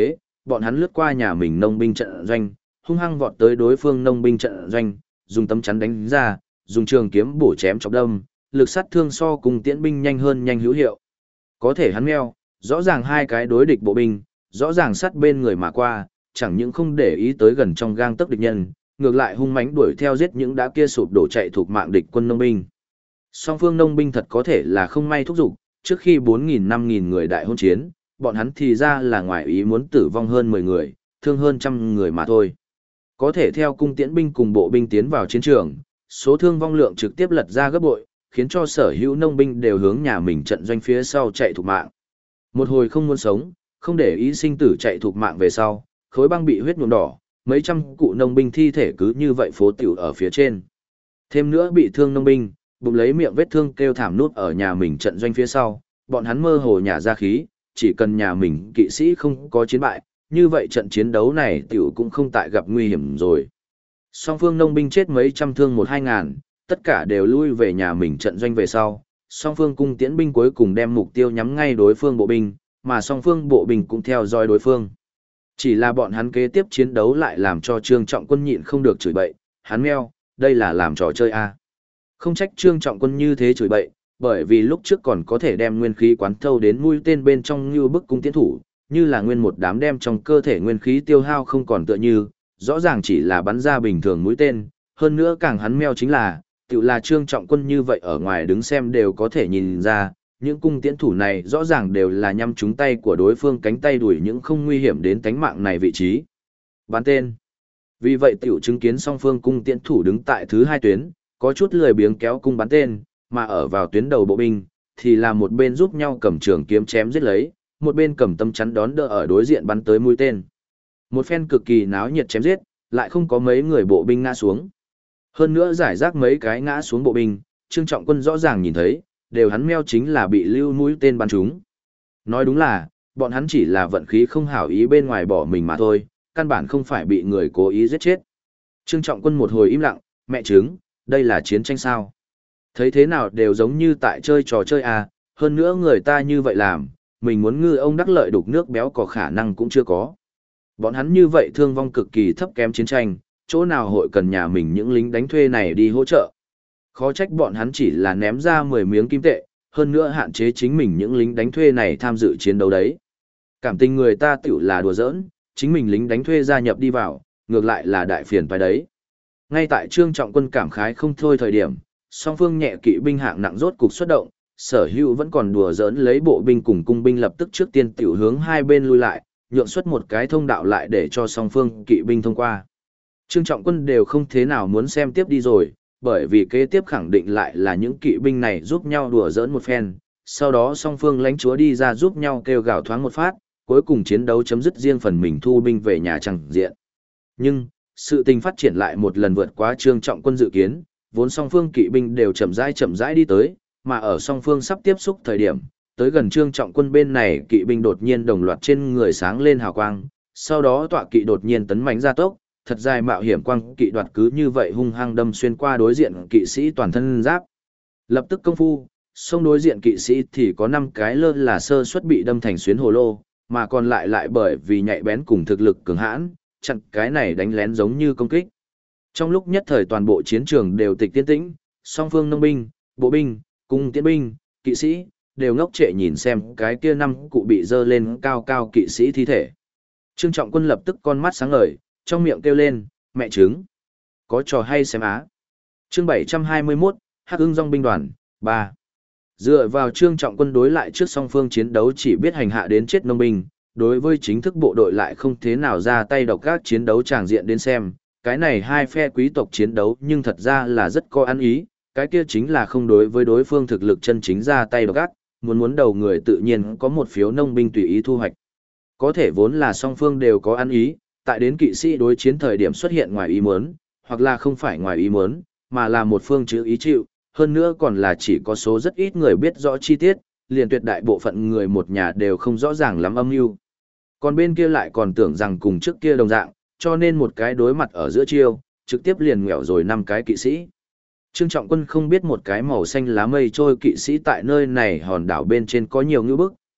[SPEAKER 1] bọn hắn lướt qua nhà mình nông binh trận doanh, hung hăng vọt tới đối phương nông binh trận doanh, dùng tấm chắn đánh ra, dùng trường kiếm bổ chém chọc đâm, lực sát thương so cùng tiễn binh nhanh hơn nhanh hữu hiệu. Có thể hắn meo, rõ ràng hai cái đối địch bộ binh, rõ ràng sát bên người mà qua, chẳng những không để ý tới gần trong gang tấc địch nhân, ngược lại hung mãnh đuổi theo giết những đã kia sụp đổ chạy thuộc mạng địch quân nông binh. Song phương nông binh thật có thể là không may thúc giục, trước khi 4.000-5.000 người đại hôn chiến, bọn hắn thì ra là ngoài ý muốn tử vong hơn 10 người, thương hơn trăm người mà thôi. Có thể theo cung tiễn binh cùng bộ binh tiến vào chiến trường, số thương vong lượng trực tiếp lật ra gấp bội, khiến cho sở hữu nông binh đều hướng nhà mình trận doanh phía sau chạy thục mạng. Một hồi không muốn sống, không để ý sinh tử chạy thục mạng về sau, khối băng bị huyết nhuộm đỏ, mấy trăm cụ nông binh thi thể cứ như vậy phố tiểu ở phía trên. Thêm nữa bị thương nông binh, bụng lấy miệng vết thương kêu thảm nút ở nhà mình trận doanh phía sau, bọn hắn mơ hồ nhả ra khí, chỉ cần nhà mình kỵ sĩ không có chiến bại, như vậy trận chiến đấu này tiểu cũng không tại gặp nguy hiểm rồi. Song phương nông binh chết mấy trăm thương 1-2 ngàn, tất cả đều lui về nhà mình trận doanh về sau. Song phương cung tiễn binh cuối cùng đem mục tiêu nhắm ngay đối phương bộ binh, mà song phương bộ binh cũng theo dõi đối phương. Chỉ là bọn hắn kế tiếp chiến đấu lại làm cho Trương Trọng Quân nhịn không được chửi bậy, hắn meo, đây là làm trò chơi à. Không trách Trương Trọng Quân như thế chửi bậy, bởi vì lúc trước còn có thể đem nguyên khí quán thâu đến mũi tên bên trong như bức cung tiễn thủ, như là nguyên một đám đem trong cơ thể nguyên khí tiêu hao không còn tựa như, rõ ràng chỉ là bắn ra bình thường mũi tên, hơn nữa càng hắn meo chính là, tự là Trương Trọng Quân như vậy ở ngoài đứng xem đều có thể nhìn ra, những cung tiễn thủ này rõ ràng đều là nhắm trúng tay của đối phương cánh tay đuổi những không nguy hiểm đến tánh mạng này vị trí. Bắn tên. Vì vậy tiểu chứng kiến song phương cung tiễn thủ đứng tại thứ hai tuyến, có chút lười biếng kéo cung bắn tên, mà ở vào tuyến đầu bộ binh, thì là một bên giúp nhau cầm trường kiếm chém giết lấy, một bên cầm tâm chắn đón đỡ ở đối diện bắn tới mũi tên. Một phen cực kỳ náo nhiệt chém giết, lại không có mấy người bộ binh ngã xuống. Hơn nữa giải rác mấy cái ngã xuống bộ binh, Trương Trọng Quân rõ ràng nhìn thấy, đều hắn meo chính là bị lưu mũi tên bắn trúng. Nói đúng là, bọn hắn chỉ là vận khí không hảo ý bên ngoài bỏ mình mà thôi, căn bản không phải bị người cố ý giết chết. Trương Trọng Quân một hồi im lặng, mẹ chứng, đây là chiến tranh sao? Thấy thế nào đều giống như tại chơi trò chơi à, hơn nữa người ta như vậy làm, mình muốn ngư ông đắc lợi đục nước béo có khả năng cũng chưa có. Bọn hắn như vậy thương vong cực kỳ thấp kém chiến tranh, chỗ nào hội cần nhà mình những lính đánh thuê này đi hỗ trợ. Khó trách bọn hắn chỉ là ném ra 10 miếng kim tệ, hơn nữa hạn chế chính mình những lính đánh thuê này tham dự chiến đấu đấy. Cảm tình người ta tiểu là đùa giỡn, chính mình lính đánh thuê gia nhập đi vào, ngược lại là đại phiền phải đấy. Ngay tại Trương Trọng Quân cảm khái không thôi thời điểm, song phương nhẹ kỵ binh hạng nặng rốt cục xuất động, Sở Hữu vẫn còn đùa giỡn lấy bộ binh cùng cung binh lập tức trước tiên tiểu hướng hai bên lui lại, nhượng xuất một cái thông đạo lại để cho song phương kỵ binh thông qua. Trương Trọng Quân đều không thế nào muốn xem tiếp đi rồi, bởi vì kế tiếp khẳng định lại là những kỵ binh này giúp nhau đùa giỡn một phen, sau đó song phương lãnh chúa đi ra giúp nhau kêu gào thoáng một phát, cuối cùng chiến đấu chấm dứt riêng phần mình thu binh về nhà chẳng diện. Nhưng, sự tình phát triển lại một lần vượt quá Trương Trọng Quân dự kiến, vốn song phương kỵ binh đều chậm rãi đi tới, mà ở song phương sắp tiếp xúc thời điểm, tới gần Trương Trọng Quân bên này kỵ binh đột nhiên đồng loạt trên người sáng lên hào quang, sau đó tọa kỵ đột nhiên tấn mãnh ra tốc, thật dài mạo hiểm quang kỵ đoạt cứ như vậy hung hăng đâm xuyên qua đối diện kỵ sĩ toàn thân giáp. Lập tức công phu, song đối diện kỵ sĩ thì có 5 cái lơ là sơ suất bị đâm thành xuyến hồ lô, mà còn lại bởi vì nhạy bén cùng thực lực cường hãn, chặn cái này đánh lén giống như công kích. Trong lúc nhất thời toàn bộ chiến trường đều tịch tiên tĩnh, song phương nông binh, bộ binh, cung tiễn binh, kỵ sĩ, đều ngốc trệ nhìn xem cái kia 5 cụ bị dơ lên cao cao kỵ sĩ thi thể. Trương Trọng Quân lập tức con mắt sáng ngời, trong miệng kêu lên, mẹ trứng. Có trò hay xem á. Chương 721, Hắc Ưng Dòng binh đoàn, 3. Dựa vào Trương Trọng Quân đối lại trước song phương chiến đấu chỉ biết hành hạ đến chết nông binh, đối với chính thức bộ đội lại không thế nào ra tay độc các chiến đấu tràng diện đến xem, cái này hai phe quý tộc chiến đấu nhưng thật ra là rất có ăn ý, cái kia chính là không đối với đối phương thực lực chân chính ra tay độc ác, muốn đầu người tự nhiên có một phiếu nông binh tùy ý thu hoạch. Có thể vốn là song phương đều có ăn ý, tại đến kỵ sĩ đối chiến thời điểm xuất hiện ngoài ý muốn, hoặc là không phải ngoài ý muốn, mà là một phương chữ ý chịu, hơn nữa còn là chỉ có số rất ít người biết rõ chi tiết, liền tuyệt đại bộ phận người một nhà đều không rõ ràng lắm âm mưu. Còn bên kia lại còn tưởng rằng cùng trước kia đồng dạng, cho nên một cái đối mặt ở giữa chiêu, trực tiếp liền nghẹo rồi 5 cái kỵ sĩ. Trương Trọng Quân không biết một cái màu xanh lá mây trôi kỵ sĩ tại nơi này hòn đảo bên trên có nhiều ngư bức,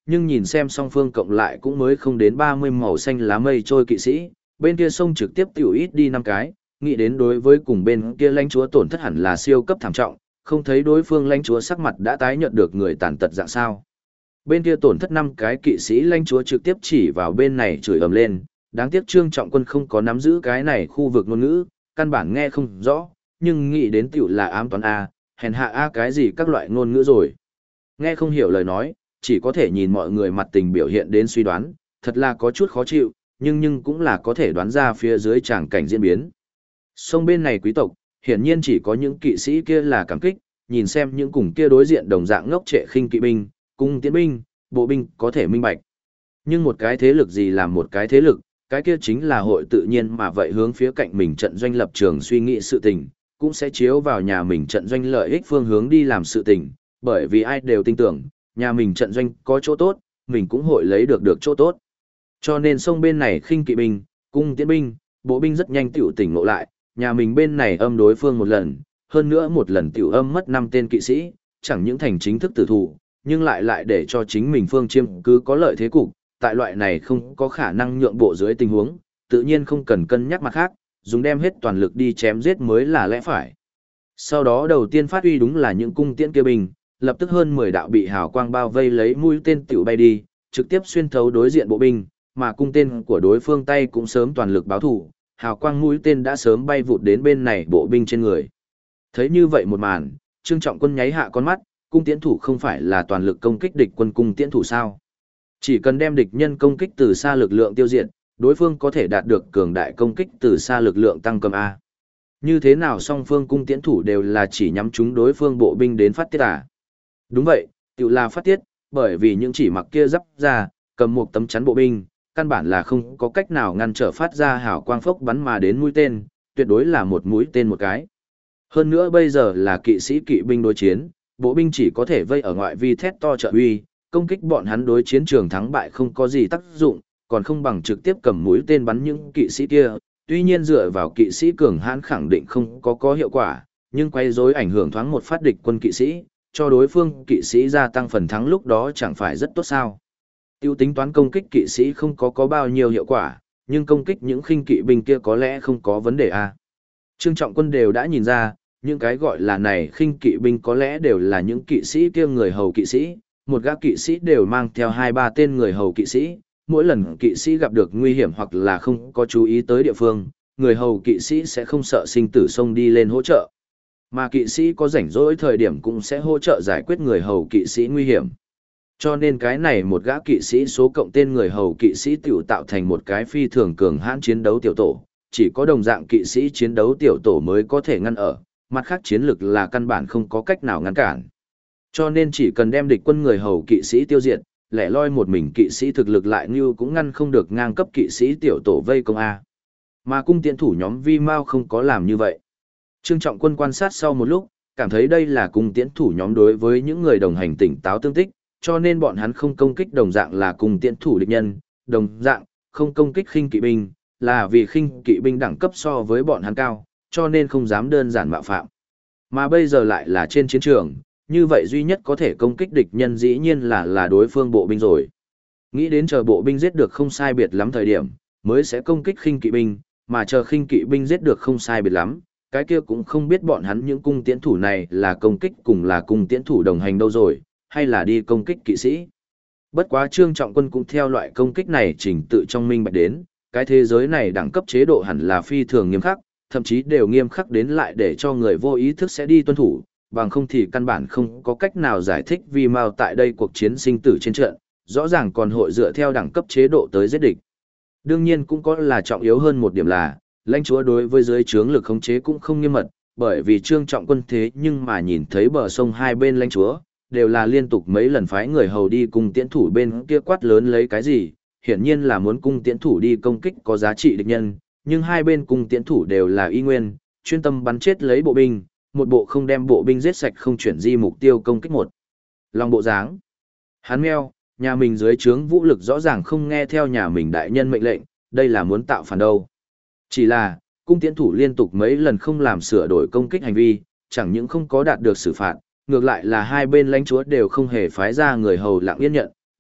[SPEAKER 1] nhưng nhìn xem song phương cộng lại cũng mới không đến 30 màu xanh lá mây trôi kỵ sĩ, bên kia sông trực tiếp tiểu ít đi 5 cái, nghĩ đến đối với cùng bên kia lãnh chúa tổn thất hẳn là siêu cấp thảm trọng, không thấy đối phương lãnh chúa sắc mặt đã tái nhợt được người tàn tật dạng sao. Bên kia tổn thất 5 cái kỵ sĩ lãnh chúa trực tiếp chỉ vào bên này chửi ầm lên, đáng tiếc Trương Trọng Quân không có nắm giữ cái này khu vực ngôn ngữ, căn bản nghe không rõ, nhưng nghĩ đến tiểu là ám toán A, hèn hạ A cái gì các loại ngôn ngữ rồi. Nghe không hiểu lời nói, chỉ có thể nhìn mọi người mặt tình biểu hiện đến suy đoán, thật là có chút khó chịu, nhưng cũng là có thể đoán ra phía dưới tràng cảnh diễn biến. Sông bên này quý tộc, hiển nhiên chỉ có những kỵ sĩ kia là cảm kích, nhìn xem những cùng kia đối diện đồng dạng ngốc trệ khinh kỵ binh, cung tiến binh, bộ binh có thể minh bạch. Nhưng một cái thế lực gì làm một cái thế lực, cái kia chính là hội tự nhiên mà vậy hướng phía cạnh mình trận doanh lập trường suy nghĩ sự tình, cũng sẽ chiếu vào nhà mình trận doanh lợi ích phương hướng đi làm sự tình, bởi vì ai đều tin tưởng, nhà mình trận doanh có chỗ tốt, mình cũng hội lấy được chỗ tốt. Cho nên sông bên này khinh kỵ binh, cung tiễn binh, bộ binh rất nhanh tiểu tỉnh ngộ lại, nhà mình bên này âm đối phương một lần, hơn nữa một lần tiểu âm mất 5 tên kỵ sĩ, chẳng những thành chính thức tử thủ, nhưng lại để cho chính mình phương chiêm cứ có lợi thế cục, tại loại này không có khả năng nhượng bộ dưới tình huống, tự nhiên không cần cân nhắc mặt khác, dùng đem hết toàn lực đi chém giết mới là lẽ phải. Sau đó đầu tiên phát huy đúng là những cung tiễn kia binh, lập tức hơn 10 đạo bị hào quang bao vây lấy mũi tên tiểu bay đi, trực tiếp xuyên thấu đối diện bộ binh, mà cung tên của đối phương tay cũng sớm toàn lực báo thủ, hào quang mũi tên đã sớm bay vụt đến bên này bộ binh trên người. Thấy như vậy một màn, Trương Trọng Quân nháy hạ con mắt, cung tiễn thủ không phải là toàn lực công kích địch quân cung tiễn thủ sao? Chỉ cần đem địch nhân công kích từ xa lực lượng tiêu diệt, đối phương có thể đạt được cường đại công kích từ xa lực lượng tăng cầm A. Như thế nào song phương cung tiễn thủ đều là chỉ nhắm chúng đối phương bộ binh đến phát tiết à? Đúng vậy, tự là phát tiết, bởi vì những chỉ mặc kia giáp ra, cầm một tấm chắn bộ binh, căn bản là không có cách nào ngăn trở phát ra hào quang phốc bắn mà đến mũi tên, tuyệt đối là một mũi tên một cái. Hơn nữa bây giờ là kỵ sĩ kỵ binh đối chiến, bộ binh chỉ có thể vây ở ngoại vi thét to trợ uy, công kích bọn hắn đối chiến trường thắng bại không có gì tác dụng, còn không bằng trực tiếp cầm mũi tên bắn những kỵ sĩ kia. Tuy nhiên dựa vào kỵ sĩ cường hãn khẳng định không có hiệu quả, nhưng quay rối ảnh hưởng thoáng một phát địch quân kỵ sĩ, cho đối phương kỵ sĩ gia tăng phần thắng lúc đó chẳng phải rất tốt sao. Tiêu tính toán công kích kỵ sĩ không có bao nhiêu hiệu quả, nhưng công kích những khinh kỵ binh kia có lẽ không có vấn đề à. Trương Trọng Quân đều đã nhìn ra, những cái gọi là này khinh kỵ binh có lẽ đều là những kỵ sĩ kia người hầu kỵ sĩ, một gã kỵ sĩ đều mang theo 2-3 tên người hầu kỵ sĩ, mỗi lần kỵ sĩ gặp được nguy hiểm hoặc là không có chú ý tới địa phương, người hầu kỵ sĩ sẽ không sợ sinh tử xông đi lên hỗ trợ. Mà kỵ sĩ có rảnh rỗi thời điểm cũng sẽ hỗ trợ giải quyết người hầu kỵ sĩ nguy hiểm. Cho nên cái này một gã kỵ sĩ số cộng tên người hầu kỵ sĩ tiểu tạo thành một cái phi thường cường hãn chiến đấu tiểu tổ, chỉ có đồng dạng kỵ sĩ chiến đấu tiểu tổ mới có thể ngăn ở, mặt khác chiến lực là căn bản không có cách nào ngăn cản. Cho nên chỉ cần đem địch quân người hầu kỵ sĩ tiêu diệt, lẻ loi một mình kỵ sĩ thực lực lại như cũng ngăn không được ngang cấp kỵ sĩ tiểu tổ vây công A. Mà cung tiễn thủ nhóm Vi Mao không có làm như vậy. Trương Trọng Quân quan sát sau một lúc, cảm thấy đây là cung tiễn thủ nhóm đối với những người đồng hành tỉnh táo tương tích, cho nên bọn hắn không công kích đồng dạng là cung tiễn thủ địch nhân, đồng dạng không công kích khinh kỵ binh, là vì khinh kỵ binh đẳng cấp so với bọn hắn cao, cho nên không dám đơn giản mạo phạm. Mà bây giờ lại là trên chiến trường, như vậy duy nhất có thể công kích địch nhân dĩ nhiên là đối phương bộ binh rồi. Nghĩ đến chờ bộ binh giết được không sai biệt lắm thời điểm, mới sẽ công kích khinh kỵ binh, mà chờ khinh kỵ binh giết được không sai biệt lắm, cái kia cũng không biết bọn hắn những cung tiễn thủ này là công kích cùng là cung tiễn thủ đồng hành đâu rồi, hay là đi công kích kỵ sĩ. Bất quá Trương Trọng Quân cũng theo loại công kích này trình tự trong minh bạch đến, cái thế giới này đẳng cấp chế độ hẳn là phi thường nghiêm khắc, thậm chí đều nghiêm khắc đến lại để cho người vô ý thức sẽ đi tuân thủ, bằng không thì căn bản không có cách nào giải thích vì Mao tại đây cuộc chiến sinh tử trên trận, rõ ràng còn hội dựa theo đẳng cấp chế độ tới giết địch. Đương nhiên cũng có là trọng yếu hơn một điểm là, lãnh chúa đối với dưới trướng lực khống chế cũng không nghiêm mật, bởi vì Trương Trọng Quân thế nhưng mà nhìn thấy bờ sông hai bên lãnh chúa, đều là liên tục mấy lần phái người hầu đi cùng tiễn thủ bên kia quát lớn lấy cái gì, hiển nhiên là muốn cung tiễn thủ đi công kích có giá trị địch nhân, nhưng hai bên cung tiễn thủ đều là y nguyên, chuyên tâm bắn chết lấy bộ binh, một bộ không đem bộ binh giết sạch không chuyển di mục tiêu công kích một. Lòng bộ dáng. Hắn meo, nhà mình dưới trướng vũ lực rõ ràng không nghe theo nhà mình đại nhân mệnh lệnh, đây là muốn tạo phản đâu. Chỉ là, cung tiễn thủ liên tục mấy lần không làm sửa đổi công kích hành vi, chẳng những không có đạt được xử phạt, ngược lại là hai bên lãnh chúa đều không hề phái ra người hầu lặng yên nhận,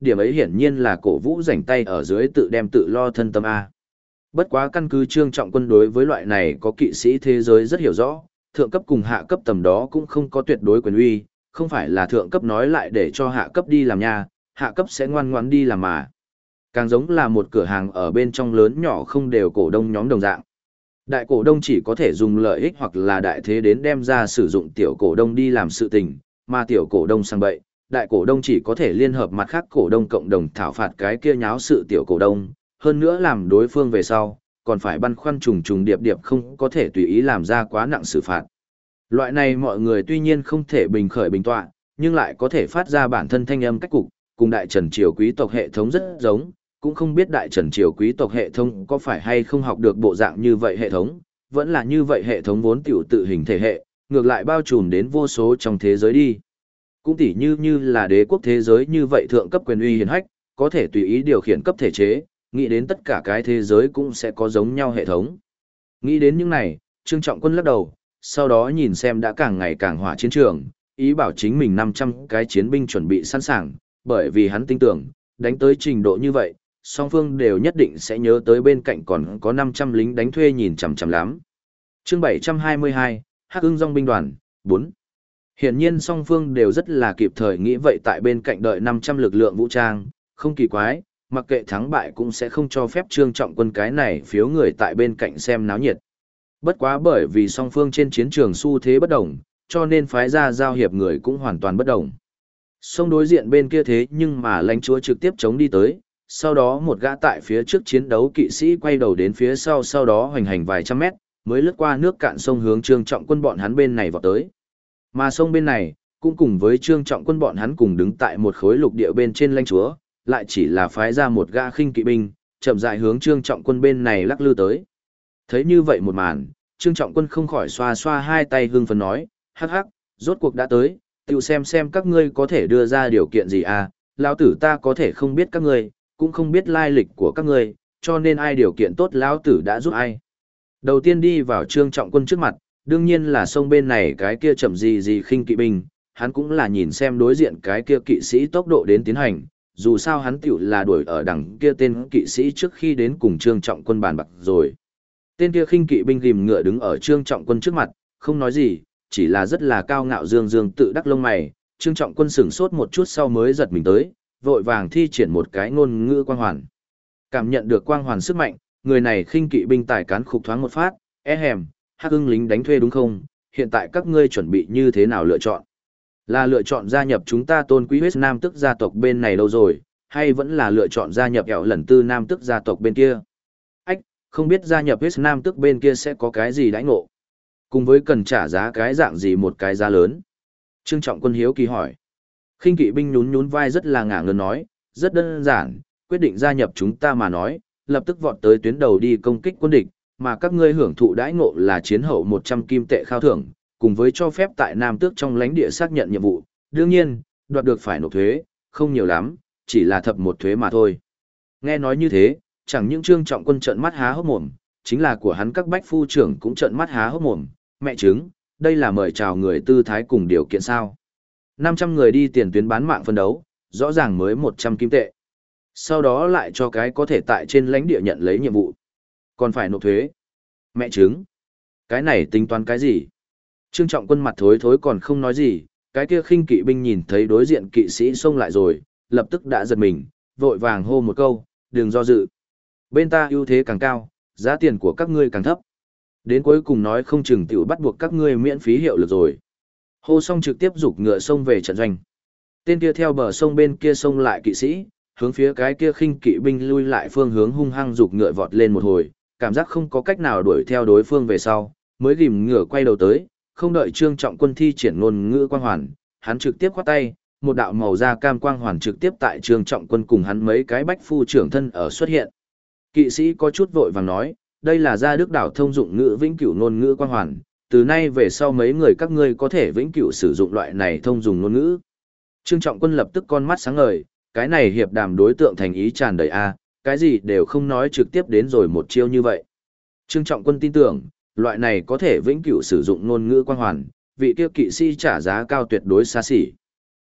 [SPEAKER 1] điểm ấy hiển nhiên là cổ vũ rảnh tay ở dưới tự đem tự lo thân tâm A. Bất quá căn cứ Trương Trọng Quân đối với loại này có kỵ sĩ thế giới rất hiểu rõ, thượng cấp cùng hạ cấp tầm đó cũng không có tuyệt đối quyền uy, không phải là thượng cấp nói lại để cho hạ cấp đi làm nha, hạ cấp sẽ ngoan ngoãn đi làm mà. Càng giống là một cửa hàng ở bên trong lớn nhỏ không đều cổ đông nhóm đồng dạng. Đại cổ đông chỉ có thể dùng lợi ích hoặc là đại thế đến đem ra sử dụng tiểu cổ đông đi làm sự tình, mà tiểu cổ đông sang bậy, đại cổ đông chỉ có thể liên hợp mặt khác cổ đông cộng đồng thảo phạt cái kia nháo sự tiểu cổ đông, hơn nữa làm đối phương về sau, còn phải băn khoăn trùng trùng điệp điệp không có thể tùy ý làm ra quá nặng xử phạt. Loại này mọi người tuy nhiên không thể bình khởi bình tọa, nhưng lại có thể phát ra bản thân thanh âm cách cục, cùng đại trần triều quý tộc hệ thống rất giống, cũng không biết đại trần triều quý tộc hệ thống có phải hay không học được bộ dạng như vậy hệ thống, vẫn là như vậy hệ thống vốn tiểu tự hình thể hệ, ngược lại bao trùm đến vô số trong thế giới đi. Cũng tỉ như là đế quốc thế giới như vậy thượng cấp quyền uy hiển hách, có thể tùy ý điều khiển cấp thể chế, nghĩ đến tất cả cái thế giới cũng sẽ có giống nhau hệ thống. Nghĩ đến những này, Trương Trọng Quân lắc đầu, sau đó nhìn xem đã càng ngày càng hỏa chiến trường, ý bảo chính mình 500 cái chiến binh chuẩn bị sẵn sàng, bởi vì hắn tin tưởng, đánh tới trình độ như vậy, song phương đều nhất định sẽ nhớ tới bên cạnh còn có 500 lính đánh thuê nhìn chằm chằm lắm. Chương 722, Hắc Ưng Dòng binh đoàn, 4. Hiển nhiên song phương đều rất là kịp thời nghĩ vậy tại bên cạnh đợi 500 lực lượng vũ trang, không kỳ quái, mặc kệ thắng bại cũng sẽ không cho phép Trương Trọng Quân cái này phiếu người tại bên cạnh xem náo nhiệt. Bất quá bởi vì song phương trên chiến trường xu thế bất đồng, cho nên phái ra giao hiệp người cũng hoàn toàn bất đồng. Song đối diện bên kia thế nhưng mà lãnh chúa trực tiếp chống đi tới, sau đó một gã tại phía trước chiến đấu kỵ sĩ quay đầu đến phía sau, sau đó hoành hành vài trăm mét, mới lướt qua nước cạn sông hướng Trương Trọng Quân bọn hắn bên này vọt tới. Mà sông bên này, cũng cùng với Trương Trọng Quân bọn hắn cùng đứng tại một khối lục địa bên trên lãnh chúa, lại chỉ là phái ra một gã khinh kỵ binh, chậm rãi hướng Trương Trọng Quân bên này lắc lư tới. Thấy như vậy một màn, Trương Trọng Quân không khỏi xoa xoa hai tay hưng phấn nói, hắc hắc, rốt cuộc đã tới, tiểu xem các ngươi có thể đưa ra điều kiện gì à, lão tử ta có thể không biết các ngươi, cũng không biết lai lịch của các ngươi, cho nên ai điều kiện tốt lão tử đã giúp ai. Đầu tiên đi vào Trương Trọng Quân trước mặt, đương nhiên là sông bên này cái kia chậm gì khinh kỵ binh, hắn cũng là nhìn xem đối diện cái kia kỵ sĩ tốc độ đến tiến hành, dù sao hắn tiểu là đuổi ở đằng kia tên kỵ sĩ trước khi đến cùng Trương Trọng Quân bàn bạc rồi. Tên kia khinh kỵ binh ghim ngựa đứng ở Trương Trọng Quân trước mặt, không nói gì, chỉ là rất là cao ngạo dương dương tự đắc lông mày, Trương Trọng Quân sửng sốt một chút sau mới giật mình tới, vội vàng thi triển một cái ngôn ngữ quang hoàn. Cảm nhận được quang hoàn sức mạnh, người này khinh kỵ binh tài cán khục thoáng một phát, hèm, Hắc Ưng lính đánh thuê đúng không? Hiện tại các ngươi chuẩn bị như thế nào lựa chọn? Là lựa chọn gia nhập chúng ta tôn quý huyết nam tức gia tộc bên này đâu rồi, hay vẫn là lựa chọn gia nhập kẹo lần tư nam tức gia tộc bên kia? Ách, không biết gia nhập huyết nam tức bên kia sẽ có cái gì đãi ngộ? Cùng với cần trả giá cái dạng gì một cái giá lớn? Trương Trọng Quân hiếu kỳ hỏi. Khinh kỵ binh nhún vai rất là ngả ngớn nói, rất đơn giản, quyết định gia nhập chúng ta mà nói, lập tức vọt tới tuyến đầu đi công kích quân địch, mà các ngươi hưởng thụ đãi ngộ là chiến hậu 100 kim tệ khao thưởng, cùng với cho phép tại Nam Tước trong lãnh địa xác nhận nhiệm vụ, đương nhiên, đoạt được phải nộp thuế, không nhiều lắm, chỉ là thập một thuế mà thôi. Nghe nói như thế, chẳng những Trương Trọng Quân trợn mắt há hốc mồm, chính là của hắn các bách phu trưởng cũng trợn mắt há hốc mồm, mẹ chứng, đây là mời chào người tư thái cùng điều kiện sao. 500 người đi tiền tuyến bán mạng phân đấu, rõ ràng mới 100 kim tệ. Sau đó lại cho cái có thể tại trên lãnh địa nhận lấy nhiệm vụ. Còn phải nộp thuế. Mẹ chứng. Cái này tính toán cái gì? Trương Trọng Quân mặt thối thối còn không nói gì, cái kia khinh kỵ binh nhìn thấy đối diện kỵ sĩ xông lại rồi, lập tức đã giật mình, vội vàng hô một câu, đừng do dự. Bên ta ưu thế càng cao, giá tiền của các ngươi càng thấp. Đến cuối cùng nói không chừng tiểu bắt buộc các ngươi miễn phí hiệu lực rồi. Hô xong trực tiếp giục ngựa xông về trận doanh. Tên kia theo bờ sông bên kia xông lại kỵ sĩ, hướng phía cái kia khinh kỵ binh lui lại phương hướng hung hăng giục ngựa vọt lên một hồi, cảm giác không có cách nào đuổi theo đối phương về sau, mới ghim ngựa quay đầu tới, không đợi Trương Trọng Quân thi triển ngôn ngữ quang hoàn, hắn trực tiếp khoát tay, một đạo màu da cam quang hoàn trực tiếp tại Trương Trọng Quân cùng hắn mấy cái bách phu trưởng thân ở xuất hiện. Kỵ sĩ có chút vội vàng nói, đây là gia đức đảo thông dụng ngữ vĩnh cửu ngôn ngữ quang hoàn, từ nay về sau mấy người các ngươi có thể vĩnh cửu sử dụng loại này thông dùng ngôn ngữ. Trương Trọng Quân lập tức con mắt sáng ngời, cái này hiệp đàm đối tượng thành ý tràn đầy a, cái gì đều không nói trực tiếp đến rồi một chiêu như vậy. Trương Trọng Quân tin tưởng, loại này có thể vĩnh cửu sử dụng ngôn ngữ quang hoàn, vị kia kỵ sĩ trả giá cao tuyệt đối xa xỉ.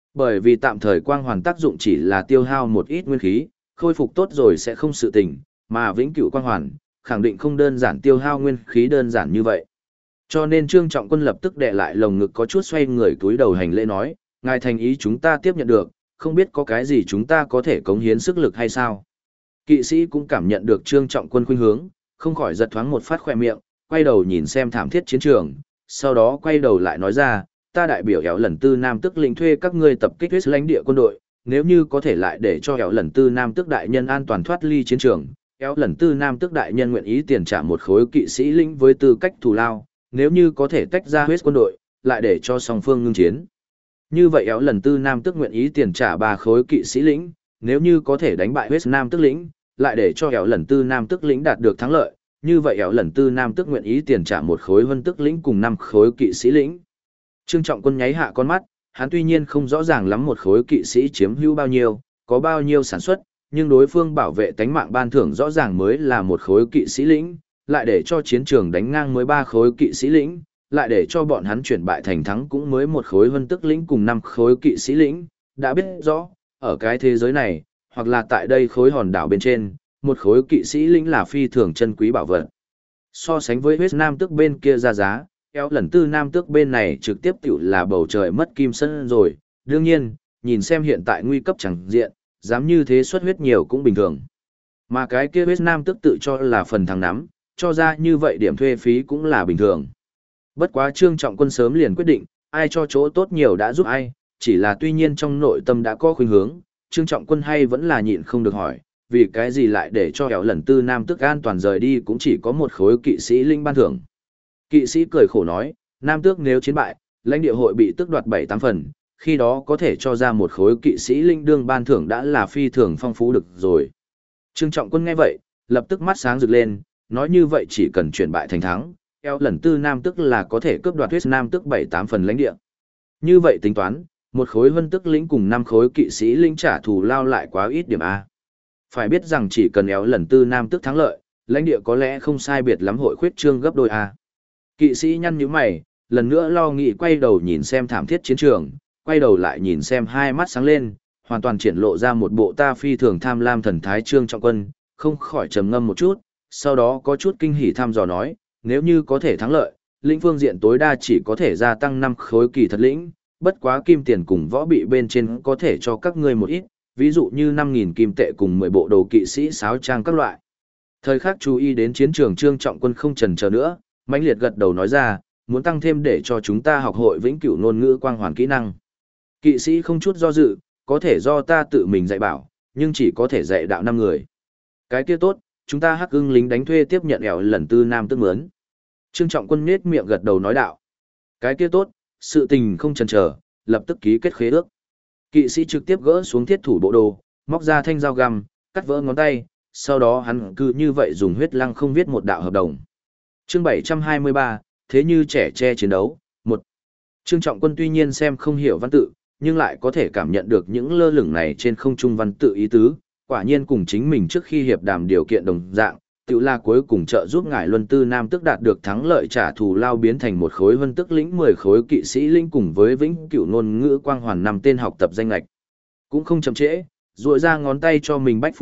[SPEAKER 1] Bởi vì tạm thời quang hoàn tác dụng chỉ là tiêu hao một ít nguyên khí, khôi phục tốt rồi sẽ không sự tình, mà vĩnh cửu quang hoàn, khẳng định không đơn giản tiêu hao nguyên khí đơn giản như vậy. Cho nên Trương Trọng Quân lập tức đè lại lồng ngực có chút xoay người cúi đầu hành lễ nói, ngài thành ý chúng ta tiếp nhận được, không biết có cái gì chúng ta có thể cống hiến sức lực hay sao. Kỵ sĩ cũng cảm nhận được Trương Trọng Quân khuynh hướng, không khỏi giật thoáng một phát khỏe miệng, quay đầu nhìn xem thảm thiết chiến trường, sau đó quay đầu lại nói ra, ta đại biểu Éo Lần Tư Nam Tức lĩnh thuê các ngươi tập kích huyết lãnh địa quân đội, nếu như có thể lại để cho Éo Lần Tư Nam Tức đại nhân an toàn thoát ly chiến trường, Éo Lần Tư Nam Tức đại nhân nguyện ý tiền trả một khối kỵ sĩ lĩnh với tư cách thù lao, nếu như có thể tách ra huyết quân đội, lại để cho song phương ngưng chiến. Như vậy Éo Lần Tư Nam Tức nguyện ý tiền trả 3 khối kỵ sĩ lĩnh, nếu như có thể đánh bại huyết Nam Tức lĩnh, lại để cho Éo Lần Tư Nam Tức lĩnh đạt được thắng lợi, như vậy Éo Lần Tư Nam Tức nguyện ý tiền trả một khối vân tức lĩnh cùng 5 khối kỵ sĩ lĩnh. Trương Trọng Quân nháy hạ con mắt, hắn tuy nhiên không rõ ràng lắm một khối kỵ sĩ chiếm hữu bao nhiêu, có bao nhiêu sản xuất, nhưng đối phương bảo vệ tánh mạng ban thưởng rõ ràng mới là một khối kỵ sĩ lĩnh, lại để cho chiến trường đánh ngang mới 3 khối kỵ sĩ lĩnh, lại để cho bọn hắn chuyển bại thành thắng cũng mới một khối vân tức lĩnh cùng 5 khối kỵ sĩ lĩnh, đã biết rõ, ở cái thế giới này, hoặc là tại đây khối hòn đảo bên trên, một khối kỵ sĩ lĩnh là phi thường chân quý bảo vật. So sánh với huyết nam tước bên kia ra giá, Éo Lần Tư Nam Tước bên này trực tiếp tiểu là bầu trời mất kim sân rồi, đương nhiên, nhìn xem hiện tại nguy cấp chẳng diện, dám như thế xuất huyết nhiều cũng bình thường. Mà cái kia huyết Nam Tước tự cho là phần thắng nắm, cho ra như vậy điểm thuê phí cũng là bình thường. Bất quá Trương Trọng Quân sớm liền quyết định, ai cho chỗ tốt nhiều đã giúp ai, chỉ là tuy nhiên trong nội tâm đã có khuynh hướng, Trương Trọng Quân hay vẫn là nhịn không được hỏi, vì cái gì lại để cho Éo Lần Tư Nam Tước an toàn rời đi cũng chỉ có một khối kỵ sĩ linh ban thưởng. Kỵ sĩ cười khổ nói, Nam Tước nếu chiến bại, lãnh địa hội bị tước đoạt 7-8 phần, khi đó có thể cho ra một khối kỵ sĩ linh đương ban thưởng đã là phi thường phong phú được rồi. Trương Trọng Quân nghe vậy, lập tức mắt sáng rực lên, nói như vậy chỉ cần chuyển bại thành thắng, Éo Lần Tư Nam Tước là có thể cướp đoạt huyết Nam Tước 7-8 phần lãnh địa. Như vậy tính toán, một khối vân tức lĩnh cùng 5 khối kỵ sĩ linh trả thù lao lại quá ít điểm A. Phải biết rằng chỉ cần Éo Lần Tư Nam Tước thắng lợi, lãnh địa có lẽ không sai biệt lắm hội khuyết trương gấp đôi A. Kỵ sĩ nhăn nhíu mày, lần nữa lo nghĩ quay đầu nhìn xem thảm thiết chiến trường, quay đầu lại nhìn xem hai mắt sáng lên, hoàn toàn triển lộ ra một bộ ta phi thường tham lam thần thái Trương Trọng Quân, không khỏi trầm ngâm một chút, sau đó có chút kinh hỉ thăm dò nói, nếu như có thể thắng lợi, lĩnh phương diện tối đa chỉ có thể gia tăng 5 khối kỳ thật lĩnh, bất quá kim tiền cùng võ bị bên trên có thể cho các ngươi một ít, ví dụ như 5.000 kim tệ cùng 10 bộ đồ kỵ sĩ sáo trang các loại. Thời khắc chú ý đến chiến trường Trương Trọng Quân không chần chờ nữa, mãnh liệt gật đầu nói ra, muốn tăng thêm để cho chúng ta học hội vĩnh cửu ngôn ngữ quang hoàn kỹ năng. Kỵ sĩ không chút do dự, có thể do ta tự mình dạy bảo, nhưng chỉ có thể dạy đạo 5 người. Cái kia tốt, chúng ta hắc ưng lính đánh thuê tiếp nhận Éo Lần Tư Nam Tước mướn. Trương Trọng Quân nhếch miệng gật đầu nói đạo. Cái kia tốt, sự tình không chần chờ, lập tức ký kết khế ước. Kỵ sĩ trực tiếp gỡ xuống thiết thủ bộ đồ, móc ra thanh dao găm, cắt vỡ ngón tay, sau đó hắn cứ như vậy dùng huyết lăng không viết một đạo hợp đồng. Chương 723, thế như trẻ tre chiến đấu, 1. Trương Trọng Quân tuy nhiên xem không hiểu văn tự, nhưng lại có thể cảm nhận được những lơ lửng này trên không trung văn tự ý tứ, quả nhiên cùng chính mình trước khi hiệp đàm điều kiện đồng dạng, tự là cuối cùng trợ giúp ngài Luân Tư Nam Tước đạt được thắng lợi trả thù lao biến thành một khối vân tức lĩnh 10 khối kỵ sĩ lĩnh cùng với vĩnh cửu ngôn ngữ quang hoàn 5 tên học tập danh lệch. Cũng không chậm trễ, duỗi ra ngón tay cho mình Bách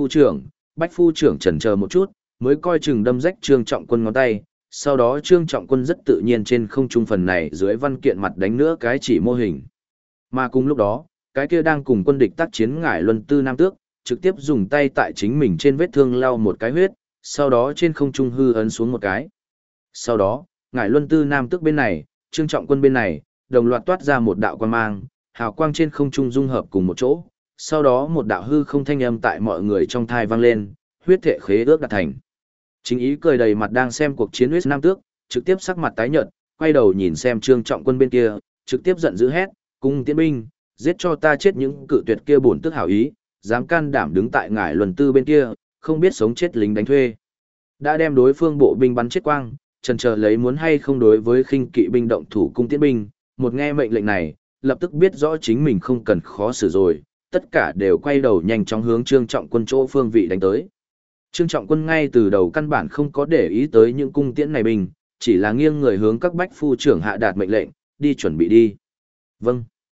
[SPEAKER 1] Phu trưởng chần chờ một chút, mới coi chừng đâm rách Trương Trọng Quân ngón tay, sau đó Trương Trọng Quân rất tự nhiên trên không trung phần này dưới văn kiện mặt đánh nữa cái chỉ mô hình. Mà cùng lúc đó, cái kia đang cùng quân địch tác chiến ngải Luân Tư Nam Tước, trực tiếp dùng tay tại chính mình trên vết thương lau một cái huyết, sau đó trên không trung hư ấn xuống một cái. Sau đó, ngải Luân Tư Nam Tước bên này, Trương Trọng Quân bên này, đồng loạt toát ra một đạo quang mang, hào quang trên không trung dung hợp cùng một chỗ, sau đó một đạo hư không thanh âm tại mọi người trong thai vang lên, huyết thể khế ước đạt thành. Chính ý cười đầy mặt đang xem cuộc chiến huyết Nam Tước, trực tiếp sắc mặt tái nhợt, quay đầu nhìn xem Trương Trọng Quân bên kia, trực tiếp giận dữ hét, cung tiến binh, giết cho ta chết những cự tuyệt kia bổn tức hảo ý, dám can đảm đứng tại ngải Luân Tư bên kia, không biết sống chết lính đánh thuê. Đã đem đối phương bộ binh bắn chết quang, chần chờ lấy muốn hay không đối với khinh kỵ binh động thủ cung tiến binh, một nghe mệnh lệnh này, lập tức biết rõ chính mình không cần khó xử rồi, tất cả đều quay đầu nhanh chóng hướng Trương Trọng Quân chỗ phương vị đánh tới. Trương Trọng Quân ngay từ đầu căn bản không có để ý tới những cung tiễn này binh, chỉ là nghiêng người hướng các bách phu trưởng hạ đạt mệnh lệnh, đi chuẩn bị đi. Vâng.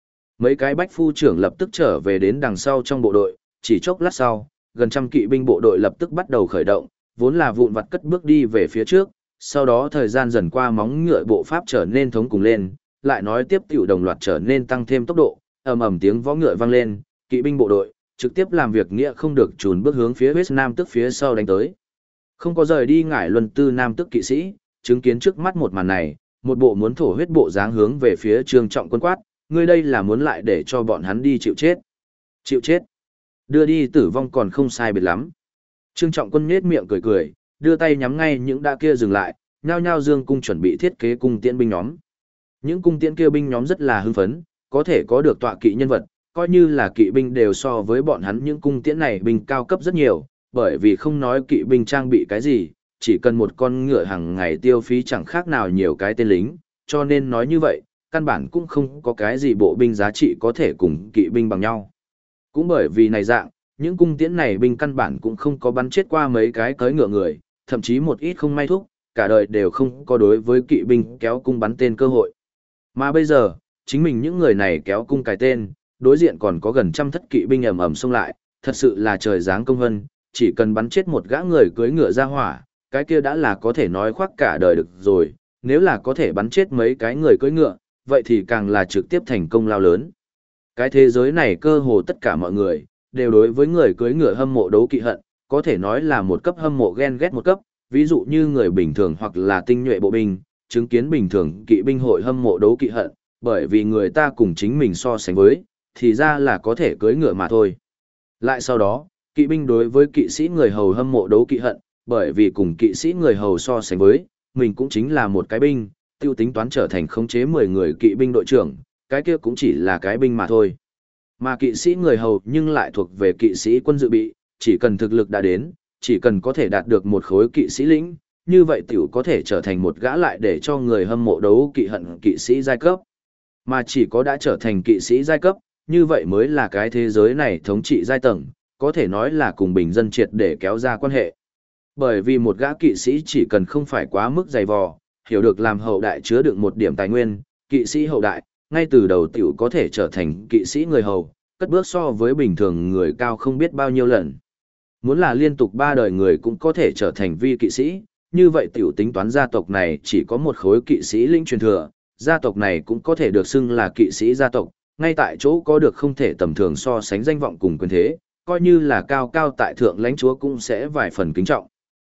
[SPEAKER 1] Mấy cái bách phu trưởng lập tức trở về đến đằng sau trong bộ đội, chỉ chốc lát sau, gần trăm kỵ binh bộ đội lập tức bắt đầu khởi động, vốn là vụn vặt cất bước đi về phía trước, sau đó thời gian dần qua móng ngựa bộ pháp trở nên thống cùng lên, lại nói tiếp tiểu đồng loạt trở nên tăng thêm tốc độ, ầm ầm tiếng vó ngựa vang lên, kỵ binh bộ đội trực tiếp làm việc nghĩa không được chùn bước hướng phía West Nam tức phía sau đánh tới. Không có rời đi ngải luân tư Nam tức kỵ sĩ, chứng kiến trước mắt một màn này, một bộ muốn thổ huyết bộ dáng hướng về phía Trương Trọng Quân quát, ngươi đây là muốn lại để cho bọn hắn đi chịu chết. Chịu chết. Đưa đi tử vong còn không sai biệt lắm. Trương Trọng Quân nhếch miệng cười cười, đưa tay nhắm ngay những đã kia dừng lại, nhao nhao dương cung chuẩn bị thiết kế cung tiễn binh nhóm. Những cung tiễn kia binh nhóm rất là hưng phấn, có thể có được tọa kỵ nhân vật, coi như là kỵ binh đều so với bọn hắn những cung tiễn này binh cao cấp rất nhiều, bởi vì không nói kỵ binh trang bị cái gì, chỉ cần một con ngựa hàng ngày tiêu phí chẳng khác nào nhiều cái tên lính, cho nên nói như vậy, căn bản cũng không có cái gì bộ binh giá trị có thể cùng kỵ binh bằng nhau. Cũng bởi vì này dạng, những cung tiễn này binh căn bản cũng không có bắn chết qua mấy cái cưỡi ngựa người, thậm chí một ít không may thúc, cả đời đều không có đối với kỵ binh kéo cung bắn tên cơ hội. Mà bây giờ, chính mình những người này kéo cung cài tên, đối diện còn có gần trăm thất kỵ binh ầm ầm xông lại, thật sự là trời giáng công vân, chỉ cần bắn chết một gã người cưỡi ngựa ra hỏa, cái kia đã là có thể nói khoác cả đời được rồi, nếu là có thể bắn chết mấy cái người cưỡi ngựa, vậy thì càng là trực tiếp thành công lao lớn. Cái thế giới này cơ hồ tất cả mọi người, đều đối với người cưỡi ngựa hâm mộ đấu kỵ hận, có thể nói là một cấp hâm mộ ghen ghét một cấp, ví dụ như người bình thường hoặc là tinh nhuệ bộ binh, chứng kiến bình thường kỵ binh hội hâm mộ đấu kỵ hận, bởi vì người ta cùng chính mình so sánh với, thì ra là có thể cưỡi ngựa mà thôi. Lại sau đó, kỵ binh đối với kỵ sĩ người hầu hâm mộ đấu kỵ hận, bởi vì cùng kỵ sĩ người hầu so sánh với, mình cũng chính là một cái binh, tiêu tính toán trở thành khống chế 10 người kỵ binh đội trưởng, cái kia cũng chỉ là cái binh mà thôi. Mà kỵ sĩ người hầu nhưng lại thuộc về kỵ sĩ quân dự bị, chỉ cần thực lực đã đến, chỉ cần có thể đạt được một khối kỵ sĩ lĩnh, như vậy tiểu có thể trở thành một gã lại để cho người hâm mộ đấu kỵ hận kỵ sĩ giai cấp. Mà chỉ có đã trở thành kỵ sĩ giai cấp, như vậy mới là cái thế giới này thống trị giai tầng, có thể nói là cùng bình dân triệt để kéo ra quan hệ. Bởi vì một gã kỵ sĩ chỉ cần không phải quá mức dày vò, hiểu được làm hậu đại chứa đựng một điểm tài nguyên, kỵ sĩ hậu đại, ngay từ đầu tiểu có thể trở thành kỵ sĩ người hầu, cất bước so với bình thường người cao không biết bao nhiêu lần. Muốn là liên tục 3 đời người cũng có thể trở thành vi kỵ sĩ, như vậy tiểu tính toán gia tộc này chỉ có một khối kỵ sĩ linh truyền thừa, gia tộc này cũng có thể được xưng là kỵ sĩ gia tộc, ngay tại chỗ có được không thể tầm thường so sánh danh vọng cùng quyền thế, coi như là cao cao tại thượng lãnh chúa cũng sẽ vài phần kính trọng.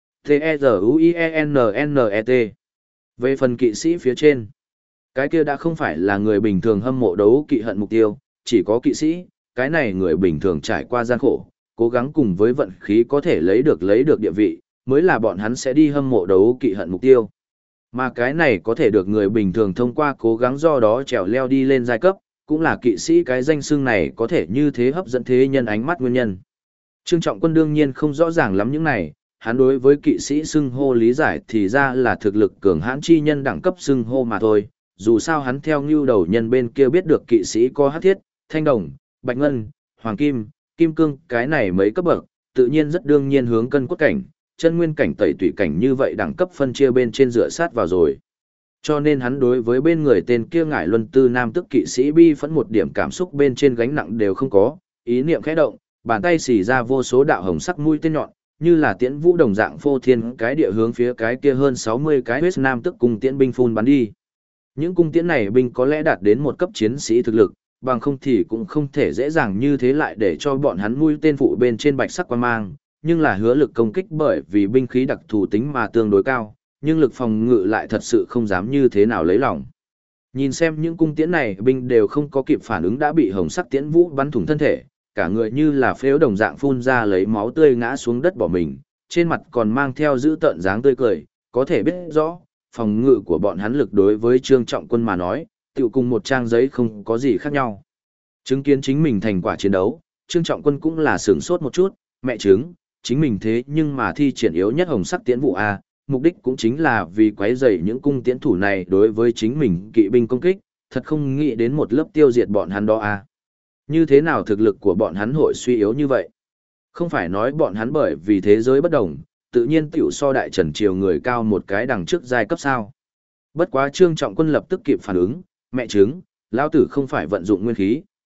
[SPEAKER 1] T-E-Z-U-I-E-N-N-E-T. Về phần kỵ sĩ phía trên, cái kia đã không phải là người bình thường hâm mộ đấu kỵ hận mục tiêu, chỉ có kỵ sĩ, cái này người bình thường trải qua gian khổ, cố gắng cùng với vận khí có thể lấy được địa vị, mới là bọn hắn sẽ đi hâm mộ đấu kỵ hận mục tiêu. Mà cái này có thể được người bình thường thông qua cố gắng do đó trèo leo đi lên giai cấp, cũng là kỵ sĩ cái danh xưng này có thể như thế hấp dẫn thế nhân ánh mắt nguyên nhân. Trương Trọng Quân đương nhiên không rõ ràng lắm những này, hắn đối với kỵ sĩ xưng hô lý giải thì ra là thực lực cường hãn chi nhân đẳng cấp xưng hô mà thôi, dù sao hắn theo ngưu đầu nhân bên kia biết được kỵ sĩ có hắc thiết, thanh đồng, bạch ngân, hoàng kim, kim cương, cái này mấy cấp bậc, tự nhiên rất đương nhiên hướng cân cốt cảnh, chân nguyên cảnh tẩy tùy cảnh như vậy đẳng cấp phân chia bên trên dựa sát vào rồi. Cho nên hắn đối với bên người tên kia ngải luân tư nam tức kỵ sĩ bi phẫn một điểm cảm xúc bên trên gánh nặng đều không có, ý niệm khẽ động, bàn tay xì ra vô số đạo hồng sắc mũi tên nhọn, như là tiễn vũ đồng dạng phô thiên cái địa hướng phía cái kia hơn 60 cái huyết nam tức cung tiễn binh phun bắn đi. Những cung tiễn này binh có lẽ đạt đến một cấp chiến sĩ thực lực, bằng không thì cũng không thể dễ dàng như thế lại để cho bọn hắn mũi tên phụ bên trên bạch sắc quang mang, nhưng là hứa lực công kích bởi vì binh khí đặc thù tính mà tương đối cao, nhưng lực phòng ngự lại thật sự không dám như thế nào lấy lòng. Nhìn xem những cung tiễn này binh đều không có kịp phản ứng đã bị hồng sắc tiễn vũ bắn thủng thân thể, cả người như là phếu đồng dạng phun ra lấy máu tươi ngã xuống đất bỏ mình, trên mặt còn mang theo dữ tợn dáng tươi cười, có thể biết rõ, phòng ngự của bọn hắn lực đối với Trương Trọng Quân mà nói, tựu cùng một trang giấy không có gì khác nhau. Chứng kiến chính mình thành quả chiến đấu, Trương Trọng Quân cũng là sửng sốt một chút, mẹ chứng, chính mình thế nhưng mà thi triển yếu nhất hồng sắc tiễn vụ A, mục đích cũng chính là vì quấy rầy những cung tiễn thủ này đối với chính mình kỵ binh công kích, thật không nghĩ đến một lớp tiêu diệt bọn hắn đó A. Như thế nào thực lực của bọn hắn hội suy yếu như vậy? Không phải nói bọn hắn bởi vì thế giới bất đồng, tự nhiên tiểu so đại trần triều người cao một cái đằng trước giai cấp sao. Bất quá Trương Trọng Quân lập tức kịp phản ứng, mẹ chứng, lão tử không phải vận dụng nguyên khí,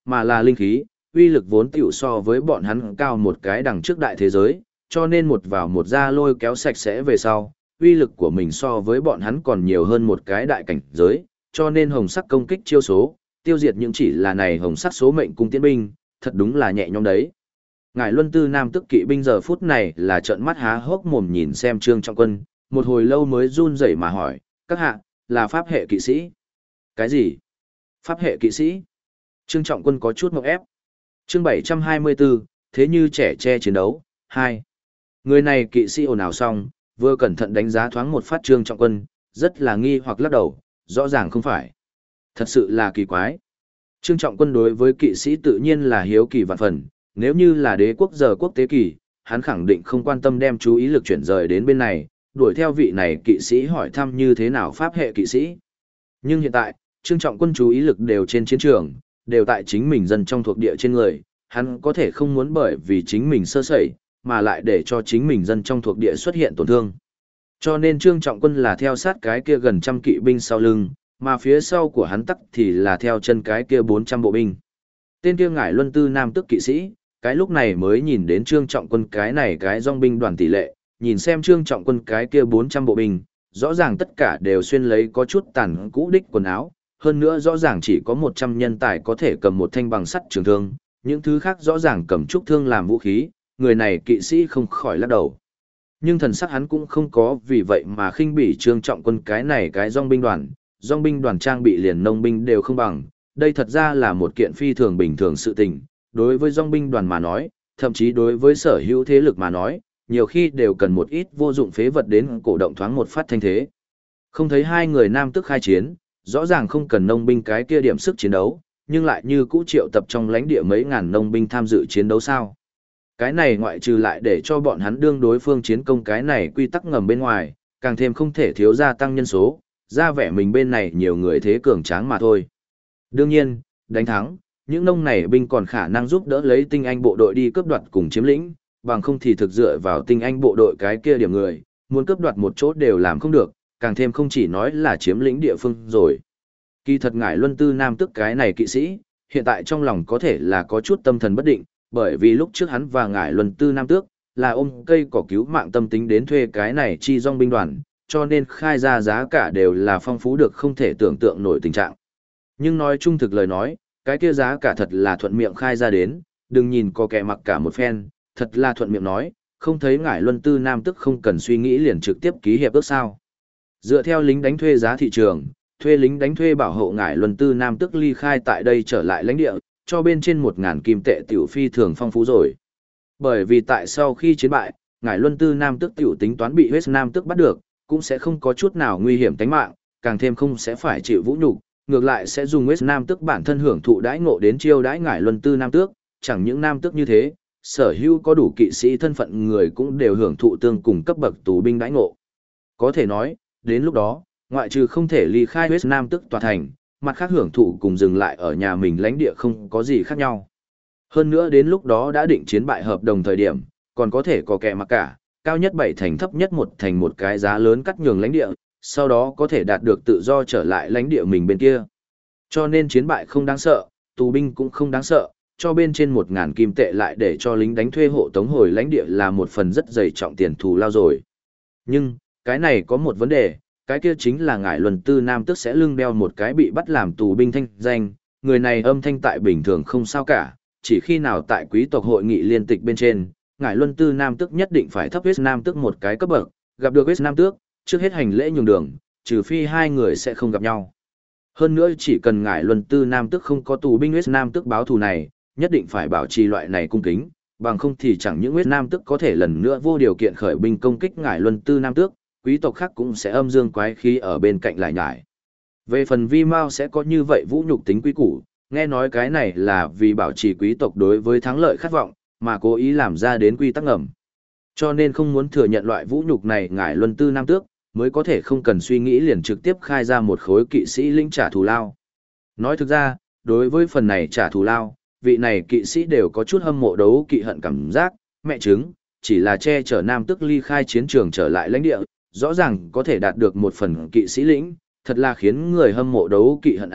[SPEAKER 1] mà là linh khí, uy lực vốn tiểu so với bọn hắn cao một cái đằng trước đại thế giới, cho nên một vào một ra lôi kéo sạch sẽ về sau, uy lực của mình so với bọn hắn còn nhiều hơn một cái đại cảnh giới, cho nên hồng sắc công kích chiêu số, tiêu diệt những chỉ là này hồng sắc số mệnh cung tiến binh, thật đúng là nhẹ nhõm đấy. Ngải Luân Tư Nam tức kỵ binh giờ phút này là trợn mắt há hốc mồm nhìn xem Trương Trọng Quân, một hồi lâu mới run rẩy mà hỏi, các hạ, là pháp hệ kỵ sĩ. Cái gì? Pháp hệ kỵ sĩ? Trương Trọng Quân có chút ngộp ép. Chương 724, thế như trẻ che chiến đấu, 2. Người này kỵ sĩ ồn ào xong, vừa cẩn thận đánh giá thoáng một phát Trương Trọng Quân, rất là nghi hoặc lắc đầu, rõ ràng không phải. Thật sự là kỳ quái. Trương Trọng Quân đối với kỵ sĩ tự nhiên là hiếu kỳ vạn phần, nếu như là đế quốc giờ quốc tế kỳ, hắn khẳng định không quan tâm đem chú ý lực chuyển rời đến bên này, đuổi theo vị này kỵ sĩ hỏi thăm như thế nào pháp hệ kỵ sĩ. Nhưng hiện tại, Trương Trọng Quân chú ý lực đều trên chiến trường, đều tại chính mình dân trong thuộc địa trên người, hắn có thể không muốn bởi vì chính mình sơ sẩy, mà lại để cho chính mình dân trong thuộc địa xuất hiện tổn thương. Cho nên Trương Trọng Quân là theo sát cái kia gần trăm kỵ binh sau lưng, mà phía sau của hắn tắc thì là theo chân cái kia 400 bộ binh. Tên kia Ngải Luân Tư Nam tức kỵ sĩ, cái lúc này mới nhìn đến Trương Trọng Quân cái này cái dòng binh đoàn tỷ lệ, nhìn xem Trương Trọng Quân cái kia 400 bộ binh, rõ ràng tất cả đều xuyên lấy có chút tàn cũ đích quần áo, hơn nữa rõ ràng chỉ có 100 nhân tài có thể cầm một thanh bằng sắt trường thương, những thứ khác rõ ràng cầm trúc thương làm vũ khí, người này kỵ sĩ không khỏi lắc đầu. Nhưng thần sắc hắn cũng không có vì vậy mà khinh bỉ Trương Trọng Quân cái này cái dòng binh đoàn trang bị liền nông binh đều không bằng, đây thật ra là một kiện phi thường bình thường sự tình, đối với dòng binh đoàn mà nói, thậm chí đối với sở hữu thế lực mà nói, nhiều khi đều cần một ít vô dụng phế vật đến cổ động thoáng một phát thanh thế. Không thấy hai người nam tức khai chiến, rõ ràng không cần nông binh cái kia điểm sức chiến đấu, nhưng lại như cũ triệu tập trong lãnh địa mấy ngàn nông binh tham dự chiến đấu sao. Cái này ngoại trừ lại để cho bọn hắn đương đối phương chiến công cái này quy tắc ngầm bên ngoài, càng thêm không thể thiếu gia tăng nhân số, ra vẻ mình bên này nhiều người thế cường tráng mà thôi. Đương nhiên, đánh thắng, những nông này binh còn khả năng giúp đỡ lấy tinh anh bộ đội đi cướp đoạt cùng chiếm lĩnh, bằng không thì thực dựa vào tinh anh bộ đội cái kia điểm người, muốn cướp đoạt một chỗ đều làm không được, càng thêm không chỉ nói là chiếm lĩnh địa phương rồi. Kỳ thật Ngải Luân Tư Nam tức cái này kỵ sĩ, hiện tại trong lòng có thể là có chút tâm thần bất định, bởi vì lúc trước hắn và Ngải Luân Tư Nam tước là ôm cây cỏ cứu mạng tâm tính đến thuê cái này chi dòng binh đoàn, cho nên khai ra giá cả đều là phong phú được không thể tưởng tượng nổi tình trạng. Nhưng nói trung thực lời nói, cái kia giá cả thật là thuận miệng khai ra đến, đừng nhìn có kẻ mặc cả một phen, thật là thuận miệng nói, không thấy Ngải Luân Tư Nam tức không cần suy nghĩ liền trực tiếp ký hiệp ước sao. Dựa theo lính đánh thuê giá thị trường, thuê lính đánh thuê bảo hộ Ngải Luân Tư Nam tức ly khai tại đây trở lại lãnh địa, cho bên trên 1.000 kim tệ tiểu phi thường phong phú rồi. Bởi vì tại sau khi chiến bại, Ngải Luân Tư Nam tức tiểu tính toán bị West Nam tức bắt được, cũng sẽ không có chút nào nguy hiểm tính mạng, càng thêm không sẽ phải chịu vũ nhục, ngược lại sẽ dùng West Nam tức bản thân hưởng thụ đãi ngộ đến chiêu đãi Ngải Luân Tư Nam tước, chẳng những Nam tước như thế, sở hữu có đủ kỵ sĩ thân phận người cũng đều hưởng thụ tương cùng cấp bậc tù binh đãi ngộ. Có thể nói, đến lúc đó, ngoại trừ không thể ly khai West Nam tức tòa thành, mặt khác hưởng thụ cùng dừng lại ở nhà mình lãnh địa không có gì khác nhau. Hơn nữa đến lúc đó đã định chiến bại hợp đồng thời điểm, còn có thể có kẻ mặc cả, cao nhất 7 thành thấp nhất 1 thành một cái giá lớn cắt nhường lãnh địa, sau đó có thể đạt được tự do trở lại lãnh địa mình bên kia. Cho nên chiến bại không đáng sợ, tù binh cũng không đáng sợ, cho bên trên 1.000 kim tệ lại để cho lính đánh thuê hộ tống hồi lãnh địa là một phần rất dày trọng tiền thù lao rồi. Nhưng, cái này có một vấn đề, cái kia chính là Ngải Luân Tư Nam tức sẽ lưng đeo một cái bị bắt làm tù binh thanh danh, người này âm thanh tại bình thường không sao cả, chỉ khi nào tại quý tộc hội nghị liên tịch bên trên, Ngải Luân Tư Nam tức nhất định phải thấp West Nam tức một cái cấp bậc, gặp được West Nam tước, trước hết hành lễ nhường đường, trừ phi hai người sẽ không gặp nhau. Hơn nữa chỉ cần Ngải Luân Tư Nam tức không có tù binh West Nam tức báo thù này, nhất định phải bảo trì loại này cung kính, bằng không thì chẳng những West Nam tức có thể lần nữa vô điều kiện khởi binh công kích Ngải Luân Tư Nam tước, quý tộc khác cũng sẽ âm dương quái khí ở bên cạnh lại nhải. Về phần vi mao sẽ có như vậy vũ nhục tính quý củ, nghe nói cái này là vì bảo trì quý tộc đối với thắng lợi khát vọng, mà cố ý làm ra đến quy tắc ngầm. Cho nên không muốn thừa nhận loại vũ nhục này Ngải Luân Tư Nam tước, mới có thể không cần suy nghĩ liền trực tiếp khai ra một khối kỵ sĩ lĩnh trả thù lao. Nói thực ra, đối với phần này trả thù lao, vị này kỵ sĩ đều có chút hâm mộ đấu kỵ hận cảm giác, mẹ chứng, chỉ là che chở Nam tước ly khai chiến trường trở lại lãnh địa, rõ ràng có thể đạt được một phần kỵ sĩ lĩnh, thật là khiến người hâm mộ đấu kỵ hận a,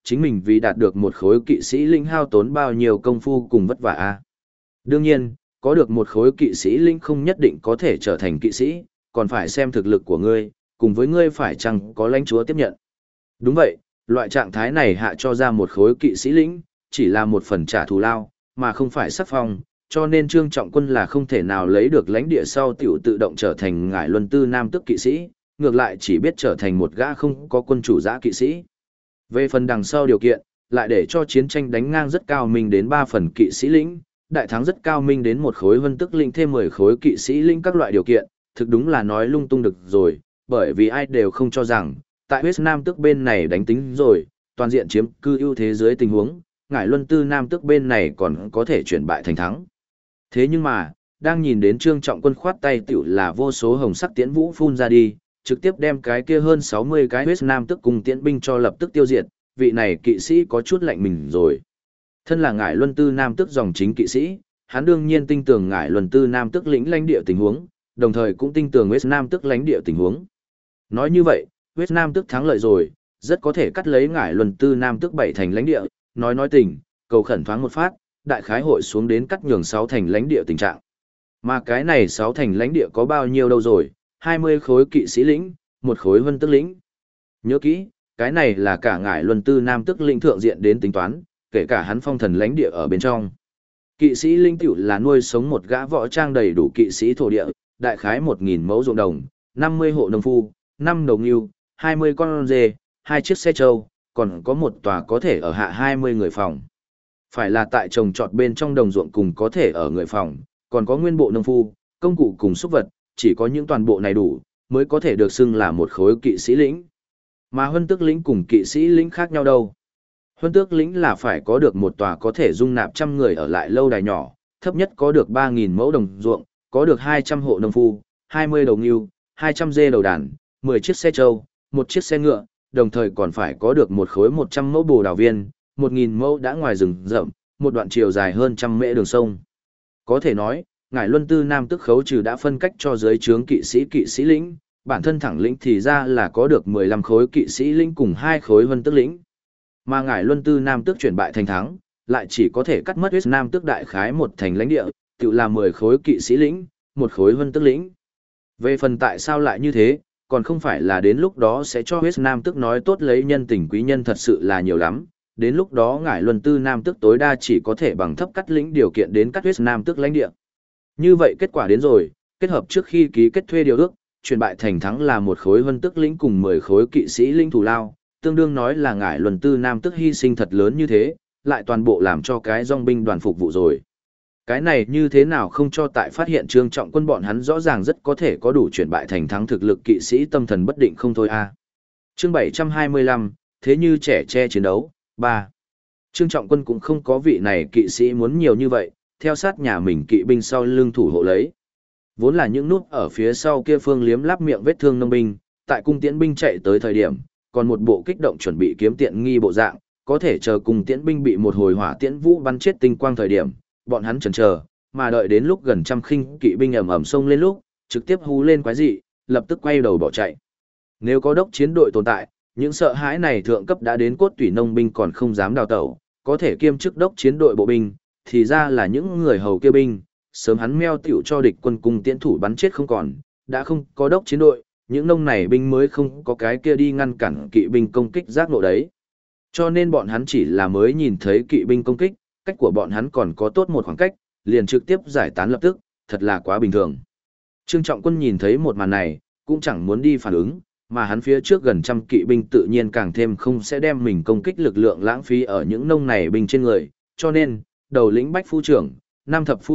[SPEAKER 1] chính mình vì đạt được một khối kỵ sĩ linh hao tốn bao nhiêu công phu cùng vất vả a. Đương nhiên, có được một khối kỵ sĩ linh không nhất định có thể trở thành kỵ sĩ, còn phải xem thực lực của ngươi, cùng với ngươi phải chăng có lãnh chúa tiếp nhận. Đúng vậy, loại trạng thái này hạ cho ra một khối kỵ sĩ lĩnh, chỉ là một phần trả thù lao, mà không phải sắc phong, cho nên Trương Trọng Quân là không thể nào lấy được lãnh địa sau tiểu tự động trở thành ngải luân tư nam tức kỵ sĩ, ngược lại chỉ biết trở thành một gã không có quân chủ giã kỵ sĩ. Về phần đằng sau điều kiện, lại để cho chiến tranh đánh ngang rất cao minh đến 3 phần kỵ sĩ lĩnh, đại thắng rất cao minh đến một khối vân tức lĩnh thêm 10 khối kỵ sĩ lĩnh các loại điều kiện, thực đúng là nói lung tung được rồi, bởi vì ai đều không cho rằng, tại West Nam tức bên này đánh tính rồi, toàn diện chiếm cư ưu thế dưới tình huống, ngải luân tư Nam tức bên này còn có thể chuyển bại thành thắng. Thế nhưng mà, đang nhìn đến Trương Trọng Quân khoát tay tiểu là vô số hồng sắc tiễn vũ phun ra đi, trực tiếp đem cái kia hơn 60 cái West Nam tức cùng tiễn binh cho lập tức tiêu diệt, vị này kỵ sĩ có chút lạnh mình rồi. Thân là ngải luân tư Nam tức dòng chính kỵ sĩ, hắn đương nhiên tin tưởng ngải luân tư Nam tức lĩnh lãnh địa tình huống, đồng thời cũng tin tưởng West Nam tức lãnh địa tình huống. Nói như vậy, West Nam tức thắng lợi rồi, rất có thể cắt lấy ngải luân tư Nam tức 7 thành lãnh địa, nói tình, cầu khẩn thoáng một phát, đại khái hội xuống đến cắt nhường 6 thành lãnh địa tình trạng. Mà cái này 6 thành lãnh địa có bao nhiêu đâu rồi, 20 khối kỵ sĩ lĩnh, một khối vân tức lĩnh. Nhớ kỹ, cái này là cả ngải luân tư Nam tức lĩnh thượng diện đến tính toán, kể cả hắn phong thần lãnh địa ở bên trong. Kỵ sĩ linh tiểu là nuôi sống một gã võ trang đầy đủ kỵ sĩ thổ địa, đại khái 1.000 mẫu ruộng đồng, 50 hộ nông phu, 5 đầu ngưu, 20 con dê, 2 chiếc xe trâu, còn có một tòa có thể ở hạ 20 người phòng. Phải là tại trồng trọt bên trong đồng ruộng cùng có thể ở người phòng, còn có nguyên bộ nông phu, công cụ cùng súc vật, chỉ có những toàn bộ này đủ, mới có thể được xưng là một khối kỵ sĩ lĩnh. Mà huân tước lĩnh cùng kỵ sĩ lĩnh khác nhau đâu? Huân tước lĩnh là phải có được một tòa có thể dung nạp trăm người ở lại lâu đài nhỏ, thấp nhất có được 3.000 mẫu đồng ruộng, có được 200 hộ nông phu, 20 đầu ngưu, 200 dê đầu đàn, 10 chiếc xe trâu, một chiếc xe ngựa, đồng thời còn phải có được một khối 100 mẫu bồ đào viên, 1.000 mẫu đã ngoài rừng rậm, một đoạn chiều dài hơn trăm mễ đường sông. Có thể nói, ngải luân tư Nam tức khấu trừ đã phân cách cho dưới trướng kỵ sĩ lĩnh, bản thân thẳng lĩnh thì ra là có được 15 khối kỵ sĩ lĩnh cùng 2 khối vân tức lĩnh. Mà ngải luân tư Nam tức chuyển bại thành thắng, lại chỉ có thể cắt mất West Nam tức đại khái một thành lãnh địa, tự là 10 khối kỵ sĩ lĩnh, một khối vân tức lĩnh. Về phần tại sao lại như thế, còn không phải là đến lúc đó sẽ cho West Nam tức nói tốt lấy nhân tình quý nhân thật sự là nhiều lắm, đến lúc đó ngải luân tư Nam tức tối đa chỉ có thể bằng thấp cắt lĩnh điều kiện đến cắt West Nam tức lãnh địa. Như vậy kết quả đến rồi, kết hợp trước khi ký kết thuê điều ước, chuyển bại thành thắng là một khối vân tức lĩnh cùng 10 khối kỵ sĩ lĩnh thù lao, tương đương nói là ngải luân tư Nam tức hy sinh thật lớn như thế, lại toàn bộ làm cho cái dòng binh đoàn phục vụ rồi. Cái này như thế nào không cho tại phát hiện Trương Trọng Quân bọn hắn rõ ràng rất có thể có đủ chuyển bại thành thắng thực lực kỵ sĩ tâm thần bất định không thôi a. Chương 725, thế như trẻ che chiến đấu, 3. Trương Trọng Quân cũng không có vị này kỵ sĩ muốn nhiều như vậy, theo sát nhà mình kỵ binh sau lưng thủ hộ lấy. Vốn là những nút ở phía sau kia phương liếm láp miệng vết thương nông binh, tại cung tiễn binh chạy tới thời điểm, còn một bộ kích động chuẩn bị kiếm tiện nghi bộ dạng, có thể chờ cung tiễn binh bị một hồi hỏa tiễn vũ bắn chết tinh quang thời điểm, bọn hắn chần chờ, mà đợi đến lúc gần trăm khinh kỵ binh ầm ầm xông lên lúc, trực tiếp hú lên quái dị, lập tức quay đầu bỏ chạy. Nếu có đốc chiến đội tồn tại, những sợ hãi này thượng cấp đã đến cốt tủy nông binh còn không dám đào tẩu, có thể kiêm chức đốc chiến đội bộ binh, thì ra là những người hầu kia binh, sớm hắn meo tiểu cho địch quân cung tiễn thủ bắn chết không còn, đã không có đốc chiến đội, những nông này binh mới không có cái kia đi ngăn cản kỵ binh công kích giác ngộ đấy. Cho nên bọn hắn chỉ là mới nhìn thấy kỵ binh công kích, cách của bọn hắn còn có tốt một khoảng cách, liền trực tiếp giải tán lập tức, thật là quá bình thường. Trương Trọng Quân nhìn thấy một màn này, cũng chẳng muốn đi phản ứng, mà hắn phía trước gần trăm kỵ binh tự nhiên càng thêm không sẽ đem mình công kích lực lượng lãng phí ở những nông này binh trên người, cho nên, đầu lĩnh bách phu trưởng, nam thập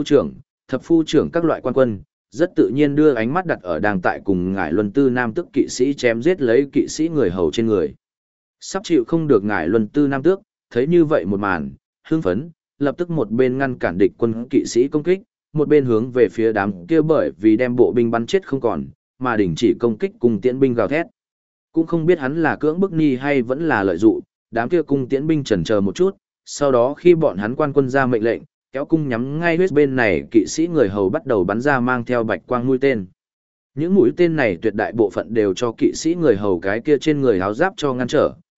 [SPEAKER 1] phu trưởng các loại quan quân, rất tự nhiên đưa ánh mắt đặt ở đang tại cùng ngải luân tư nam tước kỵ sĩ chém giết lấy kỵ sĩ người hầu trên người. Sắp chịu không được ngải luân tư nam tước, thấy như vậy một màn, hưng phấn, lập tức một bên ngăn cản địch quân kỵ sĩ công kích, một bên hướng về phía đám kia bởi vì đem bộ binh bắn chết không còn, mà đình chỉ công kích cùng tiễn binh gào thét. Cũng không biết hắn là cưỡng bức ni hay vẫn là lợi dụng, đám kia cung tiễn binh chần chờ một chút, sau đó khi bọn hắn quan quân ra mệnh lệnh, kéo cung nhắm ngay huyết bên này kỵ sĩ người hầu bắt đầu bắn ra mang theo bạch quang mũi tên. Những mũi tên này tuyệt đại bộ phận đều cho kỵ sĩ người hầu cái kia trên người áo giáp cho ngăn trở,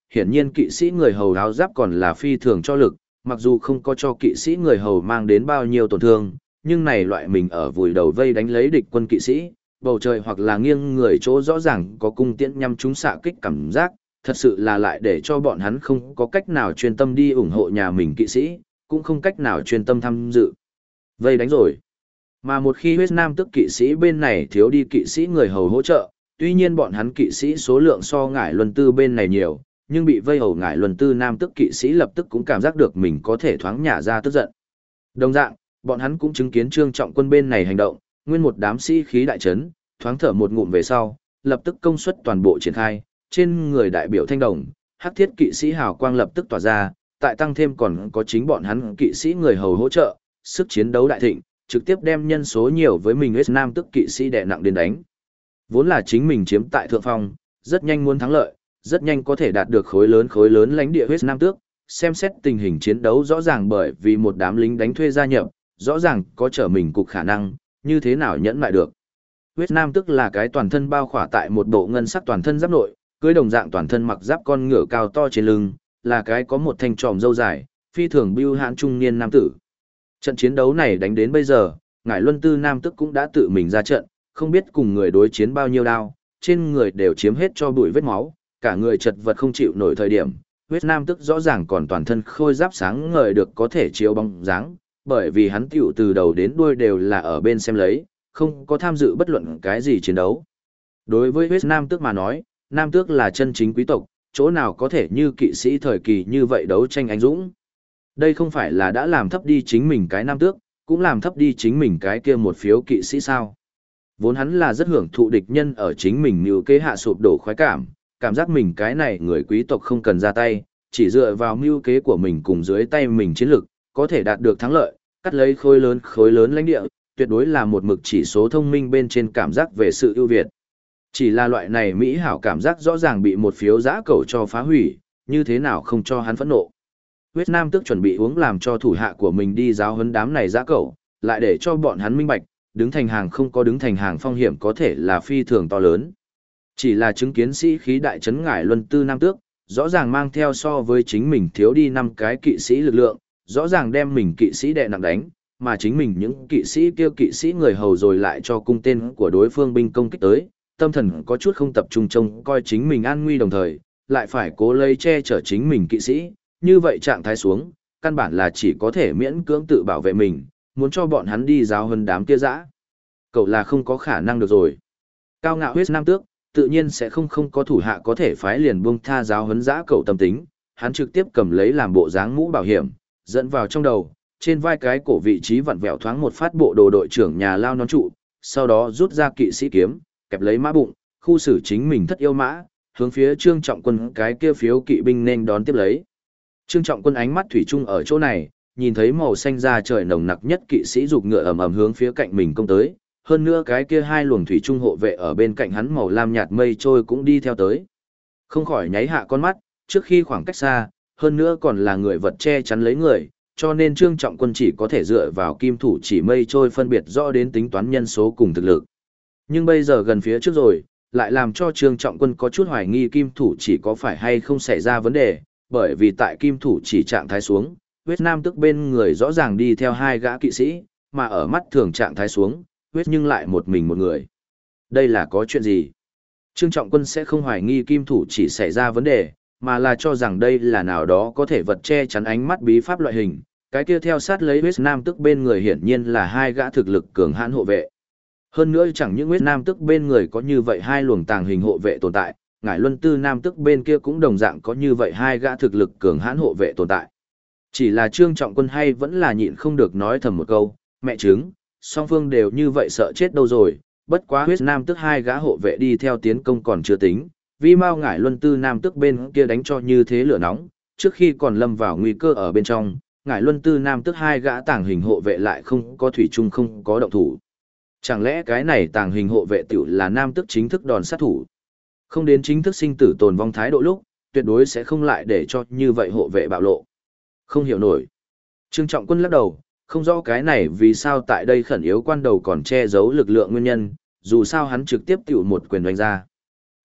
[SPEAKER 1] hiển nhiên kỵ sĩ người hầu áo giáp còn là phi thường cho lực, mặc dù không có cho kỵ sĩ người hầu mang đến bao nhiêu tổn thương, nhưng này loại mình ở vùi đầu vây đánh lấy địch quân kỵ sĩ, bầu trời hoặc là nghiêng người chỗ rõ ràng có cung tiễn nhắm chúng xạ kích cảm giác, thật sự là lại để cho bọn hắn không có cách nào chuyên tâm đi ủng hộ nhà mình kỵ sĩ, cũng không cách nào chuyên tâm tham dự. Vây đánh rồi. Mà một khi huyết nam tức kỵ sĩ bên này thiếu đi kỵ sĩ người hầu hỗ trợ, tuy nhiên bọn hắn kỵ sĩ số lượng so ngải luân tư bên này nhiều, nhưng bị vây hầu ngải luân tư nam tức kỵ sĩ lập tức cũng cảm giác được mình có thể thoáng nhả ra tức giận. Đồng dạng, bọn hắn cũng chứng kiến Trương Trọng Quân bên này hành động, nguyên một đám sĩ khí đại trấn, thoáng thở một ngụm về sau, lập tức công suất toàn bộ triển khai, trên người đại biểu thanh đồng, hắc thiết kỵ sĩ hào quang lập tức tỏa ra, tại tăng thêm còn có chính bọn hắn kỵ sĩ người hầu hỗ trợ, sức chiến đấu đại thịnh, trực tiếp đem nhân số nhiều với mình huyết nam tức kỵ sĩ đè nặng đến đánh. Vốn là chính mình chiếm tại thượng phong, rất nhanh muốn thắng lợi, rất nhanh có thể đạt được khối lớn lãnh địa huyết nam tước, xem xét tình hình chiến đấu rõ ràng bởi vì một đám lính đánh thuê gia nhập, rõ ràng có trở mình cục khả năng, như thế nào nhẫn lại được. Huyết nam tức là cái toàn thân bao khỏa tại một bộ ngân sắc toàn thân giáp nội, cưới đồng dạng toàn thân mặc giáp con ngựa cao to trên lưng, là cái có một thanh tròm râu dài, phi thường bưu hãn trung niên nam tử. Trận chiến đấu này đánh đến bây giờ, ngải luân tư nam tức cũng đã tự mình ra trận, không biết cùng người đối chiến bao nhiêu đao, trên người đều chiếm hết cho bụi vết máu, cả người chật vật không chịu nổi thời điểm. Huyết nam tức rõ ràng còn toàn thân khôi giáp sáng ngời được có thể chiếu bóng dáng, bởi vì hắn tiểu từ đầu đến đuôi đều là ở bên xem lấy, không có tham dự bất luận cái gì chiến đấu. Đối với huyết nam tước mà nói, nam tước là chân chính quý tộc, chỗ nào có thể như kỵ sĩ thời kỳ như vậy đấu tranh anh dũng. Đây không phải là đã làm thấp đi chính mình cái nam tước, cũng làm thấp đi chính mình cái kia một phiếu kỵ sĩ sao. Vốn hắn là rất hưởng thụ địch nhân ở chính mình mưu kế hạ sụp đổ khoái cảm giác mình cái này người quý tộc không cần ra tay, chỉ dựa vào mưu kế của mình cùng dưới tay mình chiến lực, có thể đạt được thắng lợi, cắt lấy khối lớn lãnh địa, tuyệt đối là một mực chỉ số thông minh bên trên cảm giác về sự ưu việt. Chỉ là loại này mỹ hảo cảm giác rõ ràng bị một phiếu giã cầu cho phá hủy, như thế nào không cho hắn phẫn nộ. Huyết nam tước chuẩn bị uống làm cho thủ hạ của mình đi giáo huấn đám này giã cầu, lại để cho bọn hắn minh bạch, đứng thành hàng không có đứng thành hàng phong hiểm có thể là phi thường to lớn. Chỉ là chứng kiến sĩ khí đại trấn ngải luân tư nam tước, rõ ràng mang theo so với chính mình thiếu đi 5 cái kỵ sĩ lực lượng, rõ ràng đem mình kỵ sĩ đè nặng đánh, mà chính mình những kỵ sĩ kêu kỵ sĩ người hầu rồi lại cho cung tên của đối phương binh công kích tới, tâm thần có chút không tập trung trông coi chính mình an nguy đồng thời, lại phải cố lấy che chở chính mình kỵ sĩ, như vậy trạng thái xuống, căn bản là chỉ có thể miễn cưỡng tự bảo vệ mình, muốn cho bọn hắn đi giáo hơn đám kia dã. Cậu là không có khả năng được rồi. Cao ngạo huyết nam tước, tự nhiên sẽ không có thủ hạ có thể phái liền buông tha giáo huấn dã cậu tâm tính, hắn trực tiếp cầm lấy làm bộ dáng mũ bảo hiểm, dẫn vào trong đầu, trên vai cái cổ vị trí vặn vẹo thoáng một phát bộ đồ đội trưởng nhà lao nón trụ, sau đó rút ra kỵ sĩ kiếm, kẹp lấy mã bụng, khu xử chính mình thất yêu mã, hướng phía Trương Trọng Quân cái kia phiếu kỵ binh nên đón tiếp lấy. Trương Trọng Quân ánh mắt thủy chung ở chỗ này, nhìn thấy màu xanh da trời nồng nặc nhất kỵ sĩ giục ngựa ầm ầm hướng phía cạnh mình công tới, hơn nữa cái kia hai luồng thủy chung hộ vệ ở bên cạnh hắn màu lam nhạt mây trôi cũng đi theo tới. Không khỏi nháy hạ con mắt, trước khi khoảng cách xa, hơn nữa còn là người vật che chắn lấy người, cho nên Trương Trọng Quân chỉ có thể dựa vào kim thủ chỉ mây trôi phân biệt rõ đến tính toán nhân số cùng thực lực. Nhưng bây giờ gần phía trước rồi, lại làm cho Trương Trọng Quân có chút hoài nghi kim thủ chỉ có phải hay không xảy ra vấn đề, bởi vì tại kim thủ chỉ trạng thái xuống, huyết nam tức bên người rõ ràng đi theo 2 gã kỵ sĩ, mà ở mắt thường trạng thái xuống, huyết nhưng lại một mình một người. Đây là có chuyện gì? Trương Trọng Quân sẽ không hoài nghi kim thủ chỉ xảy ra vấn đề, mà là cho rằng đây là nào đó có thể vật che chắn ánh mắt bí pháp loại hình, cái kia theo sát lấy huyết nam tức bên người hiển nhiên là 2 gã thực lực cường hãn hộ vệ. Hơn nữa chẳng những huyết nam tức bên người có như vậy 2 luồng tàng hình hộ vệ tồn tại, ngải luân tư nam tức bên kia cũng đồng dạng có như vậy 2 gã thực lực cường hãn hộ vệ tồn tại. Chỉ là Trương Trọng Quân hay vẫn là nhịn không được nói thầm một câu, mẹ chứng, song phương đều như vậy sợ chết đâu rồi, bất quá huyết nam tức 2 gã hộ vệ đi theo tiến công còn chưa tính, vì mau ngải luân tư nam tức bên kia đánh cho như thế lửa nóng, trước khi còn lâm vào nguy cơ ở bên trong, ngải luân tư nam tức 2 gã tàng hình hộ vệ lại không có thủy chung không có động thủ. Chẳng lẽ cái này tàng hình hộ vệ tiểu là nam tức chính thức đòn sát thủ? Không đến chính thức sinh tử tồn vong thái độ lúc, tuyệt đối sẽ không lại để cho như vậy hộ vệ bạo lộ. Không hiểu nổi. Trương Trọng Quân lắc đầu, không rõ cái này vì sao tại đây khẩn yếu quan đầu còn che giấu lực lượng nguyên nhân, dù sao hắn trực tiếp tiểu một quyền đánh ra.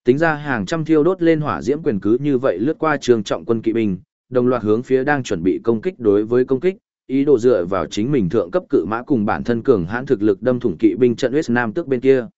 [SPEAKER 1] Tính ra hàng trăm thiêu đốt lên hỏa diễm quyền cứ như vậy lướt qua Trương Trọng Quân kỵ binh, đồng loạt hướng phía đang chuẩn bị công kích đối với công kích, ý đồ dựa vào chính mình thượng cấp cự mã cùng bản thân cường hãn thực lực đâm thủng kỵ binh trận West Nam tước bên kia.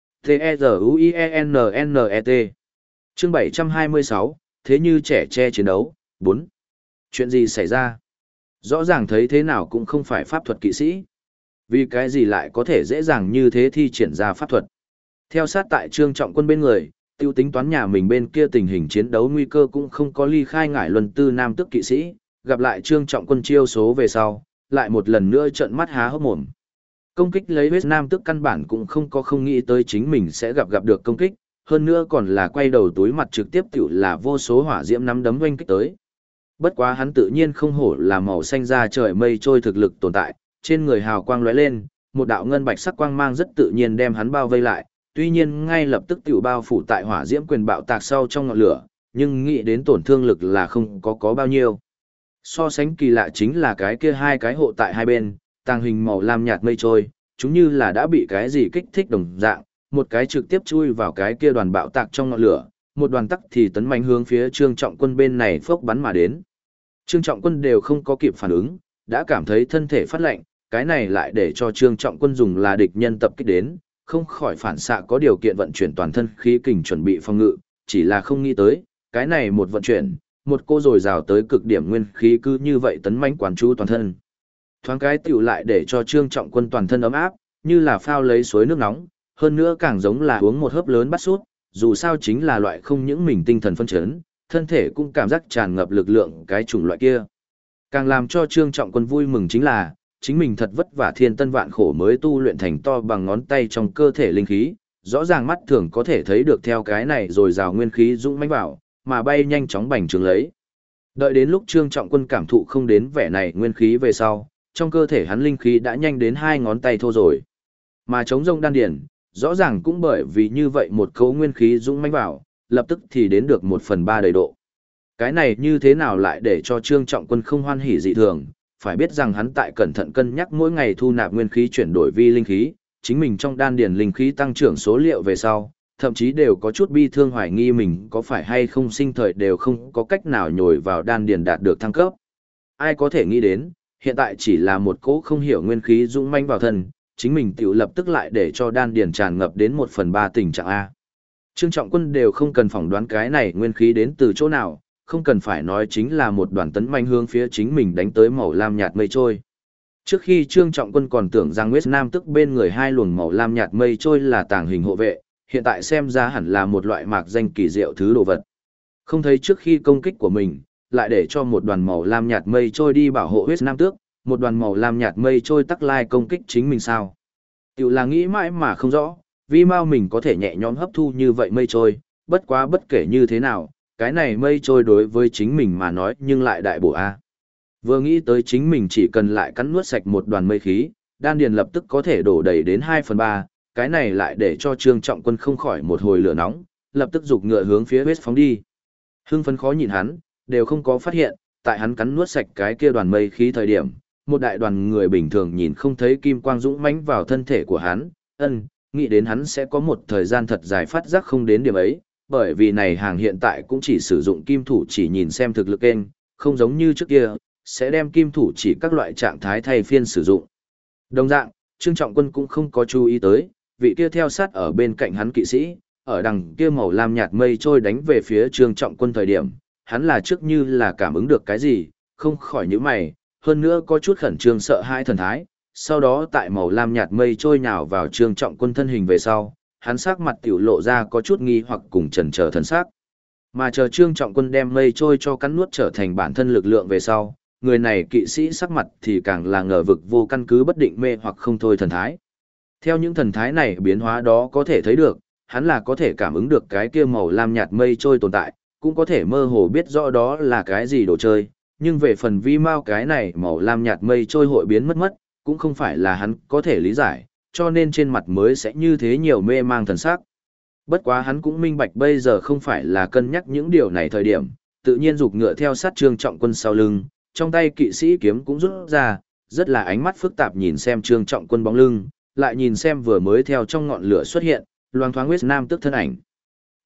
[SPEAKER 1] T-E-Z-U-I-E-N-N-E-T Chương 726, thế như trẻ che chiến đấu, 4. Chuyện gì xảy ra? Rõ ràng thấy thế nào cũng không phải pháp thuật kỵ sĩ. Vì cái gì lại có thể dễ dàng như thế thi triển ra pháp thuật? Theo sát tại Trương Trọng Quân bên người, tiêu tính toán nhà mình bên kia tình hình chiến đấu nguy cơ cũng không có ly khai ngải luân tư nam tước kỵ sĩ, gặp lại Trương Trọng Quân chiêu số về sau, lại một lần nữa trợn mắt há hốc mồm. Công kích lấy West Nam Tước căn bản cũng không nghĩ tới chính mình sẽ gặp được công kích, hơn nữa còn là quay đầu túi mặt trực tiếp tiểu là vô số hỏa diễm nắm đấm oanh kích tới. Bất quá hắn tự nhiên không hổ là màu xanh da trời mây trôi thực lực tồn tại, trên người hào quang lóe lên, một đạo ngân bạch sắc quang mang rất tự nhiên đem hắn bao vây lại, tuy nhiên ngay lập tức tiểu bao phủ tại hỏa diễm quyền bạo tạc sau trong ngọn lửa, nhưng nghĩ đến tổn thương lực là không có bao nhiêu. So sánh kỳ lạ chính là cái kia hai cái hộ tại hai bên, tàng hình màu lam nhạt mây trôi, chúng như là đã bị cái gì kích thích đồng dạng, một cái trực tiếp chui vào cái kia đoàn bạo tạc trong ngọn lửa, một đoàn tắc thì tấn mạnh hướng phía Trương Trọng Quân bên này phốc bắn mà đến. Trương Trọng Quân đều không có kịp phản ứng, đã cảm thấy thân thể phát lạnh, cái này lại để cho Trương Trọng Quân dùng là địch nhân tập kích đến, không khỏi phản xạ có điều kiện vận chuyển toàn thân khí kình chuẩn bị phòng ngự, chỉ là không nghĩ tới, cái này một vận chuyển, một cô rồi rào tới cực điểm nguyên khí cứ như vậy tấn mãnh quán chú toàn thân. Thoáng cái tiểu lại để cho Trương Trọng Quân toàn thân ấm áp, như là phao lấy suối nước nóng, hơn nữa càng giống là uống một hớp lớn bắt sút, dù sao chính là loại không những mình tinh thần phân chấn, thân thể cũng cảm giác tràn ngập lực lượng cái chủng loại kia. Càng làm cho Trương Trọng Quân vui mừng chính là, chính mình thật vất vả thiên tân vạn khổ mới tu luyện thành to bằng ngón tay trong cơ thể linh khí, rõ ràng mắt thường có thể thấy được theo cái này rồi rào nguyên khí dũng mãnh vào, mà bay nhanh chóng bành trướng lấy. Đợi đến lúc Trương Trọng Quân cảm thụ không đến vẻ này nguyên khí về sau, trong cơ thể hắn linh khí đã nhanh đến 2 ngón tay thô rồi. Mà chống rông đan điển, rõ ràng cũng bởi vì như vậy một cấu nguyên khí dũng mãnh vào, lập tức thì đến được 1/3 đầy độ. Cái này như thế nào lại để cho Trương Trọng Quân không hoan hỉ dị thường, phải biết rằng hắn tại cẩn thận cân nhắc mỗi ngày thu nạp nguyên khí chuyển đổi vi linh khí, chính mình trong đan điển linh khí tăng trưởng số liệu về sau, thậm chí đều có chút bi thương hoài nghi mình có phải hay không sinh thời đều không có cách nào nhồi vào đan điển đạt được thăng cấp. Ai có thể nghĩ đến, hiện tại chỉ là một cỗ không hiểu nguyên khí dũng mãnh vào thân, chính mình tiểu lập tức lại để cho đan điển tràn ngập đến 1/3 tình trạng A. Trương Trọng Quân đều không cần phỏng đoán cái này nguyên khí đến từ chỗ nào, không cần phải nói chính là một đoàn tấn manh hướng phía chính mình đánh tới màu lam nhạt mây trôi. Trước khi Trương Trọng Quân còn tưởng rằng West Nam tức bên người hai luồng màu lam nhạt mây trôi là tàng hình hộ vệ, hiện tại xem ra hẳn là một loại mạc danh kỳ diệu thứ đồ vật. Không thấy trước khi công kích của mình, lại để cho một đoàn màu lam nhạt mây trôi đi bảo hộ West Nam tước, một đoàn màu lam nhạt mây trôi tắc lai công kích chính mình sao. Tiểu là nghĩ mãi mà không rõ, vì mau mình có thể nhẹ nhõm hấp thu như vậy mây trôi, bất quá bất kể như thế nào, cái này mây trôi đối với chính mình mà nói nhưng lại đại bổ A. Vừa nghĩ tới chính mình chỉ cần lại cắn nuốt sạch một đoàn mây khí, đan điền lập tức có thể đổ đầy đến 2/3, cái này lại để cho Trương Trọng Quân không khỏi một hồi lửa nóng, lập tức giục ngựa hướng phía West phóng đi. Hưng phấn khó nhìn hắn, đều không có phát hiện, tại hắn cắn nuốt sạch cái kia đoàn mây khí thời điểm, một đại đoàn người bình thường nhìn không thấy kim quang dũng mãnh vào thân thể của hắn, nghĩ đến hắn sẽ có một thời gian thật dài phát giác không đến điểm ấy, bởi vì này hàng hiện tại cũng chỉ sử dụng kim thủ chỉ nhìn xem thực lực kênh, không giống như trước kia, sẽ đem kim thủ chỉ các loại trạng thái thay phiên sử dụng. Đồng dạng, Trương Trọng Quân cũng không có chú ý tới, vị kia theo sát ở bên cạnh hắn kỵ sĩ, ở đằng kia màu lam nhạt mây trôi đánh về phía Trương Trọng Quân thời điểm, hắn là trước như là cảm ứng được cái gì, không khỏi nhíu mày, hơn nữa có chút khẩn trương sợ hãi thần thái, sau đó tại màu lam nhạt mây trôi nhào vào Trương Trọng Quân thân hình về sau, hắn sắc mặt tiểu lộ ra có chút nghi hoặc cùng chần chờ thần sắc. Mà chờ Trương Trọng Quân đem mây trôi cho cắn nuốt trở thành bản thân lực lượng về sau, người này kỵ sĩ sắc mặt thì càng là ngờ vực vô căn cứ bất định mê hoặc không thôi thần thái. Theo những thần thái này biến hóa đó có thể thấy được, hắn là có thể cảm ứng được cái kia màu lam nhạt mây trôi tồn tại, cũng có thể mơ hồ biết rõ đó là cái gì đồ chơi, nhưng về phần vi mau cái này màu lam nhạt mây trôi hội biến mất, cũng không phải là hắn có thể lý giải, cho nên trên mặt mới sẽ như thế nhiều mê mang thần sắc. Bất quá hắn cũng minh bạch bây giờ không phải là cân nhắc những điều này thời điểm, tự nhiên giục ngựa theo sát Trương Trọng Quân sau lưng, trong tay kỵ sĩ kiếm cũng rút ra, rất là ánh mắt phức tạp nhìn xem Trương Trọng Quân bóng lưng, lại nhìn xem vừa mới theo trong ngọn lửa xuất hiện, loang thoáng West Nam tức thân ảnh.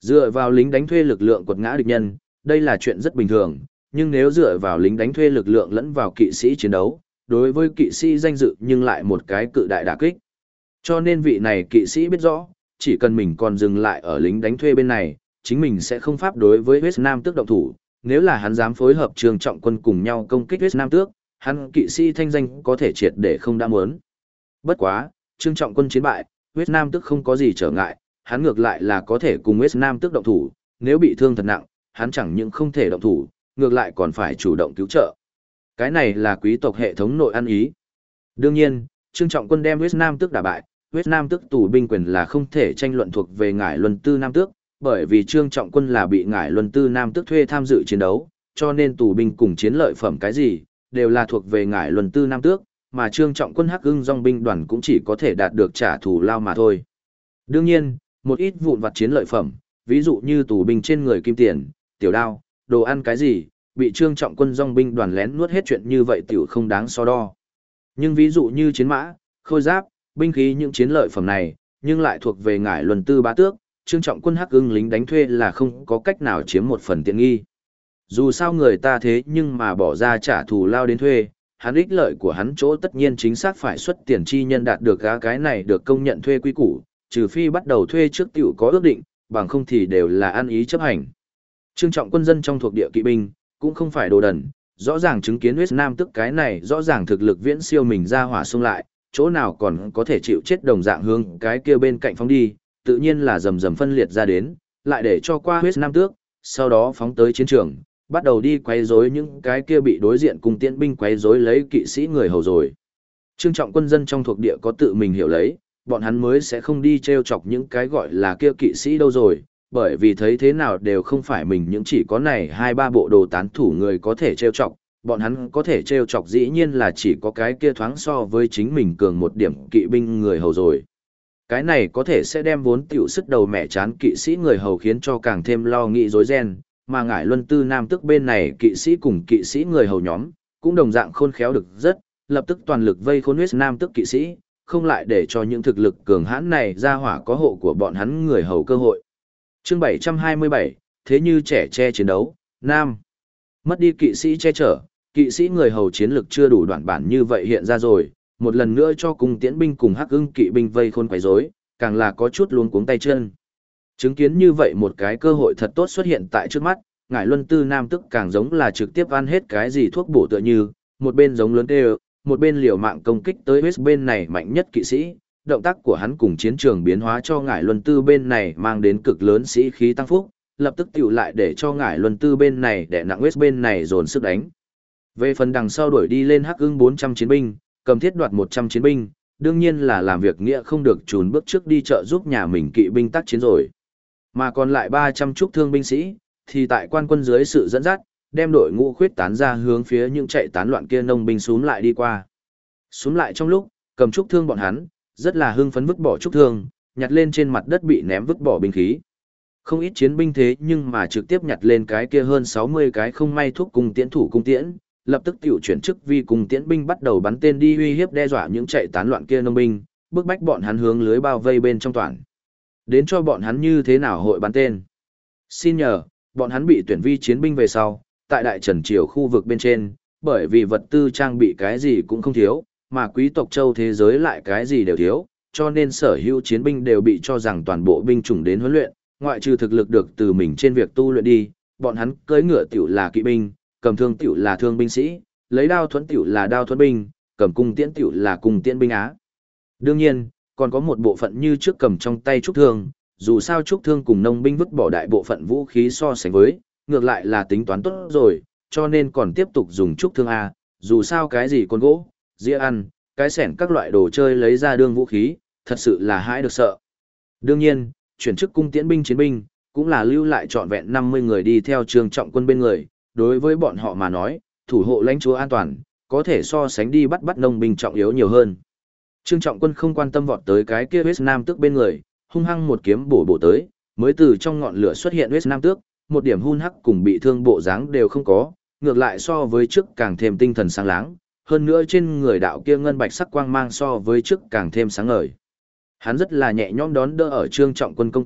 [SPEAKER 1] Dựa vào lính đánh thuê lực lượng quật ngã địch nhân, đây là chuyện rất bình thường, nhưng nếu dựa vào lính đánh thuê lực lượng lẫn vào kỵ sĩ chiến đấu, đối với kỵ sĩ danh dự nhưng lại một cái cự đại đả kích. Cho nên vị này kỵ sĩ biết rõ, chỉ cần mình còn dừng lại ở lính đánh thuê bên này, chính mình sẽ không pháp đối với West Nam Tước động thủ. Nếu là hắn dám phối hợp Trương Trọng Quân cùng nhau công kích West Nam Tước, hắn kỵ sĩ thanh danh có thể triệt để không đã muốn. Bất quá, Trương Trọng Quân chiến bại, West Nam Tước không có gì trở ngại, hắn ngược lại là có thể cùng West Nam Tước động thủ, nếu bị thương thật nặng, hắn chẳng những không thể động thủ, ngược lại còn phải chủ động cứu trợ. Cái này là quý tộc hệ thống nội ăn ý. Đương nhiên, Trương Trọng Quân đem West Nam Tước đả bại, West Nam Tước tù binh quyền là không thể tranh luận thuộc về Ngải Luân Tư Nam Tước, bởi vì Trương Trọng Quân là bị Ngải Luân Tư Nam Tước thuê tham dự chiến đấu, cho nên tù binh cùng chiến lợi phẩm cái gì, đều là thuộc về Ngải Luân Tư Nam Tước, mà Trương Trọng Quân Hắc Ưng Dòng binh đoàn cũng chỉ có thể đạt được trả thù lao mà thôi. Đương nhiên, một ít vụn vặt chiến lợi phẩm, ví dụ như tù binh trên người kim tiền, tiểu đao, đồ ăn cái gì, bị Trương Trọng Quân Dòng binh đoàn lén nuốt hết chuyện như vậy tiểu không đáng so đo. Nhưng ví dụ như chiến mã, khôi giáp, binh khí những chiến lợi phẩm này, nhưng lại thuộc về Ngải Luân Tư Bá Tước, Trương Trọng Quân Hắc Ưng lính đánh thuê là không có cách nào chiếm một phần tiện nghi. Dù sao người ta thế nhưng mà bỏ ra trả thù lao đến thuê, hắn ích lợi của hắn chỗ tất nhiên chính xác phải xuất tiền chi nhân đạt được cái này được công nhận thuê quy củ, trừ phi bắt đầu thuê trước tiểu có ước định, bằng không thì đều là ăn ý chấp hành. Trương Trọng Quân dân trong thuộc địa kỵ binh, cũng không phải đồ đần, rõ ràng chứng kiến West Nam Tước cái này rõ ràng thực lực viễn siêu mình ra hỏa xung lại, chỗ nào còn có thể chịu chết đồng dạng hướng cái kia bên cạnh phóng đi, tự nhiên là rầm rầm phân liệt ra đến, lại để cho qua West Nam Tước, sau đó phóng tới chiến trường, bắt đầu đi quấy rối những cái kia bị đối diện cùng tiễn binh quấy rối lấy kỵ sĩ người hầu rồi. Trương Trọng Quân dân trong thuộc địa có tự mình hiểu lấy, bọn hắn mới sẽ không đi treo chọc những cái gọi là kia kỵ sĩ đâu rồi, bởi vì thấy thế nào đều không phải mình những chỉ có này 2-3 bộ đồ tán thủ người có thể treo chọc, bọn hắn có thể treo chọc dĩ nhiên là chỉ có cái kia thoáng so với chính mình cường một điểm kỵ binh người hầu rồi. Cái này có thể sẽ đem vốn tiểu sức đầu mẹ chán kỵ sĩ người hầu khiến cho càng thêm lo nghĩ rối ren, mà Ngải Luân Tư Nam Tước bên này kỵ sĩ cùng kỵ sĩ người hầu nhóm, cũng đồng dạng khôn khéo được rất, lập tức toàn lực vây khốn West Nam Tước kỵ sĩ, không lại để cho những thực lực cường hãn này ra hỏa có hộ của bọn hắn người hầu cơ hội. Chương 727, thế như trẻ che chiến đấu, Nam. Mất đi kỵ sĩ che chở, kỵ sĩ người hầu chiến lực chưa đủ đoạn bản như vậy hiện ra rồi, một lần nữa cho cùng tiễn binh cùng Hắc Ưng kỵ binh vây khôn quấy rối, càng là có chút luống cuống tay chân. Chứng kiến như vậy một cái cơ hội thật tốt xuất hiện tại trước mắt, Ngải Luân Tư Nam Tước càng giống là trực tiếp ăn hết cái gì thuốc bổ tựa như, một bên giống lớn kêu, một bên liều mạng công kích tới West bên này mạnh nhất kỵ sĩ, động tác của hắn cùng chiến trường biến hóa cho Ngải Luân Tư bên này mang đến cực lớn sĩ khí tăng phúc, lập tức tiểu lại để cho Ngải Luân Tư bên này đè nặng West bên này dồn sức đánh. Về phần đằng sau đuổi đi lên Hắc Ưng 400 chiến binh, cầm thiết đoạt 100 chiến binh, đương nhiên là làm việc nghĩa không được trùn bước trước đi trợ giúp nhà mình kỵ binh tác chiến rồi. Mà còn lại 300 trúc thương binh sĩ, thì tại quan quân dưới sự dẫn dắt, đem đội ngũ khuyết tán ra hướng phía những chạy tán loạn kia nông binh xuống lại đi qua. Xuống lại trong lúc, cầm trúc thương bọn hắn, rất là hưng phấn vứt bỏ trúc thương, nhặt lên trên mặt đất bị ném vứt bỏ binh khí. Không ít chiến binh thế nhưng mà trực tiếp nhặt lên cái kia hơn 60 cái không may thuốc cung tiễn thủ cung tiễn, lập tức tiểu chuyển chức vi cùng tiễn binh bắt đầu bắn tên đi uy hiếp đe dọa những chạy tán loạn kia nông binh, bức bách bọn hắn hướng lưới bao vây bên trong toàn. Đến cho bọn hắn như thế nào hội bắn tên. Xin nhờ, bọn hắn bị tuyển vi chiến binh về sau, tại Đại Trần Triều khu vực bên trên, bởi vì vật tư trang bị cái gì cũng không thiếu, mà quý tộc châu thế giới lại cái gì đều thiếu, cho nên sở hữu chiến binh đều bị cho rằng toàn bộ binh chủng đến huấn luyện, ngoại trừ thực lực được từ mình trên việc tu luyện đi, bọn hắn cưỡi ngựa tiểu là kỵ binh, cầm thương tiểu là thương binh sĩ, lấy đao thuẫn tiểu là đao thuẫn binh, cầm cung tiễn tiểu là cung tiễn binh á. Đương nhiên, còn có một bộ phận như trước cầm trong tay trúc thương, dù sao trúc thương cùng nông binh vứt bỏ đại bộ phận vũ khí so sánh với, ngược lại là tính toán tốt rồi, cho nên còn tiếp tục dùng trúc thương A, dù sao cái gì con gỗ, dĩa ăn, cái sẻn các loại đồ chơi lấy ra đương vũ khí, thật sự là hãi được sợ. Đương nhiên, chuyển chức cung tiễn binh chiến binh, cũng là lưu lại trọn vẹn 50 người đi theo Trương Trọng Quân bên người, đối với bọn họ mà nói, thủ hộ lãnh chúa an toàn, có thể so sánh đi bắt nông binh trọng yếu nhiều hơn. Trương Trọng Quân không quan tâm vọt tới cái kia West Nam Tước bên người, hung hăng một kiếm bổ tới, mới từ trong ngọn lửa xuất hiện West Nam Tước, một điểm hun hắc cùng bị thương bộ dáng đều không có, ngược lại so với trước càng thêm tinh thần sáng láng, hơn nữa trên người đạo kia ngân bạch sắc quang mang so với trước càng thêm sáng ngời. Hắn rất là nhẹ nhõm đón đỡ ở Trương Trọng Quân công kích,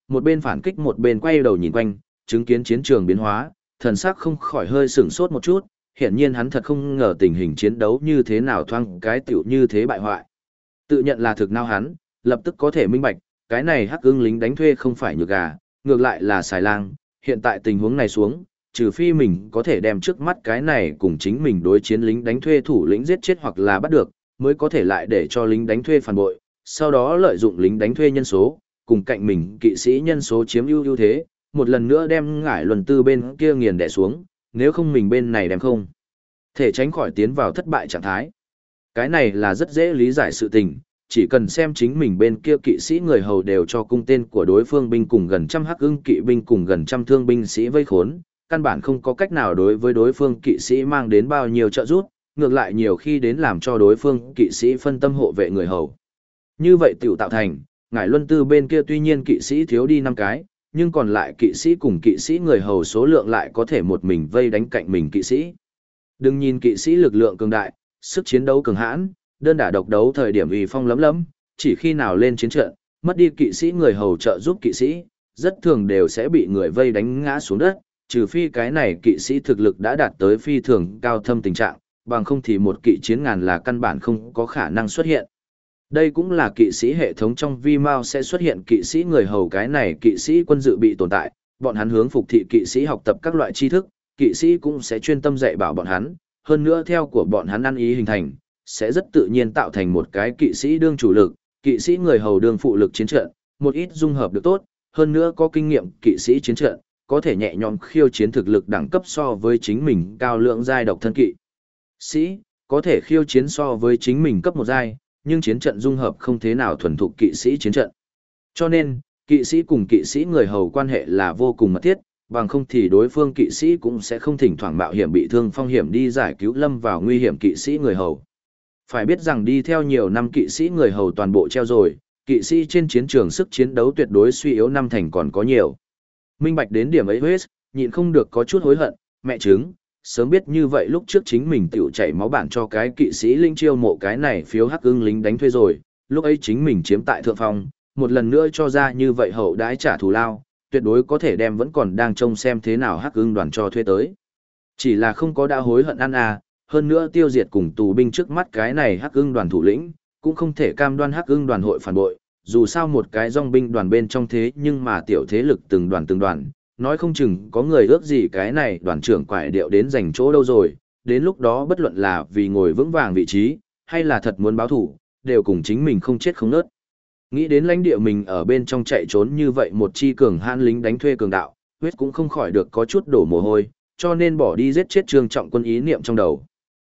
[SPEAKER 1] một bên phản kích một bên quay đầu nhìn quanh, chứng kiến chiến trường biến hóa, thần sắc không khỏi hơi sửng sốt một chút, hiển nhiên hắn thật không ngờ tình hình chiến đấu như thế nào thoáng cái tiểu như thế bại hoại. Tự nhận là thực nào hắn, lập tức có thể minh bạch, cái này Hắc Ưng lính đánh thuê không phải nhược gà, ngược lại là xài lang, hiện tại tình huống này xuống, trừ phi mình có thể đem trước mắt cái này cùng chính mình đối chiến lính đánh thuê thủ lĩnh giết chết hoặc là bắt được, mới có thể lại để cho lính đánh thuê phản bội, sau đó lợi dụng lính đánh thuê nhân số, cùng cạnh mình kỵ sĩ nhân số chiếm ưu thế, một lần nữa đem Ngải Luân Tư bên kia nghiền đè xuống, nếu không mình bên này đem không thể tránh khỏi tiến vào thất bại trạng thái. Cái này là rất dễ lý giải sự tình, chỉ cần xem chính mình bên kia kỵ sĩ người hầu đều cho cung tên của đối phương binh cùng gần trăm Hắc Ưng kỵ binh cùng gần trăm thương binh sĩ vây khốn, căn bản không có cách nào đối với đối phương kỵ sĩ mang đến bao nhiêu trợ giúp, ngược lại nhiều khi đến làm cho đối phương kỵ sĩ phân tâm hộ vệ người hầu. Như vậy tiểu tạo thành, Ngải Luân Tư bên kia tuy nhiên kỵ sĩ thiếu đi 5 cái, nhưng còn lại kỵ sĩ cùng kỵ sĩ người hầu số lượng lại có thể một mình vây đánh cạnh mình kỵ sĩ. Đừng nhìn kỵ sĩ lực lượng cường đại, sức chiến đấu cường hãn, đơn đả độc đấu thời điểm uy phong lấm lấm, chỉ khi nào lên chiến trận, mất đi kỵ sĩ người hầu trợ giúp kỵ sĩ, rất thường đều sẽ bị người vây đánh ngã xuống đất, trừ phi cái này kỵ sĩ thực lực đã đạt tới phi thường cao thâm tình trạng, bằng không thì một kỵ chiến ngàn là căn bản không có khả năng xuất hiện. Đây cũng là kỵ sĩ hệ thống trong vi mao sẽ xuất hiện kỵ sĩ người hầu, cái này kỵ sĩ quân dự bị tồn tại, bọn hắn hướng phục thị kỵ sĩ học tập các loại tri thức, kỵ sĩ cũng sẽ chuyên tâm dạy bảo bọn hắn, hơn nữa theo của bọn hắn ăn ý hình thành, sẽ rất tự nhiên tạo thành một cái kỵ sĩ đương chủ lực, kỵ sĩ người hầu đương phụ lực chiến trận, một ít dung hợp được tốt, hơn nữa có kinh nghiệm kỵ sĩ chiến trận, có thể nhẹ nhõm khiêu chiến thực lực đẳng cấp so với chính mình cao lượng giai độc thân kỵ sĩ, có thể khiêu chiến so với chính mình cấp một giai, nhưng chiến trận dung hợp không thế nào thuần thục kỵ sĩ chiến trận. Cho nên, kỵ sĩ cùng kỵ sĩ người hầu quan hệ là vô cùng mật thiết, bằng không thì đối phương kỵ sĩ cũng sẽ không thỉnh thoảng mạo hiểm bị thương phong hiểm đi giải cứu lâm vào nguy hiểm kỵ sĩ người hầu. Phải biết rằng đi theo nhiều năm kỵ sĩ người hầu toàn bộ treo rồi, kỵ sĩ trên chiến trường sức chiến đấu tuyệt đối suy yếu năm thành còn có nhiều. Minh bạch đến điểm ấy hết, nhịn không được có chút hối hận, mẹ chứng, sớm biết như vậy lúc trước chính mình tiểu chảy máu bản cho cái kỵ sĩ linh chiêu mộ cái này phiếu Hắc Ưng lính đánh thuê rồi, lúc ấy chính mình chiếm tại thượng phong, một lần nữa cho ra như vậy hậu đãi trả thù lao, tuyệt đối có thể đem vẫn còn đang trông xem thế nào Hắc Ưng đoàn cho thuê tới. Chỉ là không có đã hối hận ăn à, hơn nữa tiêu diệt cùng tù binh trước mắt cái này Hắc Ưng đoàn thủ lĩnh, cũng không thể cam đoan Hắc Ưng đoàn hội phản bội, dù sao một cái dòng binh đoàn bên trong thế nhưng mà tiểu thế lực từng đoàn, nói không chừng có người ước gì cái này đoàn trưởng quải điệu đến giành chỗ đâu rồi, đến lúc đó bất luận là vì ngồi vững vàng vị trí, hay là thật muốn báo thủ, đều cùng chính mình không chết không nớt. Nghĩ đến lãnh địa mình ở bên trong chạy trốn như vậy một chi cường hãn lính đánh thuê cường đạo, huyết cũng không khỏi được có chút đổ mồ hôi, cho nên bỏ đi giết chết Trương Trọng Quân ý niệm trong đầu.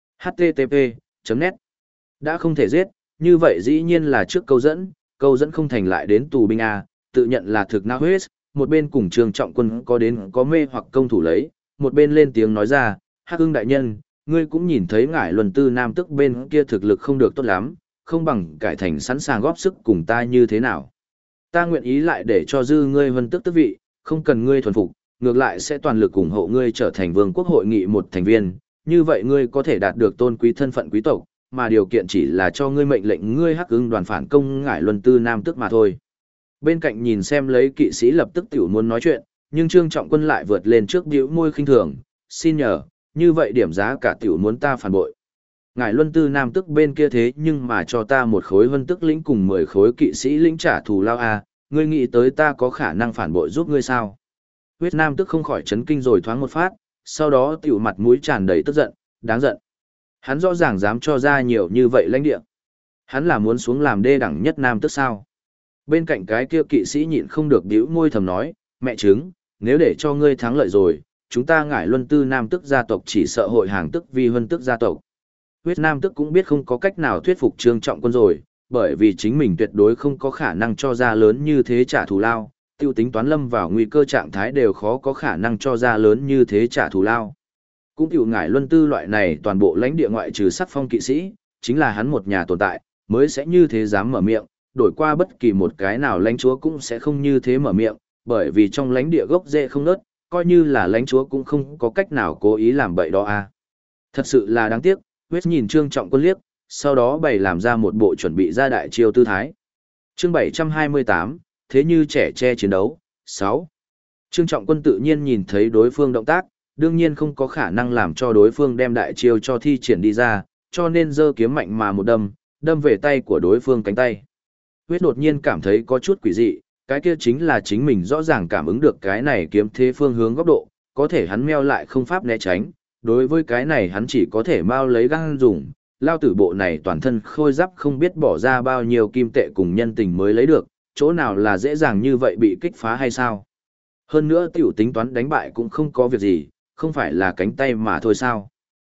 [SPEAKER 1] http.net đã không thể giết, như vậy dĩ nhiên là trước câu dẫn không thành lại đến tù binh A, tự nhận là thực na huyết, một bên cùng Trương Trọng Quân có đến có mê hoặc công thủ lấy, một bên lên tiếng nói ra, Hắc Ưng đại nhân, ngươi cũng nhìn thấy Ngải Luân Tư Nam tức bên kia thực lực không được tốt lắm, không bằng cải thành sẵn sàng góp sức cùng ta như thế nào. Ta nguyện ý lại để cho dư ngươi vân tức vị, không cần ngươi thuần phục, ngược lại sẽ toàn lực ủng hộ ngươi trở thành vương quốc hội nghị một thành viên, như vậy ngươi có thể đạt được tôn quý thân phận quý tộc, mà điều kiện chỉ là cho ngươi mệnh lệnh ngươi Hắc Ưng đoàn phản công Ngải Luân Tư Nam tức mà thôi. Bên cạnh nhìn xem lấy kỵ sĩ lập tức tiểu muốn nói chuyện, nhưng Trương Trọng Quân lại vượt lên trước bĩu môi khinh thường, xin nhờ, như vậy điểm giá cả tiểu muốn ta phản bội. Ngải Luân Tư Nam tức bên kia thế nhưng mà cho ta một khối vân tức lĩnh cùng 10 khối kỵ sĩ lĩnh trả thù lao à, ngươi nghĩ tới ta có khả năng phản bội giúp ngươi sao? Huyết Nam tức không khỏi chấn kinh rồi thoáng một phát, sau đó tiểu mặt mũi tràn đầy tức giận, đáng giận. Hắn rõ ràng dám cho ra nhiều như vậy lãnh địa. Hắn là muốn xuống làm đê đẳng nhất Nam tức sao? Bên cạnh cái kia kỵ sĩ nhịn không được bĩu môi thầm nói, mẹ chứng, nếu để cho ngươi thắng lợi rồi, chúng ta Ngải Luân Tư Nam tức gia tộc chỉ sợ hội hàng tức vi huân tức gia tộc. Huyết Nam tức cũng biết không có cách nào thuyết phục Trương Trọng Quân rồi, bởi vì chính mình tuyệt đối không có khả năng cho ra lớn như thế trả thù lao, tiêu tính toán lâm vào nguy cơ trạng thái đều khó có khả năng cho ra lớn như thế trả thù lao. Cũng tiểu Ngải Luân Tư loại này toàn bộ lãnh địa ngoại trừ sắc phong kỵ sĩ, chính là hắn một nhà tồn tại, mới sẽ như thế dám mở miệng, đổi qua bất kỳ một cái nào lãnh chúa cũng sẽ không như thế mở miệng, bởi vì trong lãnh địa gốc rễ không nớt, coi như là lãnh chúa cũng không có cách nào cố ý làm bậy đó à. Thật sự là đáng tiếc, huyết nhìn Trương Trọng Quân liếc, sau đó bày làm ra một bộ chuẩn bị ra đại chiêu tư thái. Chương 728, thế như trẻ che chiến đấu, 6. Trương Trọng Quân tự nhiên nhìn thấy đối phương động tác, đương nhiên không có khả năng làm cho đối phương đem đại chiêu cho thi triển đi ra, cho nên giơ kiếm mạnh mà một đâm, đâm về tay của đối phương cánh tay. Huyết đột nhiên cảm thấy có chút quỷ dị, cái kia chính là chính mình rõ ràng cảm ứng được cái này kiếm thế phương hướng góc độ, có thể hắn meo lại không pháp né tránh, đối với cái này hắn chỉ có thể mau lấy gan dùng, lao tử bộ này toàn thân khôi giáp không biết bỏ ra bao nhiêu kim tệ cùng nhân tình mới lấy được, chỗ nào là dễ dàng như vậy bị kích phá hay sao? Hơn nữa tiểu tính toán đánh bại cũng không có việc gì, không phải là cánh tay mà thôi sao?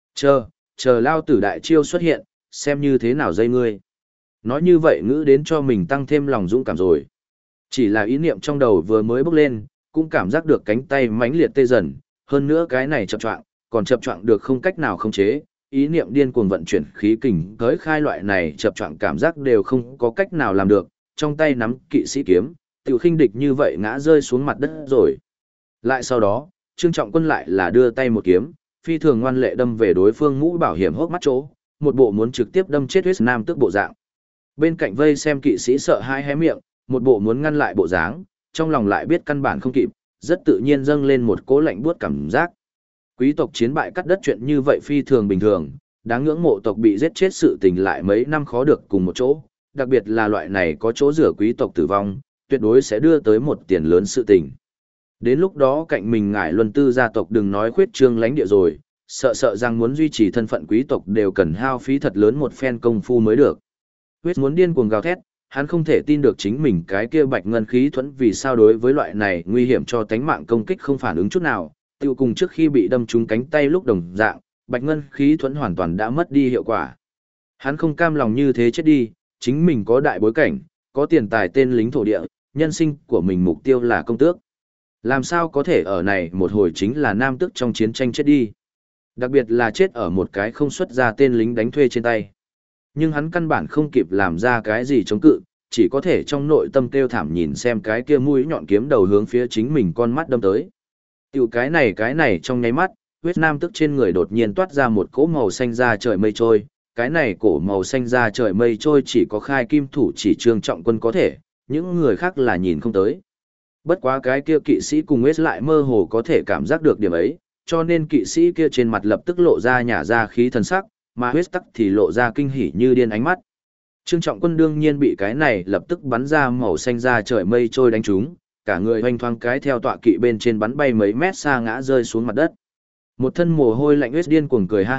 [SPEAKER 1] Chờ lao tử đại chiêu xuất hiện, xem như thế nào dây ngươi. Nói như vậy ngữ đến cho mình tăng thêm lòng dũng cảm rồi. Chỉ là ý niệm trong đầu vừa mới bốc lên, cũng cảm giác được cánh tay mãnh liệt tê dần, hơn nữa cái này chập choạng, còn chập choạng được không cách nào khống chế, ý niệm điên cuồng vận chuyển khí kình, tới khai loại này chập choạng cảm giác đều không có cách nào làm được, trong tay nắm kỵ sĩ kiếm, tiểu khinh địch như vậy ngã rơi xuống mặt đất rồi. Lại sau đó, Trương Trọng Quân lại là đưa tay một kiếm, phi thường ngoan lệ đâm về đối phương mũ bảo hiểm hốc mắt chỗ, một bộ muốn trực tiếp đâm chết huyết nam tức bộ dạng. Bên cạnh vây xem kỵ sĩ sợ hãi hé miệng, một bộ muốn ngăn lại bộ dáng, trong lòng lại biết căn bản không kịp, rất tự nhiên dâng lên một cỗ lạnh buốt cảm giác. Quý tộc chiến bại cắt đất chuyện như vậy phi thường bình thường, đáng ngưỡng mộ tộc bị giết chết sự tình lại mấy năm khó được cùng một chỗ, đặc biệt là loại này có chỗ rửa quý tộc tử vong, tuyệt đối sẽ đưa tới một tiền lớn sự tình. Đến lúc đó cạnh mình ngải luân tư gia tộc đừng nói khuyết trương lãnh địa rồi, sợ rằng muốn duy trì thân phận quý tộc đều cần hao phí thật lớn một phen công phu mới được. Huyết muốn điên cuồng gào thét, hắn không thể tin được chính mình cái kia bạch ngân khí thuẫn vì sao đối với loại này nguy hiểm cho tánh mạng công kích không phản ứng chút nào, tiêu cùng trước khi bị đâm trúng cánh tay lúc đồng dạng, bạch ngân khí thuẫn hoàn toàn đã mất đi hiệu quả. Hắn không cam lòng như thế chết đi, chính mình có đại bối cảnh, có tiền tài tên lính thổ địa, nhân sinh của mình mục tiêu là công tước. Làm sao có thể ở này một hồi chính là nam tước trong chiến tranh chết đi. Đặc biệt là chết ở một cái không xuất ra tên lính đánh thuê trên tay. Nhưng hắn căn bản không kịp làm ra cái gì chống cự, chỉ có thể trong nội tâm kêu thảm nhìn xem cái kia mũi nhọn kiếm đầu hướng phía chính mình con mắt đâm tới. Tiểu cái này trong nháy mắt, huyết nam tức trên người đột nhiên toát ra một cỗ màu xanh da trời mây trôi, cái này cổ màu xanh da trời mây trôi chỉ có khai kim thủ chỉ Trương Trọng Quân có thể, những người khác là nhìn không tới. Bất quá cái kia kỵ sĩ cùng huyết lại mơ hồ có thể cảm giác được điểm ấy, cho nên kỵ sĩ kia trên mặt lập tức lộ ra nhả ra khí thần sắc, mà huyết tắc thì lộ ra kinh hỉ như điên ánh mắt. Trương Trọng Quân đương nhiên bị cái này lập tức bắn ra màu xanh da trời mây trôi đánh trúng, cả người hoành thoáng cái theo tọa kỵ bên trên bắn bay mấy mét xa ngã rơi xuống mặt đất. Một thân mồ hôi lạnh huyết điên cuồng cười ha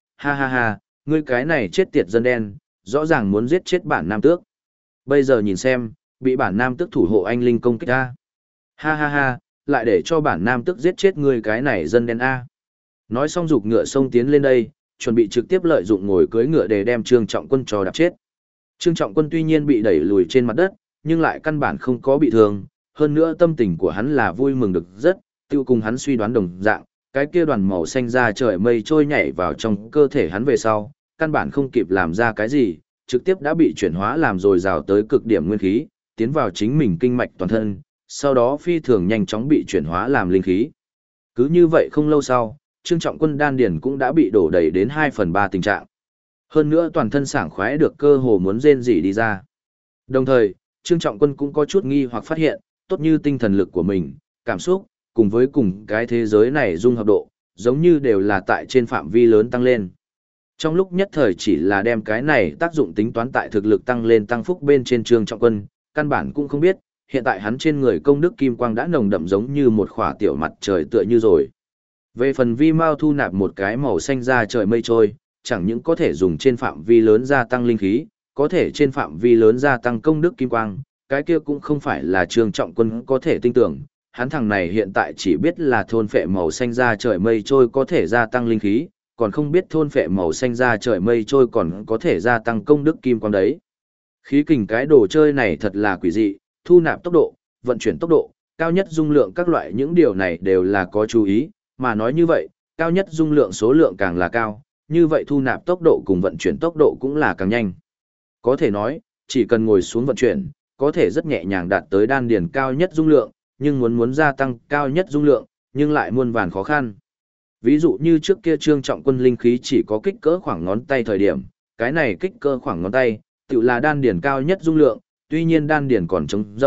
[SPEAKER 1] ha, ngươi cái này chết tiệt dân đen, rõ ràng muốn giết chết bản nam tước. Bây giờ nhìn xem, bị bản nam tước thủ hộ anh linh công kích a. Ha, lại để cho bản nam tước giết chết ngươi cái này dân đen a. Nói xong giục ngựa xông tiến lên đây, chuẩn bị trực tiếp lợi dụng ngồi cưỡi ngựa để đem Trương Trọng Quân cho đạp chết. Trương Trọng Quân tuy nhiên bị đẩy lùi trên mặt đất, nhưng lại căn bản không có bị thương, hơn nữa tâm tình của hắn là vui mừng được rất, tiêu cùng hắn suy đoán đồng dạng, cái kia đoàn màu xanh da trời mây trôi nhảy vào trong cơ thể hắn về sau, căn bản không kịp làm ra cái gì, trực tiếp đã bị chuyển hóa làm rồi rào tới cực điểm nguyên khí, tiến vào chính mình kinh mạch toàn thân, sau đó phi thường nhanh chóng bị chuyển hóa làm linh khí. Cứ như vậy không lâu sau, Trương Trọng Quân đan điền cũng đã bị đổ đầy đến 2/3 tình trạng. Hơn nữa toàn thân sảng khoái được cơ hồ muốn rên rỉ đi ra. Đồng thời, Trương Trọng Quân cũng có chút nghi hoặc phát hiện, tốt như tinh thần lực của mình, cảm xúc, cùng với cùng cái thế giới này dung hợp độ, giống như đều là tại trên phạm vi lớn tăng lên. Trong lúc nhất thời chỉ là đem cái này tác dụng tính toán tại thực lực tăng lên tăng phúc bên trên Trương Trọng Quân, căn bản cũng không biết, hiện tại hắn trên người công đức kim quang đã nồng đậm giống như một khỏa tiểu mặt trời tựa như rồi. Về phần vi mao thu nạp một cái màu xanh da trời mây trôi, chẳng những có thể dùng trên phạm vi lớn gia tăng linh khí, có thể trên phạm vi lớn gia tăng công đức kim quang, cái kia cũng không phải là Trương Trọng Quân có thể tin tưởng, hắn thằng này hiện tại chỉ biết là thôn phệ màu xanh da trời mây trôi có thể gia tăng linh khí, còn không biết thôn phệ màu xanh da trời mây trôi còn có thể gia tăng công đức kim quang đấy. Khí kình cái đồ chơi này thật là quỷ dị, thu nạp tốc độ, vận chuyển tốc độ, cao nhất dung lượng các loại những điều này đều là có chú ý, mà nói như vậy, cao nhất dung lượng số lượng càng là cao, như vậy thu nạp tốc độ cùng vận chuyển tốc độ cũng là càng nhanh. Có thể nói, chỉ cần ngồi xuống vận chuyển, có thể rất nhẹ nhàng đạt tới đan điền cao nhất dung lượng, nhưng muốn gia tăng cao nhất dung lượng, nhưng lại muôn vàn khó khăn. Ví dụ như trước kia Trương Trọng Quân linh khí chỉ có kích cỡ khoảng ngón tay thời điểm, cái này kích cỡ khoảng ngón tay, tự là đan điền cao nhất dung lượng, tuy nhiên đan điền còn trống rỗng,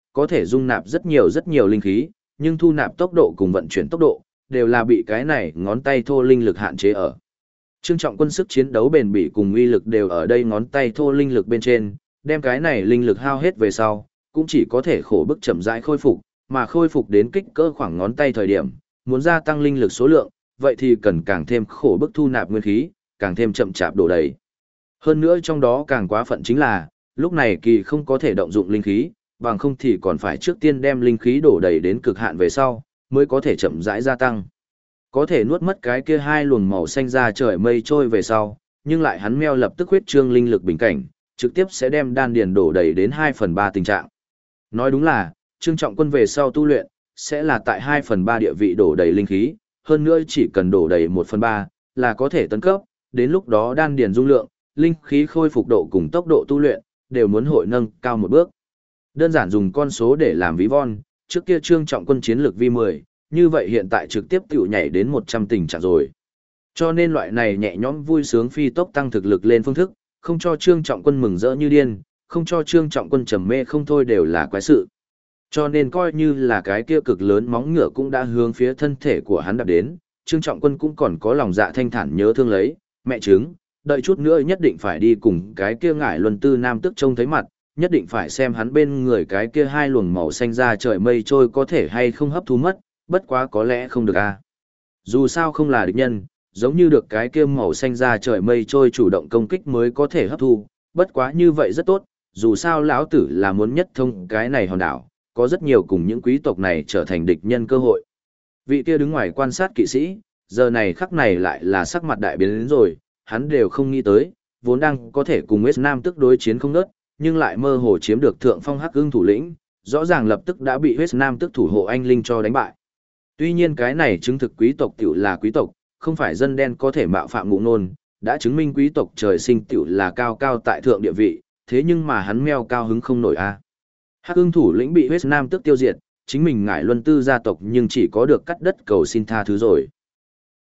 [SPEAKER 1] có thể dung nạp rất nhiều linh khí, nhưng thu nạp tốc độ cùng vận chuyển tốc độ, đều là bị cái này ngón tay thô linh lực hạn chế ở. Trương Trọng Quân sức chiến đấu bền bỉ cùng uy lực đều ở đây ngón tay thô linh lực bên trên, đem cái này linh lực hao hết về sau, cũng chỉ có thể khổ bức chậm rãi khôi phục, mà khôi phục đến kích cỡ khoảng ngón tay thời điểm, muốn gia tăng linh lực số lượng, vậy thì cần càng thêm khổ bức thu nạp nguyên khí, càng thêm chậm chạp đổ đầy. Hơn nữa trong đó càng quá phận chính là, lúc này kỳ không có thể động dụng linh khí, bằng không thì còn phải trước tiên đem linh khí đổ đầy đến cực hạn về sau, mới có thể chậm rãi gia tăng. Có thể nuốt mất cái kia hai luồng màu xanh ra trời mây trôi về sau, nhưng lại hắn meo lập tức huyết trương linh lực bình cảnh, trực tiếp sẽ đem đan điền đổ đầy đến 2/3 tình trạng. Nói đúng là, Trương Trọng Quân về sau tu luyện, sẽ là tại 2/3 địa vị đổ đầy linh khí, hơn nữa chỉ cần đổ đầy 1/3 là có thể tấn cấp, đến lúc đó đan điền dung lượng, linh khí khôi phục độ cùng tốc độ tu luyện, đều muốn hội nâng cao một bước. Đơn giản dùng con số để làm ví von, trước kia Trương Trọng Quân chiến lược vi 10, như vậy hiện tại trực tiếp tiểu nhảy đến 100 tình trạng rồi. Cho nên loại này nhẹ nhõm vui sướng phi tốc tăng thực lực lên phương thức, không cho Trương Trọng Quân mừng rỡ như điên, không cho Trương Trọng Quân trầm mê không thôi đều là quái sự. Cho nên coi như là cái kia cực lớn móng ngựa cũng đã hướng phía thân thể của hắn đạp đến, Trương Trọng Quân cũng còn có lòng dạ thanh thản nhớ thương lấy, mẹ chứng, đợi chút nữa nhất định phải đi cùng cái kia ngải luân tư nam tức trông thấy mặt, nhất định phải xem hắn bên người cái kia hai luồng màu xanh ra trời mây trôi có thể hay không hấp thu mất, bất quá có lẽ không được a. Dù sao không là địch nhân, giống như được cái kia màu xanh ra trời mây trôi chủ động công kích mới có thể hấp thu, bất quá như vậy rất tốt, dù sao lão tử là muốn nhất thông cái này hòn đảo, có rất nhiều cùng những quý tộc này trở thành địch nhân cơ hội. Vị kia đứng ngoài quan sát kỵ sĩ, giờ này khắc này lại là sắc mặt đại biến đến rồi, hắn đều không nghĩ tới, vốn đang có thể cùng West Nam tức đối chiến không nớt, nhưng lại mơ hồ chiếm được thượng phong Hắc Ưng thủ lĩnh, rõ ràng lập tức đã bị West Nam tức thủ hộ anh linh cho đánh bại. Tuy nhiên cái này chứng thực quý tộc tiểu là quý tộc, không phải dân đen có thể mạo phạm ngụ nôn, đã chứng minh quý tộc trời sinh tiểu là cao cao tại thượng địa vị, thế nhưng mà hắn meo cao hứng không nổi a. Hắc Ưng thủ lĩnh bị West Nam tức tiêu diệt, chính mình ngải luân tư gia tộc nhưng chỉ có được cắt đất cầu xin tha thứ rồi.